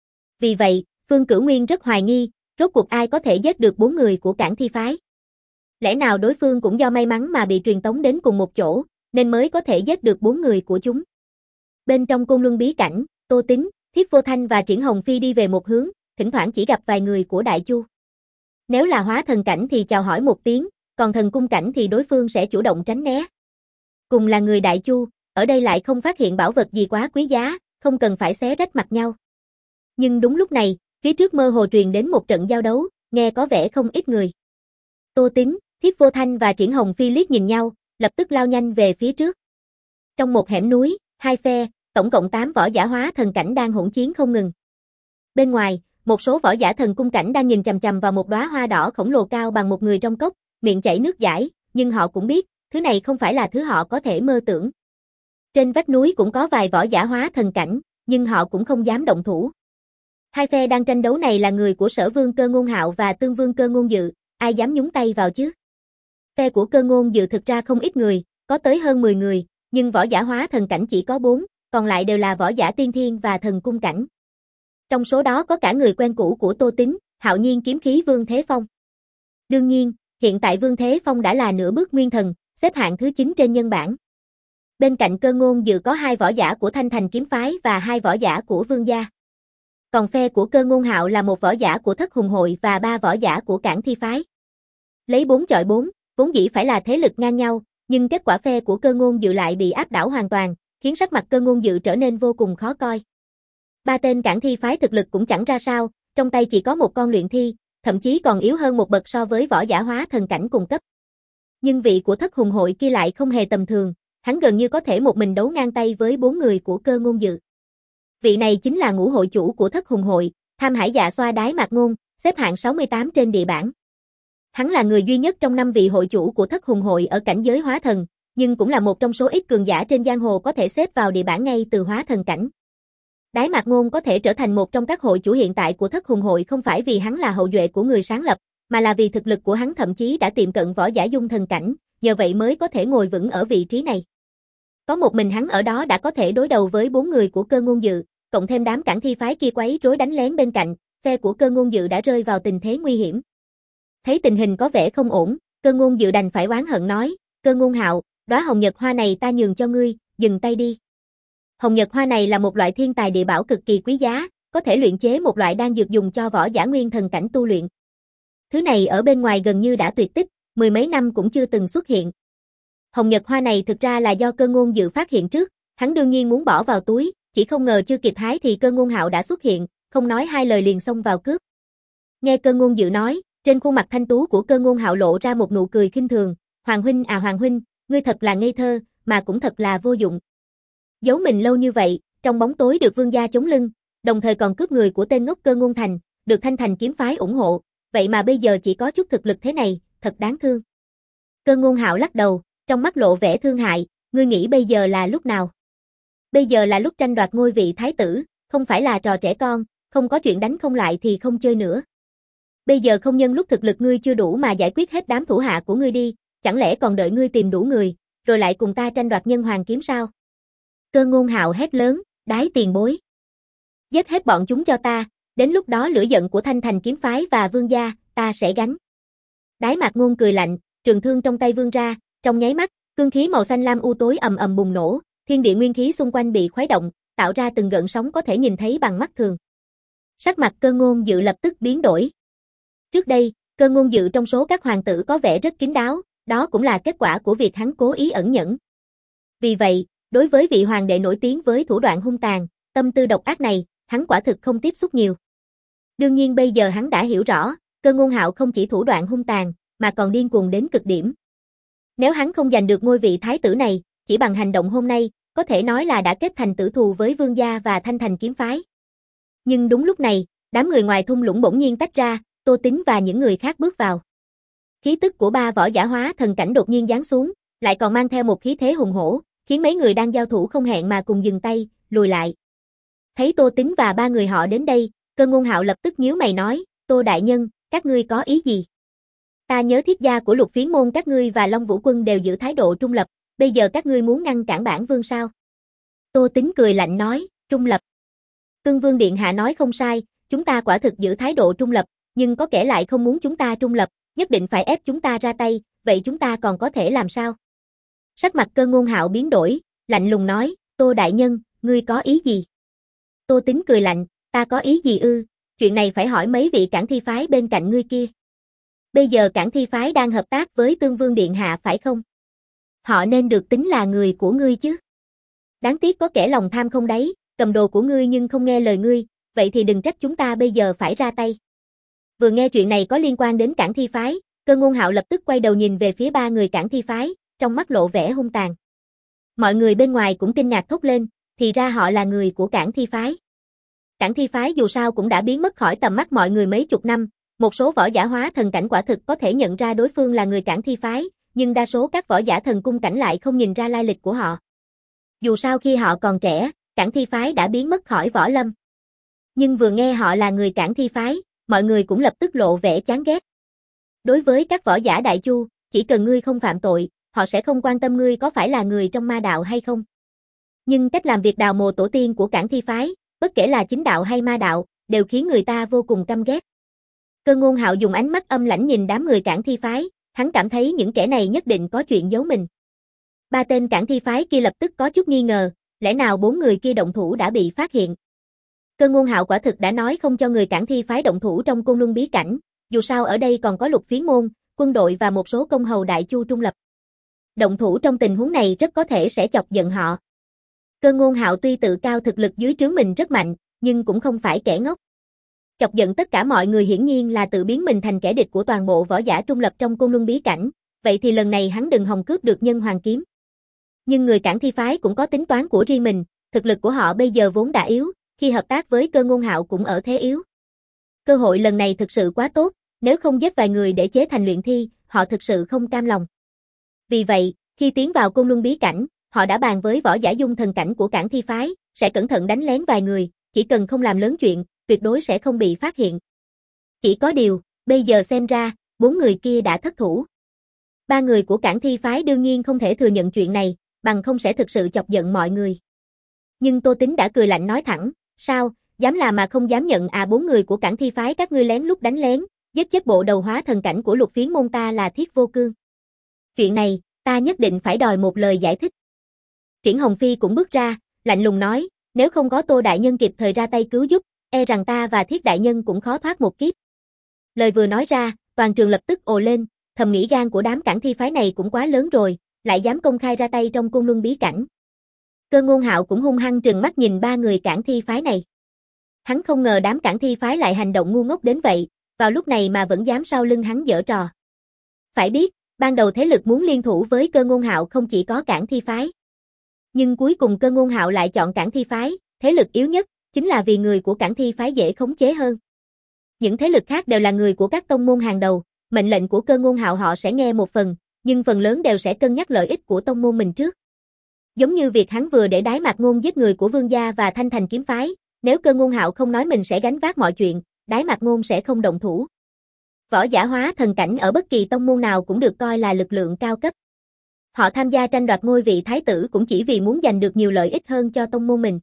Vì vậy, Phương Cửu Nguyên rất hoài nghi, rốt cuộc ai có thể giết được bốn người của cảng thi phái. Lẽ nào đối phương cũng do may mắn mà bị truyền tống đến cùng một chỗ, nên mới có thể giết được bốn người của chúng. Bên trong Côn Luân bí cảnh, Tô Tính, Thiết Vô Thanh và Triển Hồng Phi đi về một hướng, thỉnh thoảng chỉ gặp vài người của Đại Chu. Nếu là hóa thần cảnh thì chào hỏi một tiếng, còn thần cung cảnh thì đối phương sẽ chủ động tránh né. Cùng là người Đại Chu, ở đây lại không phát hiện bảo vật gì quá quý giá, không cần phải xé rách mặt nhau. Nhưng đúng lúc này, phía trước mơ hồ truyền đến một trận giao đấu, nghe có vẻ không ít người. Tô Tính, Thiết Vô Thanh và Triển Hồng Phi liếc nhìn nhau, lập tức lao nhanh về phía trước. Trong một hẻm núi, hai phe, tổng cộng tám võ giả hóa thần cảnh đang hỗn chiến không ngừng. Bên ngoài, một số võ giả thần cung cảnh đang nhìn chằm chằm vào một đóa hoa đỏ khổng lồ cao bằng một người trong cốc, miệng chảy nước dãi, nhưng họ cũng biết, thứ này không phải là thứ họ có thể mơ tưởng. Trên vách núi cũng có vài võ giả hóa thần cảnh, nhưng họ cũng không dám động thủ. Hai phe đang tranh đấu này là người của Sở Vương Cơ Ngôn Hạo và Tương Vương Cơ Ngôn Dự, ai dám nhúng tay vào chứ? Phe của Cơ Ngôn Dự thực ra không ít người, có tới hơn mười người, nhưng võ giả hóa thần cảnh chỉ có bốn, còn lại đều là võ giả tiên thiên và thần cung cảnh. Trong số đó có cả người quen cũ của Tô Tín, Hạo Nhiên kiếm khí Vương Thế Phong. Đương nhiên, hiện tại Vương Thế Phong đã là nửa bước nguyên thần, xếp hạng thứ chín trên nhân bảng. Bên cạnh Cơ Ngôn Dự có hai võ giả của Thanh Thành kiếm phái và hai võ giả của Vương gia. Còn phe của Cơ Ngôn Hạo là một võ giả của Thất Hùng hội và ba võ giả của Cảng Thi phái. Lấy bốn chọi bốn, vốn dĩ phải là thế lực ngang nhau, nhưng kết quả phe của Cơ Ngôn Dự lại bị áp đảo hoàn toàn, khiến sắc mặt Cơ Ngôn Dự trở nên vô cùng khó coi. Ba tên Cảng Thi phái thực lực cũng chẳng ra sao, trong tay chỉ có một con luyện thi, thậm chí còn yếu hơn một bậc so với võ giả hóa thần cảnh cùng cấp. Nhưng vị của Thất Hùng hội kia lại không hề tầm thường, hắn gần như có thể một mình đấu ngang tay với bốn người của Cơ Ngôn Dự. Vị này chính là ngũ hội chủ của Thất Hùng hội, Tham Hải Dạ Xoa Đái Mạc Ngôn, xếp hạng sáu mươi tám trên địa bảng. Hắn là người duy nhất trong năm vị hội chủ của Thất Hùng hội ở cảnh giới hóa thần, nhưng cũng là một trong số ít cường giả trên giang hồ có thể xếp vào địa bảng ngay từ hóa thần cảnh. Đái Mạc Ngôn có thể trở thành một trong các hội chủ hiện tại của Thất Hùng hội không phải vì hắn là hậu duệ của người sáng lập, mà là vì thực lực của hắn thậm chí đã tiệm cận võ giả dung thần cảnh, nhờ vậy mới có thể ngồi vững ở vị trí này. Có một mình hắn ở đó đã có thể đối đầu với bốn người của Cơ Ngôn Dự, cộng thêm đám Cảng Thi phái kia quấy rối đánh lén bên cạnh, phe của Cơ Ngôn Dự đã rơi vào tình thế nguy hiểm. Thấy tình hình có vẻ không ổn, Cơ Ngôn Dự đành phải oán hận nói, Cơ Ngôn Hạo, đóa hồng nhật hoa này ta nhường cho ngươi, dừng tay đi. Hồng nhật hoa này là một loại thiên tài địa bảo cực kỳ quý giá, có thể luyện chế một loại đan dược dùng cho võ giả nguyên thần cảnh tu luyện. Thứ này ở bên ngoài gần như đã tuyệt tích, mười mấy năm cũng chưa từng xuất hiện. Hồng nhật hoa này thực ra là do Cơ Ngôn Dự phát hiện trước, hắn đương nhiên muốn bỏ vào túi, chỉ không ngờ chưa kịp hái thì Cơ Ngôn Hạo đã xuất hiện, không nói hai lời liền xông vào cướp. Nghe Cơ Ngôn Dự nói, trên khuôn mặt thanh tú của Cơ Ngôn Hạo lộ ra một nụ cười khinh thường, Hoàng huynh à Hoàng huynh, ngươi thật là ngây thơ, mà cũng thật là vô dụng. Giấu mình lâu như vậy, trong bóng tối được Vương gia chống lưng, đồng thời còn cướp người của tên ngốc Cơ Ngôn Thành, được Thanh Thành kiếm phái ủng hộ, vậy mà bây giờ chỉ có chút thực lực thế này, thật đáng thương. Cơ Ngôn Hạo lắc đầu, trong mắt lộ vẻ thương hại, ngươi nghĩ bây giờ là lúc nào? Bây giờ là lúc tranh đoạt ngôi vị thái tử, không phải là trò trẻ con, không có chuyện đánh không lại thì không chơi nữa. Bây giờ không nhân lúc thực lực ngươi chưa đủ mà giải quyết hết đám thủ hạ của ngươi đi, chẳng lẽ còn đợi ngươi tìm đủ người, rồi lại cùng ta tranh đoạt nhân hoàng kiếm sao? Cơ Ngôn Hạo hét lớn, Đái tiền bối. Giết hết bọn chúng cho ta, đến lúc đó lửa giận của Thanh Thành kiếm phái và Vương gia, ta sẽ gánh. Đái Mạc Ngôn cười lạnh, trường thương trong tay vươn ra, trong nháy mắt, cương khí màu xanh lam u tối ầm ầm bùng nổ, thiên địa nguyên khí xung quanh bị khuấy động, tạo ra từng gợn sóng có thể nhìn thấy bằng mắt thường. Sắc mặt Cơ Ngôn Dự lập tức biến đổi. Trước đây, Cơ Ngôn Dự trong số các hoàng tử có vẻ rất kín đáo, đó cũng là kết quả của việc hắn cố ý ẩn nhẫn. Vì vậy, đối với vị hoàng đệ nổi tiếng với thủ đoạn hung tàn, tâm tư độc ác này, hắn quả thực không tiếp xúc nhiều. Đương nhiên bây giờ hắn đã hiểu rõ, Cơ Ngôn Hạo không chỉ thủ đoạn hung tàn, mà còn điên cuồng đến cực điểm. Nếu hắn không giành được ngôi vị thái tử này, chỉ bằng hành động hôm nay, có thể nói là đã kết thành tử thù với Vương gia và Thanh Thành kiếm phái. Nhưng đúng lúc này, đám người ngoài thung lũng bỗng nhiên tách ra, Tô Tín và những người khác bước vào. Khí tức của ba võ giả hóa thần cảnh đột nhiên giáng xuống, lại còn mang theo một khí thế hùng hổ, khiến mấy người đang giao thủ không hẹn mà cùng dừng tay, lùi lại. Thấy Tô Tín và ba người họ đến đây, Cơ Ngôn Hạo lập tức nhíu mày nói, Tô đại nhân, các ngươi có ý gì? Ta nhớ thiết gia của Lục Phiến môn các ngươi và Long Vũ quân đều giữ thái độ trung lập, bây giờ các ngươi muốn ngăn cản bản vương sao? Tô Tín cười lạnh nói, trung lập. Tương Vương điện hạ nói không sai, chúng ta quả thực giữ thái độ trung lập, nhưng có kẻ lại không muốn chúng ta trung lập, nhất định phải ép chúng ta ra tay, vậy chúng ta còn có thể làm sao? Sắc mặt Cơ Ngôn Hạo biến đổi, lạnh lùng nói, Tô đại nhân, ngươi có ý gì? Tô Tín cười lạnh, ta có ý gì ư, chuyện này phải hỏi mấy vị Cảng Thi phái bên cạnh ngươi kia. Bây giờ Cảng Thi phái đang hợp tác với Tương Vương điện hạ phải không? Họ nên được tính là người của ngươi chứ. Đáng tiếc có kẻ lòng tham không đáy, cầm đồ của ngươi nhưng không nghe lời ngươi, vậy thì đừng trách chúng ta bây giờ phải ra tay. Vừa nghe chuyện này có liên quan đến Cảng Thi phái, Cơ Ngôn Hạo lập tức quay đầu nhìn về phía ba người Cảng Thi phái, trong mắt lộ vẻ hung tàn. Mọi người bên ngoài cũng kinh ngạc thốt lên, thì ra họ là người của Cảng Thi phái. Cảng Thi phái dù sao cũng đã biến mất khỏi tầm mắt mọi người mấy chục năm, một số võ giả hóa thần cảnh quả thực có thể nhận ra đối phương là người Cảng Thi phái, nhưng đa số các võ giả thần cung cảnh lại không nhìn ra lai lịch của họ. Dù sao khi họ còn trẻ, Cảng Thi phái đã biến mất khỏi võ lâm. Nhưng vừa nghe họ là người Cảng Thi phái, mọi người cũng lập tức lộ vẻ chán ghét. Đối với các võ giả Đại Chu, chỉ cần ngươi không phạm tội, họ sẽ không quan tâm ngươi có phải là người trong ma đạo hay không. Nhưng cách làm việc đào mồ tổ tiên của Cảng Thi phái, bất kể là chính đạo hay ma đạo, đều khiến người ta vô cùng căm ghét. Cơ Ngôn Hạo dùng ánh mắt âm lãnh nhìn đám người Cảng Thi phái, hắn cảm thấy những kẻ này nhất định có chuyện giấu mình. Ba tên Cảng Thi phái kia lập tức có chút nghi ngờ, lẽ nào bốn người kia động thủ đã bị phát hiện. Cơ Ngôn Hạo quả thực đã nói không cho người Cảng Thi phái động thủ trong Côn Luân bí cảnh, dù sao ở đây còn có Lục Phiến môn, quân đội và một số công hầu Đại Chu trung lập. Động thủ trong tình huống này rất có thể sẽ chọc giận họ. Cơ Ngôn Hạo tuy tự cao thực lực dưới trướng mình rất mạnh, nhưng cũng không phải kẻ ngốc. Chọc giận tất cả mọi người hiển nhiên là tự biến mình thành kẻ địch của toàn bộ võ giả trung lập trong Côn Luân bí cảnh, vậy thì lần này hắn đừng hòng cướp được Nhân Hoàng kiếm. Nhưng người Cảng Thi phái cũng có tính toán của riêng mình, thực lực của họ bây giờ vốn đã yếu, khi hợp tác với Cơ Ngôn Hạo cũng ở thế yếu. Cơ hội lần này thực sự quá tốt, nếu không giết vài người để chế thành luyện thi, họ thực sự không cam lòng. Vì vậy, khi tiến vào Côn Luân bí cảnh, họ đã bàn với võ giả dung thần cảnh của Cảng Thi phái, sẽ cẩn thận đánh lén vài người, chỉ cần không làm lớn chuyện, tuyệt đối sẽ không bị phát hiện. Chỉ có điều, bây giờ xem ra, bốn người kia đã thất thủ. Ba người của Cảng Thi phái đương nhiên không thể thừa nhận chuyện này, bằng không sẽ thực sự chọc giận mọi người. Nhưng Tô Tính đã cười lạnh nói thẳng, sao, dám làm mà không dám nhận à? Bốn người của Cảng Thi phái các ngươi lén lút đánh lén, giết chết bộ đầu hóa thần cảnh của Lục Phiến môn ta là Thiết Vô Cương. Chuyện này, ta nhất định phải đòi một lời giải thích. Triển Hồng Phi cũng bước ra, lạnh lùng nói, nếu không có Tô đại nhân kịp thời ra tay cứu giúp, e rằng ta và Thiết đại nhân cũng khó thoát một kiếp. Lời vừa nói ra, toàn trường lập tức ồ lên, thầm nghĩ gan của đám Cảng Thi phái này cũng quá lớn rồi, lại dám công khai ra tay trong Côn Luân bí cảnh. Cơ Ngôn Hạo cũng hung hăng trừng mắt nhìn ba người Cảng Thi phái này. Hắn không ngờ đám Cảng Thi phái lại hành động ngu ngốc đến vậy, vào lúc này mà vẫn dám sau lưng hắn giở trò. Phải biết, ban đầu thế lực muốn liên thủ với Cơ Ngôn Hạo không chỉ có Cảng Thi phái. Nhưng cuối cùng Cơ Ngôn Hạo lại chọn Cảng Thi phái, thế lực yếu nhất, chính là vì người của Cảng Thi phái dễ khống chế hơn. Những thế lực khác đều là người của các tông môn hàng đầu, mệnh lệnh của Cơ Ngôn Hạo họ sẽ nghe một phần, nhưng phần lớn đều sẽ cân nhắc lợi ích của tông môn mình trước. Giống như việc hắn vừa để Đái Mạc Ngôn giết người của Vương gia và Thanh Thành kiếm phái, nếu Cơ Ngôn Hạo không nói mình sẽ gánh vác mọi chuyện, Đái Mạc Ngôn sẽ không động thủ. Võ giả hóa thần cảnh ở bất kỳ tông môn nào cũng được coi là lực lượng cao cấp. Họ tham gia tranh đoạt ngôi vị thái tử cũng chỉ vì muốn giành được nhiều lợi ích hơn cho tông môn mình.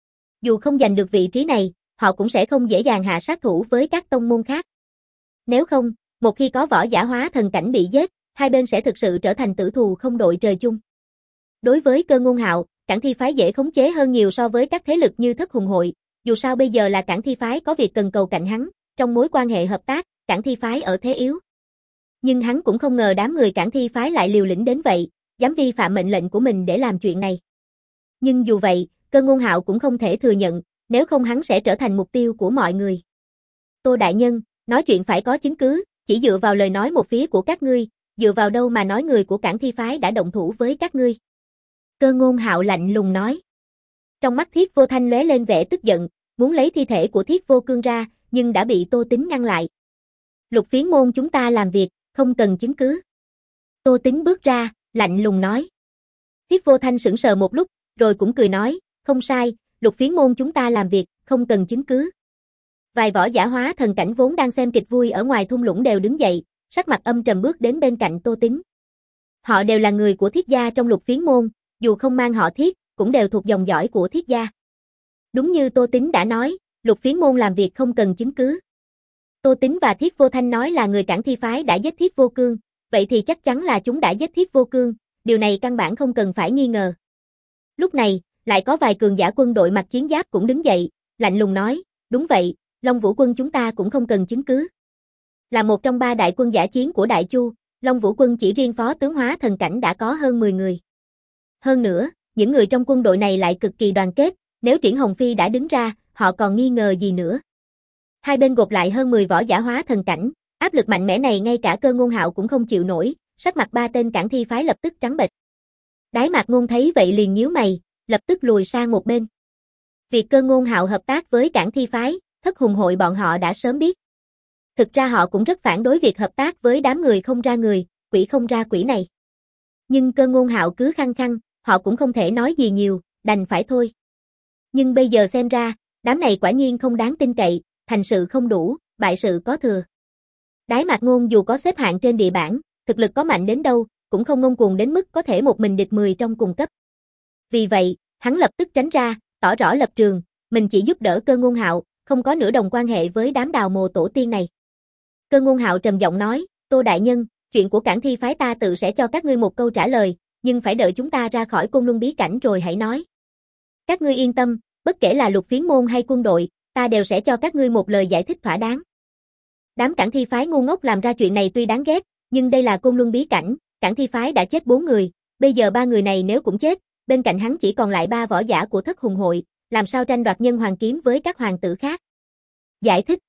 Dù không giành được vị trí này, họ cũng sẽ không dễ dàng hạ sát thủ với các tông môn khác. Nếu không, một khi có võ giả hóa thần cảnh bị giết, hai bên sẽ thực sự trở thành tử thù không đội trời chung. Đối với Cơ Ngôn Hạo, Cảng Thi phái dễ khống chế hơn nhiều so với các thế lực như Thất Hùng hội, dù sao bây giờ là Cảng Thi phái có việc cần cầu cạnh hắn, trong mối quan hệ hợp tác, Cảng Thi phái ở thế yếu. Nhưng hắn cũng không ngờ đám người Cảng Thi phái lại liều lĩnh đến vậy, dám vi phạm mệnh lệnh của mình để làm chuyện này. Nhưng dù vậy, Cơ Ngôn Hạo cũng không thể thừa nhận, nếu không hắn sẽ trở thành mục tiêu của mọi người. Tô đại nhân, nói chuyện phải có chứng cứ, chỉ dựa vào lời nói một phía của các ngươi, dựa vào đâu mà nói người của Cảng Thi phái đã động thủ với các ngươi? Cơ Ngôn Hạo lạnh lùng nói. Trong mắt Thiết Vô Thanh lóe lên vẻ tức giận, muốn lấy thi thể của Thiết Vô Cương ra, nhưng đã bị Tô Tính ngăn lại. Lục Phiến môn chúng ta làm việc, không cần chứng cứ. Tô Tính bước ra, lạnh lùng nói. Thiết Vô Thanh sững sờ một lúc, rồi cũng cười nói, không sai, Lục Phiến môn chúng ta làm việc, không cần chứng cứ. Vài võ giả hóa thần cảnh vốn đang xem kịch vui ở ngoài thung lũng đều đứng dậy, sắc mặt âm trầm bước đến bên cạnh Tô Tính. Họ đều là người của Thiết gia trong Lục Phiến môn, dù không mang họ Thiết, cũng đều thuộc dòng dõi của Thiết gia. Đúng như Tô Tính đã nói, Lục Phiến môn làm việc không cần chứng cứ. Tô Tính và Thiết Vô Thanh nói là người Cảng Thi phái đã giết Thiết Vô Cương, vậy thì chắc chắn là chúng đã giết Thiết Vô Cương, điều này căn bản không cần phải nghi ngờ. Lúc này, lại có vài cường giả quân đội mặc chiến giáp cũng đứng dậy, lạnh lùng nói, đúng vậy, Long Vũ quân chúng ta cũng không cần chứng cứ. Là một trong ba đại quân giả chiến của Đại Chu, Long Vũ quân chỉ riêng phó tướng hóa thần cảnh đã có hơn mười người. Hơn nữa, những người trong quân đội này lại cực kỳ đoàn kết, nếu Triển Hồng Phi đã đứng ra, họ còn nghi ngờ gì nữa. Hai bên gộp lại hơn mười võ giả hóa thần cảnh, áp lực mạnh mẽ này ngay cả Cơ Ngôn Hạo cũng không chịu nổi, sắc mặt ba tên Cảng Thi phái lập tức trắng bệch. Đái Mạc Ngôn thấy vậy liền nhíu mày, lập tức lùi sang một bên. Việc Cơ Ngôn Hạo hợp tác với Cảng Thi phái, Thất Hùng hội bọn họ đã sớm biết. Thực ra họ cũng rất phản đối việc hợp tác với đám người không ra người, quỷ không ra quỷ này. Nhưng Cơ Ngôn Hạo cứ khăng khăng, họ cũng không thể nói gì nhiều, đành phải thôi. Nhưng bây giờ xem ra, Đám này quả nhiên không đáng tin cậy, thành sự không đủ, bại sự có thừa. Đái Mạc Ngôn dù có xếp hạng trên địa bảng, thực lực có mạnh đến đâu, cũng không ngông cuồng đến mức có thể một mình địch mười trong cùng cấp. Vì vậy, hắn lập tức tránh ra, tỏ rõ lập trường, mình chỉ giúp đỡ Cơ Ngôn Hạo, không có nửa đồng quan hệ với đám đào mồ tổ tiên này. Cơ Ngôn Hạo trầm giọng nói, Tô đại nhân, chuyện của Cảng Thi phái ta tự sẽ cho các ngươi một câu trả lời, nhưng phải đợi chúng ta ra khỏi Côn Luân bí cảnh rồi hãy nói. Các ngươi yên tâm, bất kể là Lục Phiến môn hay quân đội, ta đều sẽ cho các ngươi một lời giải thích thỏa đáng. Đám Cảng Thi phái ngu ngốc làm ra chuyện này tuy đáng ghét, nhưng đây là Côn Luân bí cảnh, Cảng Thi phái đã chết bốn người, bây giờ ba người này nếu cũng chết, bên cạnh hắn chỉ còn lại ba võ giả của Thất Hùng hội, làm sao tranh đoạt nhân hoàng kiếm với các hoàng tử khác. Giải thích.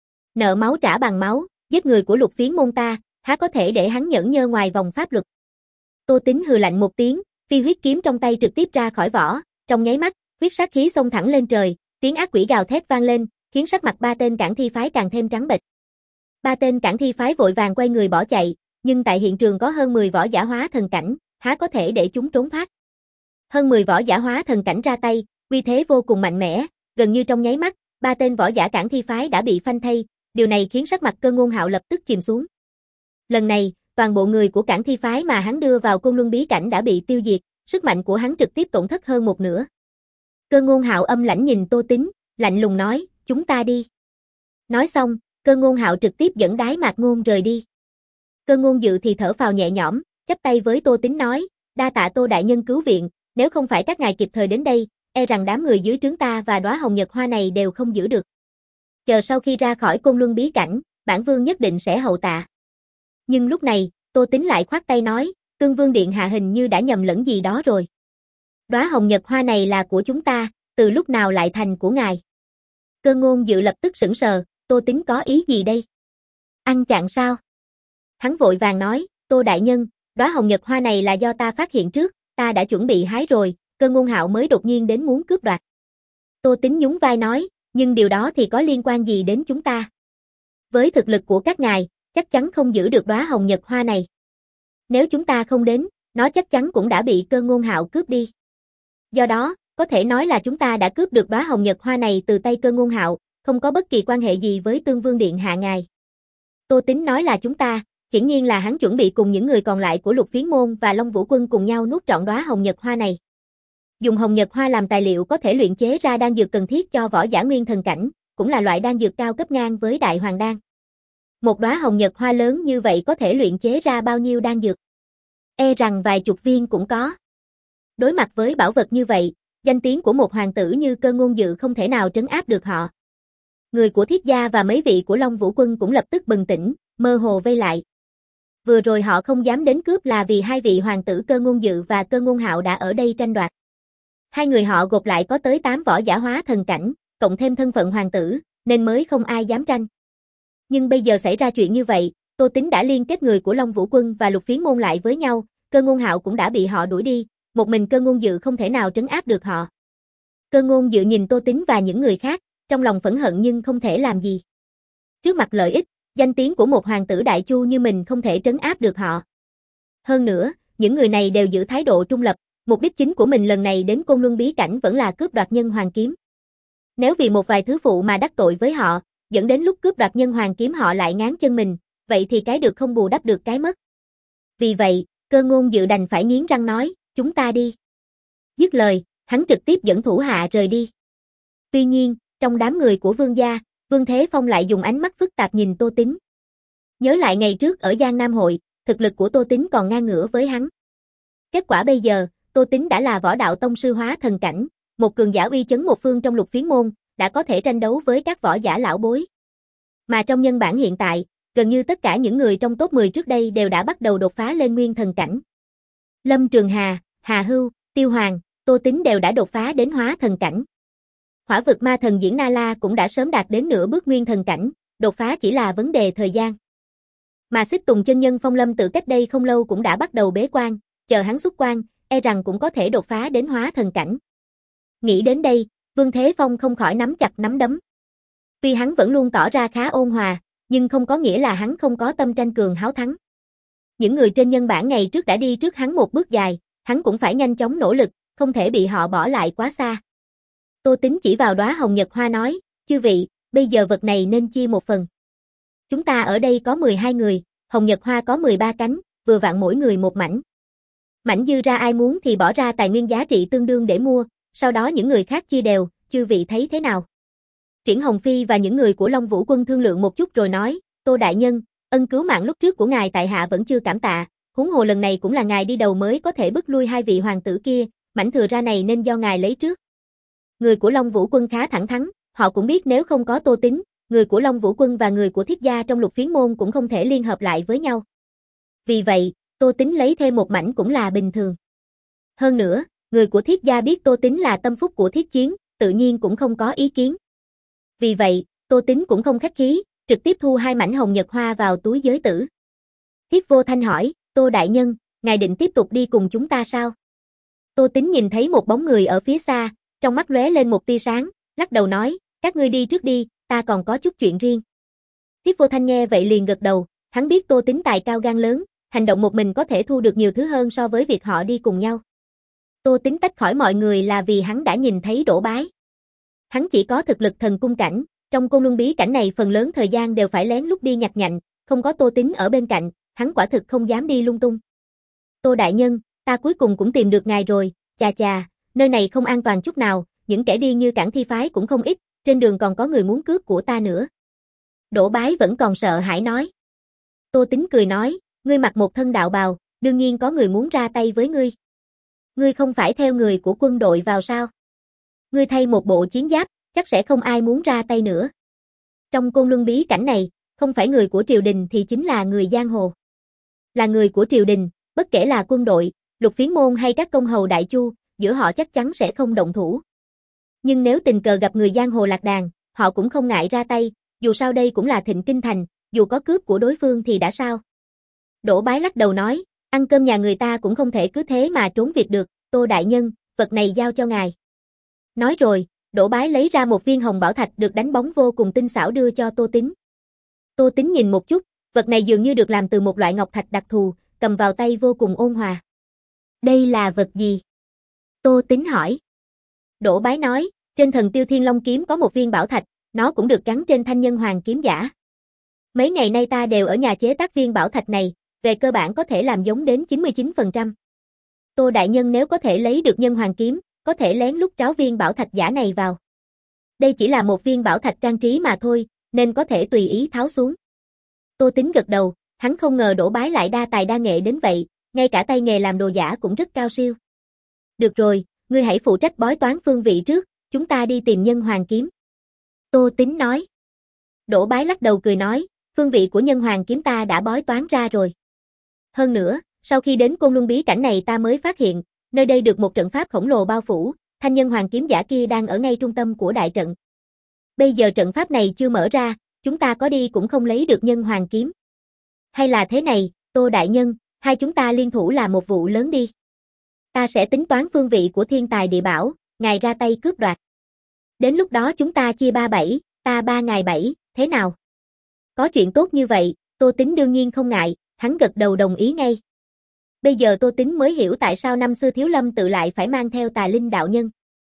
Nợ máu trả bằng máu, giết người của Lục Phiến môn ta, há có thể để hắn nhẫn nhơ ngoài vòng pháp luật. Tô Tính hừ lạnh một tiếng, phi huyết kiếm trong tay trực tiếp ra khỏi vỏ, trong nháy mắt, huyết sát khí xông thẳng lên trời, tiếng ác quỷ gào thét vang lên, khiến sắc mặt ba tên Cảng Thi phái càng thêm trắng bệch. Ba tên Cảng Thi phái vội vàng quay người bỏ chạy, nhưng tại hiện trường có hơn mười võ giả hóa thần cảnh, há có thể để chúng trốn thoát. Hơn mười võ giả hóa thần cảnh ra tay, uy thế vô cùng mạnh mẽ, gần như trong nháy mắt, ba tên võ giả Cảng Thi phái đã bị phanh thây, điều này khiến sắc mặt Cơ Ngôn Hạo lập tức chìm xuống. Lần này, toàn bộ người của Cảng Thi phái mà hắn đưa vào Côn Luân bí cảnh đã bị tiêu diệt, sức mạnh của hắn trực tiếp tổn thất hơn một nửa. Cơ Ngôn Hạo âm lãnh nhìn Tô Tính, lạnh lùng nói, chúng ta đi. Nói xong, Cơ Ngôn Hạo trực tiếp dẫn Đái Mạc Ngôn rời đi. Cơ Ngôn Dự thì thở phào nhẹ nhõm, chắp tay với Tô Tính nói, đa tạ Tô đại nhân cứu viện, nếu không phải các ngài kịp thời đến đây, e rằng đám người dưới trướng ta và đóa hồng nhật hoa này đều không giữ được. Chờ sau khi ra khỏi Côn Luân bí cảnh, bản vương nhất định sẽ hậu tạ. Nhưng lúc này, Tô Tính lại khoát tay nói, Tương Vương điện hạ hình như đã nhầm lẫn gì đó rồi. Đóa hồng nhật hoa này là của chúng ta, từ lúc nào lại thành của ngài? Cơ Ngôn Dự lập tức sững sờ, Tô Tính có ý gì đây? Ăn chặn sao? Hắn vội vàng nói, Tô đại nhân, đóa hồng nhật hoa này là do ta phát hiện trước, ta đã chuẩn bị hái rồi, Cơ Ngôn Hạo mới đột nhiên đến muốn cướp đoạt. Tô Tính nhún vai nói, nhưng điều đó thì có liên quan gì đến chúng ta? Với thực lực của các ngài, chắc chắn không giữ được đóa hồng nhật hoa này. Nếu chúng ta không đến, nó chắc chắn cũng đã bị Cơ Ngôn Hạo cướp đi. Do đó, có thể nói là chúng ta đã cướp được đóa hồng nhật hoa này từ tay Cơ Ngôn Hạo, không có bất kỳ quan hệ gì với Tương Vương điện hạ ngài. Tô Tính nói là chúng ta, hiển nhiên là hắn chuẩn bị cùng những người còn lại của Lục Phiến môn và Long Vũ quân cùng nhau nuốt trọn đóa hồng nhật hoa này. Dùng hồng nhật hoa làm tài liệu có thể luyện chế ra đan dược cần thiết cho võ giả nguyên thần cảnh, cũng là loại đan dược cao cấp ngang với đại hoàng đan. Một đóa hồng nhật hoa lớn như vậy có thể luyện chế ra bao nhiêu đan dược? E rằng vài chục viên cũng có. Đối mặt với bảo vật như vậy, danh tiếng của một hoàng tử như Cơ Ngôn Dự không thể nào trấn áp được họ. Người của Thiết gia và mấy vị của Long Vũ quân cũng lập tức bừng tỉnh, mơ hồ vây lại. Vừa rồi họ không dám đến cướp là vì hai vị hoàng tử Cơ Ngôn Dự và Cơ Ngôn Hạo đã ở đây tranh đoạt. Hai người họ gộp lại có tới tám võ giả hóa thần cảnh, cộng thêm thân phận hoàng tử, nên mới không ai dám tranh. Nhưng bây giờ xảy ra chuyện như vậy, Tô Tính đã liên kết người của Long Vũ quân và Lục Phiến môn lại với nhau, Cơ Ngôn Hạo cũng đã bị họ đuổi đi, một mình Cơ Ngôn Dự không thể nào trấn áp được họ. Cơ Ngôn Dự nhìn Tô Tính và những người khác, trong lòng phẫn hận nhưng không thể làm gì. Trước mặt lợi ích, danh tiếng của một hoàng tử đại chu như mình không thể trấn áp được họ. Hơn nữa, những người này đều giữ thái độ trung lập, mục đích chính của mình lần này đến Côn Luân bí cảnh vẫn là cướp đoạt nhân hoàng kiếm. Nếu vì một vài thứ phụ mà đắc tội với họ, dẫn đến lúc cướp đoạt nhân hoàng kiếm họ lại ngáng chân mình, vậy thì cái được không bù đắp được cái mất. Vì vậy, Cơ Ngôn Dự đành phải nghiến răng nói, chúng ta đi. Dứt lời, hắn trực tiếp dẫn thủ hạ rời đi. Tuy nhiên, trong đám người của Vương gia, Vương Thế Phong lại dùng ánh mắt phức tạp nhìn Tô Tính. Nhớ lại ngày trước ở Giang Nam hội, thực lực của Tô Tính còn ngang ngửa với hắn. Kết quả bây giờ, Tô Tính đã là võ đạo tông sư hóa thần cảnh, một cường giả uy chấn một phương trong Lục Phiến môn, đã có thể tranh đấu với các võ giả lão bối. Mà trong nhân bản hiện tại, gần như tất cả những người trong top mười trước đây đều đã bắt đầu đột phá lên nguyên thần cảnh. Lâm Trường Hà, Hà Hưu, Tiêu Hoàng, Tô Tính đều đã đột phá đến hóa thần cảnh. Hỏa vực ma thần Diễn Na La cũng đã sớm đạt đến nửa bước nguyên thần cảnh, đột phá chỉ là vấn đề thời gian. Mà Xích Tùng chân nhân Phong Lâm tự cách đây không lâu cũng đã bắt đầu bế quan, chờ hắn xuất quan, e rằng cũng có thể đột phá đến hóa thần cảnh. Nghĩ đến đây, Vương Thế Phong không khỏi nắm chặt nắm đấm. Tuy hắn vẫn luôn tỏ ra khá ôn hòa, nhưng không có nghĩa là hắn không có tâm tranh cường háo thắng. Những người trên nhân bản ngày trước đã đi trước hắn một bước dài, hắn cũng phải nhanh chóng nỗ lực, không thể bị họ bỏ lại quá xa. Tô Tính chỉ vào đóa hồng nhật hoa nói, chư vị, bây giờ vật này nên chia một phần. Chúng ta ở đây có mười hai người, hồng nhật hoa có mười ba cánh, vừa vặn mỗi người một mảnh. Mảnh dư ra ai muốn thì bỏ ra tài nguyên giá trị tương đương để mua, sau đó những người khác chia đều, chư vị thấy thế nào? Triển Hồng Phi và những người của Long Vũ Quân thương lượng một chút rồi nói, Tô đại nhân, ân cứu mạng lúc trước của ngài tại hạ vẫn chưa cảm tạ, huống hồ lần này cũng là ngài đi đầu mới có thể bức lui hai vị hoàng tử kia, mảnh thừa ra này nên do ngài lấy trước. Người của Long Vũ Quân khá thẳng thắn, họ cũng biết nếu không có Tô Tính, người của Long Vũ Quân và người của Thiết gia trong Lục Phiến môn cũng không thể liên hợp lại với nhau. Vì vậy, Tô Tính lấy thêm một mảnh cũng là bình thường. Hơn nữa, người của Thiết gia biết Tô Tính là tâm phúc của Thiết Chiến, tự nhiên cũng không có ý kiến. Vì vậy, Tô Tính cũng không khách khí, trực tiếp thu hai mảnh hồng nhật hoa vào túi giới tử. Thiết Vô Thanh hỏi, Tô đại nhân, ngài định tiếp tục đi cùng chúng ta sao? Tô Tính nhìn thấy một bóng người ở phía xa, trong mắt lóe lên một tia sáng, lắc đầu nói, các ngươi đi trước đi, ta còn có chút chuyện riêng. Thiết Vô Thanh nghe vậy liền gật đầu, hắn biết Tô Tính tài cao gan lớn, hành động một mình có thể thu được nhiều thứ hơn so với việc họ đi cùng nhau. Tô Tính tách khỏi mọi người là vì hắn đã nhìn thấy Đỗ Bái. Hắn chỉ có thực lực thần cung cảnh, trong Côn Luân bí cảnh này phần lớn thời gian đều phải lén lút đi nhặt nhạnh, không có Tô Tính ở bên cạnh, hắn quả thực không dám đi lung tung. Tô đại nhân, ta cuối cùng cũng tìm được ngài rồi, chà chà, nơi này không an toàn chút nào, những kẻ điên như Cảng Thi phái cũng không ít, trên đường còn có người muốn cướp của ta nữa. Đỗ Bái vẫn còn sợ hãi nói. Tô Tính cười nói, ngươi mặc một thân đạo bào, đương nhiên có người muốn ra tay với ngươi. Ngươi không phải theo người của quân đội vào sao? Ngươi thay một bộ chiến giáp, chắc sẽ không ai muốn ra tay nữa. Trong Côn Luân bí cảnh này, không phải người của triều đình thì chính là người giang hồ. Là người của triều đình, bất kể là quân đội, Lục Phiến môn hay các công hầu đại chu, giữa họ chắc chắn sẽ không động thủ. Nhưng nếu tình cờ gặp người giang hồ lạc đàn, họ cũng không ngại ra tay, dù sao đây cũng là Thịnh Kinh thành, dù có cướp của đối phương thì đã sao. Đỗ Bái lắc đầu nói, ăn cơm nhà người ta cũng không thể cứ thế mà trốn việc được, Tô đại nhân, vật này giao cho ngài. Nói rồi, Đỗ Bái lấy ra một viên hồng bảo thạch được đánh bóng vô cùng tinh xảo đưa cho Tô Tính. Tô Tính nhìn một chút, vật này dường như được làm từ một loại ngọc thạch đặc thù, cầm vào tay vô cùng ôn hòa. Đây là vật gì? Tô Tính hỏi. Đỗ Bái nói, trên Thần Tiêu Thiên Long kiếm có một viên bảo thạch, nó cũng được gắn trên thanh nhân hoàng kiếm giả. Mấy ngày nay ta đều ở nhà chế tác viên bảo thạch này, về cơ bản có thể làm giống đến chín mươi chín phần trăm. Tô đại nhân nếu có thể lấy được nhân hoàng kiếm, có thể lén lút tráo viên bảo thạch giả này vào. Đây chỉ là một viên bảo thạch trang trí mà thôi, nên có thể tùy ý tháo xuống. Tô Tính gật đầu, hắn không ngờ Đỗ Bái lại đa tài đa nghệ đến vậy, ngay cả tay nghề làm đồ giả cũng rất cao siêu. Được rồi, ngươi hãy phụ trách bói toán phương vị trước, chúng ta đi tìm nhân hoàng kiếm. Tô Tính nói. Đỗ Bái lắc đầu cười nói, phương vị của nhân hoàng kiếm ta đã bói toán ra rồi. Hơn nữa, sau khi đến Côn Luân bí cảnh này ta mới phát hiện, nơi đây được một trận pháp khổng lồ bao phủ, thanh nhân hoàng kiếm giả kia đang ở ngay trung tâm của đại trận. Bây giờ trận pháp này chưa mở ra, chúng ta có đi cũng không lấy được nhân hoàng kiếm. Hay là thế này, Tô đại nhân, hai chúng ta liên thủ làm một vụ lớn đi. Ta sẽ tính toán phương vị của thiên tài địa bảo, ngài ra tay cướp đoạt. Đến lúc đó chúng ta chia ba bảy, ta ba ngài bảy, thế nào? Có chuyện tốt như vậy, Tô Tính đương nhiên không ngại, hắn gật đầu đồng ý ngay. Bây giờ Tô Tính mới hiểu tại sao năm xưa Thiếu Lâm tự lại phải mang theo Tà Linh đạo nhân.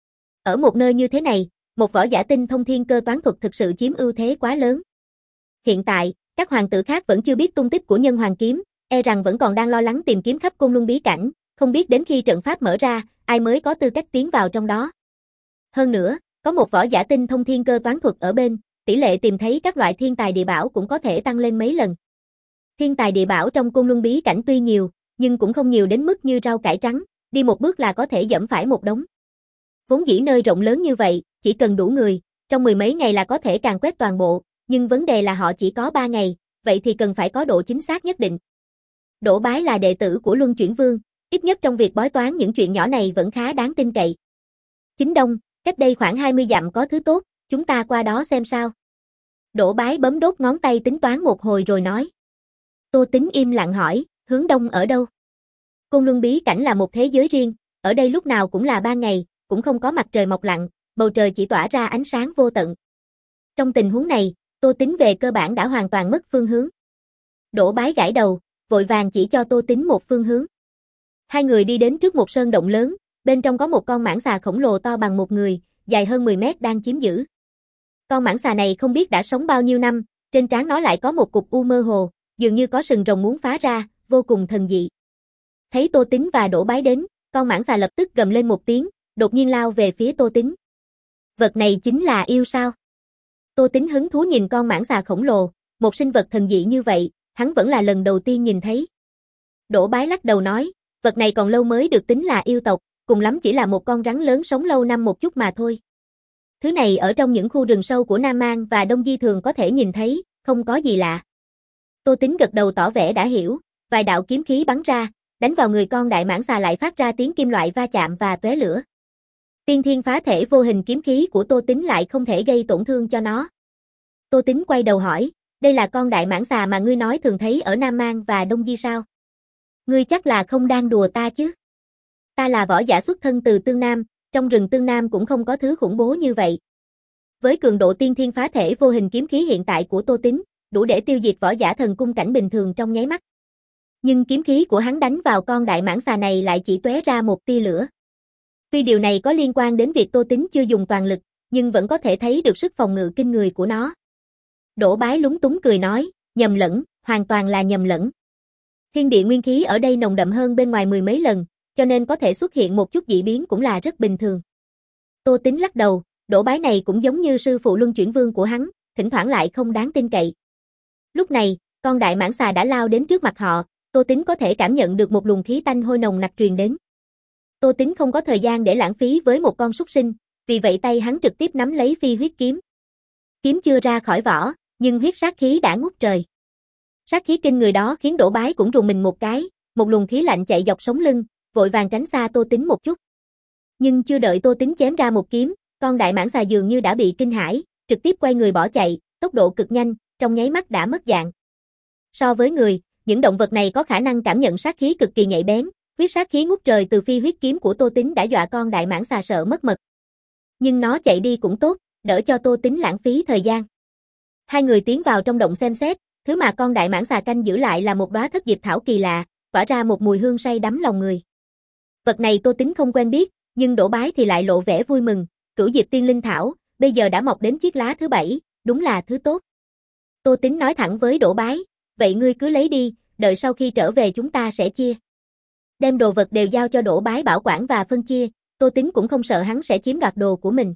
Ở một nơi như thế này, một võ giả tinh thông thiên cơ toán thuật thực sự chiếm ưu thế quá lớn. Hiện tại, các hoàng tử khác vẫn chưa biết tung tích của nhân hoàng kiếm, e rằng vẫn còn đang lo lắng tìm kiếm khắp Côn Luân bí cảnh, không biết đến khi trận pháp mở ra, ai mới có tư cách tiến vào trong đó. Hơn nữa, có một võ giả tinh thông thiên cơ toán thuật ở bên, tỷ lệ tìm thấy các loại thiên tài địa bảo cũng có thể tăng lên mấy lần. Thiên tài địa bảo trong Côn Luân bí cảnh tuy nhiều, nhưng cũng không nhiều đến mức như rau cải trắng, đi một bước là có thể dẫm phải một đống. Vốn dĩ nơi rộng lớn như vậy, chỉ cần đủ người, trong mười mấy ngày là có thể càn quét toàn bộ, nhưng vấn đề là họ chỉ có ba ngày, vậy thì cần phải có độ chính xác nhất định. Đỗ Bái là đệ tử của Luân Chuyển Vương, ít nhất trong việc bói toán những chuyện nhỏ này vẫn khá đáng tin cậy. Chính Đông, cách đây khoảng hai mươi dặm có thứ tốt, chúng ta qua đó xem sao. Đỗ Bái bấm đốt ngón tay tính toán một hồi rồi nói. Tô Tính im lặng hỏi, hướng đông ở đâu? Côn Luân bí cảnh là một thế giới riêng, ở đây lúc nào cũng là ban ngày, cũng không có mặt trời mọc lặn, bầu trời chỉ tỏa ra ánh sáng vô tận. Trong tình huống này, Tô Tính về cơ bản đã hoàn toàn mất phương hướng. Đỗ Bái gãi đầu, vội vàng chỉ cho Tô Tính một phương hướng. Hai người đi đến trước một sơn động lớn, bên trong có một con mãng xà khổng lồ to bằng một người, dài hơn mười mét đang chiếm giữ. Con mãng xà này không biết đã sống bao nhiêu năm, trên trán nó lại có một cục u mơ hồ, dường như có sừng rồng muốn phá ra, vô cùng thần dị. Thấy Tô Tính và Đỗ Bái đến, con mãng xà lập tức gầm lên một tiếng, đột nhiên lao về phía Tô Tính. Vật này chính là yêu sao? Tô Tính hứng thú nhìn con mãng xà khổng lồ, một sinh vật thần dị như vậy, hắn vẫn là lần đầu tiên nhìn thấy. Đỗ Bái lắc đầu nói, vật này còn lâu mới được tính là yêu tộc, cùng lắm chỉ là một con rắn lớn sống lâu năm một chút mà thôi. Thứ này ở trong những khu rừng sâu của Nam Mang và Đông Di thường có thể nhìn thấy, không có gì lạ. Tô Tính gật đầu tỏ vẻ đã hiểu, vài đạo kiếm khí bắn ra, đánh vào người con đại mãng xà lại phát ra tiếng kim loại va chạm và tóe lửa. Tiên thiên phá thể vô hình kiếm khí của Tô Tính lại không thể gây tổn thương cho nó. Tô Tính quay đầu hỏi, đây là con đại mãng xà mà ngươi nói thường thấy ở Nam Mang và Đông Di sao? Ngươi chắc là không đang đùa ta chứ? Ta là võ giả xuất thân từ Tương Nam, trong rừng Tương Nam cũng không có thứ khủng bố như vậy. Với cường độ tiên thiên phá thể vô hình kiếm khí hiện tại của Tô Tính, đủ để tiêu diệt võ giả thần cung cảnh bình thường trong nháy mắt. Nhưng kiếm khí của hắn đánh vào con đại mãng xà này lại chỉ tóe ra một tia lửa. Tuy điều này có liên quan đến việc Tô Tính chưa dùng toàn lực, nhưng vẫn có thể thấy được sức phòng ngự kinh người của nó. Đỗ Bái lúng túng cười nói, nhầm lẫn, hoàn toàn là nhầm lẫn. Thiên địa nguyên khí ở đây nồng đậm hơn bên ngoài mười mấy lần, cho nên có thể xuất hiện một chút dị biến cũng là rất bình thường. Tô Tính lắc đầu, Đỗ Bái này cũng giống như sư phụ luân chuyển vương của hắn, thỉnh thoảng lại không đáng tin cậy. Lúc này, con đại mãng xà đã lao đến trước mặt họ, Tô Tính có thể cảm nhận được một luồng khí tanh hôi nồng nặc truyền đến. Tô Tính không có thời gian để lãng phí với một con súc sinh, vì vậy tay hắn trực tiếp nắm lấy phi huyết kiếm. Kiếm chưa ra khỏi vỏ, nhưng huyết sát khí đã ngút trời. Sát khí kinh người đó khiến Đỗ Bái cũng rùng mình một cái, một luồng khí lạnh chạy dọc sống lưng, vội vàng tránh xa Tô Tính một chút. Nhưng chưa đợi Tô Tính chém ra một kiếm, con đại mãng xà dường như đã bị kinh hãi, trực tiếp quay người bỏ chạy, tốc độ cực nhanh, trong nháy mắt đã mất dạng. So với người, những động vật này có khả năng cảm nhận sát khí cực kỳ nhạy bén, huyết sát khí ngút trời từ phi huyết kiếm của Tô Tính đã dọa con đại mãng xà sợ mất mật. Nhưng nó chạy đi cũng tốt, đỡ cho Tô Tính lãng phí thời gian. Hai người tiến vào trong động xem xét, thứ mà con đại mãng xà canh giữ lại là một đóa thất diệp thảo kỳ lạ, tỏa ra một mùi hương say đắm lòng người. Vật này Tô Tính không quen biết, nhưng Đỗ Bái thì lại lộ vẻ vui mừng, cửu diệp tiên linh thảo, bây giờ đã mọc đến chiếc lá thứ bảy, đúng là thứ tốt. Tô Tính nói thẳng với Đỗ Bái, vậy ngươi cứ lấy đi, đợi sau khi trở về chúng ta sẽ chia. Đem đồ vật đều giao cho Đỗ Bái bảo quản và phân chia, Tô Tính cũng không sợ hắn sẽ chiếm đoạt đồ của mình.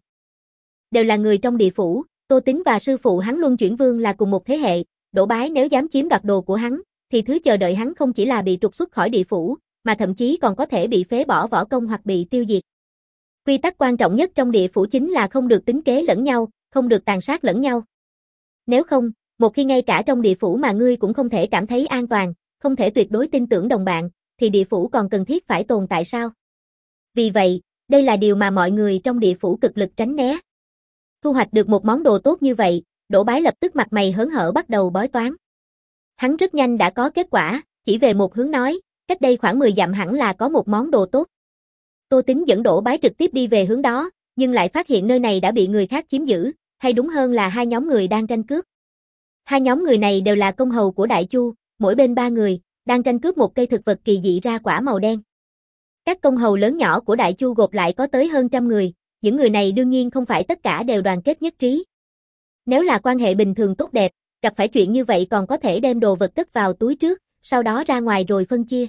Đều là người trong địa phủ, Tô Tính và sư phụ hắn Luân Chuyển Vương là cùng một thế hệ, Đỗ Bái nếu dám chiếm đoạt đồ của hắn, thì thứ chờ đợi hắn không chỉ là bị trục xuất khỏi địa phủ, mà thậm chí còn có thể bị phế bỏ võ công hoặc bị tiêu diệt. Quy tắc quan trọng nhất trong địa phủ chính là không được tính kế lẫn nhau, không được tàn sát lẫn nhau. Nếu không, một khi ngay cả trong địa phủ mà ngươi cũng không thể cảm thấy an toàn, không thể tuyệt đối tin tưởng đồng bạn, thì địa phủ còn cần thiết phải tồn tại sao? Vì vậy, đây là điều mà mọi người trong địa phủ cực lực tránh né. Thu hoạch được một món đồ tốt như vậy, Đỗ Bái lập tức mặt mày hớn hở bắt đầu bói toán. Hắn rất nhanh đã có kết quả, chỉ về một hướng nói, cách đây khoảng mười dặm hẳn là có một món đồ tốt. Tô Tính dẫn Đỗ Bái trực tiếp đi về hướng đó, nhưng lại phát hiện nơi này đã bị người khác chiếm giữ, hay đúng hơn là hai nhóm người đang tranh cướp. Hai nhóm người này đều là công hầu của Đại Chu, mỗi bên ba người, đang tranh cướp một cây thực vật kỳ dị ra quả màu đen. Các công hầu lớn nhỏ của Đại Chu gộp lại có tới hơn trăm người, những người này đương nhiên không phải tất cả đều đoàn kết nhất trí. Nếu là quan hệ bình thường tốt đẹp, gặp phải chuyện như vậy còn có thể đem đồ vật cất vào túi trước, sau đó ra ngoài rồi phân chia.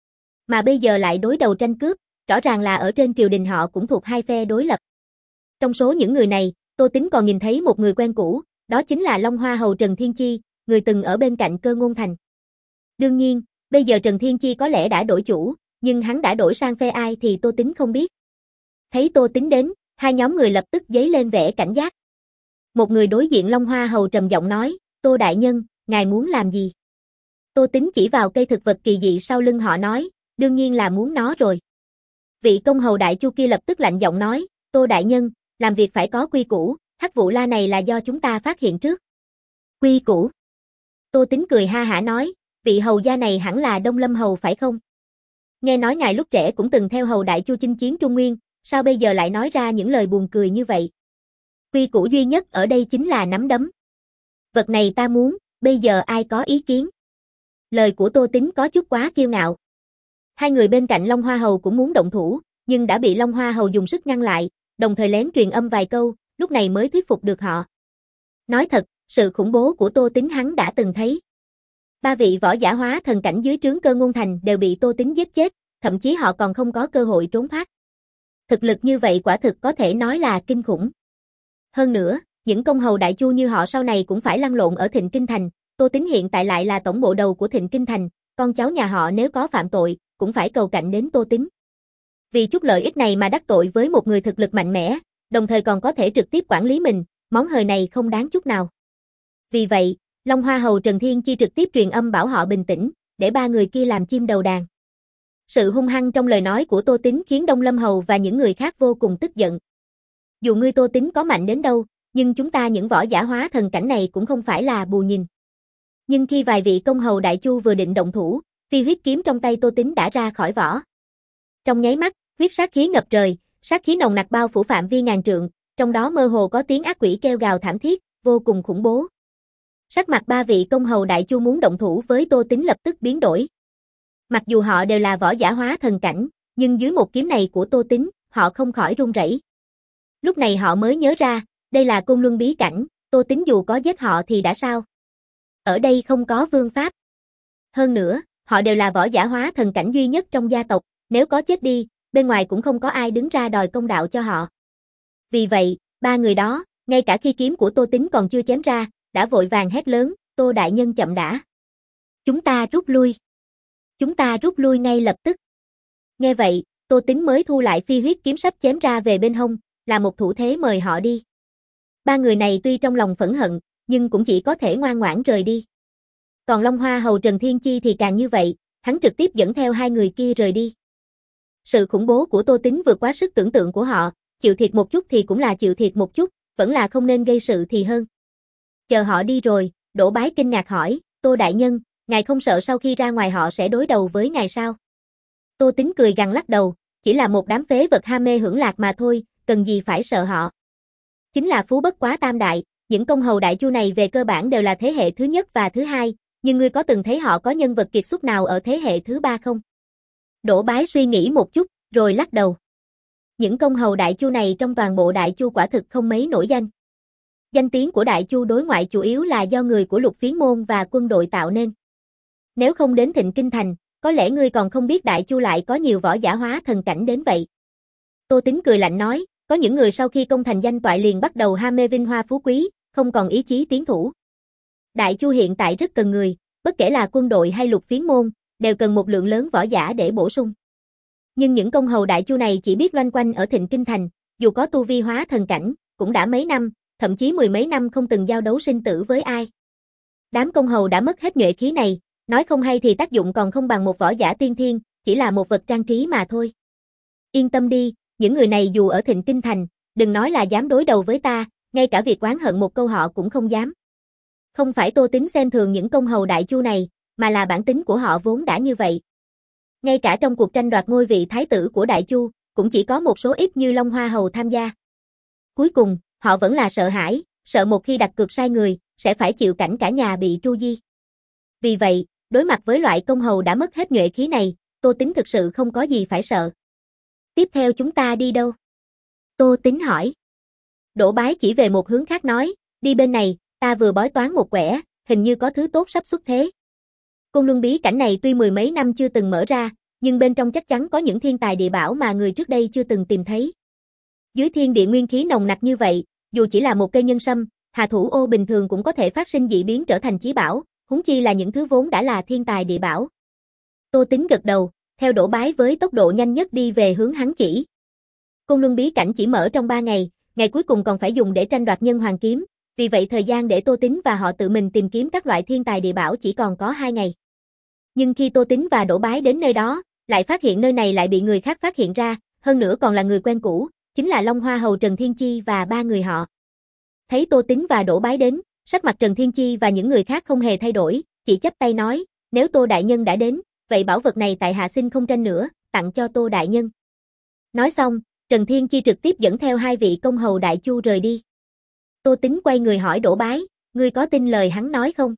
Mà bây giờ lại đối đầu tranh cướp, rõ ràng là ở trên triều đình họ cũng thuộc hai phe đối lập. Trong số những người này, Tô Tính còn nhìn thấy một người quen cũ, đó chính là Long Hoa Hầu Trần Thiên Chi, người từng ở bên cạnh Cơ Ngôn Thành. Đương nhiên, bây giờ Trần Thiên Chi có lẽ đã đổi chủ, nhưng hắn đã đổi sang phe ai thì Tô Tính không biết. Thấy Tô Tính đến, hai nhóm người lập tức dấy lên vẻ cảnh giác. Một người đối diện Long Hoa Hầu trầm giọng nói, Tô Đại Nhân, ngài muốn làm gì? Tô Tính chỉ vào cây thực vật kỳ dị sau lưng họ nói, đương nhiên là muốn nó rồi. Vị công hầu Đại Chu kia lập tức lạnh giọng nói, Tô Đại Nhân, làm việc phải có quy củ, hắc vụ la này là do chúng ta phát hiện trước. Quy củ? Tô Tính cười ha hả nói, vị hầu gia này hẳn là Đông Lâm Hầu phải không? Nghe nói ngài lúc trẻ cũng từng theo hầu Đại Chu chinh chiến Trung Nguyên, sao bây giờ lại nói ra những lời buồn cười như vậy? Quy củ duy nhất ở đây chính là nắm đấm. Vật này ta muốn, bây giờ ai có ý kiến? Lời của Tô Tính có chút quá kiêu ngạo. Hai người bên cạnh Long Hoa Hầu cũng muốn động thủ, nhưng đã bị Long Hoa Hầu dùng sức ngăn lại, đồng thời lén truyền âm vài câu, lúc này mới thuyết phục được họ. Nói thật, sự khủng bố của Tô Tín hắn đã từng thấy. Ba vị võ giả hóa thần cảnh dưới trướng Cơ Ngôn Thành đều bị Tô Tín giết chết, thậm chí họ còn không có cơ hội trốn thoát. Thực lực như vậy quả thực có thể nói là kinh khủng. Hơn nữa, những công hầu đại chu như họ sau này cũng phải lăn lộn ở Thịnh Kinh Thành, Tô Tín hiện tại lại là tổng bộ đầu của Thịnh Kinh Thành, con cháu nhà họ nếu có phạm tội, cũng phải cầu cạnh đến Tô Tín. Vì chút lợi ích này mà đắc tội với một người thực lực mạnh mẽ, đồng thời còn có thể trực tiếp quản lý mình, món hời này không đáng chút nào. Vì vậy, Long Hoa Hầu Trần Thiên Chi trực tiếp truyền âm bảo họ bình tĩnh, để ba người kia làm chim đầu đàn. Sự hung hăng trong lời nói của Tô Tín khiến Đông Lâm Hầu và những người khác vô cùng tức giận. Dù ngươi Tô Tín có mạnh đến đâu, nhưng chúng ta những võ giả hóa thần cảnh này cũng không phải là bù nhìn. Nhưng khi vài vị công hầu đại chu vừa định động thủ, phi huyết kiếm trong tay Tô Tín đã ra khỏi vỏ. Trong nháy mắt, huyết sát khí ngập trời, sát khí nồng nặc bao phủ phạm vi ngàn trượng, trong đó mơ hồ có tiếng ác quỷ kêu gào thảm thiết, vô cùng khủng bố. Sắc mặt ba vị công hầu đại chu muốn động thủ với Tô Tín lập tức biến đổi. Mặc dù họ đều là võ giả hóa thần cảnh, nhưng dưới một kiếm này của Tô Tín, họ không khỏi run rẩy. Lúc này họ mới nhớ ra, đây là Côn Luân bí cảnh, Tô Tín dù có giết họ thì đã sao? Ở đây không có vương pháp. Hơn nữa, họ đều là võ giả hóa thần cảnh duy nhất trong gia tộc, nếu có chết đi, bên ngoài cũng không có ai đứng ra đòi công đạo cho họ. Vì vậy, ba người đó, ngay cả khi kiếm của Tô Tín còn chưa chém ra, đã vội vàng hét lớn, Tô đại nhân chậm đã. Chúng ta rút lui. Chúng ta rút lui ngay lập tức. Nghe vậy, Tô Tín mới thu lại phi huyết kiếm sắp chém ra về bên hông, là một thủ thế mời họ đi. Ba người này tuy trong lòng phẫn hận, nhưng cũng chỉ có thể ngoan ngoãn rời đi. Còn Long Hoa Hầu Trần Thiên Chi thì càng như vậy, hắn trực tiếp dẫn theo hai người kia rời đi. Sự khủng bố của Tô Tín vượt quá sức tưởng tượng của họ, chịu thiệt một chút thì cũng là chịu thiệt một chút, vẫn là không nên gây sự thì hơn. Chờ họ đi rồi, Đỗ Bái kinh ngạc hỏi, Tô đại nhân, ngài không sợ sau khi ra ngoài họ sẽ đối đầu với ngài sao? Tô Tín cười gằn lắc đầu, chỉ là một đám phế vật ham mê hưởng lạc mà thôi, cần gì phải sợ họ. Chính là phú bất quá tam đại, những công hầu đại chu này về cơ bản đều là thế hệ thứ nhất và thứ hai, nhưng ngươi có từng thấy họ có nhân vật kiệt xuất nào ở thế hệ thứ ba không? Đỗ Bái suy nghĩ một chút, rồi lắc đầu. Những công hầu đại chu này trong toàn bộ đại chu quả thực không mấy nổi danh. Danh tiếng của đại chu đối ngoại chủ yếu là do người của Lục Phiến môn và quân đội tạo nên. Nếu không đến Thịnh Kinh Thành, có lẽ ngươi còn không biết đại chu lại có nhiều võ giả hóa thần cảnh đến vậy. Tô Tín cười lạnh nói, có những người sau khi công thành danh toại liền bắt đầu ham mê vinh hoa phú quý, không còn ý chí tiến thủ. Đại chu hiện tại rất cần người, bất kể là quân đội hay Lục Phiến môn, đều cần một lượng lớn võ giả để bổ sung. Nhưng những công hầu đại chu này chỉ biết loanh quanh ở Thịnh Kinh Thành, dù có tu vi hóa thần cảnh, cũng đã mấy năm, thậm chí mười mấy năm không từng giao đấu sinh tử với ai. Đám công hầu đã mất hết nhuệ khí này, nói không hay thì tác dụng còn không bằng một võ giả tiên thiên, chỉ là một vật trang trí mà thôi. Yên tâm đi, những người này dù ở Thịnh Kinh Thành, đừng nói là dám đối đầu với ta, ngay cả việc oán hận một câu họ cũng không dám. Không phải Tô Tín xem thường những công hầu đại chu này, mà là bản tính của họ vốn đã như vậy. Ngay cả trong cuộc tranh đoạt ngôi vị thái tử của đại chu, cũng chỉ có một số ít như Long Hoa Hầu tham gia. Cuối cùng, họ vẫn là sợ hãi, sợ một khi đặt cược sai người, sẽ phải chịu cảnh cả nhà bị tru di. Vì vậy, đối mặt với loại công hầu đã mất hết nhuệ khí này, Tô Tín thực sự không có gì phải sợ. Tiếp theo chúng ta đi đâu? Tô Tín hỏi. Đỗ Bái chỉ về một hướng khác nói, đi bên này, ta vừa bói toán một quẻ, hình như có thứ tốt sắp xuất thế. Côn Luân bí cảnh này tuy mười mấy năm chưa từng mở ra, nhưng bên trong chắc chắn có những thiên tài địa bảo mà người trước đây chưa từng tìm thấy. Dưới thiên địa nguyên khí nồng nặc như vậy, dù chỉ là một cây nhân sâm, hà thủ ô bình thường cũng có thể phát sinh dị biến trở thành chí bảo, huống chi là những thứ vốn đã là thiên tài địa bảo. Tô Tín gật đầu, theo Đỗ Bái với tốc độ nhanh nhất đi về hướng hắn chỉ. Côn Luân bí cảnh chỉ mở trong ba ngày, ngày cuối cùng còn phải dùng để tranh đoạt nhân hoàng kiếm, vì vậy thời gian để Tô Tín và họ tự mình tìm kiếm các loại thiên tài địa bảo chỉ còn có hai ngày. Nhưng khi Tô Tín và Đỗ Bái đến nơi đó, lại phát hiện nơi này lại bị người khác phát hiện ra, hơn nữa còn là người quen cũ, chính là Long Hoa Hầu Trần Thiên Chi và ba người họ. Thấy Tô Tín và Đỗ Bái đến, sắc mặt Trần Thiên Chi và những người khác không hề thay đổi, chỉ chắp tay nói, nếu Tô đại nhân đã đến, vậy bảo vật này tại hạ xin không tranh nữa, tặng cho Tô đại nhân. Nói xong, Trần Thiên Chi trực tiếp dẫn theo hai vị công hầu đại chu rời đi. Tô Tín quay người hỏi Đỗ Bái, ngươi có tin lời hắn nói không?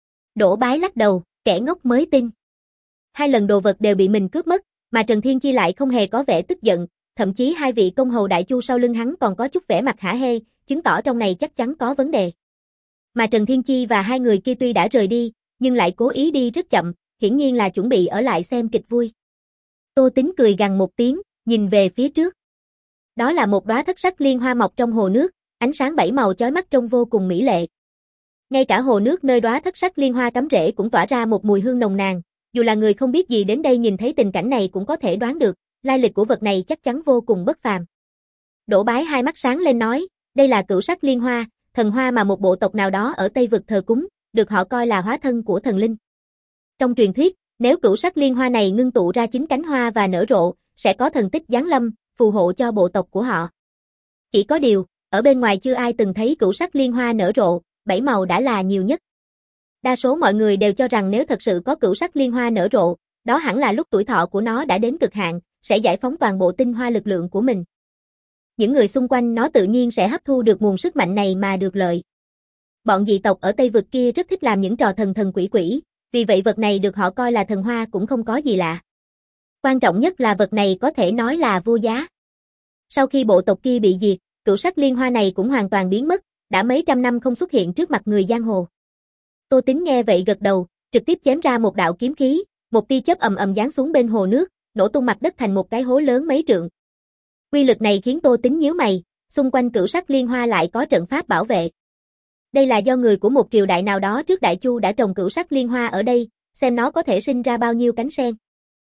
Đỗ Bái lắc đầu, kẻ ngốc mới tin. Hai lần đồ vật đều bị mình cướp mất, mà Trần Thiên Chi lại không hề có vẻ tức giận, thậm chí hai vị công hầu đại chu sau lưng hắn còn có chút vẻ mặt hả hê, chứng tỏ trong này chắc chắn có vấn đề. Mà Trần Thiên Chi và hai người kia tuy đã rời đi, nhưng lại cố ý đi rất chậm, hiển nhiên là chuẩn bị ở lại xem kịch vui. Tô Tính cười gằn một tiếng, nhìn về phía trước. Đó là một đóa thất sắc liên hoa mọc trong hồ nước, ánh sáng bảy màu chói mắt trông vô cùng mỹ lệ. Ngay cả hồ nước nơi đóa thất sắc liên hoa cắm rễ cũng tỏa ra một mùi hương nồng nàn, dù là người không biết gì đến đây nhìn thấy tình cảnh này cũng có thể đoán được, lai lịch của vật này chắc chắn vô cùng bất phàm. Đỗ Bái hai mắt sáng lên nói, đây là cửu sắc liên hoa, thần hoa mà một bộ tộc nào đó ở Tây Vực thờ cúng, được họ coi là hóa thân của thần linh. Trong truyền thuyết, nếu cửu sắc liên hoa này ngưng tụ ra chín cánh hoa và nở rộ, sẽ có thần tích giáng lâm, phù hộ cho bộ tộc của họ. Chỉ có điều, ở bên ngoài chưa ai từng thấy cửu sắc liên hoa nở rộ, bảy màu đã là nhiều nhất. Đa số mọi người đều cho rằng nếu thật sự có cửu sắc liên hoa nở rộ, đó hẳn là lúc tuổi thọ của nó đã đến cực hạn, sẽ giải phóng toàn bộ tinh hoa lực lượng của mình. Những người xung quanh nó tự nhiên sẽ hấp thu được nguồn sức mạnh này mà được lợi. Bọn dị tộc ở Tây Vực kia rất thích làm những trò thần thần quỷ quỷ, vì vậy vật này được họ coi là thần hoa cũng không có gì lạ. Quan trọng nhất là vật này có thể nói là vô giá. Sau khi bộ tộc kia bị diệt, cửu sắc liên hoa này cũng hoàn toàn biến mất, đã mấy trăm năm không xuất hiện trước mặt người giang hồ. Tô Tính nghe vậy gật đầu, trực tiếp chém ra một đạo kiếm khí, một tia chớp ầm ầm giáng xuống bên hồ nước, nổ tung mặt đất thành một cái hố lớn mấy trượng. Quy lực này khiến Tô Tính nhíu mày, xung quanh cửu sắc liên hoa lại có trận pháp bảo vệ. Đây là do người của một triều đại nào đó trước Đại Chu đã trồng cửu sắc liên hoa ở đây, xem nó có thể sinh ra bao nhiêu cánh sen.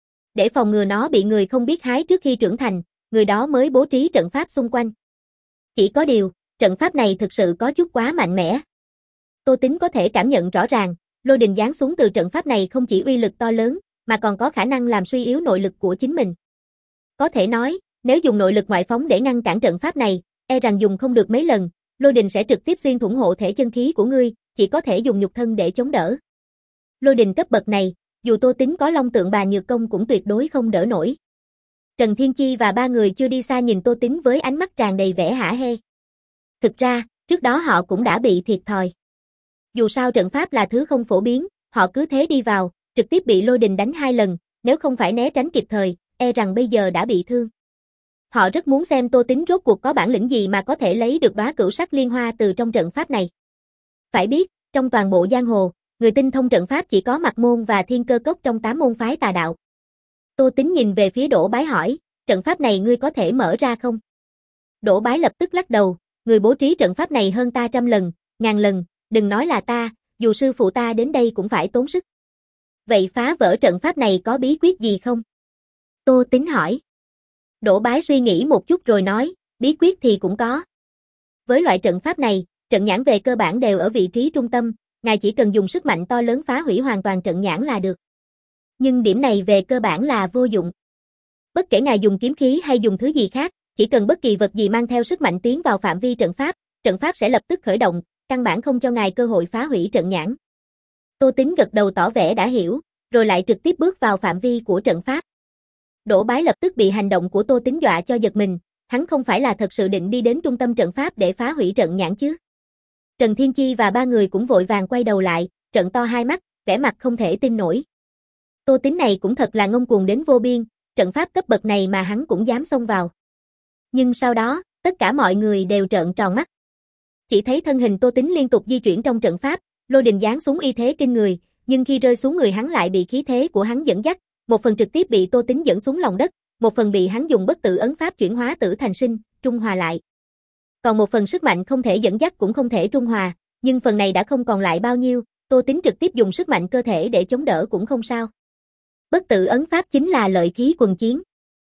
Để phòng ngừa nó bị người không biết hái trước khi trưởng thành, người đó mới bố trí trận pháp xung quanh. Chỉ có điều, trận pháp này thực sự có chút quá mạnh mẽ. Tô Tính có thể cảm nhận rõ ràng, lôi đình giáng xuống từ trận pháp này không chỉ uy lực to lớn, mà còn có khả năng làm suy yếu nội lực của chính mình. Có thể nói, nếu dùng nội lực ngoại phóng để ngăn cản trận pháp này, e rằng dùng không được mấy lần, lôi đình sẽ trực tiếp xuyên thủng hộ thể chân khí của ngươi, chỉ có thể dùng nhục thân để chống đỡ. Lôi đình cấp bậc này, dù Tô Tính có long tượng bà nhược công cũng tuyệt đối không đỡ nổi. Trần Thiên Chi và ba người chưa đi xa nhìn Tô Tính với ánh mắt tràn đầy vẻ hả hê. Thực ra, trước đó họ cũng đã bị thiệt thòi. Dù sao trận pháp là thứ không phổ biến, họ cứ thế đi vào, trực tiếp bị lôi đình đánh hai lần, nếu không phải né tránh kịp thời, e rằng bây giờ đã bị thương. Họ rất muốn xem Tô Tính rốt cuộc có bản lĩnh gì mà có thể lấy được đóa cửu sắc liên hoa từ trong trận pháp này. Phải biết, trong toàn bộ giang hồ, người tinh thông trận pháp chỉ có Mạc Môn và Thiên Cơ Cốc trong tám môn phái tà đạo. Tô Tính nhìn về phía Đỗ Bái hỏi, trận pháp này ngươi có thể mở ra không? Đỗ Bái lập tức lắc đầu, người bố trí trận pháp này hơn ta trăm lần, ngàn lần, đừng nói là ta, dù sư phụ ta đến đây cũng phải tốn sức. Vậy phá vỡ trận pháp này có bí quyết gì không? Tô Tính hỏi. Đỗ Bái suy nghĩ một chút rồi nói, bí quyết thì cũng có. Với loại trận pháp này, trận nhãn về cơ bản đều ở vị trí trung tâm, ngài chỉ cần dùng sức mạnh to lớn phá hủy hoàn toàn trận nhãn là được. Nhưng điểm này về cơ bản là vô dụng. Bất kể ngài dùng kiếm khí hay dùng thứ gì khác, chỉ cần bất kỳ vật gì mang theo sức mạnh tiến vào phạm vi trận pháp, trận pháp sẽ lập tức khởi động, căn bản không cho ngài cơ hội phá hủy trận nhãn. Tô Tính gật đầu tỏ vẻ đã hiểu, rồi lại trực tiếp bước vào phạm vi của trận pháp. Đỗ Bái lập tức bị hành động của Tô Tính dọa cho giật mình, hắn không phải là thật sự định đi đến trung tâm trận pháp để phá hủy trận nhãn chứ. Trần Thiên Chi và ba người cũng vội vàng quay đầu lại, trợn to hai mắt, vẻ mặt không thể tin nổi. Tô Tính này cũng thật là ngông cuồng đến vô biên, trận pháp cấp bậc này mà hắn cũng dám xông vào. Nhưng sau đó, tất cả mọi người đều trợn tròn mắt. Chỉ thấy thân hình Tô Tính liên tục di chuyển trong trận pháp, lôi đình giáng xuống y thế kinh người, nhưng khi rơi xuống người hắn lại bị khí thế của hắn dẫn dắt, một phần trực tiếp bị Tô Tính dẫn xuống lòng đất, một phần bị hắn dùng bất tử ấn pháp chuyển hóa tử thành sinh, trung hòa lại. Còn một phần sức mạnh không thể dẫn dắt cũng không thể trung hòa, nhưng phần này đã không còn lại bao nhiêu, Tô Tính trực tiếp dùng sức mạnh cơ thể để chống đỡ cũng không sao. Bất tử ấn pháp chính là lợi khí quần chiến.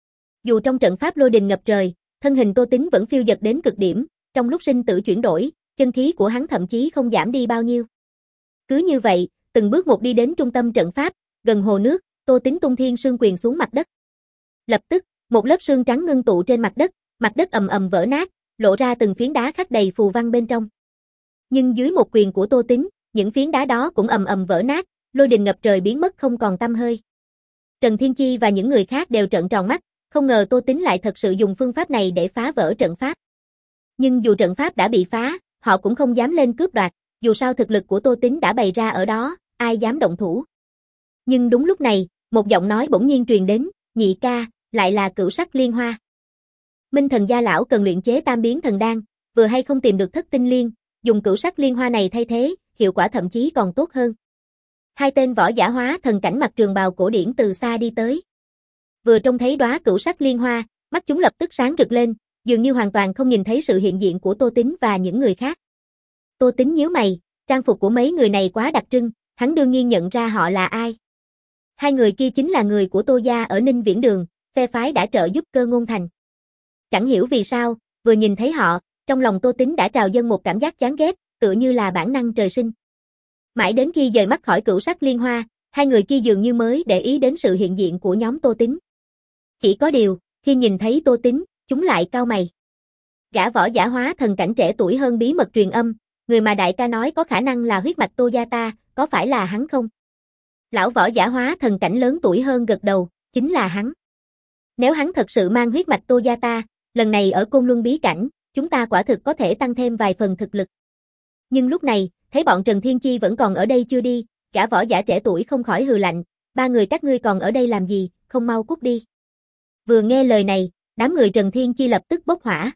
Dù trong trận pháp lôi đình ngập trời, thân hình Tô Tính vẫn phiêu dật đến cực điểm, trong lúc sinh tử chuyển đổi, chân khí của hắn thậm chí không giảm đi bao nhiêu. Cứ như vậy, từng bước một đi đến trung tâm trận pháp, gần hồ nước, Tô Tính tung thiên sương quyền xuống mặt đất. Lập tức, một lớp sương trắng ngưng tụ trên mặt đất, mặt đất ầm ầm vỡ nát, lộ ra từng phiến đá khắc đầy phù văn bên trong. Nhưng dưới một quyền của Tô Tính, những phiến đá đó cũng ầm ầm vỡ nát, lôi đình ngập trời biến mất không còn tăm hơi. Trần Thiên Chi và những người khác đều trợn tròn mắt, không ngờ Tô Tính lại thật sự dùng phương pháp này để phá vỡ trận pháp. Nhưng dù trận pháp đã bị phá, họ cũng không dám lên cướp đoạt, dù sao thực lực của Tô Tính đã bày ra ở đó, ai dám động thủ. Nhưng đúng lúc này, một giọng nói bỗng nhiên truyền đến, nhị ca, lại là cửu sắc liên hoa. Minh thần gia lão cần luyện chế tam biến thần đan, vừa hay không tìm được thất tinh liên, dùng cửu sắc liên hoa này thay thế, hiệu quả thậm chí còn tốt hơn. Hai tên võ giả hóa thần cảnh mặc trường bào cổ điển từ xa đi tới. Vừa trông thấy đóa cửu sắc liên hoa, mắt chúng lập tức sáng rực lên, dường như hoàn toàn không nhìn thấy sự hiện diện của Tô Tính và những người khác. Tô Tính nhíu mày, trang phục của mấy người này quá đặc trưng, hắn đương nhiên nhận ra họ là ai. Hai người kia chính là người của Tô gia ở Ninh Viễn Đường, phe phái đã trợ giúp Cơ Ngôn Thành. Chẳng hiểu vì sao, vừa nhìn thấy họ, trong lòng Tô Tính đã trào dâng một cảm giác chán ghét, tựa như là bản năng trời sinh. Mãi đến khi dời mắt khỏi cửu sắc liên hoa, hai người kia dường như mới để ý đến sự hiện diện của nhóm Tô Tính. Chỉ có điều, khi nhìn thấy Tô Tính, chúng lại cau mày. Gã võ giả hóa thần cảnh trẻ tuổi hơn bí mật truyền âm, người mà đại ca nói có khả năng là huyết mạch Tô gia ta, có phải là hắn không? Lão võ giả hóa thần cảnh lớn tuổi hơn gật đầu, chính là hắn. Nếu hắn thật sự mang huyết mạch Tô gia ta, lần này ở Côn Luân bí cảnh, chúng ta quả thực có thể tăng thêm vài phần thực lực. Nhưng lúc này, thấy bọn Trần Thiên Chi vẫn còn ở đây chưa đi, gã võ giả trẻ tuổi không khỏi hừ lạnh, ba người các ngươi còn ở đây làm gì, không mau cút đi. Vừa nghe lời này, đám người Trần Thiên Chi lập tức bốc hỏa.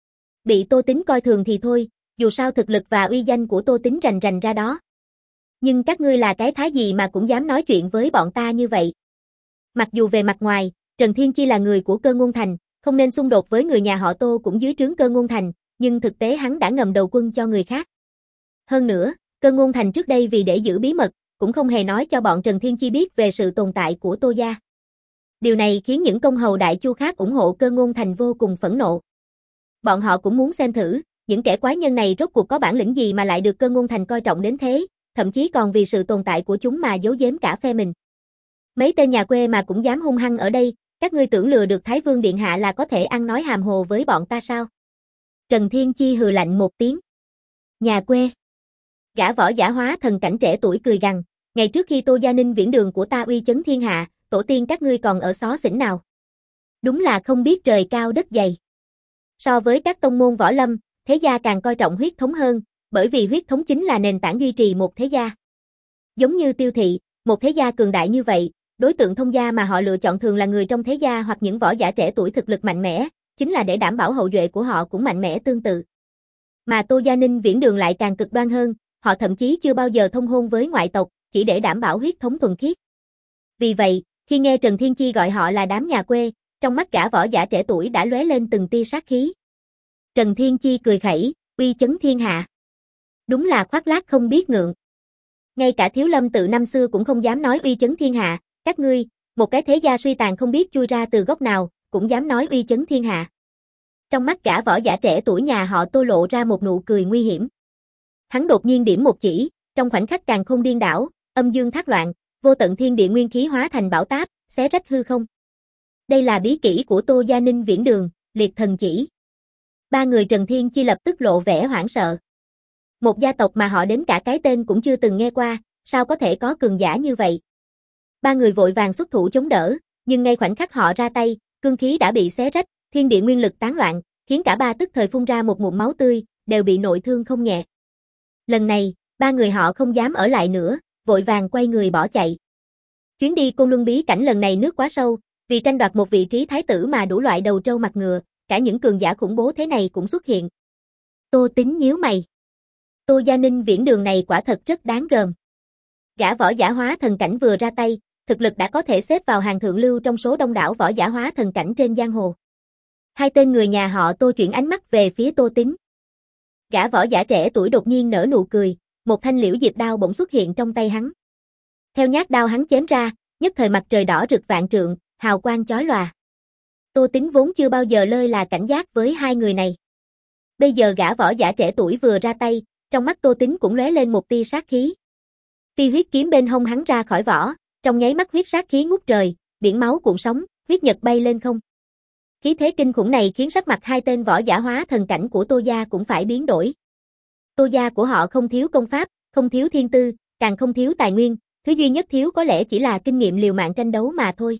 Bị Tô Tính coi thường thì thôi, dù sao thực lực và uy danh của Tô Tính rành rành ra đó. Nhưng các ngươi là cái thái gì mà cũng dám nói chuyện với bọn ta như vậy. Mặc dù về mặt ngoài, Trần Thiên Chi là người của Cơ Ngôn Thành, không nên xung đột với người nhà họ Tô cũng dưới trướng Cơ Ngôn Thành, nhưng thực tế hắn đã ngầm đầu quân cho người khác. Hơn nữa, Cơ Ngôn Thành trước đây vì để giữ bí mật, cũng không hề nói cho bọn Trần Thiên Chi biết về sự tồn tại của Tô gia. Điều này khiến những công hầu đại chu khác ủng hộ Cơ Ngôn Thành vô cùng phẫn nộ. Bọn họ cũng muốn xem thử, những kẻ quái nhân này rốt cuộc có bản lĩnh gì mà lại được Cơ Ngôn Thành coi trọng đến thế, thậm chí còn vì sự tồn tại của chúng mà giấu giếm cả phe mình. Mấy tên nhà quê mà cũng dám hung hăng ở đây, các ngươi tưởng lừa được Thái Vương Điện Hạ là có thể ăn nói hàm hồ với bọn ta sao? Trần Thiên Chi hừ lạnh một tiếng. Nhà quê. Gã võ giả hóa thần cảnh trẻ tuổi cười gằn, ngày trước khi Tô gia Ninh Viễn Đường của ta uy chấn thiên hạ, tổ tiên các ngươi còn ở xó xỉnh nào? Đúng là không biết trời cao đất dày. So với các tông môn võ lâm, thế gia càng coi trọng huyết thống hơn, bởi vì huyết thống chính là nền tảng duy trì một thế gia. Giống như Tiêu thị, một thế gia cường đại như vậy, đối tượng thông gia mà họ lựa chọn thường là người trong thế gia hoặc những võ giả trẻ tuổi thực lực mạnh mẽ, chính là để đảm bảo hậu duệ của họ cũng mạnh mẽ tương tự. Mà Tô gia Ninh Viễn Đường lại càng cực đoan hơn, họ thậm chí chưa bao giờ thông hôn với ngoại tộc, chỉ để đảm bảo huyết thống thuần khiết. Vì vậy, khi nghe Trần Thiên Chi gọi họ là đám nhà quê, trong mắt gã võ giả trẻ tuổi đã lóe lên từng tia sát khí. Trần Thiên Chi cười khẩy, uy chấn thiên hạ. Đúng là khoác lác không biết ngượng. Ngay cả Thiếu Lâm tự năm xưa cũng không dám nói uy chấn thiên hạ, các ngươi, một cái thế gia suy tàn không biết chui ra từ góc nào, cũng dám nói uy chấn thiên hạ. Trong mắt gã võ giả trẻ tuổi nhà họ Tô lộ ra một nụ cười nguy hiểm. Hắn đột nhiên điểm một chỉ, trong khoảnh khắc càn khôn điên đảo, âm dương thác loạn, vô tận thiên địa nguyên khí hóa thành bão táp, xé rách hư không. Đây là bí kỹ của Tô gia Ninh Viễn Đường, liệt thần chỉ. Ba người Trần Thiên Chi lập tức lộ vẻ hoảng sợ. Một gia tộc mà họ đến cả cái tên cũng chưa từng nghe qua, sao có thể có cường giả như vậy? Ba người vội vàng xuất thủ chống đỡ, nhưng ngay khoảnh khắc họ ra tay, cương khí đã bị xé rách, thiên địa nguyên lực tán loạn, khiến cả ba tức thời phun ra một ngụm máu tươi, đều bị nội thương không nhẹ. Lần này, ba người họ không dám ở lại nữa, vội vàng quay người bỏ chạy. Chuyến đi Côn Luân bí cảnh lần này nước quá sâu, vì tranh đoạt một vị trí thái tử mà đủ loại đầu trâu mặt ngựa, cả những cường giả khủng bố thế này cũng xuất hiện. Tô Tính nhíu mày. Tô gia Ninh Viễn Đường này quả thật rất đáng gờm. Gã võ giả hóa thần cảnh vừa ra tay, thực lực đã có thể xếp vào hàng thượng lưu trong số đông đảo võ giả hóa thần cảnh trên giang hồ. Hai tên người nhà họ Tô chuyển ánh mắt về phía Tô Tính. Gã võ giả trẻ tuổi đột nhiên nở nụ cười, một thanh liễu diệp đao bỗng xuất hiện trong tay hắn. Theo nhát đao hắn chém ra, nhất thời mặt trời đỏ rực vạn trượng, hào quang chói lòa. Tô Tính vốn chưa bao giờ lơi là cảnh giác với hai người này. Bây giờ gã võ giả trẻ tuổi vừa ra tay, trong mắt Tô Tính cũng lóe lên một tia sát khí. Phi huyết kiếm bên hông hắn ra khỏi vỏ, trong nháy mắt huyết sát khí ngút trời, biển máu cuộn sóng, huyết nhật bay lên không. Khí thế kinh khủng này khiến sắc mặt hai tên võ giả hóa thần cảnh của Tô gia cũng phải biến đổi. Tô gia của họ không thiếu công pháp, không thiếu thiên tư, càng không thiếu tài nguyên, thứ duy nhất thiếu có lẽ chỉ là kinh nghiệm liều mạng tranh đấu mà thôi.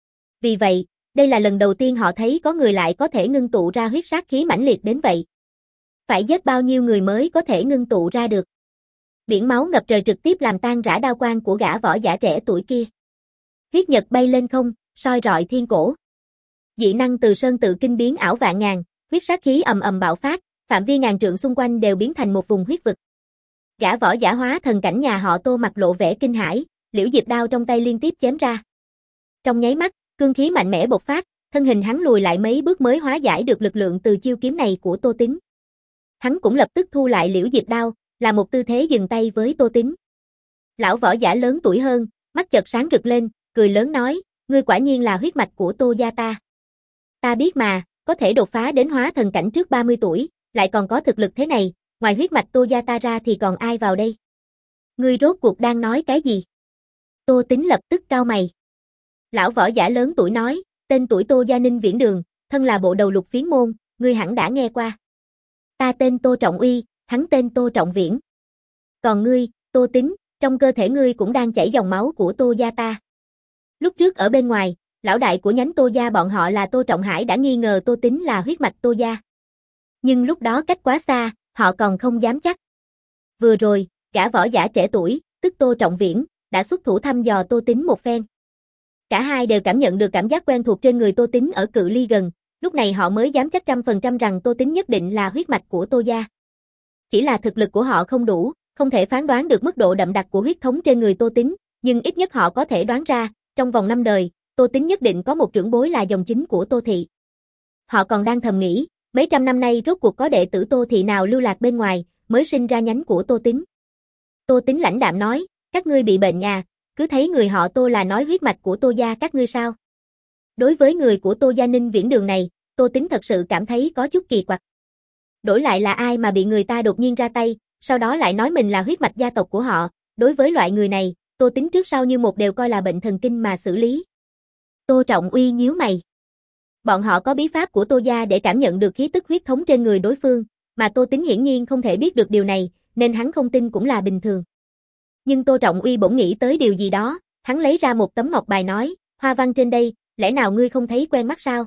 Vì vậy, đây là lần đầu tiên họ thấy có người lại có thể ngưng tụ ra huyết sát khí mãnh liệt đến vậy. Phải giết bao nhiêu người mới có thể ngưng tụ ra được. Biển máu ngập trời trực tiếp làm tan rã đao quang của gã võ giả trẻ tuổi kia. Huyết nhật bay lên không, soi rọi thiên cổ. Dị năng Từ Sơn Tự Kinh biến ảo vạn ngàn, huyết sát khí ầm ầm bạo phát, phạm vi ngàn trượng xung quanh đều biến thành một vùng huyết vực. Gã võ giả hóa thần cảnh nhà họ Tô mặt lộ vẻ kinh hãi, liễu diệp đao trong tay liên tiếp chém ra. Trong nháy mắt, cương khí mạnh mẽ bộc phát, thân hình hắn lùi lại mấy bước mới hóa giải được lực lượng từ chiêu kiếm này của Tô Tín. Hắn cũng lập tức thu lại liễu diệp đao, là một tư thế dừng tay với Tô Tín. Lão võ giả lớn tuổi hơn, mắt chợt sáng rực lên, cười lớn nói, ngươi quả nhiên là huyết mạch của Tô gia ta. Ta biết mà, có thể đột phá đến hóa thần cảnh trước ba mươi tuổi, lại còn có thực lực thế này, ngoài huyết mạch Tô gia ta ra thì còn ai vào đây? Ngươi rốt cuộc đang nói cái gì? Tô Tín lập tức cau mày. Lão võ giả lớn tuổi nói, tên tuổi Tô gia Ninh Viễn Đường, thân là bộ đầu lục phiến môn, ngươi hẳn đã nghe qua. Ta tên Tô Trọng Uy, hắn tên Tô Trọng Viễn. Còn ngươi, Tô Tín, trong cơ thể ngươi cũng đang chảy dòng máu của Tô gia ta. Lúc trước ở bên ngoài, lão đại của nhánh Tô gia bọn họ là Tô Trọng Hải đã nghi ngờ Tô Tín là huyết mạch Tô gia. Nhưng lúc đó cách quá xa, họ còn không dám chắc. Vừa rồi, gã võ giả trẻ tuổi, tức Tô Trọng Viễn, đã xuất thủ thăm dò Tô Tín một phen. Cả hai đều cảm nhận được cảm giác quen thuộc trên người Tô Tín ở cự ly gần, lúc này họ mới dám chắc trăm phần trăm rằng Tô Tín nhất định là huyết mạch của Tô gia. Chỉ là thực lực của họ không đủ, không thể phán đoán được mức độ đậm đặc của huyết thống trên người Tô Tín, nhưng ít nhất họ có thể đoán ra, trong vòng năm đời, Tô Tín nhất định có một trưởng bối là dòng chính của Tô thị. Họ còn đang thầm nghĩ, mấy trăm năm nay rốt cuộc có đệ tử Tô thị nào lưu lạc bên ngoài, mới sinh ra nhánh của Tô Tín. Tô Tín lãnh đạm nói, các ngươi bị bệnh nhà, cứ thấy người họ Tô là nói huyết mạch của Tô gia các ngươi sao? Đối với người của Tô gia Ninh Viễn Đường này, Tô Tín thật sự cảm thấy có chút kỳ quặc. Đổi lại là ai mà bị người ta đột nhiên ra tay, sau đó lại nói mình là huyết mạch gia tộc của họ, đối với loại người này, Tô Tín trước sau như một đều coi là bệnh thần kinh mà xử lý. Tô Trọng Uy nhíu mày. Bọn họ có bí pháp của Tô gia để cảm nhận được khí tức huyết thống trên người đối phương, mà Tô Tín hiển nhiên không thể biết được điều này, nên hắn không tin cũng là bình thường. Nhưng Tô Trọng Uy bỗng nghĩ tới điều gì đó, hắn lấy ra một tấm ngọc bài nói, hoa văn trên đây, lẽ nào ngươi không thấy quen mắt sao?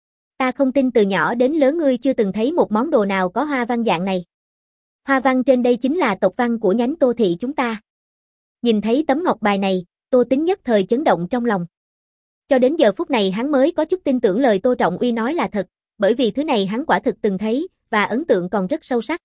Ta không tin từ nhỏ đến lớn ngươi chưa từng thấy một món đồ nào có hoa văn dạng này. Hoa văn trên đây chính là tộc văn của nhánh Tô thị chúng ta. Nhìn thấy tấm ngọc bài này, Tô Tín nhất thời chấn động trong lòng. Cho đến giờ phút này hắn mới có chút tin tưởng lời Tô Trọng Uy nói là thật, bởi vì thứ này hắn quả thực từng thấy, và ấn tượng còn rất sâu sắc.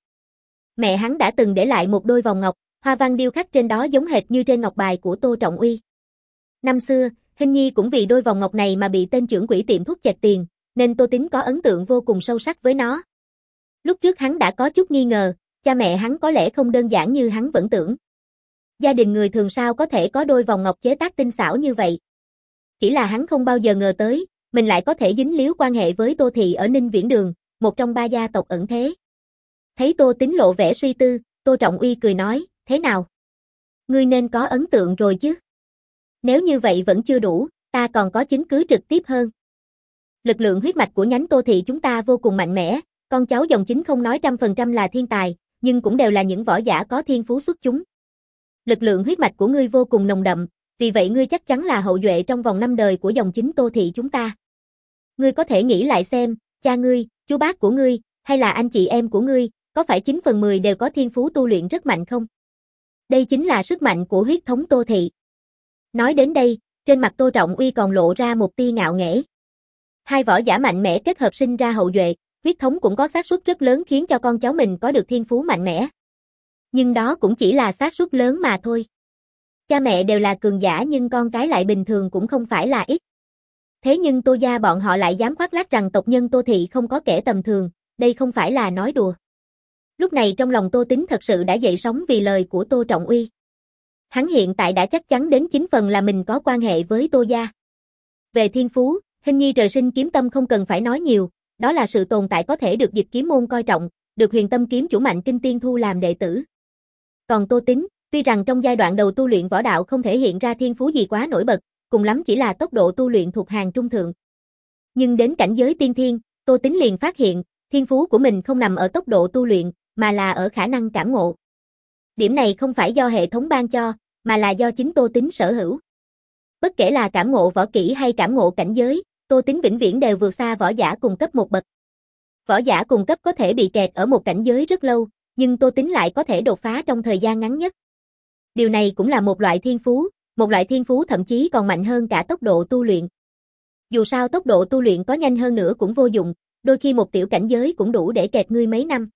Mẹ hắn đã từng để lại một đôi vòng ngọc, hoa văn điêu khắc trên đó giống hệt như trên ngọc bài của Tô Trọng Uy. Năm xưa, Hình Nhi cũng vì đôi vòng ngọc này mà bị tên trưởng quỹ tiệm thuốc chẹt tiền, nên Tô Tín có ấn tượng vô cùng sâu sắc với nó. Lúc trước hắn đã có chút nghi ngờ, cha mẹ hắn có lẽ không đơn giản như hắn vẫn tưởng. Gia đình người thường sao có thể có đôi vòng ngọc chế tác tinh xảo như vậy. Chỉ là hắn không bao giờ ngờ tới, mình lại có thể dính líu quan hệ với Tô thị ở Ninh Viễn Đường, một trong ba gia tộc ẩn thế. Thấy Tô Tín lộ vẻ suy tư, Tô Trọng Uy cười nói, thế nào? Ngươi nên có ấn tượng rồi chứ? Nếu như vậy vẫn chưa đủ, ta còn có chứng cứ trực tiếp hơn. Lực lượng huyết mạch của nhánh Tô thị chúng ta vô cùng mạnh mẽ, con cháu dòng chính không nói trăm phần trăm là thiên tài, nhưng cũng đều là những võ giả có thiên phú xuất chúng. Lực lượng huyết mạch của ngươi vô cùng nồng đậm, vì vậy ngươi chắc chắn là hậu duệ trong vòng năm đời của dòng chính Tô thị chúng ta. Ngươi có thể nghĩ lại xem, cha ngươi, chú bác của ngươi, hay là anh chị em của ngươi, có phải chín phần mười đều có thiên phú tu luyện rất mạnh không? Đây chính là sức mạnh của huyết thống Tô thị. Nói đến đây, trên mặt Tô Trọng Uy còn lộ ra một tia ngạo nghễ. Hai võ giả mạnh mẽ kết hợp sinh ra hậu duệ, huyết thống cũng có xác suất rất lớn khiến cho con cháu mình có được thiên phú mạnh mẽ. Nhưng đó cũng chỉ là xác suất lớn mà thôi. Cha mẹ đều là cường giả nhưng con cái lại bình thường cũng không phải là ít. Thế nhưng Tô gia bọn họ lại dám khoác lác rằng tộc nhân Tô thị không có kẻ tầm thường, đây không phải là nói đùa. Lúc này trong lòng Tô Tín thật sự đã dậy sóng vì lời của Tô Trọng Uy. Hắn hiện tại đã chắc chắn đến chín phần là mình có quan hệ với Tô gia. Về thiên phú, Hình Nhi trời sinh kiếm tâm không cần phải nói nhiều, đó là sự tồn tại có thể được Dịch Kiếm môn coi trọng, được Huyền Tâm kiếm chủ Mạnh Kinh Tiên thu làm đệ tử. Còn Tô Tín, tuy rằng trong giai đoạn đầu tu luyện võ đạo không thể hiện ra thiên phú gì quá nổi bật, cùng lắm chỉ là tốc độ tu luyện thuộc hàng trung thượng. Nhưng đến cảnh giới tiên thiên, Tô Tín liền phát hiện, thiên phú của mình không nằm ở tốc độ tu luyện, mà là ở khả năng cảm ngộ. Điểm này không phải do hệ thống ban cho, mà là do chính Tô Tín sở hữu. Bất kể là cảm ngộ võ kỹ hay cảm ngộ cảnh giới, Tô Tín vĩnh viễn đều vượt xa võ giả cùng cấp một bậc. Võ giả cùng cấp có thể bị kẹt ở một cảnh giới rất lâu, nhưng Tô Tín lại có thể đột phá trong thời gian ngắn nhất. Điều này cũng là một loại thiên phú, một loại thiên phú thậm chí còn mạnh hơn cả tốc độ tu luyện. Dù sao tốc độ tu luyện có nhanh hơn nữa cũng vô dụng, đôi khi một tiểu cảnh giới cũng đủ để kẹt ngươi mấy năm.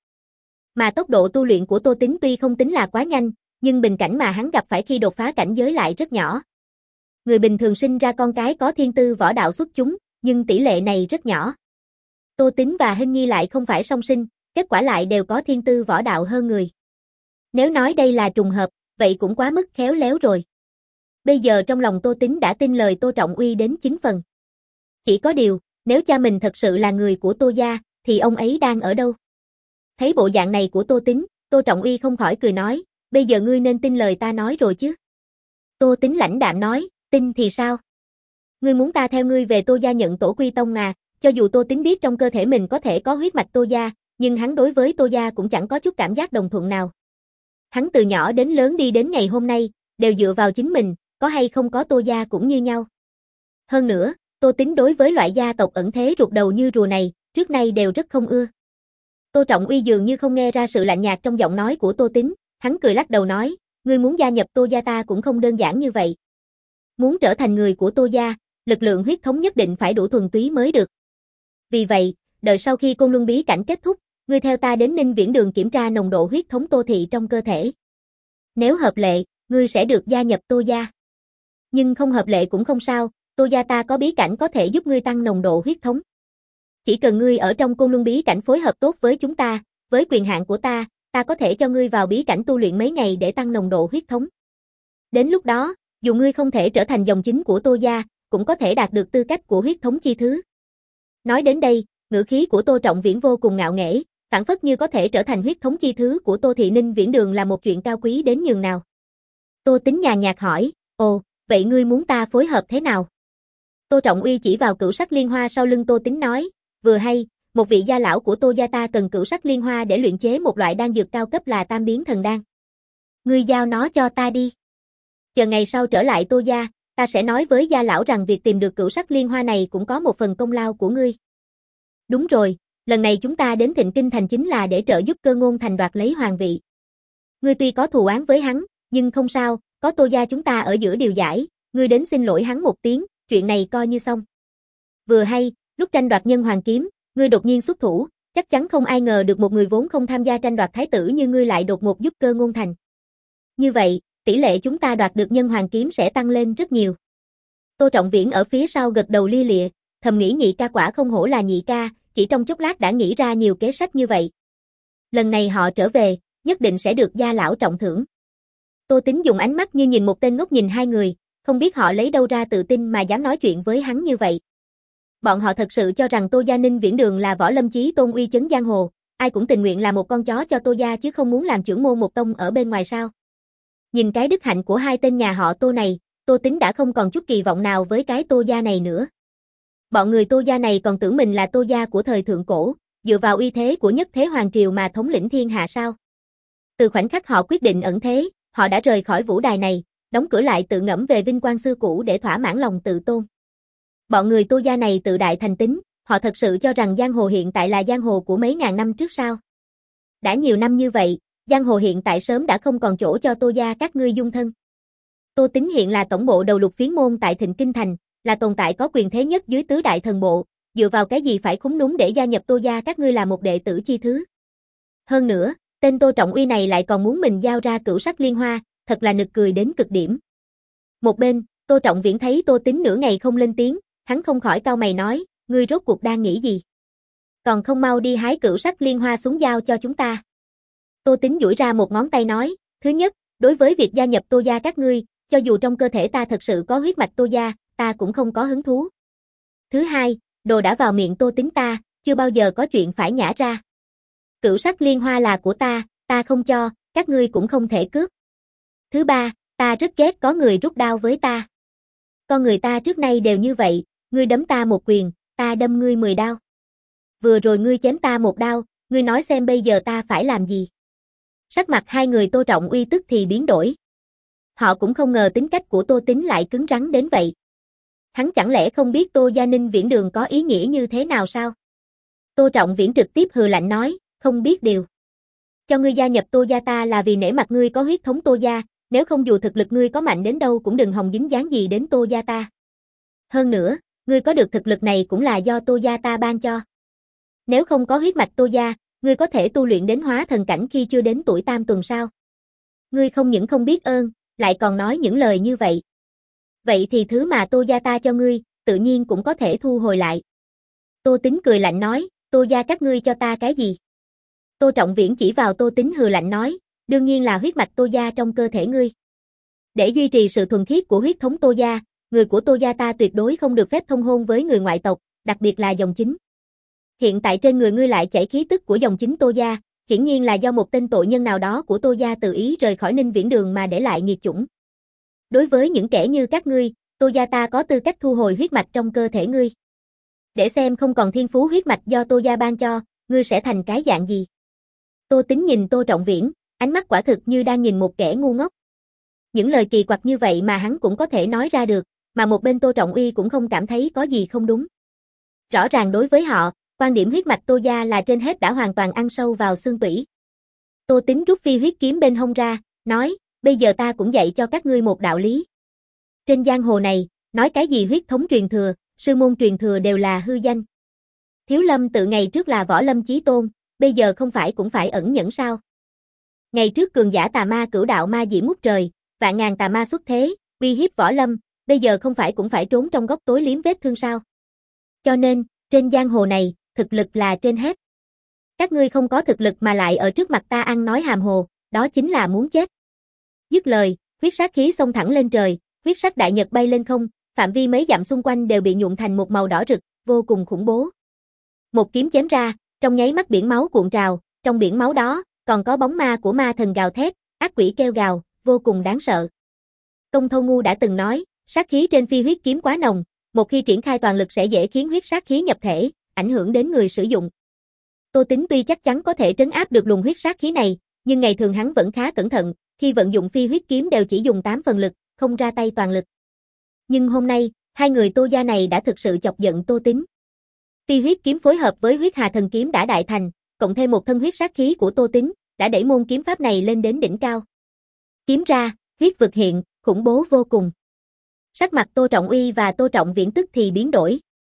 Mà tốc độ tu luyện của Tô Tính tuy không tính là quá nhanh, nhưng bình cảnh mà hắn gặp phải khi đột phá cảnh giới lại rất nhỏ. Người bình thường sinh ra con cái có thiên tư võ đạo xuất chúng, nhưng tỷ lệ này rất nhỏ. Tô Tính và Hinh Nhi lại không phải song sinh, kết quả lại đều có thiên tư võ đạo hơn người. Nếu nói đây là trùng hợp, vậy cũng quá mức khéo léo rồi. Bây giờ trong lòng Tô Tính đã tin lời Tô Trọng Uy đến chín phần. Chỉ có điều, nếu cha mình thật sự là người của Tô gia, thì ông ấy đang ở đâu? Thấy bộ dạng này của Tô Tính, Tô Trọng Uy không khỏi cười nói, bây giờ ngươi nên tin lời ta nói rồi chứ. Tô Tính lãnh đạm nói, tin thì sao? Ngươi muốn ta theo ngươi về Tô gia nhận tổ quy tông à? Cho dù Tô Tính biết trong cơ thể mình có thể có huyết mạch Tô gia, nhưng hắn đối với Tô gia cũng chẳng có chút cảm giác đồng thuận nào. Hắn từ nhỏ đến lớn đi đến ngày hôm nay, đều dựa vào chính mình, có hay không có Tô gia cũng như nhau. Hơn nữa, Tô Tính đối với loại gia tộc ẩn thế rụt đầu như rùa này, trước nay đều rất không ưa. Tô Trọng Uy dường như không nghe ra sự lạnh nhạt trong giọng nói của Tô Tính, hắn cười lắc đầu nói, ngươi muốn gia nhập Tô gia ta cũng không đơn giản như vậy. Muốn trở thành người của Tô gia, lực lượng huyết thống nhất định phải đủ thuần túy mới được. Vì vậy, đợi sau khi Côn Luân bí cảnh kết thúc, ngươi theo ta đến Ninh Viễn Đường kiểm tra nồng độ huyết thống Tô thị trong cơ thể. Nếu hợp lệ, ngươi sẽ được gia nhập Tô gia. Nhưng không hợp lệ cũng không sao, Tô gia ta có bí cảnh có thể giúp ngươi tăng nồng độ huyết thống. Chỉ cần ngươi ở trong Côn Luân bí cảnh phối hợp tốt với chúng ta, với quyền hạn của ta, ta có thể cho ngươi vào bí cảnh tu luyện mấy ngày để tăng nồng độ huyết thống. Đến lúc đó, dù ngươi không thể trở thành dòng chính của Tô gia, cũng có thể đạt được tư cách của huyết thống chi thứ. Nói đến đây, ngữ khí của Tô Trọng Viễn vô cùng ngạo nghễ, phảng phất như có thể trở thành huyết thống chi thứ của Tô thị Ninh Viễn Đường là một chuyện cao quý đến nhường nào. Tô Tính nhàn nhạt hỏi, ồ, vậy ngươi muốn ta phối hợp thế nào? Tô Trọng Uy chỉ vào cửu sắc liên hoa sau lưng Tô Tính nói, vừa hay, một vị gia lão của Tô gia ta cần cửu sắc liên hoa để luyện chế một loại đan dược cao cấp là tam biến thần đan. Ngươi giao nó cho ta đi. Chờ ngày sau trở lại Tô gia, ta sẽ nói với gia lão rằng việc tìm được cửu sắc liên hoa này cũng có một phần công lao của ngươi. Đúng rồi, lần này chúng ta đến Thịnh Kinh Thành chính là để trợ giúp Cơ Ngôn Thành đoạt lấy hoàng vị. Ngươi tuy có thù oán với hắn, nhưng không sao, có Tô gia chúng ta ở giữa điều giải, ngươi đến xin lỗi hắn một tiếng, chuyện này coi như xong. Vừa hay, lúc tranh đoạt nhân hoàng kiếm, ngươi đột nhiên xuất thủ, chắc chắn không ai ngờ được một người vốn không tham gia tranh đoạt thái tử như ngươi lại đột ngột giúp Cơ Ngôn Thành. Như vậy, tỷ lệ chúng ta đoạt được nhân hoàng kiếm sẽ tăng lên rất nhiều. Tô Trọng Viễn ở phía sau gật đầu lia lịa, thầm nghĩ nhị ca quả không hổ là nhị ca, chỉ trong chốc lát đã nghĩ ra nhiều kế sách như vậy. Lần này họ trở về, nhất định sẽ được gia lão trọng thưởng. Tô Tính dùng ánh mắt như nhìn một tên ngốc nhìn hai người, không biết họ lấy đâu ra tự tin mà dám nói chuyện với hắn như vậy. Bọn họ thật sự cho rằng Tô gia Ninh Viễn Đường là võ lâm chí tôn uy chấn giang hồ, ai cũng tình nguyện làm một con chó cho Tô gia chứ không muốn làm trưởng môn một tông ở bên ngoài sao. Nhìn cái đức hạnh của hai tên nhà họ Tô này, Tô Tính đã không còn chút kỳ vọng nào với cái Tô gia này nữa. Bọn người Tô gia này còn tưởng mình là Tô gia của thời thượng cổ, dựa vào uy thế của nhất thế hoàng triều mà thống lĩnh thiên hạ sao. Từ khoảnh khắc họ quyết định ẩn thế, họ đã rời khỏi vũ đài này, đóng cửa lại tự ngẫm về vinh quang xưa cũ để thỏa mãn lòng tự tôn. Bọn người Tô gia này tự đại thành tính, họ thật sự cho rằng giang hồ hiện tại là giang hồ của mấy ngàn năm trước sao. Đã nhiều năm như vậy, giang hồ hiện tại sớm đã không còn chỗ cho Tô gia các ngươi dung thân. Tô Tính hiện là tổng bộ đầu lục phiến môn tại Thịnh Kinh Thành, là tồn tại có quyền thế nhất dưới tứ đại thần bộ, dựa vào cái gì phải khúm núm để gia nhập Tô gia các ngươi là một đệ tử chi thứ. Hơn nữa, tên Tô Trọng Uy này lại còn muốn mình giao ra cửu sắc liên hoa, thật là nực cười đến cực điểm. Một bên, Tô Trọng Viễn thấy Tô Tính nửa ngày không lên tiếng, hắn không khỏi cau mày nói, ngươi rốt cuộc đang nghĩ gì? Còn không mau đi hái cửu sắc liên hoa xuống giao cho chúng ta. Tô Tính duỗi ra một ngón tay nói, thứ nhất, đối với việc gia nhập Tô gia các ngươi, cho dù trong cơ thể ta thật sự có huyết mạch Tô gia, ta cũng không có hứng thú. Thứ hai, đồ đã vào miệng Tô Tính ta, chưa bao giờ có chuyện phải nhả ra. Cửu sắc liên hoa là của ta, ta không cho, các ngươi cũng không thể cướp. Thứ ba, ta rất ghét có người rút đao với ta. Con người ta trước nay đều như vậy, ngươi đấm ta một quyền, ta đâm ngươi mười đao. Vừa rồi ngươi chém ta một đao, ngươi nói xem bây giờ ta phải làm gì? Sắc mặt hai người Tô Trọng Uy tức thì biến đổi. Họ cũng không ngờ tính cách của Tô Tính lại cứng rắn đến vậy. Hắn chẳng lẽ không biết Tô gia Ninh Viễn Đường có ý nghĩa như thế nào sao? Tô Trọng Viễn trực tiếp hừ lạnh nói, không biết điều. Cho ngươi gia nhập Tô gia ta là vì nể mặt ngươi có huyết thống Tô gia, nếu không dù thực lực ngươi có mạnh đến đâu cũng đừng hòng dính dáng gì đến Tô gia ta. Hơn nữa, ngươi có được thực lực này cũng là do Tô gia ta ban cho. Nếu không có huyết mạch Tô gia, ngươi có thể tu luyện đến hóa thần cảnh khi chưa đến tuổi tam tuần sao? Ngươi không những không biết ơn, lại còn nói những lời như vậy. Vậy thì thứ mà Tô gia ta cho ngươi, tự nhiên cũng có thể thu hồi lại. Tô Tính cười lạnh nói, Tô gia các ngươi cho ta cái gì? Tô Trọng Viễn chỉ vào Tô Tính hừ lạnh nói, đương nhiên là huyết mạch Tô gia trong cơ thể ngươi. Để duy trì sự thuần khiết của huyết thống Tô gia, người của Tô gia ta tuyệt đối không được phép thông hôn với người ngoại tộc, đặc biệt là dòng chính. Hiện tại trên người ngươi lại chảy khí tức của dòng chính Tô gia, hiển nhiên là do một tên tội nhân nào đó của Tô gia tự ý rời khỏi Ninh Viễn Đường mà để lại nghiệt chủng. Đối với những kẻ như các ngươi, Tô gia ta có tư cách thu hồi huyết mạch trong cơ thể ngươi. Để xem không còn thiên phú huyết mạch do Tô gia ban cho, ngươi sẽ thành cái dạng gì. Tô Tính nhìn Tô Trọng Viễn, ánh mắt quả thực như đang nhìn một kẻ ngu ngốc. Những lời kỳ quặc như vậy mà hắn cũng có thể nói ra được, mà một bên Tô Trọng Uy cũng không cảm thấy có gì không đúng. Rõ ràng đối với họ, quan điểm huyết mạch Tô gia là trên hết đã hoàn toàn ăn sâu vào xương tủy. Tô Tính rút phi huyết kiếm bên hông ra, nói, bây giờ ta cũng dạy cho các ngươi một đạo lý. Trên giang hồ này, nói cái gì huyết thống truyền thừa, sư môn truyền thừa đều là hư danh. Thiếu Lâm tự ngày trước là Võ Lâm chí tôn, bây giờ không phải cũng phải ẩn nhẫn sao? Ngày trước cường giả tà ma cửu đạo ma diễm ngút trời, vạn ngàn tà ma xuất thế, uy hiếp Võ Lâm, bây giờ không phải cũng phải trốn trong góc tối liếm vết thương sao? Cho nên, trên giang hồ này, thực lực là trên hết. Các ngươi không có thực lực mà lại ở trước mặt ta ăn nói hàm hồ, đó chính là muốn chết. Dứt lời, huyết sát khí xông thẳng lên trời, huyết sắc đại nhật bay lên không, phạm vi mấy dặm xung quanh đều bị nhuộm thành một màu đỏ rực, vô cùng khủng bố. Một kiếm chém ra, trong nháy mắt biển máu cuộn trào, trong biển máu đó, còn có bóng ma của ma thần gào thét, ác quỷ kêu gào, vô cùng đáng sợ. Công Thâu Ngu đã từng nói, sát khí trên phi huyết kiếm quá nồng, một khi triển khai toàn lực sẽ dễ khiến huyết sát khí nhập thể, ảnh hưởng đến người sử dụng. Tô Tính tuy chắc chắn có thể trấn áp được luồng huyết sát khí này, nhưng ngày thường hắn vẫn khá cẩn thận, khi vận dụng phi huyết kiếm đều chỉ dùng tám phần lực, không ra tay toàn lực. Nhưng hôm nay, hai người Tô gia này đã thực sự chọc giận Tô Tính. Phi huyết kiếm phối hợp với huyết hà thần kiếm đã đại thành, cộng thêm một thân huyết sát khí của Tô Tính, đã đẩy môn kiếm pháp này lên đến đỉnh cao. Kiếm ra, huyết vực hiện, khủng bố vô cùng. Sắc mặt Tô Trọng Uy và Tô Trọng Viễn tức thì biến đổi.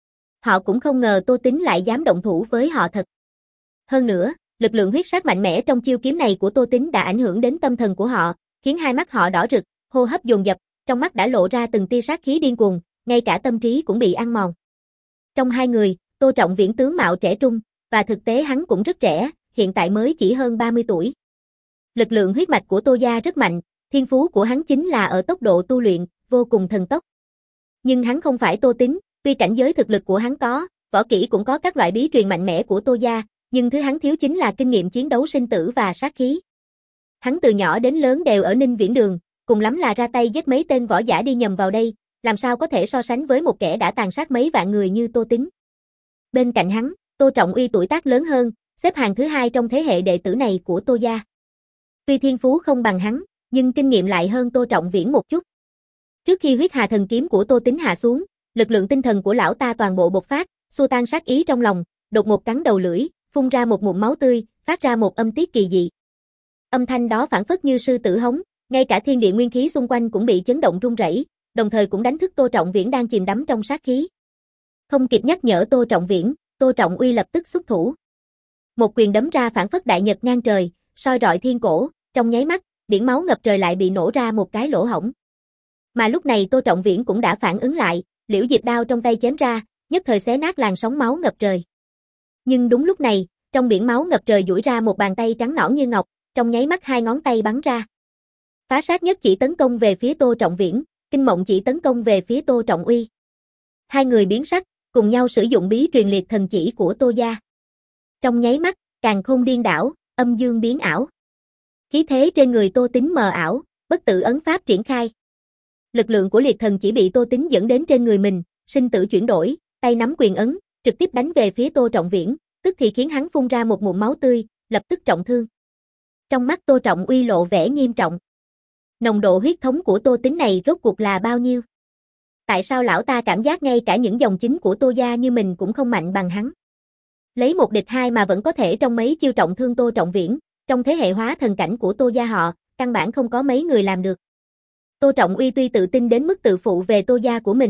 Họ cũng không ngờ Tô Tính lại dám động thủ với họ thật. Hơn nữa, lực lượng huyết sát mạnh mẽ trong chiêu kiếm này của Tô Tính đã ảnh hưởng đến tâm thần của họ, khiến hai mắt họ đỏ rực, hô hấp dồn dập, trong mắt đã lộ ra từng tia sát khí điên cuồng, ngay cả tâm trí cũng bị ăn mòn. Trong hai người, Tô Trọng Viễn tướng mạo trẻ trung, và thực tế hắn cũng rất trẻ, hiện tại mới chỉ hơn ba mươi tuổi. Lực lượng huyết mạch của Tô gia rất mạnh, thiên phú của hắn chính là ở tốc độ tu luyện, vô cùng thần tốc. Nhưng hắn không phải Tô Tính, tuy cảnh giới thực lực của hắn có, võ kỹ cũng có các loại bí truyền mạnh mẽ của Tô gia, nhưng thứ hắn thiếu chính là kinh nghiệm chiến đấu sinh tử và sát khí. Hắn từ nhỏ đến lớn đều ở Ninh Viễn Đường, cùng lắm là ra tay giết mấy tên võ giả đi nhầm vào đây, làm sao có thể so sánh với một kẻ đã tàn sát mấy vạn người như Tô Tính. Bên cạnh hắn, Tô Trọng Uy tuổi tác lớn hơn, xếp hàng thứ hai trong thế hệ đệ tử này của Tô gia. Tuy thiên phú không bằng hắn, nhưng kinh nghiệm lại hơn Tô Trọng Viễn một chút. Trước khi huyết hà thần kiếm của Tô Tính hạ xuống, lực lượng tinh thần của lão ta toàn bộ bộc phát, xua tan sát ý trong lòng, đột ngột cắn đầu lưỡi, phun ra một ngụm máu tươi, phát ra một âm tiết kỳ dị. Âm thanh đó phảng phất như sư tử hống, ngay cả thiên địa nguyên khí xung quanh cũng bị chấn động rung rẩy, đồng thời cũng đánh thức Tô Trọng Viễn đang chìm đắm trong sát khí. Không kịp nhắc nhở Tô Trọng Viễn, Tô Trọng Uy lập tức xuất thủ. Một quyền đấm ra phảng phất đại nhật ngang trời, soi rọi thiên cổ, trong nháy mắt, biển máu ngập trời lại bị nổ ra một cái lỗ hổng. Mà lúc này Tô Trọng Viễn cũng đã phản ứng lại, liễu diệp đao trong tay chém ra, nhất thời xé nát làn sóng máu ngập trời. Nhưng đúng lúc này, trong biển máu ngập trời duỗi ra một bàn tay trắng nõn như ngọc, trong nháy mắt hai ngón tay bắn ra. Phá sát nhất chỉ tấn công về phía Tô Trọng Viễn, kinh mộng chỉ tấn công về phía Tô Trọng Uy. Hai người biến sắc, cùng nhau sử dụng bí truyền liệt thần chỉ của Tô gia. Trong nháy mắt, càn khôn điên đảo, âm dương biến ảo. Khí thế trên người Tô Tính mờ ảo, bất tử ấn pháp triển khai. Lực lượng của liệt thần chỉ bị Tô Tính dẫn đến trên người mình, sinh tử chuyển đổi, tay nắm quyền ấn, trực tiếp đánh về phía Tô Trọng Viễn, tức thì khiến hắn phun ra một ngụm máu tươi, lập tức trọng thương. Trong mắt Tô Trọng Uy lộ vẻ nghiêm trọng. Nồng độ huyết thống của Tô Tính này rốt cuộc là bao nhiêu? Tại sao lão ta cảm giác ngay cả những dòng chính của Tô gia như mình cũng không mạnh bằng hắn? Lấy một địch hai mà vẫn có thể trong mấy chiêu trọng thương Tô Trọng Viễn, trong thế hệ hóa thần cảnh của Tô gia họ, căn bản không có mấy người làm được. Tô Trọng Uy tuy tự tin đến mức tự phụ về Tô gia của mình,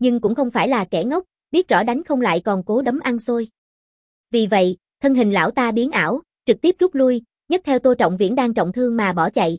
nhưng cũng không phải là kẻ ngốc, biết rõ đánh không lại còn cố đấm ăn xôi. Vì vậy, thân hình lão ta biến ảo, trực tiếp rút lui, nhấc theo Tô Trọng Viễn đang trọng thương mà bỏ chạy.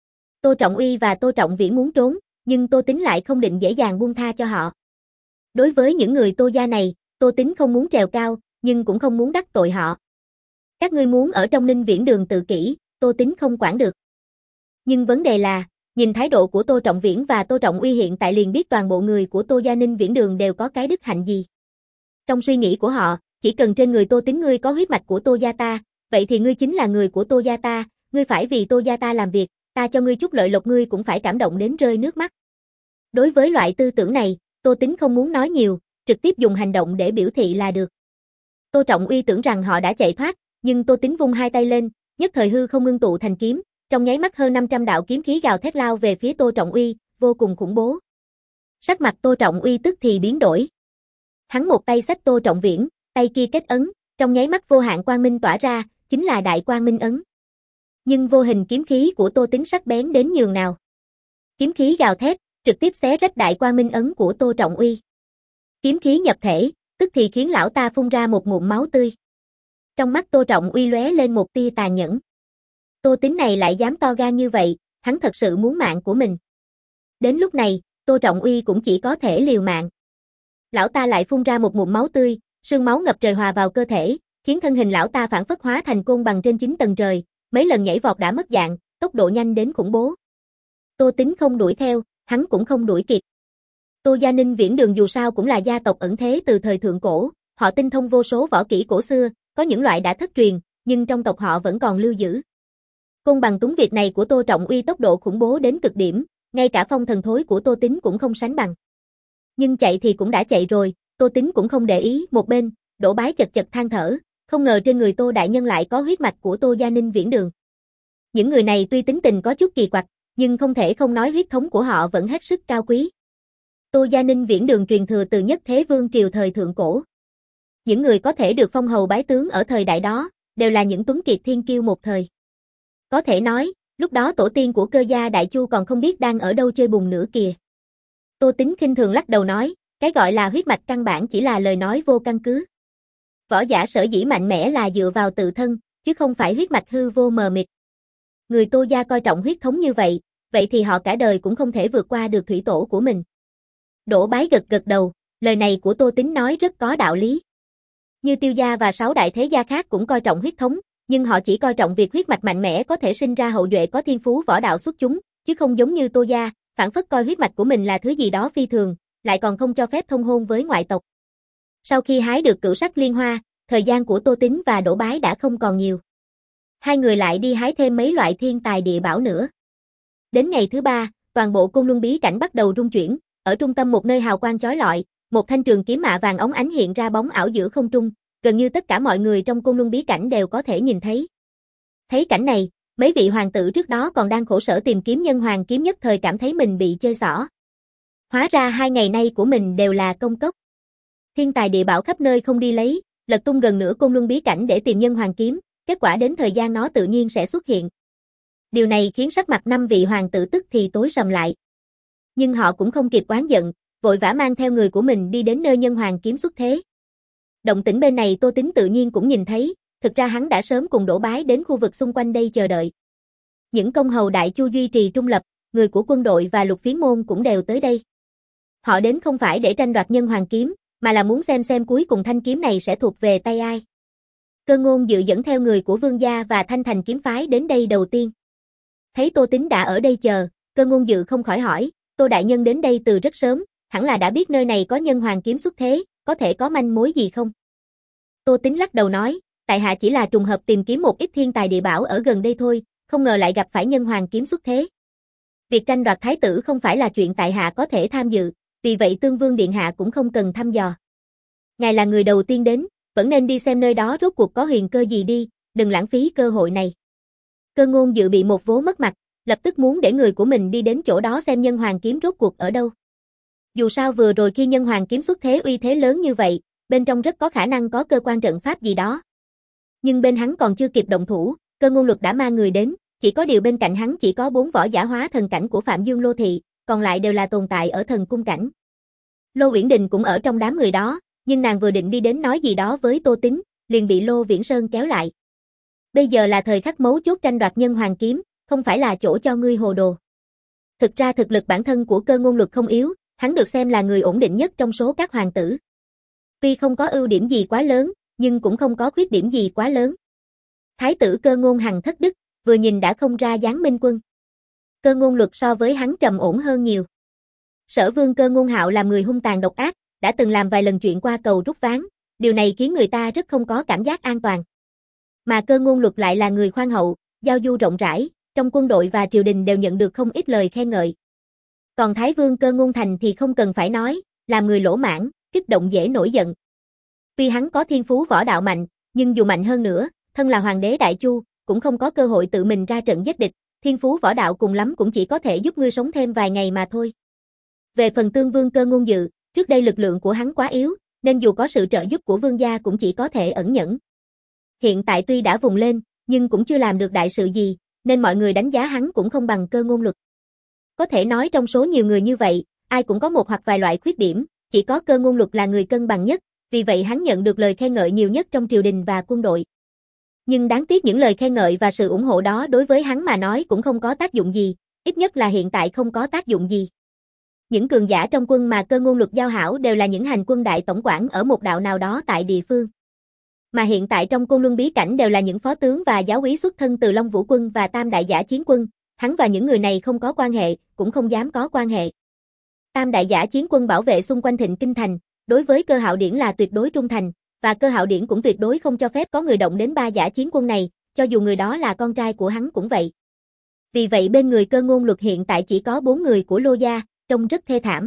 Tô Trọng Uy và Tô Trọng Viễn muốn trốn, nhưng Tô Tính lại không định dễ dàng buông tha cho họ. Đối với những người Tô gia này, Tô Tính không muốn trèo cao, nhưng cũng không muốn đắc tội họ. Các ngươi muốn ở trong Ninh Viễn Đường tự kỷ, Tô Tính không quản được. Nhưng vấn đề là, nhìn thái độ của Tô Trọng Viễn và Tô Trọng Uy hiện tại liền biết toàn bộ người của Tô gia Ninh Viễn Đường đều có cái đức hạnh gì. Trong suy nghĩ của họ, chỉ cần trên người Tô Tính ngươi có huyết mạch của Tô gia ta, vậy thì ngươi chính là người của Tô gia ta, ngươi phải vì Tô gia ta làm việc, ta cho ngươi chút lợi lộc ngươi cũng phải cảm động đến rơi nước mắt. Đối với loại tư tưởng này, Tô Tính không muốn nói nhiều, trực tiếp dùng hành động để biểu thị là được. Tô Trọng Uy tưởng rằng họ đã chạy thoát, nhưng Tô Tính vung hai tay lên, nhất thời hư không ngưng tụ thành kiếm, trong nháy mắt hơn năm trăm đạo kiếm khí gào thét lao về phía Tô Trọng Uy, vô cùng khủng bố. Sắc mặt Tô Trọng Uy tức thì biến đổi. Hắn một tay xách Tô Trọng Viễn, tay kia kết ấn, trong nháy mắt vô hạn quang minh tỏa ra, chính là Đại Quang Minh ấn. Nhưng vô hình kiếm khí của Tô Tính sắc bén đến nhường nào. Kiếm khí gào thét, trực tiếp xé rách Đại Quang Minh ấn của Tô Trọng Uy. Kiếm khí nhập thể, tức thì khiến lão ta phun ra một ngụm máu tươi. Trong mắt Tô Trọng Uy lóe lên một tia tàn nhẫn. Tô Tính này lại dám to gan như vậy, hắn thật sự muốn mạng của mình. Đến lúc này, Tô Trọng Uy cũng chỉ có thể liều mạng. Lão ta lại phun ra một ngụm máu tươi, sương máu ngập trời hòa vào cơ thể, khiến thân hình lão ta phản phất hóa thành côn bằng trên chín tầng trời, mấy lần nhảy vọt đã mất dạng, tốc độ nhanh đến khủng bố. Tô Tính không đuổi theo, hắn cũng không đuổi kịp. Tô gia Ninh Viễn Đường dù sao cũng là gia tộc ẩn thế từ thời thượng cổ, họ tinh thông vô số võ kỹ cổ xưa, có những loại đã thất truyền, nhưng trong tộc họ vẫn còn lưu giữ. Côn bằng túng Việt này của Tô Trọng Uy tốc độ khủng bố đến cực điểm, ngay cả phong thần thối của Tô Tính cũng không sánh bằng. Nhưng chạy thì cũng đã chạy rồi, Tô Tính cũng không để ý, một bên, Đỗ Bái chật chật than thở, không ngờ trên người Tô đại nhân lại có huyết mạch của Tô gia Ninh Viễn Đường. Những người này tuy tính tình có chút kỳ quặc, nhưng không thể không nói huyết thống của họ vẫn hết sức cao quý. Tô gia Ninh Viễn Đường truyền thừa từ nhất thế vương triều thời thượng cổ. Những người có thể được phong hầu bái tướng ở thời đại đó, đều là những tuấn kiệt thiên kiêu một thời. Có thể nói, lúc đó tổ tiên của Cơ gia Đại Chu còn không biết đang ở đâu chơi bùn nữa kìa. Tô Tính khinh thường lắc đầu nói, cái gọi là huyết mạch căn bản chỉ là lời nói vô căn cứ. Võ giả sở dĩ mạnh mẽ là dựa vào tự thân, chứ không phải huyết mạch hư vô mờ mịt. Người Tô gia coi trọng huyết thống như vậy, vậy thì họ cả đời cũng không thể vượt qua được thủy tổ của mình. Đỗ Bái gật gật đầu, lời này của Tô Tính nói rất có đạo lý. Như Tiêu gia và sáu đại thế gia khác cũng coi trọng huyết thống, nhưng họ chỉ coi trọng việc huyết mạch mạnh mẽ có thể sinh ra hậu duệ có thiên phú võ đạo xuất chúng, chứ không giống như Tô gia, phản phất coi huyết mạch của mình là thứ gì đó phi thường, lại còn không cho phép thông hôn với ngoại tộc. Sau khi hái được cửu sắc liên hoa, thời gian của Tô Tính và Đỗ Bái đã không còn nhiều. Hai người lại đi hái thêm mấy loại thiên tài địa bảo nữa. Đến ngày thứ ba, toàn bộ Côn Luân bí cảnh bắt đầu rung chuyển, ở trung tâm một nơi hào quang chói lọi, một thanh trường kiếm mạ vàng óng ánh hiện ra bóng ảo giữa không trung, gần như tất cả mọi người trong Côn Luân bí cảnh đều có thể nhìn thấy. Thấy cảnh này, mấy vị hoàng tử trước đó còn đang khổ sở tìm kiếm nhân hoàng kiếm nhất thời cảm thấy mình bị chơi xỏ. Hóa ra hai ngày nay của mình đều là công cốc. Thiên tài địa bảo khắp nơi không đi lấy, lật tung gần nửa Côn Luân bí cảnh để tìm nhân hoàng kiếm, kết quả đến thời gian nó tự nhiên sẽ xuất hiện. Điều này khiến sắc mặt năm vị hoàng tử tức thì tối sầm lại. Nhưng họ cũng không kịp oán giận, vội vã mang theo người của mình đi đến nơi nhân hoàng kiếm xuất thế. Động tĩnh bên này Tô Tính tự nhiên cũng nhìn thấy, thực ra hắn đã sớm cùng Đỗ Bái đến khu vực xung quanh đây chờ đợi. Những công hầu Đại Chu duy trì trung lập, người của quân đội và lục phiến môn cũng đều tới đây. Họ đến không phải để tranh đoạt nhân hoàng kiếm, mà là muốn xem xem cuối cùng thanh kiếm này sẽ thuộc về tay ai. Cơ Ngôn Dự dẫn theo người của Vương gia và Thanh Thành kiếm phái đến đây đầu tiên. Thấy Tô Tính đã ở đây chờ, Cơ Ngôn Dự không khỏi hỏi, Tô đại nhân đến đây từ rất sớm, hẳn là đã biết nơi này có nhân hoàng kiếm xuất thế, có thể có manh mối gì không? Tô Tính lắc đầu nói, tại hạ chỉ là trùng hợp tìm kiếm một ít thiên tài địa bảo ở gần đây thôi, không ngờ lại gặp phải nhân hoàng kiếm xuất thế. Việc tranh đoạt thái tử không phải là chuyện tại hạ có thể tham dự, vì vậy Tương Vương điện hạ cũng không cần thăm dò. Ngài là người đầu tiên đến, vẫn nên đi xem nơi đó rốt cuộc có huyền cơ gì đi, đừng lãng phí cơ hội này. Cơ Ngôn Dự bị một vố mất mặt, lập tức muốn để người của mình đi đến chỗ đó xem nhân hoàng kiếm rốt cuộc ở đâu. Dù sao vừa rồi khi nhân hoàng kiếm xuất thế uy thế lớn như vậy, bên trong rất có khả năng có cơ quan trận pháp gì đó. Nhưng bên hắn còn chưa kịp động thủ, Cơ Ngôn Luật đã mang người đến, chỉ có điều bên cạnh hắn chỉ có bốn võ giả hóa thần cảnh của Phạm Dương Lô Thị, còn lại đều là tồn tại ở thần cung cảnh. Lô Uyển Đình cũng ở trong đám người đó, nhưng nàng vừa định đi đến nói gì đó với Tô Tín, liền bị Lô Viễn Sơn kéo lại. Bây giờ là thời khắc mấu chốt tranh đoạt nhân hoàng kiếm, không phải là chỗ cho ngươi hồ đồ. Thực ra thực lực bản thân của Cơ Ngôn Luật không yếu, hắn được xem là người ổn định nhất trong số các hoàng tử. Tuy không có ưu điểm gì quá lớn, nhưng cũng không có khuyết điểm gì quá lớn. Thái tử Cơ Ngôn Hằng thất đức, vừa nhìn đã không ra dáng minh quân. Cơ Ngôn Luật so với hắn trầm ổn hơn nhiều. Sở vương Cơ Ngôn Hạo làm người hung tàn độc ác, đã từng làm vài lần chuyện qua cầu rút ván, điều này khiến người ta rất không có cảm giác an toàn. Mà Cơ Ngôn Luật lại là người khoan hậu, giao du rộng rãi, trong quân đội và triều đình đều nhận được không ít lời khen ngợi. Còn Thái vương Cơ Ngôn Thành thì không cần phải nói, làm người lỗ mãng, kích động dễ nổi giận. Tuy hắn có thiên phú võ đạo mạnh, nhưng dù mạnh hơn nữa, thân là hoàng đế Đại Chu, cũng không có cơ hội tự mình ra trận giết địch, thiên phú võ đạo cùng lắm cũng chỉ có thể giúp ngươi sống thêm vài ngày mà thôi. Về phần Tương Vương Cơ Ngôn Dự, trước đây lực lượng của hắn quá yếu, nên dù có sự trợ giúp của vương gia cũng chỉ có thể ẩn nhẫn. Hiện tại tuy đã vùng lên, nhưng cũng chưa làm được đại sự gì, nên mọi người đánh giá hắn cũng không bằng Cơ Ngôn Luật. Có thể nói trong số nhiều người như vậy, ai cũng có một hoặc vài loại khuyết điểm, chỉ có Cơ Ngôn Luật là người cân bằng nhất, vì vậy hắn nhận được lời khen ngợi nhiều nhất trong triều đình và quân đội. Nhưng đáng tiếc những lời khen ngợi và sự ủng hộ đó đối với hắn mà nói cũng không có tác dụng gì, ít nhất là hiện tại không có tác dụng gì. Những cường giả trong quân mà Cơ Ngôn Luật giao hảo đều là những hành quân đại tổng quản ở một đạo nào đó tại địa phương. Mà hiện tại trong Côn Luân bí cảnh đều là những phó tướng và giáo úy xuất thân từ Long Vũ quân và Tam Đại Giả Chiến quân, hắn và những người này không có quan hệ, cũng không dám có quan hệ. Tam Đại Giả Chiến quân bảo vệ xung quanh Thịnh Kinh thành, đối với Cơ Hạo Điển là tuyệt đối trung thành, và Cơ Hạo Điển cũng tuyệt đối không cho phép có người động đến ba giả chiến quân này, cho dù người đó là con trai của hắn cũng vậy. Vì vậy bên người Cơ Ngôn Luật hiện tại chỉ có bốn người của Lô gia, trông rất thê thảm.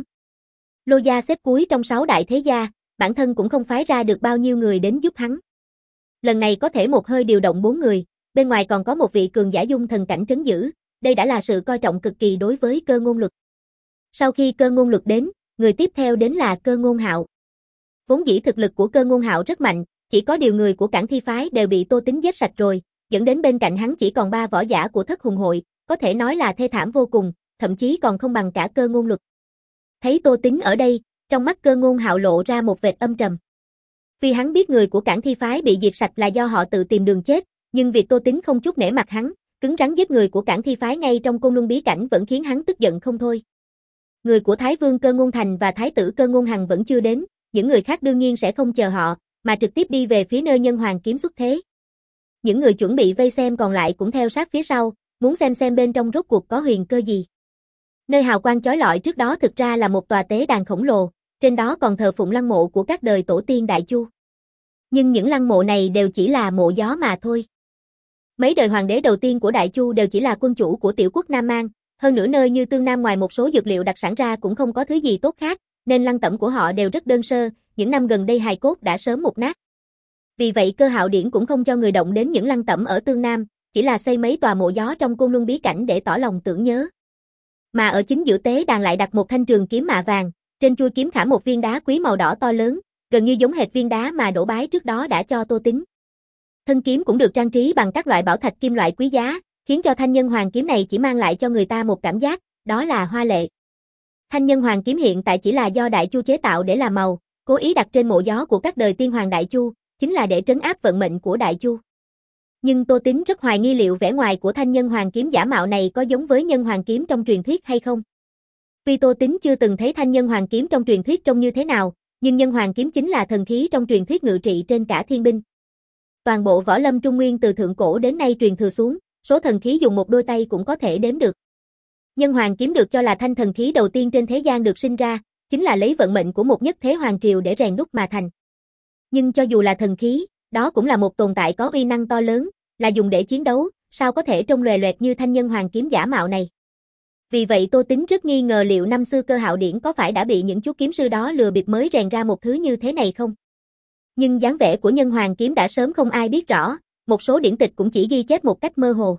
Lô gia xếp cuối trong sáu đại thế gia, bản thân cũng không phái ra được bao nhiêu người đến giúp hắn. Lần này có thể một hơi điều động bốn người, bên ngoài còn có một vị cường giả dung thần cảnh trấn giữ, đây đã là sự coi trọng cực kỳ đối với Cơ Ngôn Luật. Sau khi Cơ Ngôn Luật đến, người tiếp theo đến là Cơ Ngôn Hạo. Vốn dĩ thực lực của Cơ Ngôn Hạo rất mạnh, chỉ có điều người của Cảng Thi phái đều bị Tô Tín giết sạch rồi, dẫn đến bên cạnh hắn chỉ còn ba võ giả của Thất Hùng hội, có thể nói là thê thảm vô cùng, thậm chí còn không bằng cả Cơ Ngôn Luật. Thấy Tô Tín ở đây, trong mắt Cơ Ngôn Hạo lộ ra một vệt âm trầm. Vì hắn biết người của Cảng Thi phái bị diệt sạch là do họ tự tìm đường chết, nhưng việc Tô Tín không chút nể mặt hắn, cứng rắn giết người của Cảng Thi phái ngay trong Côn Luân bí cảnh vẫn khiến hắn tức giận không thôi. Người của Thái vương Cơ Ngôn Thành và Thái tử Cơ Ngôn Hằng vẫn chưa đến, những người khác đương nhiên sẽ không chờ họ, mà trực tiếp đi về phía nơi nhân hoàng kiếm xuất thế. Những người chuẩn bị vây xem còn lại cũng theo sát phía sau, muốn xem xem bên trong rốt cuộc có huyền cơ gì. Nơi hào quang chói lọi trước đó thực ra là một tòa tế đàn khổng lồ, trên đó còn thờ phụng lăng mộ của các đời tổ tiên Đại Chu. Nhưng những lăng mộ này đều chỉ là mộ gió mà thôi. Mấy đời hoàng đế đầu tiên của Đại Chu đều chỉ là quân chủ của tiểu quốc Nam Mang, hơn nữa nơi như Tương Nam ngoài một số dược liệu đặc sản ra cũng không có thứ gì tốt khác, nên lăng tẩm của họ đều rất đơn sơ, những năm gần đây hài cốt đã sớm mục nát. Vì vậy Cơ Hạo Điển cũng không cho người động đến những lăng tẩm ở Tương Nam, chỉ là xây mấy tòa mộ gió trong Côn Luân bí cảnh để tỏ lòng tưởng nhớ. Mà ở chính giữa tế đàn lại đặt một thanh trường kiếm mạ vàng, trên chuôi kiếm khảm một viên đá quý màu đỏ to lớn, gần như giống hệt viên đá mà Đỗ Bái trước đó đã cho Tô Tín. Thân kiếm cũng được trang trí bằng các loại bảo thạch kim loại quý giá, khiến cho thanh nhân hoàng kiếm này chỉ mang lại cho người ta một cảm giác, đó là hoa lệ. Thanh nhân hoàng kiếm hiện tại chỉ là do Đại Chu chế tạo để làm màu, cố ý đặt trên mộ gió của các đời tiên hoàng Đại Chu, chính là để trấn áp vận mệnh của Đại Chu. Nhưng Tô Tín rất hoài nghi liệu vẻ ngoài của thanh nhân hoàng kiếm giả mạo này có giống với nhân hoàng kiếm trong truyền thuyết hay không. Tuy Tô Tín chưa từng thấy thanh nhân hoàng kiếm trong truyền thuyết trông như thế nào, nhưng nhân hoàng kiếm chính là thần khí trong truyền thuyết ngự trị trên cả thiên binh. Toàn bộ võ lâm Trung Nguyên từ thượng cổ đến nay truyền thừa xuống, số thần khí dùng một đôi tay cũng có thể đếm được. Nhân hoàng kiếm được cho là thanh thần khí đầu tiên trên thế gian được sinh ra, chính là lấy vận mệnh của một nhất thế hoàng triều để rèn đúc mà thành. Nhưng cho dù là thần khí, đó cũng là một tồn tại có uy năng to lớn, là dùng để chiến đấu, sao có thể trông lòe loẹt như thanh nhân hoàng kiếm giả mạo này. Vì vậy Tô Tín rất nghi ngờ liệu năm xưa Cơ Hạo Điển có phải đã bị những chú kiếm sư đó lừa bịp mới rèn ra một thứ như thế này không? Nhưng dáng vẻ của nhân hoàng kiếm đã sớm không ai biết rõ, một số điển tịch cũng chỉ ghi chép một cách mơ hồ.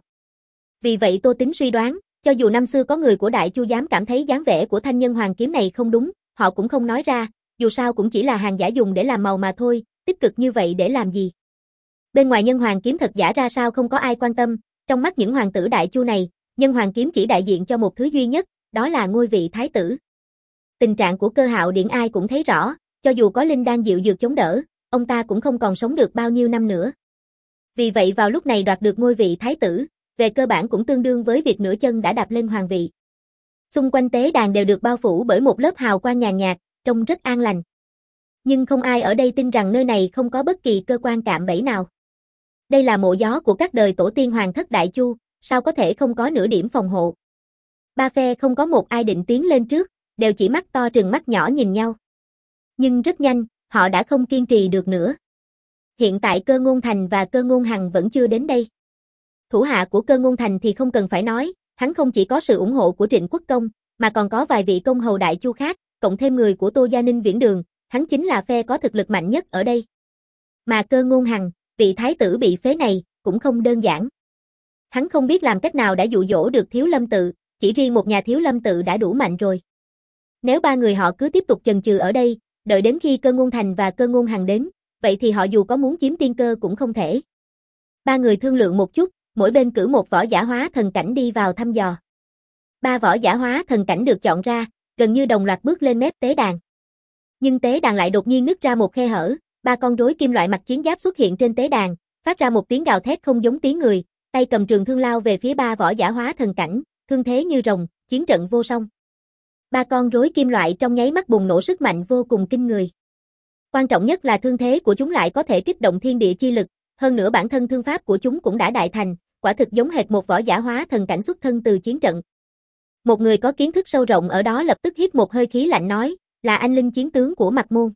Vì vậy Tô Tín suy đoán, cho dù năm xưa có người của Đại Chu dám cảm thấy dáng vẻ của thanh nhân hoàng kiếm này không đúng, họ cũng không nói ra, dù sao cũng chỉ là hàng giả dùng để làm màu mà thôi, tích cực như vậy để làm gì? Bên ngoài nhân hoàng kiếm thật giả ra sao không có ai quan tâm, trong mắt những hoàng tử Đại Chu này, nhân hoàng kiếm chỉ đại diện cho một thứ duy nhất, đó là ngôi vị thái tử. tình trạng của Cơ Hạo Điện ai cũng thấy rõ, cho dù có linh đan diệu dược chống đỡ, ông ta cũng không còn sống được bao nhiêu năm nữa. Vì vậy vào lúc này đoạt được ngôi vị thái tử, về cơ bản cũng tương đương với việc nửa chân đã đạp lên hoàng vị. Xung quanh tế đàn đều được bao phủ bởi một lớp hào quang nhàn nhạt, trông rất an lành. Nhưng không ai ở đây tin rằng nơi này không có bất kỳ cơ quan cạm bẫy nào. Đây là mộ gió của các đời tổ tiên hoàng thất Đại Chu, sao có thể không có nửa điểm phòng hộ. Ba phe không có một ai định tiến lên trước, đều chỉ mắt to trừng mắt nhỏ nhìn nhau. Nhưng rất nhanh, họ đã không kiên trì được nữa. Hiện tại Cơ Ngôn Thành và Cơ Ngôn Hằng vẫn chưa đến đây. Thủ hạ của Cơ Ngôn Thành thì không cần phải nói, hắn không chỉ có sự ủng hộ của Trịnh Quốc Công, mà còn có vài vị công hầu Đại Chu khác, cộng thêm người của Tô Gia Ninh Viễn Đường, hắn chính là phe có thực lực mạnh nhất ở đây. Mà Cơ Ngôn Hằng, vị thái tử bị phế này, cũng không đơn giản. Hắn không biết làm cách nào đã dụ dỗ được Thiếu Lâm Tự, chỉ riêng một nhà Thiếu Lâm Tự đã đủ mạnh rồi. Nếu ba người họ cứ tiếp tục chần chừ ở đây, đợi đến khi Cơ Ngôn Thành và Cơ Ngôn Hằng đến, vậy thì họ dù có muốn chiếm tiên cơ cũng không thể. Ba người thương lượng một chút, mỗi bên cử một võ giả hóa thần cảnh đi vào thăm dò. Ba võ giả hóa thần cảnh được chọn ra, gần như đồng loạt bước lên mép tế đàn. Nhưng tế đàn lại đột nhiên nứt ra một khe hở, ba con rối kim loại mặc chiến giáp xuất hiện trên tế đàn, phát ra một tiếng gào thét không giống tiếng người, tay cầm trường thương lao về phía ba võ giả hóa thần cảnh, thương thế như rồng, chiến trận vô song. Ba con rối kim loại trong nháy mắt bùng nổ sức mạnh vô cùng kinh người. Quan trọng nhất là thương thế của chúng lại có thể kích động thiên địa chi lực, hơn nữa bản thân thương pháp của chúng cũng đã đại thành, quả thực giống hệt một võ giả hóa thần cảnh xuất thân từ chiến trận. Một người có kiến thức sâu rộng ở đó lập tức hít một hơi khí lạnh nói, là anh linh chiến tướng của Mạc Môn.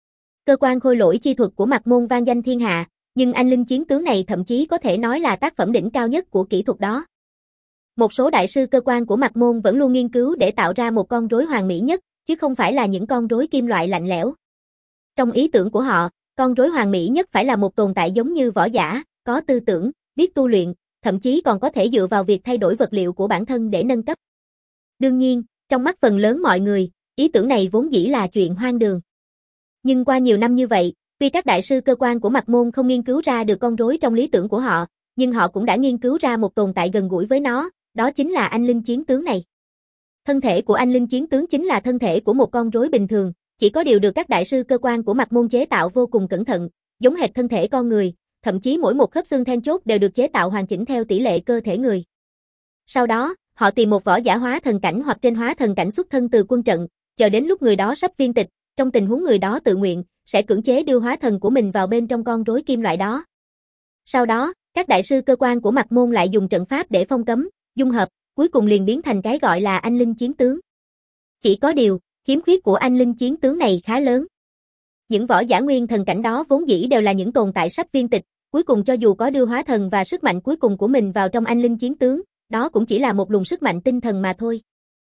Cơ quan khôi lỗi chi thuật của Mạc Môn vang danh thiên hạ, nhưng anh linh chiến tướng này thậm chí có thể nói là tác phẩm đỉnh cao nhất của kỹ thuật đó. Một số đại sư cơ quan của Mạc Môn vẫn luôn nghiên cứu để tạo ra một con rối hoàn mỹ nhất, chứ không phải là những con rối kim loại lạnh lẽo. Trong ý tưởng của họ, con rối hoàn mỹ nhất phải là một tồn tại giống như võ giả, có tư tưởng, biết tu luyện, thậm chí còn có thể dựa vào việc thay đổi vật liệu của bản thân để nâng cấp. Đương nhiên, trong mắt phần lớn mọi người, ý tưởng này vốn dĩ là chuyện hoang đường. Nhưng qua nhiều năm như vậy, tuy các đại sư cơ quan của Mạc Môn không nghiên cứu ra được con rối trong lý tưởng của họ, nhưng họ cũng đã nghiên cứu ra một tồn tại gần gũi với nó, đó chính là anh linh chiến tướng này. Thân thể của anh linh chiến tướng chính là thân thể của một con rối bình thường, chỉ có điều được các đại sư cơ quan của Mạc Môn chế tạo vô cùng cẩn thận, giống hệt thân thể con người, thậm chí mỗi một khớp xương then chốt đều được chế tạo hoàn chỉnh theo tỷ lệ cơ thể người. Sau đó, họ tìm một võ giả hóa thần cảnh hoặc trên hóa thần cảnh xuất thân từ quân trận, chờ đến lúc người đó sắp viên tịch, trong tình huống người đó tự nguyện, sẽ cưỡng chế đưa hóa thần của mình vào bên trong con rối kim loại đó. Sau đó, các đại sư cơ quan của Mạc Môn lại dùng trận pháp để phong cấm, dung hợp, cuối cùng liền biến thành cái gọi là anh linh chiến tướng. Chỉ có điều, khiếm khuyết của anh linh chiến tướng này khá lớn. Những võ giả nguyên thần cảnh đó vốn dĩ đều là những tồn tại sắp viên tịch, cuối cùng cho dù có đưa hóa thần và sức mạnh cuối cùng của mình vào trong anh linh chiến tướng, đó cũng chỉ là một luồng sức mạnh tinh thần mà thôi.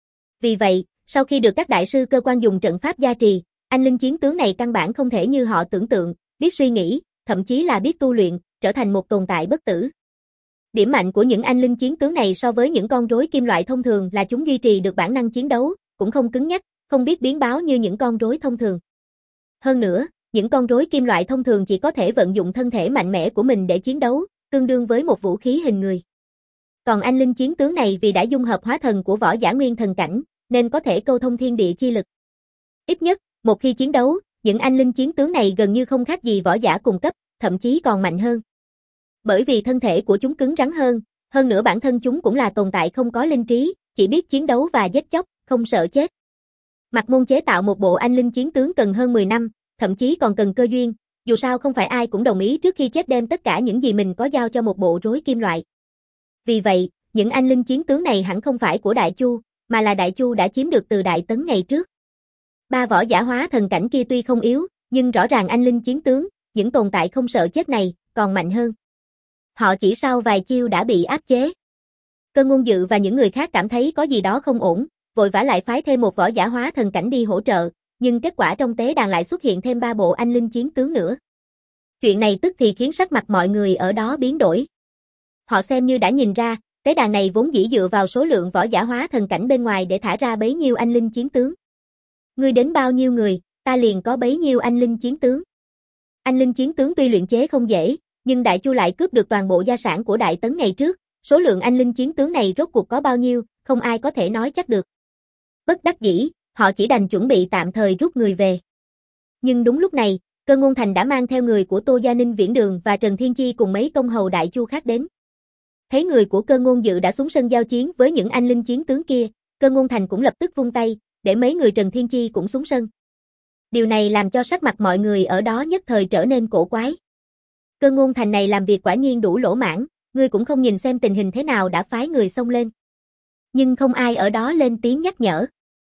Vì vậy, sau khi được các đại sư cơ quan dùng trận pháp gia trì, anh linh chiến tướng này căn bản không thể như họ tưởng tượng, biết suy nghĩ, thậm chí là biết tu luyện, trở thành một tồn tại bất tử. Điểm mạnh của những anh linh chiến tướng này so với những con rối kim loại thông thường là chúng duy trì được bản năng chiến đấu, cũng không cứng nhắc, không biết biến báo như những con rối thông thường. Hơn nữa, những con rối kim loại thông thường chỉ có thể vận dụng thân thể mạnh mẽ của mình để chiến đấu, tương đương với một vũ khí hình người. Còn anh linh chiến tướng này vì đã dung hợp hóa thần của võ giả nguyên thần cảnh, nên có thể câu thông thiên địa chi lực. Ít nhất, một khi chiến đấu, những anh linh chiến tướng này gần như không khác gì võ giả cùng cấp, thậm chí còn mạnh hơn. Bởi vì thân thể của chúng cứng rắn hơn, hơn nữa bản thân chúng cũng là tồn tại không có linh trí, chỉ biết chiến đấu và giết chóc, không sợ chết. Mạc Môn chế tạo một bộ anh linh chiến tướng cần hơn mười năm, thậm chí còn cần cơ duyên, dù sao không phải ai cũng đồng ý trước khi chết đem tất cả những gì mình có giao cho một bộ rối kim loại. Vì vậy, những anh linh chiến tướng này hẳn không phải của Đại Chu, mà là Đại Chu đã chiếm được từ Đại Tấn ngày trước. Ba võ giả hóa thần cảnh kia tuy không yếu, nhưng rõ ràng anh linh chiến tướng, những tồn tại không sợ chết này, còn mạnh hơn. Họ chỉ sau vài chiêu đã bị áp chế. Cơ Ngôn Dự và những người khác cảm thấy có gì đó không ổn, vội vã lại phái thêm một võ giả hóa thần cảnh đi hỗ trợ, nhưng kết quả trong tế đàn lại xuất hiện thêm ba bộ anh linh chiến tướng nữa. Chuyện này tức thì khiến sắc mặt mọi người ở đó biến đổi. Họ xem như đã nhìn ra, tế đàn này vốn dĩ dựa vào số lượng võ giả hóa thần cảnh bên ngoài để thả ra bấy nhiêu anh linh chiến tướng. Ngươi đến bao nhiêu người, ta liền có bấy nhiêu anh linh chiến tướng. Anh linh chiến tướng tuy luyện chế không dễ, nhưng Đại Chu lại cướp được toàn bộ gia sản của Đại Tấn ngày trước, số lượng anh linh chiến tướng này rốt cuộc có bao nhiêu, không ai có thể nói chắc được. Bất đắc dĩ, họ chỉ đành chuẩn bị tạm thời rút người về. Nhưng đúng lúc này, Cơ Ngôn Thành đã mang theo người của Tô Gia Ninh Viễn Đường và Trần Thiên Chi cùng mấy công hầu đại chu khác đến. Thấy người của Cơ Ngôn Dự đã xuống sân giao chiến với những anh linh chiến tướng kia, Cơ Ngôn Thành cũng lập tức vung tay, để mấy người Trần Thiên Chi cũng xuống sân. Điều này làm cho sắc mặt mọi người ở đó nhất thời trở nên cổ quái. Cơ Ngôn Thành này làm việc quả nhiên đủ lỗ mãng, ngươi cũng không nhìn xem tình hình thế nào đã phái người xông lên. Nhưng không ai ở đó lên tiếng nhắc nhở.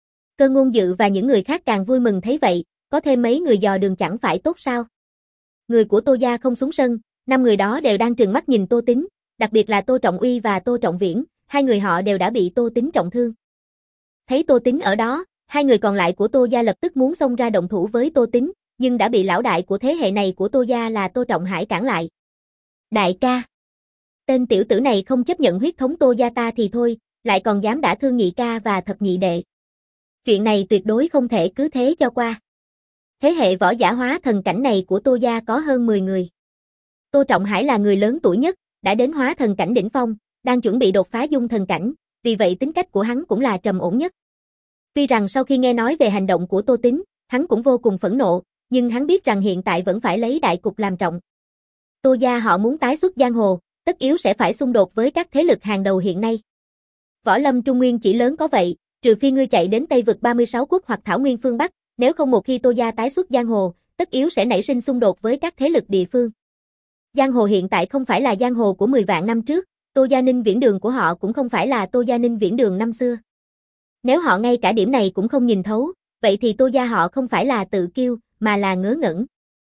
Cơ Ngôn Dự và những người khác càng vui mừng thấy vậy, có thêm mấy người dò đường chẳng phải tốt sao. Người của Tô Gia không xuống sân, năm người đó đều đang trừng mắt nhìn Tô Tín, đặc biệt là Tô Trọng Uy và Tô Trọng Viễn, hai người họ đều đã bị Tô Tín trọng thương. Thấy Tô Tín ở đó, hai người còn lại của Tô Gia lập tức muốn xông ra động thủ với Tô Tín, nhưng đã bị lão đại của thế hệ này của Tô Gia là Tô Trọng Hải cản lại. Đại ca, tên tiểu tử này không chấp nhận huyết thống Tô Gia ta thì thôi, lại còn dám đả thương nhị ca và thập nhị đệ. Chuyện này tuyệt đối không thể cứ thế cho qua. Thế hệ võ giả hóa thần cảnh này của Tô Gia có hơn mười người. Tô Trọng Hải là người lớn tuổi nhất, đã đến hóa thần cảnh đỉnh phong, đang chuẩn bị đột phá dung thần cảnh, vì vậy tính cách của hắn cũng là trầm ổn nhất. Tuy rằng sau khi nghe nói về hành động của Tô Tín, hắn cũng vô cùng phẫn nộ, nhưng hắn biết rằng hiện tại vẫn phải lấy đại cục làm trọng. Tô Gia họ muốn tái xuất giang hồ, tất yếu sẽ phải xung đột với các thế lực hàng đầu hiện nay. Võ lâm Trung Nguyên chỉ lớn có vậy, trừ phi ngươi chạy đến Tây vực ba mươi sáu quốc hoặc Thảo Nguyên phương Bắc, nếu không một khi Tô Gia tái xuất giang hồ, tất yếu sẽ nảy sinh xung đột với các thế lực địa phương. Giang hồ hiện tại không phải là giang hồ của mười vạn năm trước, Tô Gia Ninh Viễn Đường của họ cũng không phải là Tô Gia Ninh Viễn Đường năm xưa. Nếu họ ngay cả điểm này cũng không nhìn thấu, vậy thì Tô Gia họ không phải là tự kiêu, mà là ngớ ngẩn.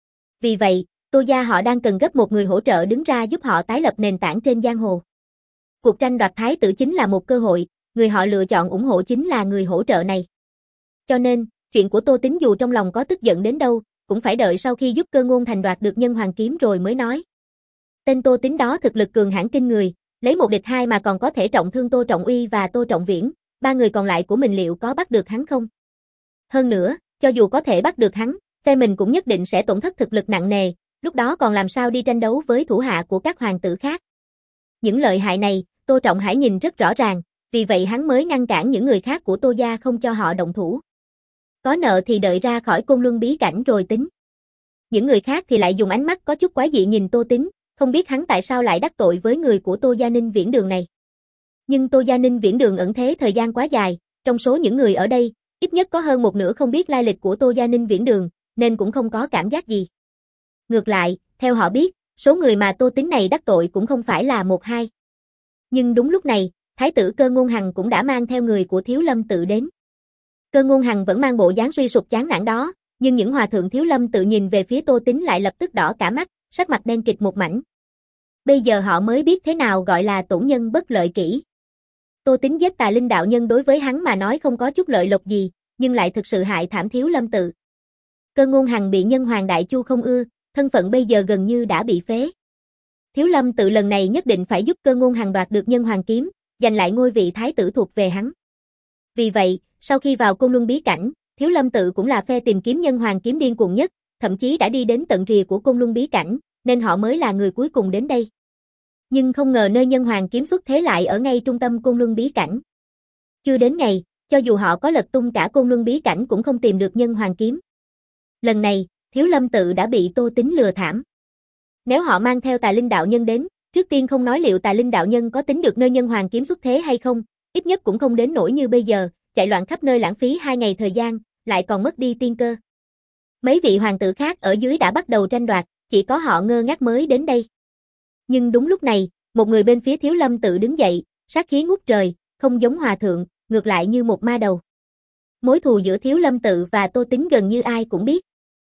Vì vậy, Tô Gia họ đang cần gấp một người hỗ trợ đứng ra giúp họ tái lập nền tảng trên giang hồ. Cuộc tranh đoạt thái tử chính là một cơ hội, người họ lựa chọn ủng hộ chính là người hỗ trợ này. Cho nên, chuyện của Tô Tín dù trong lòng có tức giận đến đâu, cũng phải đợi sau khi giúp Cơ Ngôn Thành đoạt được nhân hoàng kiếm rồi mới nói. Tên Tô Tín đó thực lực cường hãn kinh người, lấy một địch hai mà còn có thể trọng thương Tô Trọng Uy và Tô Trọng Viễn, ba người còn lại của mình liệu có bắt được hắn không? Hơn nữa, cho dù có thể bắt được hắn, phe mình cũng nhất định sẽ tổn thất thực lực nặng nề, lúc đó còn làm sao đi tranh đấu với thủ hạ của các hoàng tử khác. Những lợi hại này, Tô Trọng Hải nhìn rất rõ ràng, vì vậy hắn mới ngăn cản những người khác của Tô Gia không cho họ động thủ. Có nợ thì đợi ra khỏi Côn Luân bí cảnh rồi tính. Những người khác thì lại dùng ánh mắt có chút quái dị nhìn Tô Tín, không biết hắn tại sao lại đắc tội với người của Tô Gia Ninh Viễn Đường này. Nhưng Tô Gia Ninh Viễn Đường ẩn thế thời gian quá dài, trong số những người ở đây, ít nhất có hơn một nửa không biết lai lịch của Tô Gia Ninh Viễn Đường, nên cũng không có cảm giác gì. Ngược lại, theo họ biết, số người mà Tô Tín này đắc tội cũng không phải là một hai. Nhưng đúng lúc này, Thái tử Cơ Ngôn Hằng cũng đã mang theo người của Thiếu Lâm Tự đến. Cơ Ngôn Hằng vẫn mang bộ dáng suy sụp chán nản đó, nhưng những hòa thượng Thiếu Lâm Tự nhìn về phía Tô Tín lại lập tức đỏ cả mắt, sắc mặt đen kịt một mảnh. Bây giờ họ mới biết thế nào gọi là tổn nhân bất lợi kỹ. Tô Tín giết Tà Linh đạo nhân đối với hắn mà nói không có chút lợi lộc gì, nhưng lại thực sự hại thảm Thiếu Lâm Tự. Cơ Ngôn Hằng bị Nhân Hoàng Đại Chu không ưa, thân phận bây giờ gần như đã bị phế. Thiếu Lâm Tự lần này nhất định phải giúp Cơ Ngôn Hằng đoạt được Nhân Hoàng kiếm, giành lại ngôi vị thái tử thuộc về hắn. Vì vậy, sau khi vào Côn Luân bí cảnh, Thiếu Lâm Tự cũng là phe tìm kiếm Nhân Hoàng kiếm điên cuồng nhất, thậm chí đã đi đến tận rìa của Côn Luân bí cảnh, nên họ mới là người cuối cùng đến đây. Nhưng không ngờ nơi Nhân Hoàng kiếm xuất thế lại ở ngay trung tâm Côn Luân bí cảnh. Chưa đến ngày, cho dù họ có lật tung cả Côn Luân bí cảnh cũng không tìm được Nhân Hoàng kiếm. Lần này, Thiếu Lâm Tự đã bị Tô Tín lừa thảm. Nếu họ mang theo Tà Linh đạo nhân đến, trước tiên không nói liệu Tà Linh đạo nhân có tính được nơi Nhân Hoàng kiếm xuất thế hay không, ít nhất cũng không đến nỗi như bây giờ, chạy loạn khắp nơi lãng phí hai ngày thời gian, lại còn mất đi tiên cơ. Mấy vị hoàng tử khác ở dưới đã bắt đầu tranh đoạt, chỉ có họ ngơ ngác mới đến đây. Nhưng đúng lúc này, một người bên phía Thiếu Lâm Tự đứng dậy, sát khí ngút trời, không giống hòa thượng, ngược lại như một ma đầu. Mối thù giữa Thiếu Lâm Tự và Tô Tín gần như ai cũng biết.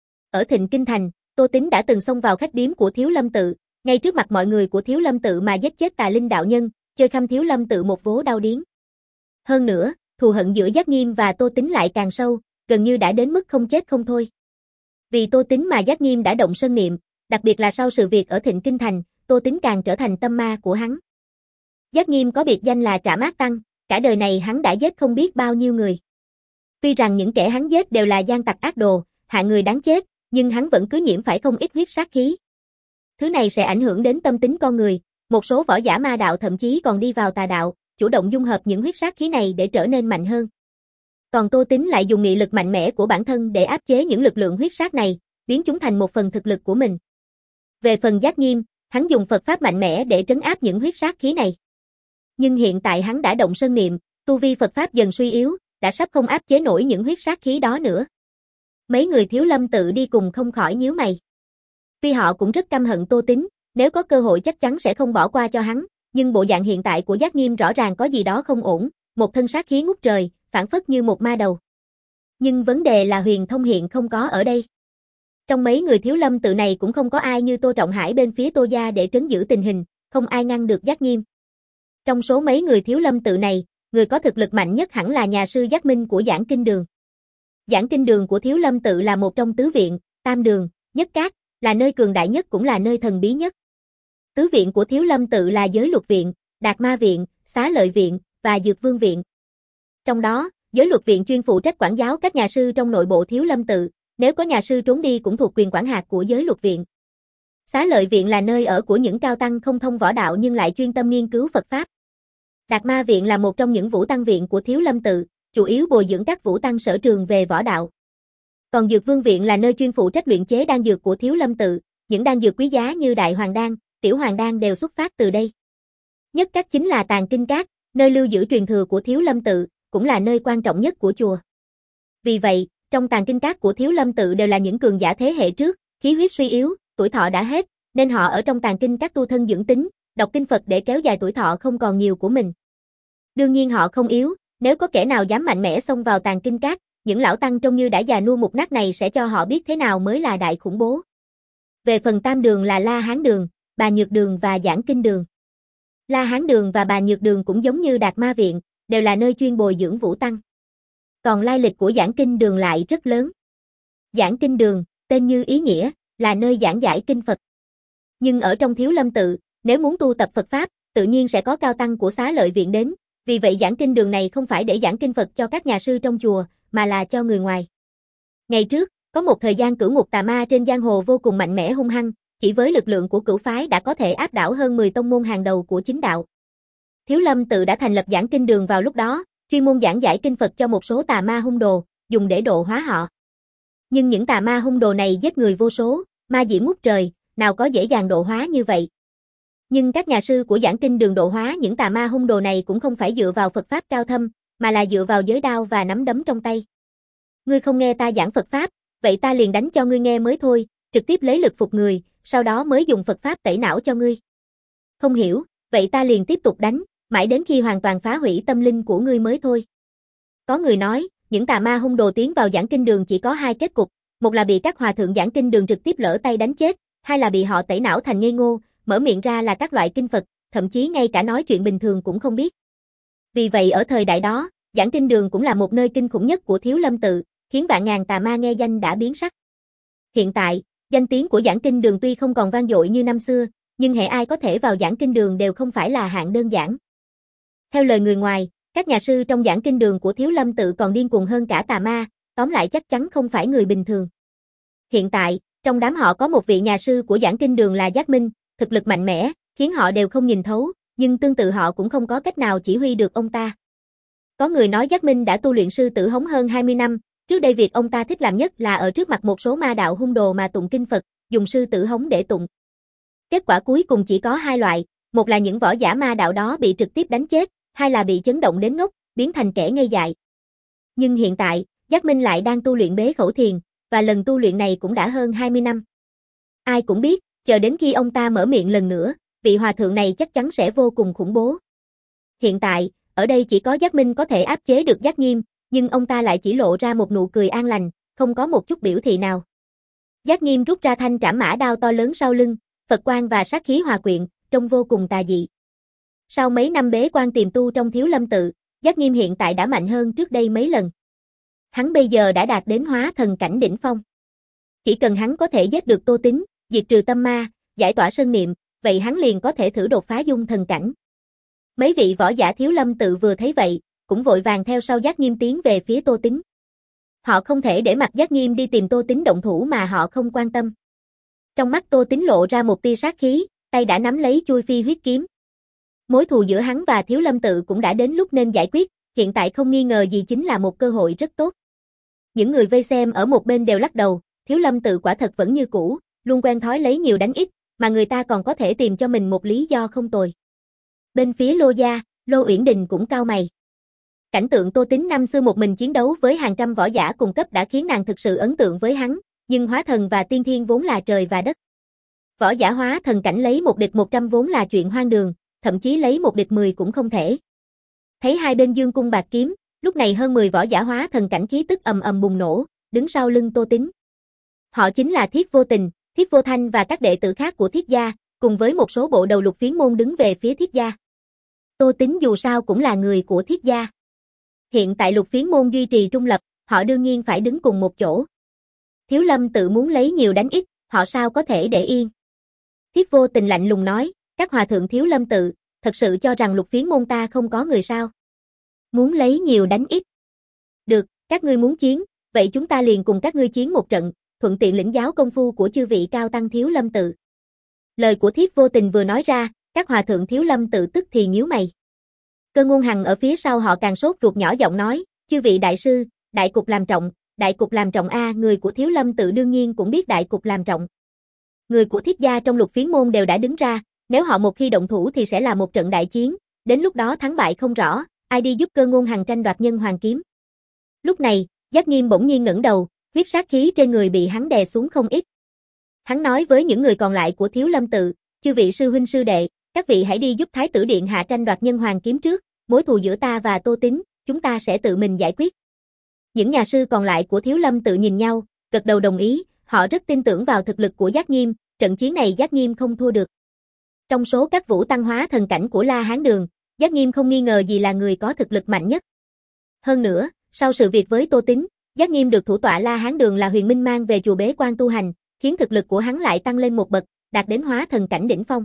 Ở Thịnh Kinh Thành, Tô Tín đã từng xông vào khách điếm của Thiếu Lâm Tự, ngay trước mặt mọi người của Thiếu Lâm Tự mà giết chết Tà Linh đạo nhân, chơi khăm Thiếu Lâm Tự một vố đau điếng. Hơn nữa, thù hận giữa Giác Nghiêm và Tô Tín lại càng sâu, gần như đã đến mức không chết không thôi. Vì Tô Tín mà Giác Nghiêm đã động sân niệm, đặc biệt là sau sự việc ở Thịnh Kinh Thành, Tô Tín càng trở thành tâm ma của hắn. Giác Nghiêm có biệt danh là Trảm Ác Tăng, cả đời này hắn đã giết không biết bao nhiêu người. Tuy rằng những kẻ hắn giết đều là gian tặc ác đồ, hại người đáng chết, nhưng hắn vẫn cứ nhiễm phải không ít huyết sát khí. Thứ này sẽ ảnh hưởng đến tâm tính con người, một số võ giả ma đạo thậm chí còn đi vào tà đạo, chủ động dung hợp những huyết sát khí này để trở nên mạnh hơn. Còn Tô Tín lại dùng nghị lực mạnh mẽ của bản thân để áp chế những lực lượng huyết sát này, biến chúng thành một phần thực lực của mình. Về phần Giác Nghiêm, hắn dùng Phật pháp mạnh mẽ để trấn áp những huyết sát khí này. Nhưng hiện tại hắn đã động sơn niệm, tu vi Phật pháp dần suy yếu, đã sắp không áp chế nổi những huyết sát khí đó nữa. Mấy người Thiếu Lâm tự đi cùng không khỏi nhíu mày. Tuy họ cũng rất căm hận Tô Tín, nếu có cơ hội chắc chắn sẽ không bỏ qua cho hắn, nhưng bộ dạng hiện tại của Giác Nghiêm rõ ràng có gì đó không ổn, một thân sát khí ngút trời, phảng phất như một ma đầu. Nhưng vấn đề là Huyền Thông hiện không có ở đây. Trong mấy người Thiếu Lâm tự này cũng không có ai như Tô Trọng Hải bên phía Tô gia để trấn giữ tình hình, không ai ngăn được Giác Nghiêm. Trong số mấy người Thiếu Lâm tự này, người có thực lực mạnh nhất hẳn là nhà sư Giác Minh của Giảng Kinh Đường. Giảng Kinh Đường của Thiếu Lâm tự là một trong tứ viện, tam đường, nhất cát, là nơi cường đại nhất cũng là nơi thần bí nhất. Tứ viện của Thiếu Lâm tự là Giới Luật viện, Đạt Ma viện, Xá Lợi viện và Dược Vương viện. Trong đó, Giới Luật viện chuyên phụ trách quản giáo các nhà sư trong nội bộ Thiếu Lâm tự, nếu có nhà sư trốn đi cũng thuộc quyền quản hạt của Giới Luật viện. Xá Lợi viện là nơi ở của những cao tăng không thông võ đạo nhưng lại chuyên tâm nghiên cứu Phật pháp. Đạt Ma viện là một trong những vũ tăng viện của Thiếu Lâm tự, chủ yếu bồi dưỡng các vũ tăng sở trường về võ đạo. Còn Dược Vương viện là nơi chuyên phụ trách luyện chế đan dược của Thiếu Lâm tự, những đan dược quý giá như Đại Hoàng đan, Tiểu Hoàng đan đều xuất phát từ đây. Nhất cát chính là Tàng Kinh Các, nơi lưu giữ truyền thừa của Thiếu Lâm tự, cũng là nơi quan trọng nhất của chùa. Vì vậy, trong Tàng Kinh Các của Thiếu Lâm tự đều là những cường giả thế hệ trước, khí huyết suy yếu, tuổi thọ đã hết, nên họ ở trong Tàng Kinh Các tu thân dưỡng tính, đọc kinh Phật để kéo dài tuổi thọ không còn nhiều của mình. Đương nhiên họ không yếu, nếu có kẻ nào dám mạnh mẽ xông vào Tàng Kinh Các, những lão tăng trông như đã già nua mục nát này sẽ cho họ biết thế nào mới là đại khủng bố. Về phần tam đường là La Hán đường, Bà Nhược đường và Giảng Kinh đường. La Hán đường và Bà Nhược đường cũng giống như Đạt Ma viện, đều là nơi chuyên bồi dưỡng vũ tăng. Còn lai lịch của Giảng Kinh đường lại rất lớn. Giảng Kinh đường, tên như ý nghĩa, là nơi giảng giải kinh Phật. Nhưng ở trong Thiếu Lâm tự, nếu muốn tu tập Phật pháp, tự nhiên sẽ có cao tăng của Xá Lợi viện đến, vì vậy Giảng Kinh đường này không phải để giảng kinh Phật cho các nhà sư trong chùa, mà là cho người ngoài. Ngày trước, có một thời gian cửu ngục tà ma trên giang hồ vô cùng mạnh mẽ hung hăng, chỉ với lực lượng của cửu phái đã có thể áp đảo hơn mười tông môn hàng đầu của chính đạo. Thiếu Lâm tự đã thành lập Giảng Kinh đường vào lúc đó, chuyên môn giảng giải kinh Phật cho một số tà ma hung đồ, dùng để độ hóa họ. Nhưng những tà ma hung đồ này giết người vô số, ma diễm ngút trời, nào có dễ dàng độ hóa như vậy. Nhưng các nhà sư của Giảng Kinh đường độ hóa những tà ma hung đồ này cũng không phải dựa vào Phật pháp cao thâm, mà là dựa vào giới đao và nắm đấm trong tay. Ngươi không nghe ta giảng Phật pháp, vậy ta liền đánh cho ngươi nghe mới thôi, trực tiếp lấy lực phục người, sau đó mới dùng Phật pháp tẩy não cho ngươi. Không hiểu, vậy ta liền tiếp tục đánh, mãi đến khi hoàn toàn phá hủy tâm linh của ngươi mới thôi. Có người nói, những tà ma hung đồ tiến vào Giảng Kinh đường chỉ có hai kết cục, một là bị các hòa thượng Giảng Kinh đường trực tiếp lỡ tay đánh chết, hai là bị họ tẩy não thành ngây ngô, mở miệng ra là các loại kinh Phật, thậm chí ngay cả nói chuyện bình thường cũng không biết. Vì vậy ở thời đại đó, Giảng Kinh đường cũng là một nơi kinh khủng nhất của Thiếu Lâm tự, khiến vạn ngàn tà ma nghe danh đã biến sắc. Hiện tại, danh tiếng của Giảng Kinh đường tuy không còn vang dội như năm xưa, nhưng hễ ai có thể vào Giảng Kinh đường đều không phải là hạng đơn giản. Theo lời người ngoài, các nhà sư trong Giảng Kinh đường của Thiếu Lâm tự còn điên cuồng hơn cả tà ma, tóm lại chắc chắn không phải người bình thường. Hiện tại, trong đám họ có một vị nhà sư của Giảng Kinh đường là Giác Minh, thực lực mạnh mẽ, khiến họ đều không nhìn thấu, nhưng tương tự họ cũng không có cách nào chỉ huy được ông ta. Có người nói Giác Minh đã tu luyện sư tử hống hơn hai mươi năm, trước đây việc ông ta thích làm nhất là ở trước mặt một số ma đạo hung đồ mà tụng kinh Phật, dùng sư tử hống để tụng. Kết quả cuối cùng chỉ có hai loại, một là những võ giả ma đạo đó bị trực tiếp đánh chết, hai là bị chấn động đến ngốc, biến thành kẻ ngây dại. Nhưng hiện tại, Giác Minh lại đang tu luyện bế khẩu thiền, và lần tu luyện này cũng đã hơn hai mươi năm. Ai cũng biết, chờ đến khi ông ta mở miệng lần nữa, vị hòa thượng này chắc chắn sẽ vô cùng khủng bố. Hiện tại, ở đây chỉ có Giác Minh có thể áp chế được Giác Nghiêm, nhưng ông ta lại chỉ lộ ra một nụ cười an lành, không có một chút biểu thị nào. Giác Nghiêm rút ra thanh trảm mã đao to lớn sau lưng, Phật quang và sát khí hòa quyện, trông vô cùng tà dị. Sau mấy năm bế quan tiềm tu trong Thiếu Lâm tự, Giác Nghiêm hiện tại đã mạnh hơn trước đây mấy lần. Hắn bây giờ đã đạt đến hóa thần cảnh đỉnh phong. Chỉ cần hắn có thể giết được Tô Tín, diệt trừ tâm ma, giải tỏa sơn niệm, vậy hắn liền có thể thử đột phá dung thần cảnh. Mấy vị võ giả Thiếu Lâm tự vừa thấy vậy, cũng vội vàng theo sau Giác Nghiêm tiến về phía Tô Tín. Họ không thể để mặc Giác Nghiêm đi tìm Tô Tín động thủ mà họ không quan tâm. Trong mắt Tô Tín lộ ra một tia sát khí, tay đã nắm lấy chuôi phi huyết kiếm. Mối thù giữa hắn và Thiếu Lâm tự cũng đã đến lúc nên giải quyết, hiện tại không nghi ngờ gì chính là một cơ hội rất tốt. Những người vây xem ở một bên đều lắc đầu, Thiếu Lâm Tự quả thật vẫn như cũ, luôn quen thói lấy nhiều đánh ít, mà người ta còn có thể tìm cho mình một lý do không tồi. Bên phía Lô gia, Lô Uyển Đình cũng cau mày. Cảnh tượng Tô Tín năm xưa một mình chiến đấu với hàng trăm võ giả cùng cấp đã khiến nàng thực sự ấn tượng với hắn, nhưng hóa thần và tiên thiên vốn là trời và đất. Võ giả hóa thần cảnh lấy một địch một trăm vốn là chuyện hoang đường, thậm chí lấy một địch mười cũng không thể. Thấy hai bên dương cung bạc kiếm, lúc này hơn mười võ giả hóa thần cảnh khí tức ầm ầm bùng nổ, đứng sau lưng Tô Tín. Họ chính là Thiết Vô Tình, Thiết Vô Thanh và các đệ tử khác của Thiết gia, cùng với một số bộ đầu Lục Phiến môn đứng về phía Thiết gia. Tô Tín dù sao cũng là người của Thiết gia. Hiện tại Lục Phiến môn duy trì trung lập, họ đương nhiên phải đứng cùng một chỗ. Thiếu Lâm Tự muốn lấy nhiều đánh ít, họ sao có thể để yên. Thiết Vô Tình lạnh lùng nói, các hòa thượng Thiếu Lâm Tự, thật sự cho rằng Lục Phiến môn ta không có người sao? Muốn lấy nhiều đánh ít. Được, các ngươi muốn chiến, vậy chúng ta liền cùng các ngươi chiến một trận, thuận tiện lĩnh giáo công phu của chư vị cao tăng Thiếu Lâm Tự. Lời của Thiết Vô Tình vừa nói ra, các hòa thượng Thiếu Lâm Tự tức thì nhíu mày. Cơ Ngôn Hằng ở phía sau họ càng sốt ruột nhỏ giọng nói, chư vị đại sư, đại cục làm trọng, đại cục làm trọng a, người của Thiếu Lâm Tự đương nhiên cũng biết đại cục làm trọng. Người của Thiết gia trong Lục Phiến môn đều đã đứng ra, nếu họ một khi động thủ thì sẽ là một trận đại chiến, đến lúc đó thắng bại không rõ, ai đi giúp Cơ Ngôn Hằng tranh đoạt nhân hoàng kiếm. Lúc này, Giác Nghiêm bỗng nhiên ngẩng đầu, huyết sát khí trên người bị hắn đè xuống không ít. Hắn nói với những người còn lại của Thiếu Lâm Tự, chư vị sư huynh sư đệ, các vị hãy đi giúp Thái tử điện hạ tranh đoạt nhân hoàng kiếm trước, mối thù giữa ta và Tô Tín, chúng ta sẽ tự mình giải quyết. Những nhà sư còn lại của Thiếu Lâm Tự nhìn nhau, gật đầu đồng ý, họ rất tin tưởng vào thực lực của Giác Nghiêm, trận chiến này Giác Nghiêm không thua được. Trong số các vũ tăng hóa thần cảnh của La Hán Đường, Giác Nghiêm không nghi ngờ gì là người có thực lực mạnh nhất. Hơn nữa, sau sự việc với Tô Tín, Giác Nghiêm được thủ tọa La Hán Đường là Huyền Minh mang về chùa bế quan tu hành, khiến thực lực của hắn lại tăng lên một bậc, đạt đến hóa thần cảnh đỉnh phong.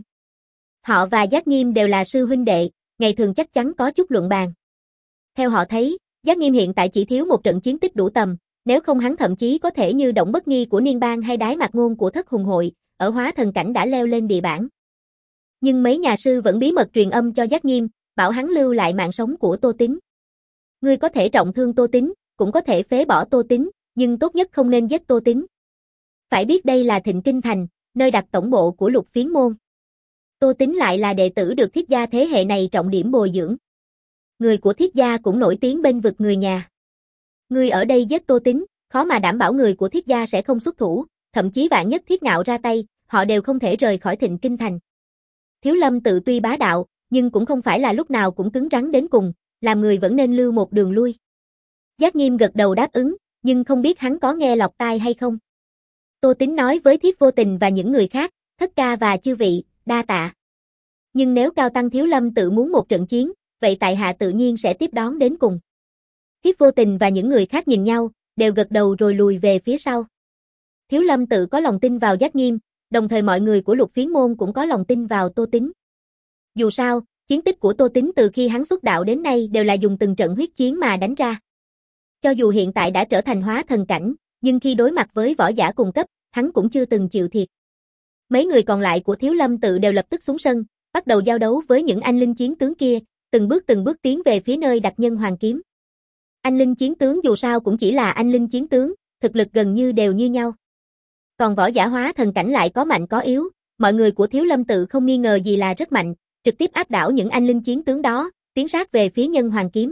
Họ và Giác Nghiêm đều là sư huynh đệ, ngày thường chắc chắn có chút luận bàn. Theo họ thấy, Giác Nghiêm hiện tại chỉ thiếu một trận chiến tích đủ tầm, nếu không hắn thậm chí có thể như Động Bất Nghi của Niên Bang hay Đái Mạc Ngôn của Thất Hùng Hội, ở hóa thần cảnh đã leo lên địa bảng. Nhưng mấy nhà sư vẫn bí mật truyền âm cho Giác Nghiêm, bảo hắn lưu lại mạng sống của Tô Tín. Ngươi có thể trọng thương Tô Tín, cũng có thể phế bỏ Tô Tín, nhưng tốt nhất không nên giết Tô Tín. Phải biết đây là Thịnh Kinh Thành, nơi đặt tổng bộ của Lục Phiến môn. Tô Tín lại là đệ tử được Thiết gia thế hệ này trọng điểm bồi dưỡng. Người của Thiết gia cũng nổi tiếng bên vực người nhà. Ngươi ở đây giết Tô Tín, khó mà đảm bảo người của Thiết gia sẽ không xuất thủ, thậm chí vạn nhất Thiết Ngạo ra tay, họ đều không thể rời khỏi Thịnh Kinh Thành. Thiếu Lâm Tự tuy bá đạo, nhưng cũng không phải là lúc nào cũng cứng rắn đến cùng, làm người vẫn nên lưu một đường lui. Giác Nghiêm gật đầu đáp ứng, nhưng không biết hắn có nghe lọt tai hay không. Tô Tín nói với Thiết Vô Tình và những người khác, thất ca và chư vị, đa tạ. Nhưng nếu cao tăng Thiếu Lâm Tự muốn một trận chiến, vậy tại hạ tự nhiên sẽ tiếp đón đến cùng. Thiết Vô Tình và những người khác nhìn nhau, đều gật đầu rồi lùi về phía sau. Thiếu Lâm Tự có lòng tin vào Giác Nghiêm, đồng thời mọi người của Lục Phiến môn cũng có lòng tin vào Tô Tín. Dù sao, chiến tích của Tô Tín từ khi hắn xuất đạo đến nay đều là dùng từng trận huyết chiến mà đánh ra. Cho dù hiện tại đã trở thành hóa thần cảnh, nhưng khi đối mặt với võ giả cùng cấp, hắn cũng chưa từng chịu thiệt. Mấy người còn lại của Thiếu Lâm Tự đều lập tức xuống sân, bắt đầu giao đấu với những anh linh chiến tướng kia, từng bước từng bước tiến về phía nơi đặt nhân hoàng kiếm. Anh linh chiến tướng dù sao cũng chỉ là anh linh chiến tướng, thực lực gần như đều như nhau. Còn võ giả hóa thần cảnh lại có mạnh có yếu, mọi người của Thiếu Lâm Tự không nghi ngờ gì là rất mạnh, trực tiếp áp đảo những anh linh chiến tướng đó, tiến sát về phía nhân hoàng kiếm.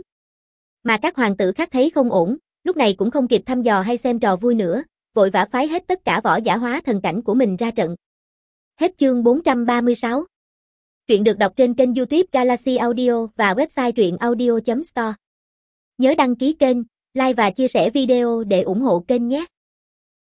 Mà các hoàng tử khác thấy không ổn, lúc này cũng không kịp thăm dò hay xem trò vui nữa, vội vã phái hết tất cả võ giả hóa thần cảnh của mình ra trận. Hết chương bốn trăm ba mươi sáu. Truyện được đọc trên kênh YouTube Galaxy Audio và website truyện audio chấm store. Nhớ đăng ký kênh, like và chia sẻ video để ủng hộ kênh nhé.